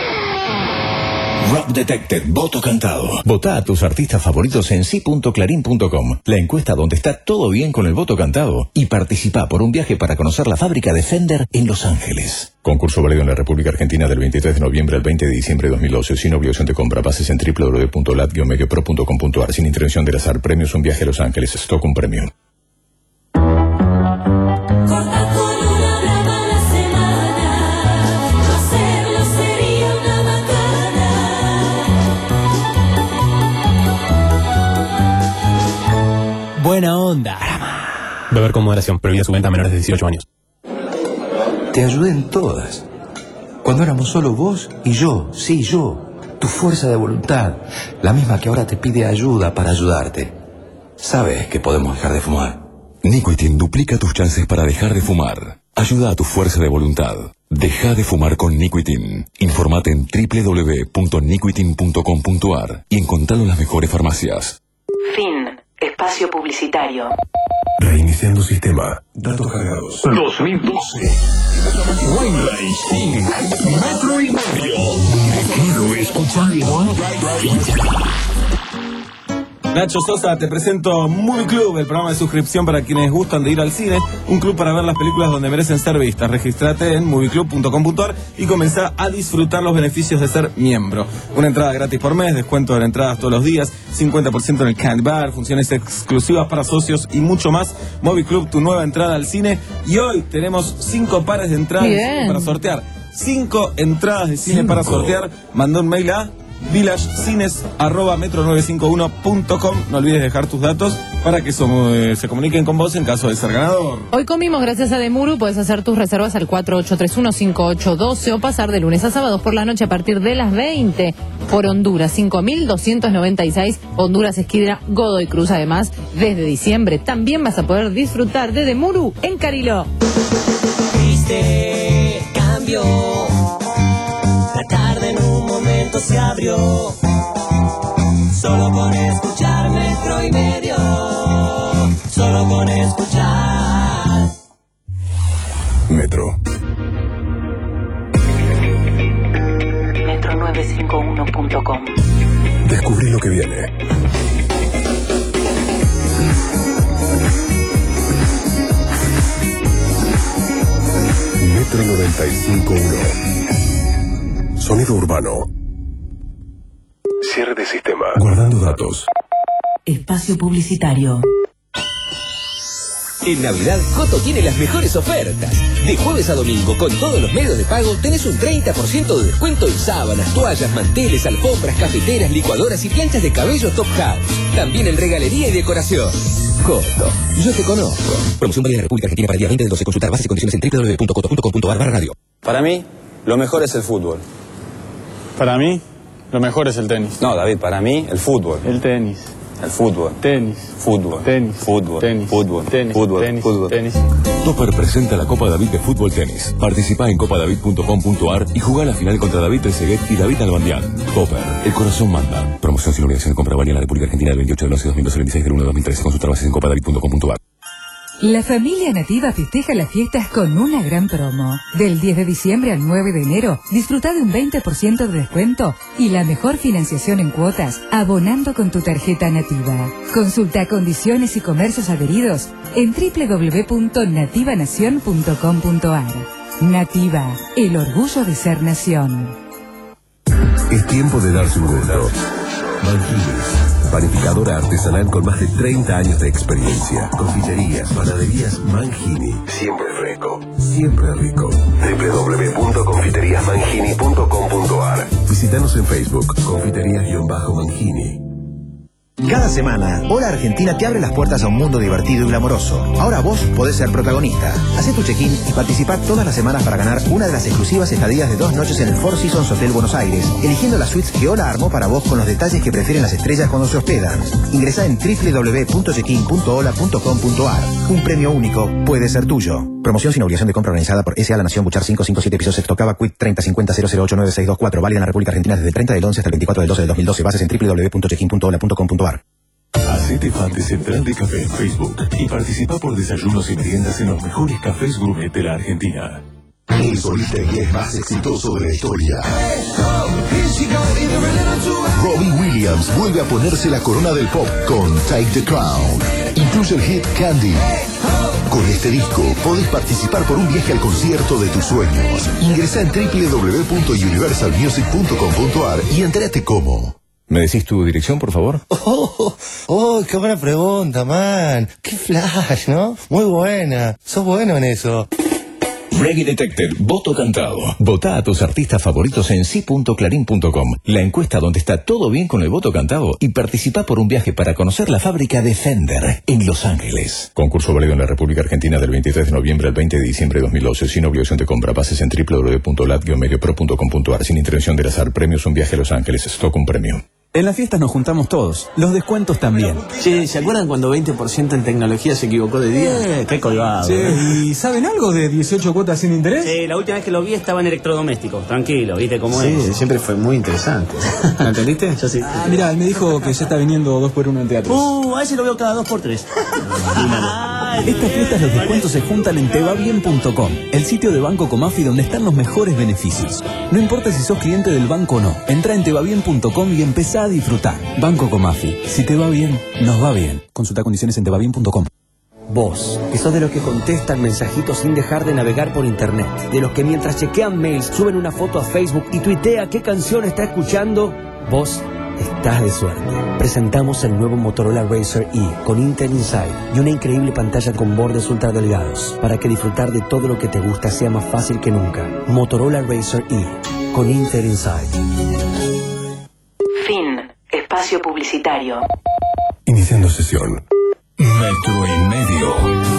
Rock Detected, voto cantado. Vota a tus artistas favoritos en sí punto clarín punto com, la encuesta donde está todo bien con el voto cantado. Y participa por un viaje para conocer la fábrica de Fender en Los Ángeles. Concurso válido en la República Argentina del veintitrés de noviembre al veinte de diciembre de dos mil doce, sin obligación de compra. Bases en doble u doble u doble u punto lat guion medio pro punto com punto a r, sin intervención del azar. Premios un viaje a Los Ángeles. Stock un premio. Buena onda. Beber con moderación, prohibida su venta a menores de dieciocho años. Te ayudé en todas. Cuando éramos solo vos y yo, sí, yo. Tu fuerza de voluntad, la misma que ahora te pide ayuda para ayudarte. Sabes que podemos dejar de fumar. Nicotin duplica tus chances para dejar de fumar. Ayuda a tu fuerza de voluntad. Deja de fumar con Nicotin. Informate en doble u doble u doble u punto nicotin punto com punto a r y encontralo en las mejores farmacias. Fin. Espacio publicitario. Reiniciando sistema. Datos cargados. dos mil doce. Wine Metro y medio. Quiero escuchar Nacho Sosa, te presento Movie Club, el programa de suscripción para quienes gustan de ir al cine, un club para ver las películas donde merecen ser vistas. Regístrate en movie club punto com punto a r y comenzá a disfrutar los beneficios de ser miembro. Una entrada gratis por mes, descuento de entradas todos los días, cincuenta por ciento en el Candy Bar, funciones exclusivas para socios y mucho más. Movie Club, tu nueva entrada al cine. Y hoy tenemos cinco pares de entradas de cine para sortear. Cinco entradas de cine Cinco. para sortear. Mandó un mail a villagecines arroba metro nueve cinco uno punto com. No olvides dejar tus datos para que somos, eh, se comuniquen con vos en caso de ser ganador. Hoy comimos gracias a Demuru. Puedes hacer tus reservas al cuatro ocho tres uno cinco ocho uno dos o pasar de lunes a sábados por la noche a partir de las veinte por Honduras cinco mil doscientos noventa y seis, Honduras Esquina Godoy Cruz. Además, desde diciembre también vas a poder disfrutar de Demuru en Cariló. Viste, cambió. La tarde en un momento se abrió. Solo con escuchar Metro y Medio. Solo con escuchar Metro. metro nueve cinco uno punto com. Descubrí lo que viene. Metro noventa y cinco punto uno. Sonido urbano. Cierre de sistema. Guardando datos. Espacio publicitario. En Navidad, Coto tiene las mejores ofertas. De jueves a domingo, con todos los medios de pago, tenés un treinta por ciento de descuento en sábanas, toallas, manteles, alfombras, cafeteras, licuadoras y planchas de cabello Top House. También en regalería y decoración. Coto, yo te conozco. Promoción válida en la República Argentina para el día veinte del doce. Consultar bases y condiciones en doble u doble u doble u punto coto punto com punto a r barra radio. Para mí, lo mejor es el fútbol. Para mí, lo mejor es el tenis. No, David, para mí, el fútbol. El tenis. El fútbol. Tenis. Fútbol. Tenis. Fútbol. Tenis. Fútbol. Tenis. Fútbol. Tenis. Fútbol. Tenis. Topper presenta la Copa David de Fútbol Tenis. Participa en copa david punto com punto a r y jugá la final contra David Trezeguet y David Albandián. Topper, el corazón manda. Promoción sin obligación de compra válida en la República Argentina del veintiocho del once de dos mil doce al veintiséis del uno de dos mil trece. Consultar bases en copa david punto com punto a r. La familia Nativa festeja las fiestas con una gran promo. Del diez de diciembre al nueve de enero, disfruta de un veinte por ciento de descuento y la mejor financiación en cuotas, abonando con tu tarjeta Nativa. Consulta condiciones y comercios adheridos en doble u doble u doble u punto nativa nación punto com punto a r. Nativa, el orgullo de ser nación. Es tiempo de darse un gusto. Mangines, panificadora artesanal con más de treinta años de experiencia. Confiterías, panaderías Mangini. Siempre fresco, siempre rico. doble u doble u doble u punto confiterías mangini punto com punto a r. Visítanos en Facebook, confiterías-mangini. Cada semana, Hola Argentina te abre las puertas a un mundo divertido y glamoroso. Ahora vos podés ser protagonista. Hacé tu check-in y participá todas las semanas para ganar una de las exclusivas estadías de dos noches en el Four Seasons Hotel Buenos Aires, eligiendo las suites que Hola armó para vos con los detalles que prefieren las estrellas cuando se hospedan. Ingresá en doble u doble u doble u punto checkin punto hola punto com punto a r. Un premio único puede ser tuyo. Promoción sin obligación de compra organizada por S A La Nación Buchar cinco cinco siete Piso Sexto Cava Quit treinta cincuenta cero cero ocho nueve seis dos cuatro. Válida en la República Argentina desde el treinta del once hasta el veinticuatro del doce del dos mil doce. Bases en doble u doble u doble u punto checkin punto hola punto com punto a r. Hacete fan de Central de Café en Facebook y participa por desayunos y meriendas en los mejores cafés gourmet de la Argentina. El solista inglés más exitoso de la historia, Robbie Williams, vuelve a ponerse la corona del pop con Take the Crown. Incluye el hit Candy. Con este disco podés participar por un viaje al concierto de tus sueños. Ingresa en doble u doble u doble u punto universal music punto com punto a r y entérate cómo. ¿Me decís tu dirección, por favor? Oh, oh, qué buena pregunta, man. Qué flash, ¿no? Muy buena. Sos bueno en eso. Reggae Detected, voto cantado. Vota a tus artistas favoritos en sí punto clarín punto com, la encuesta donde está todo bien con el voto cantado, y participa por un viaje para conocer la fábrica de Fender en Los Ángeles. Concurso válido en la República Argentina del veintitrés de noviembre al veinte de diciembre de dos mil doce, sin obligación de compra. Bases en doble u doble u doble u punto lat guion medio pro punto com punto a r, sin intervención del azar. Premios, un viaje a Los Ángeles, stock un premio. En las fiestas nos juntamos todos, los descuentos también. Che, ¿se acuerdan cuando veinte por ciento en tecnología se equivocó de día? Eh, qué colgado. Che, ¿y saben algo de dieciocho cuotas sin interés? Sí, la última vez que lo vi estaba en electrodomésticos, tranquilo, ¿viste cómo sí, es? Sí, siempre fue muy interesante. ¿Me entendiste? Yo sí. Ah, mirá, él me dijo que ya está viniendo dos por uno en teatro. Uh, a ese lo veo cada dos por tres. Estas fiestas los descuentos se juntan en te va bien punto com, el sitio de Banco Comafi donde están los mejores beneficios. No importa si sos cliente del banco o no, entra en te va bien punto com y empezá a disfrutar. Banco Comafi, si te va bien, nos va bien. Consulta condiciones en te va bien punto com. Vos, que sos de los que contestan mensajitos sin dejar de navegar por internet, de los que mientras chequean mails suben una foto a Facebook y tuitea qué canción está escuchando, vos estás de suerte. Presentamos el nuevo Motorola Razr E con Intel Inside y una increíble pantalla con bordes ultra delgados para que disfrutar de todo lo que te gusta sea más fácil que nunca. Motorola Razr E con Intel Inside. Fin. Espacio publicitario. Iniciando sesión. Metro y medio.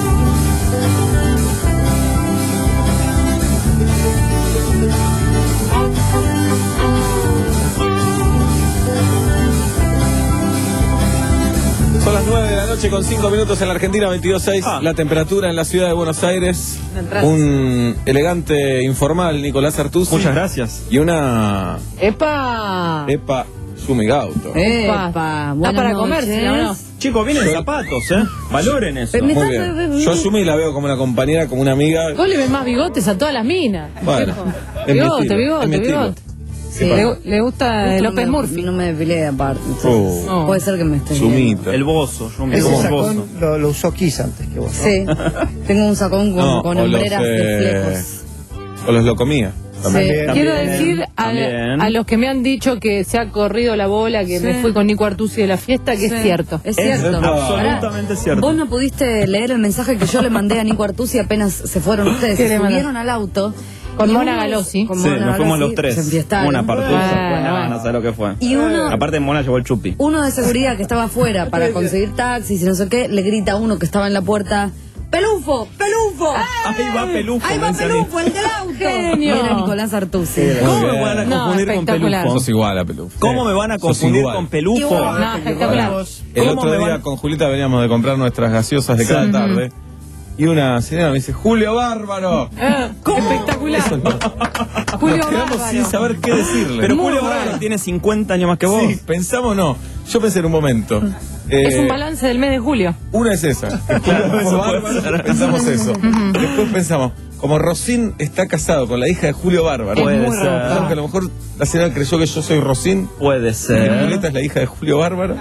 Son las nueve de la noche con cinco minutos en la Argentina, veintidós punto seis. Ah. La temperatura en la ciudad de Buenos Aires. Un elegante informal, Nicolás Artusi. Muchas gracias. Y una... ¡Epa! Epa Sumigauto. ¡Epa! Está para comerse, ¿no? Chicos, vienen zapatos, ¿eh? Valoren eso. Muy bien. Yo a Sumi la veo como una compañera, como una amiga. Vos le ves más bigotes a todas las minas. Bueno. Bigote, bigote, bigote. Sí. Le, le gusta Justo López no me, Murphy. No me depilé aparte. Oh. No. Puede ser que me esté Sumita. El bozo. Yo me Ese como sacón bozo. lo, lo usó Kiss antes que vos, ¿no? Sí. Tengo un sacón con, No, con o los, hombreras eh, de flecos. O los lo comía. Sí. Quiero decir a, a los que me han dicho que se ha corrido la bola, que Sí. me fui con Nico Artusi de la fiesta, que Sí. es cierto. Es cierto. Es absolutamente cierto. Vos no pudiste leer el mensaje que yo le mandé a Nico Artusi apenas se fueron ustedes. ¿Qué Se le mandaste? subieron al auto. Con y Mona uno- Galossi. con Sí, Mona nos fuimos Galossi, los tres. se enfiestaron. Una partusa. Bueno, no, bueno. no sé lo que fue. Y uno- Aparte, Mona llevó el chupi. Uno de seguridad que estaba afuera para conseguir taxis y no sé qué, le grita a uno que estaba en la puerta: ¡Pelufo! ¡Pelufo! Ahí va Pelufo. ¡Ahí va me salí. Pelufo, el del auto! Genio. Era Nicolás Artusi. ¿Cómo Muy me bien. van a No, confundir con espectacular. Pelufo? Sos igual a Pelufo. ¿Cómo me van a Sos confundir igual. con Pelufo? Igual. No, espectacular. El ¿Cómo otro me día van- con Julita veníamos de comprar nuestras gaseosas de cada Sí. tarde. Y una señora me dice: Julio Bárbaro. Eh, espectacular. Julio Nos quedamos Bárbaro. sin saber qué decirle. Pero Muy Julio bueno. Bárbaro tiene cincuenta años más que vos. Sí, pensamos no. Yo pensé en un momento. Eh, Es un balance del mes de julio. Una es esa. Como Bárbaro, pensamos eso. Después pensamos, como Rosín está casado con la hija de Julio Bárbaro. Puede Muy ser. raro, que a lo mejor la señora creyó que yo soy Rosín. Puede Y ser. Julieta es la hija de Julio Bárbaro.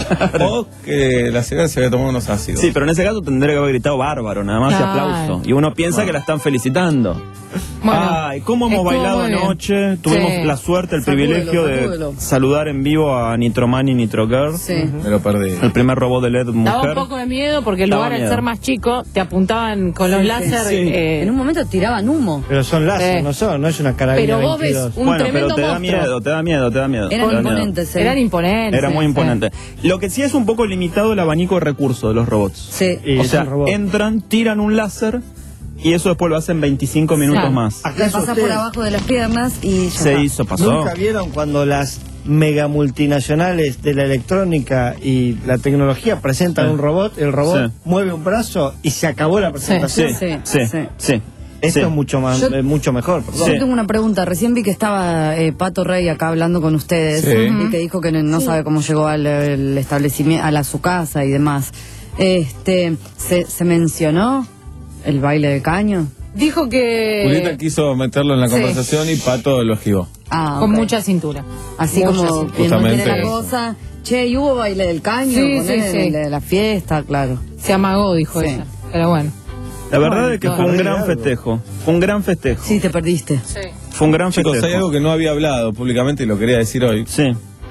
O que la señora se había tomado unos ácidos. Sí, pero en ese caso tendría que haber gritado bárbaro, nada más, y Claro. aplauso. Y uno piensa Bueno. que la están felicitando. Bueno, Ay, cómo hemos estuvo bailado muy bien. anoche. Tuvimos Sí. la suerte, el Sacúdelo, privilegio sacúdelo. de saludar en vivo a Nitroman y Nitrogirl. Sí. Me lo perdí. El primer robot de L E D Daba un mujer. poco de miedo porque el Daba lugar al miedo. ser más chico te apuntaban con los Sí, láser. sí. eh, En un momento tiraban humo. Pero son láser, Sí. no son, no es una carabina Pero vos ves veintidós. un Bueno, tremendo pero te da monstruo. miedo, te da miedo, te da miedo. Eran te da miedo. imponentes, ¿eh? Eran imponentes. Era muy sí. imponente. Lo que sí es un poco limitado el abanico de recursos de los robots. Sí. Y O es sea, un robot. entran, tiran un láser y eso después lo hacen veinticinco minutos Claro. más. Le ¿Acaso pasa por ustedes abajo de las piernas y ya Se está. hizo, pasó. nunca vieron cuando las mega multinacionales de la electrónica y la tecnología presentan Sí. un robot, el robot Sí. mueve un brazo y se acabó la presentación? Sí, Sí, sí, sí. sí. Esto sí. es mucho más, Yo- eh, mucho mejor. perdón. Yo tengo una pregunta. Recién vi que estaba eh, Pato Rey acá hablando con ustedes Sí. y que dijo que no, no sabe cómo llegó al el establecimiento, a la, su casa y demás. Este, ¿se, se mencionó el baile de caño? Dijo que. Julieta quiso meterlo en la Sí. conversación y Pato lo esquivó. Ah, Con ok. mucha cintura. Así Mucha como cintura. quien no tiene Justamente la eso. cosa. Che, ¿y hubo baile del caño? Sí, Ponele, sí, sí. de la fiesta, claro. Se amagó, dijo Sí. ella. Pero bueno. La verdad es que fue un Perdí gran algo. festejo. Fue un gran festejo. Sí, te perdiste. Sí. Fue un gran Chicos, festejo. hay algo que no había hablado públicamente y lo quería decir hoy. Sí.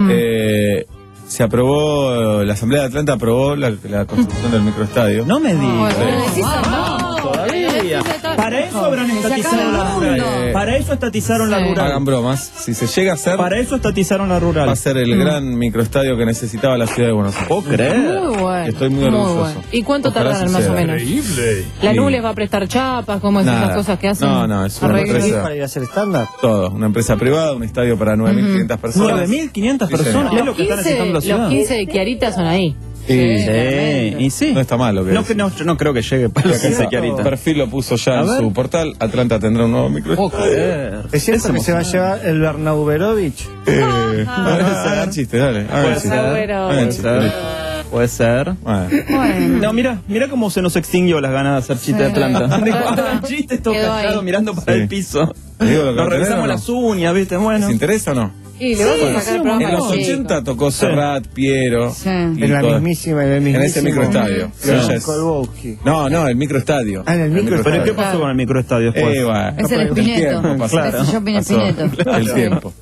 Eh, se aprobó, la Asamblea de Atlanta aprobó la, la construcción del microestadio. No me Bueno, digas. pero decís Vamos, no, todavía. decís todo. Para eso habrán Se estatizado acaba la el rural. mundo. Para eso estatizaron la Sí. rural. Hagan bromas. Si se llega a hacer, Para eso estatizaron la rural. va a ser el gran microestadio que necesitaba la ciudad de Buenos Aires. ¿Puedo creer? Muy bueno. Estoy muy orgulloso. bueno. ¿Y cuánto Ojalá tardan más o suceda. menos? Increíble. La Sí. N U les va a prestar chapas, como esas Nada. cosas que hacen. No, no, es una Arreglos. empresa. ¿Para ir a hacer estándar? Todo, una empresa privada, un estadio para nueve mil quinientas personas. nueve mil quinientas Sí, personas. señor. Es lo que está Los necesitando la quince, los ciudad. quince de Chiarita son ahí. Sí. Sí, y sí. No está mal lo que No, es. que no, yo no creo que llegue para los quince Chiarita. Perfil lo puso ya A en ver. su portal. Atlanta tendrá un nuevo microestadio. Joder. ¿Es cierto que se va a llevar el Bernabeu Verovich? Eh, hagan chiste, dale. Hagan Puede chiste. ser. Bueno. Hagan Puede chiste, ser. dale. Puede ser. Bueno. No, mira, mira cómo se nos extinguió las ganas de hacer chiste de Atlanta. Digo, hagan chistes todo Quedó ahí. callado mirando para Sí. el piso. Te digo lo que Nos va a revisamos tener, ¿o las uñas, ¿viste? Bueno. ¿Les interesa o no? Y le vamos Sí, a sacar sí, el programa. En los chico. ochenta tocó Serrat, Piero. Sí. y En la todo- mismísima, en el En mismísimo. ese microestadio. Sí. Pero ya es- Kolbowski. No, no, el microestadio. Ah, en el micro- ¿Pero qué pasó con el microestadio después? Eh, bueno. Es el Espineto. tiempo pasó. Ese shopping Pasó. Espineto. El tiempo.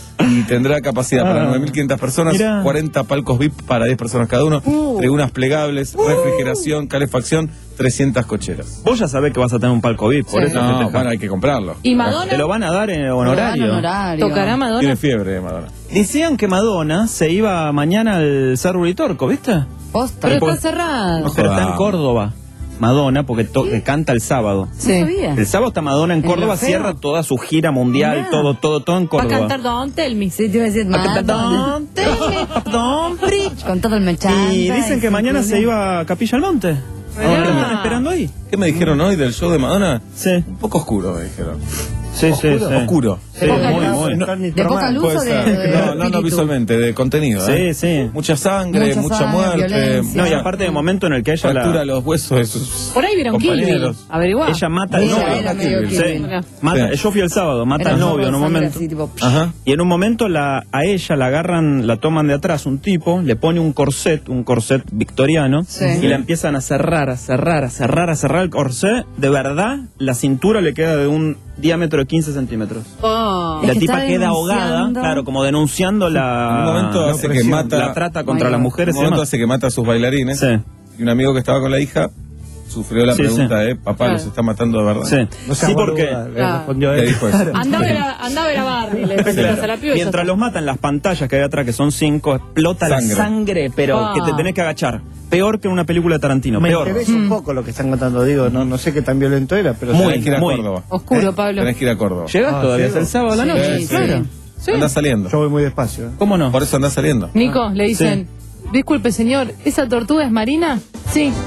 Y tendrá capacidad para Ah. nueve mil quinientas personas, Mirá. cuarenta palcos V I P para diez personas cada uno, Uh. tribunas plegables, refrigeración, calefacción, trescientas cocheras. Vos ya sabés que vas a tener un palco V I P, por Sí. eso No, festejás. bueno, hay que comprarlo. ¿Y Madonna? Te lo van a dar en Lo dan honorario. honorario. ¿Tocará Madonna? Tiene fiebre, Madonna. Decían que Madonna se iba mañana al Cerro Uritorco, ¿viste? Posta. Pero Porque- está cerrado. Pero está en jodas. Córdoba. Madonna, porque to- que canta el sábado. Sí. No sabía. El sábado está Madonna en ¿En Córdoba, la fea? cierra toda su gira mundial, Mirá. todo, todo, todo en Va a Córdoba. cantar Don Tell Me. Sí, te iba a decir Va a cantar Madonna. Don Tell Me, Don Preach. Con todo el mechante. Y dicen que mañana se iba a Capilla al Monte. Mirá. ¿Qué están esperando ahí? ¿Qué me dijeron hoy del show de Madonna? Sí. Un poco oscuro, me dijeron. Sí, sí, sí. Oscuro. Sí, Poca muy, luz. muy. No, ni ¿De poca normal. luz Puede o de, ser. de No, no, no espíritu? visualmente, de contenido. Sí, ¿eh? sí. Mucha sangre, Mucha mucha sangre, muerte. violencia. No, y aparte de momento en el que ella Fractura la, los huesos de sus Por ahí vieron Kill Bill. compañeros. Averiguá. ella mata al Ella novio. era medio Sí. Kill Sí. Bill. Mata, Sí. yo fui el sábado, mata Era al todo novio en un sangre momento. así, tipo, Ajá. Y en un momento la, a ella la agarran, la toman de atrás un tipo, le pone un corset, un corset victoriano, Sí. y la empiezan a cerrar, a cerrar, a cerrar, a cerrar el corset. De verdad, la cintura le queda de un diámetro de quince centímetros. Oh. La Es que tipa está queda ahogada, denunciando. claro, como denunciando la, En un momento la hace que opresión, mata- la trata contra Ay, las no. mujeres. En un y momento demás. hace que mata a sus bailarines. Sí. Y un amigo que estaba con la hija sufrió la Sí, pregunta sí. de papá, Claro. los está matando de verdad. Sí, No seas sí, porque boluda, le Claro. respondió Le él. dijo eso. Anda a ver a, anda a ver a Barney, le presentas a la piba y ya mientras está. los matan, las pantallas que hay atrás, que son cinco, explota Sangre. la sangre, pero Ah. que te tenés que agachar. Peor que en una película de Tarantino, Me peor. interesa un poco lo que están contando, digo, no, no sé qué tan violento era, pero Muy, Tenés que ir a muy. Córdoba. Oscuro, Pablo. Tenés que ir a Córdoba. ¿Llegas Ah, todavía? ¿sí? ¿Es el sábado a la Sí, noche? sí. Claro. Sí. Anda saliendo. yo voy muy despacio. ¿eh? ¿Cómo no? Por eso anda saliendo. Nico, le dicen, disculpe señor, ¿esa tortuga es marina? Sí.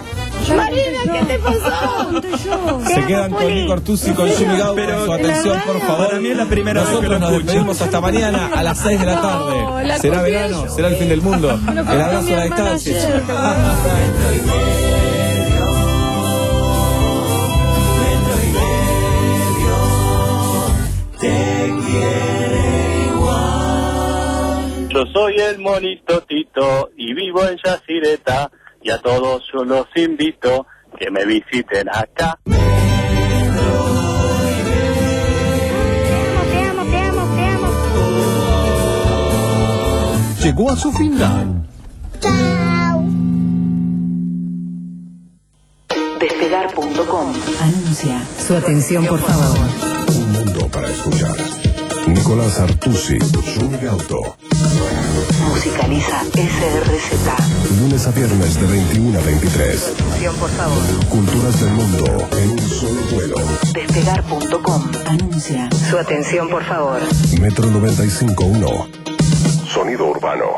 Marina, ¿qué te pasó? Se quedan con Nico Artusi y con Yumi Gauto. Pero Su atención, por favor. Para mí es la primera vez que Nosotros lo nos escucho. despedimos hasta mañana a las seis de la tarde. No, la Será copié verano, yo. será el fin del mundo. Me lo El copió abrazo mi a la hermana distancia. ayer. Yo soy el monito Tito y vivo en Yacireta y a todos yo los invito que me visiten acá. Llegó a su final. Despegar punto com anuncia. Su atención, por favor. Un mundo para escuchar. Nicolás Artusi, Yumi Gauto. Musicaliza S R Z. Lunes a viernes de veintiuno a veintitrés. Atención, por favor. Culturas del mundo en un solo vuelo. Despegar punto com anuncia. Su atención, por favor. Metro noventa y cinco punto uno. Sonido urbano.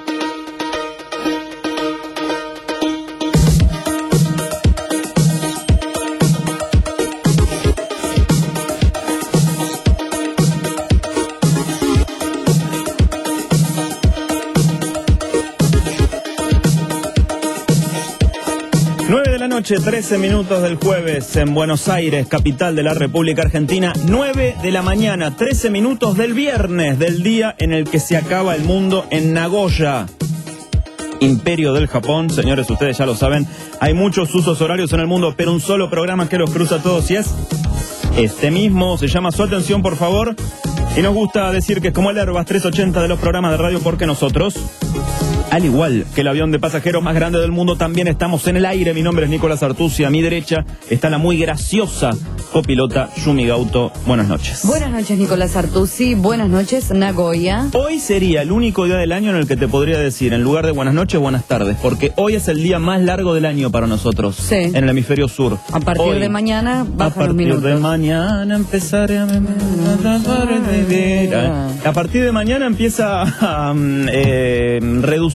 nueve de la noche, trece minutos del jueves en Buenos Aires, capital de la República Argentina. nueve de la mañana, trece minutos del viernes, del día en el que se acaba el mundo en Nagoya, imperio del Japón. Señores, ustedes ya lo saben, hay muchos usos horarios en el mundo, pero un solo programa que los cruza a todos y es este mismo. Se llama Su Atención, por favor. Y nos gusta decir que es como el Airbus trescientos ochenta de los programas de radio, porque nosotros, al igual que el avión de pasajeros más grande del mundo, también estamos en el aire. Mi nombre es Nicolás Artusi. A mi derecha está la muy graciosa copilota Yumi Gauto. Buenas noches. Buenas noches, Nicolás Artusi. Buenas noches, Nagoya. Hoy sería el único día del año en el que te podría decir, en lugar de buenas noches, buenas tardes, porque hoy es el día más largo del año para nosotros. Sí. En el hemisferio sur. A partir Hoy, de mañana a bajan los partir minutos. de mañana empezaré a... A partir de mañana empieza a um, eh, redu-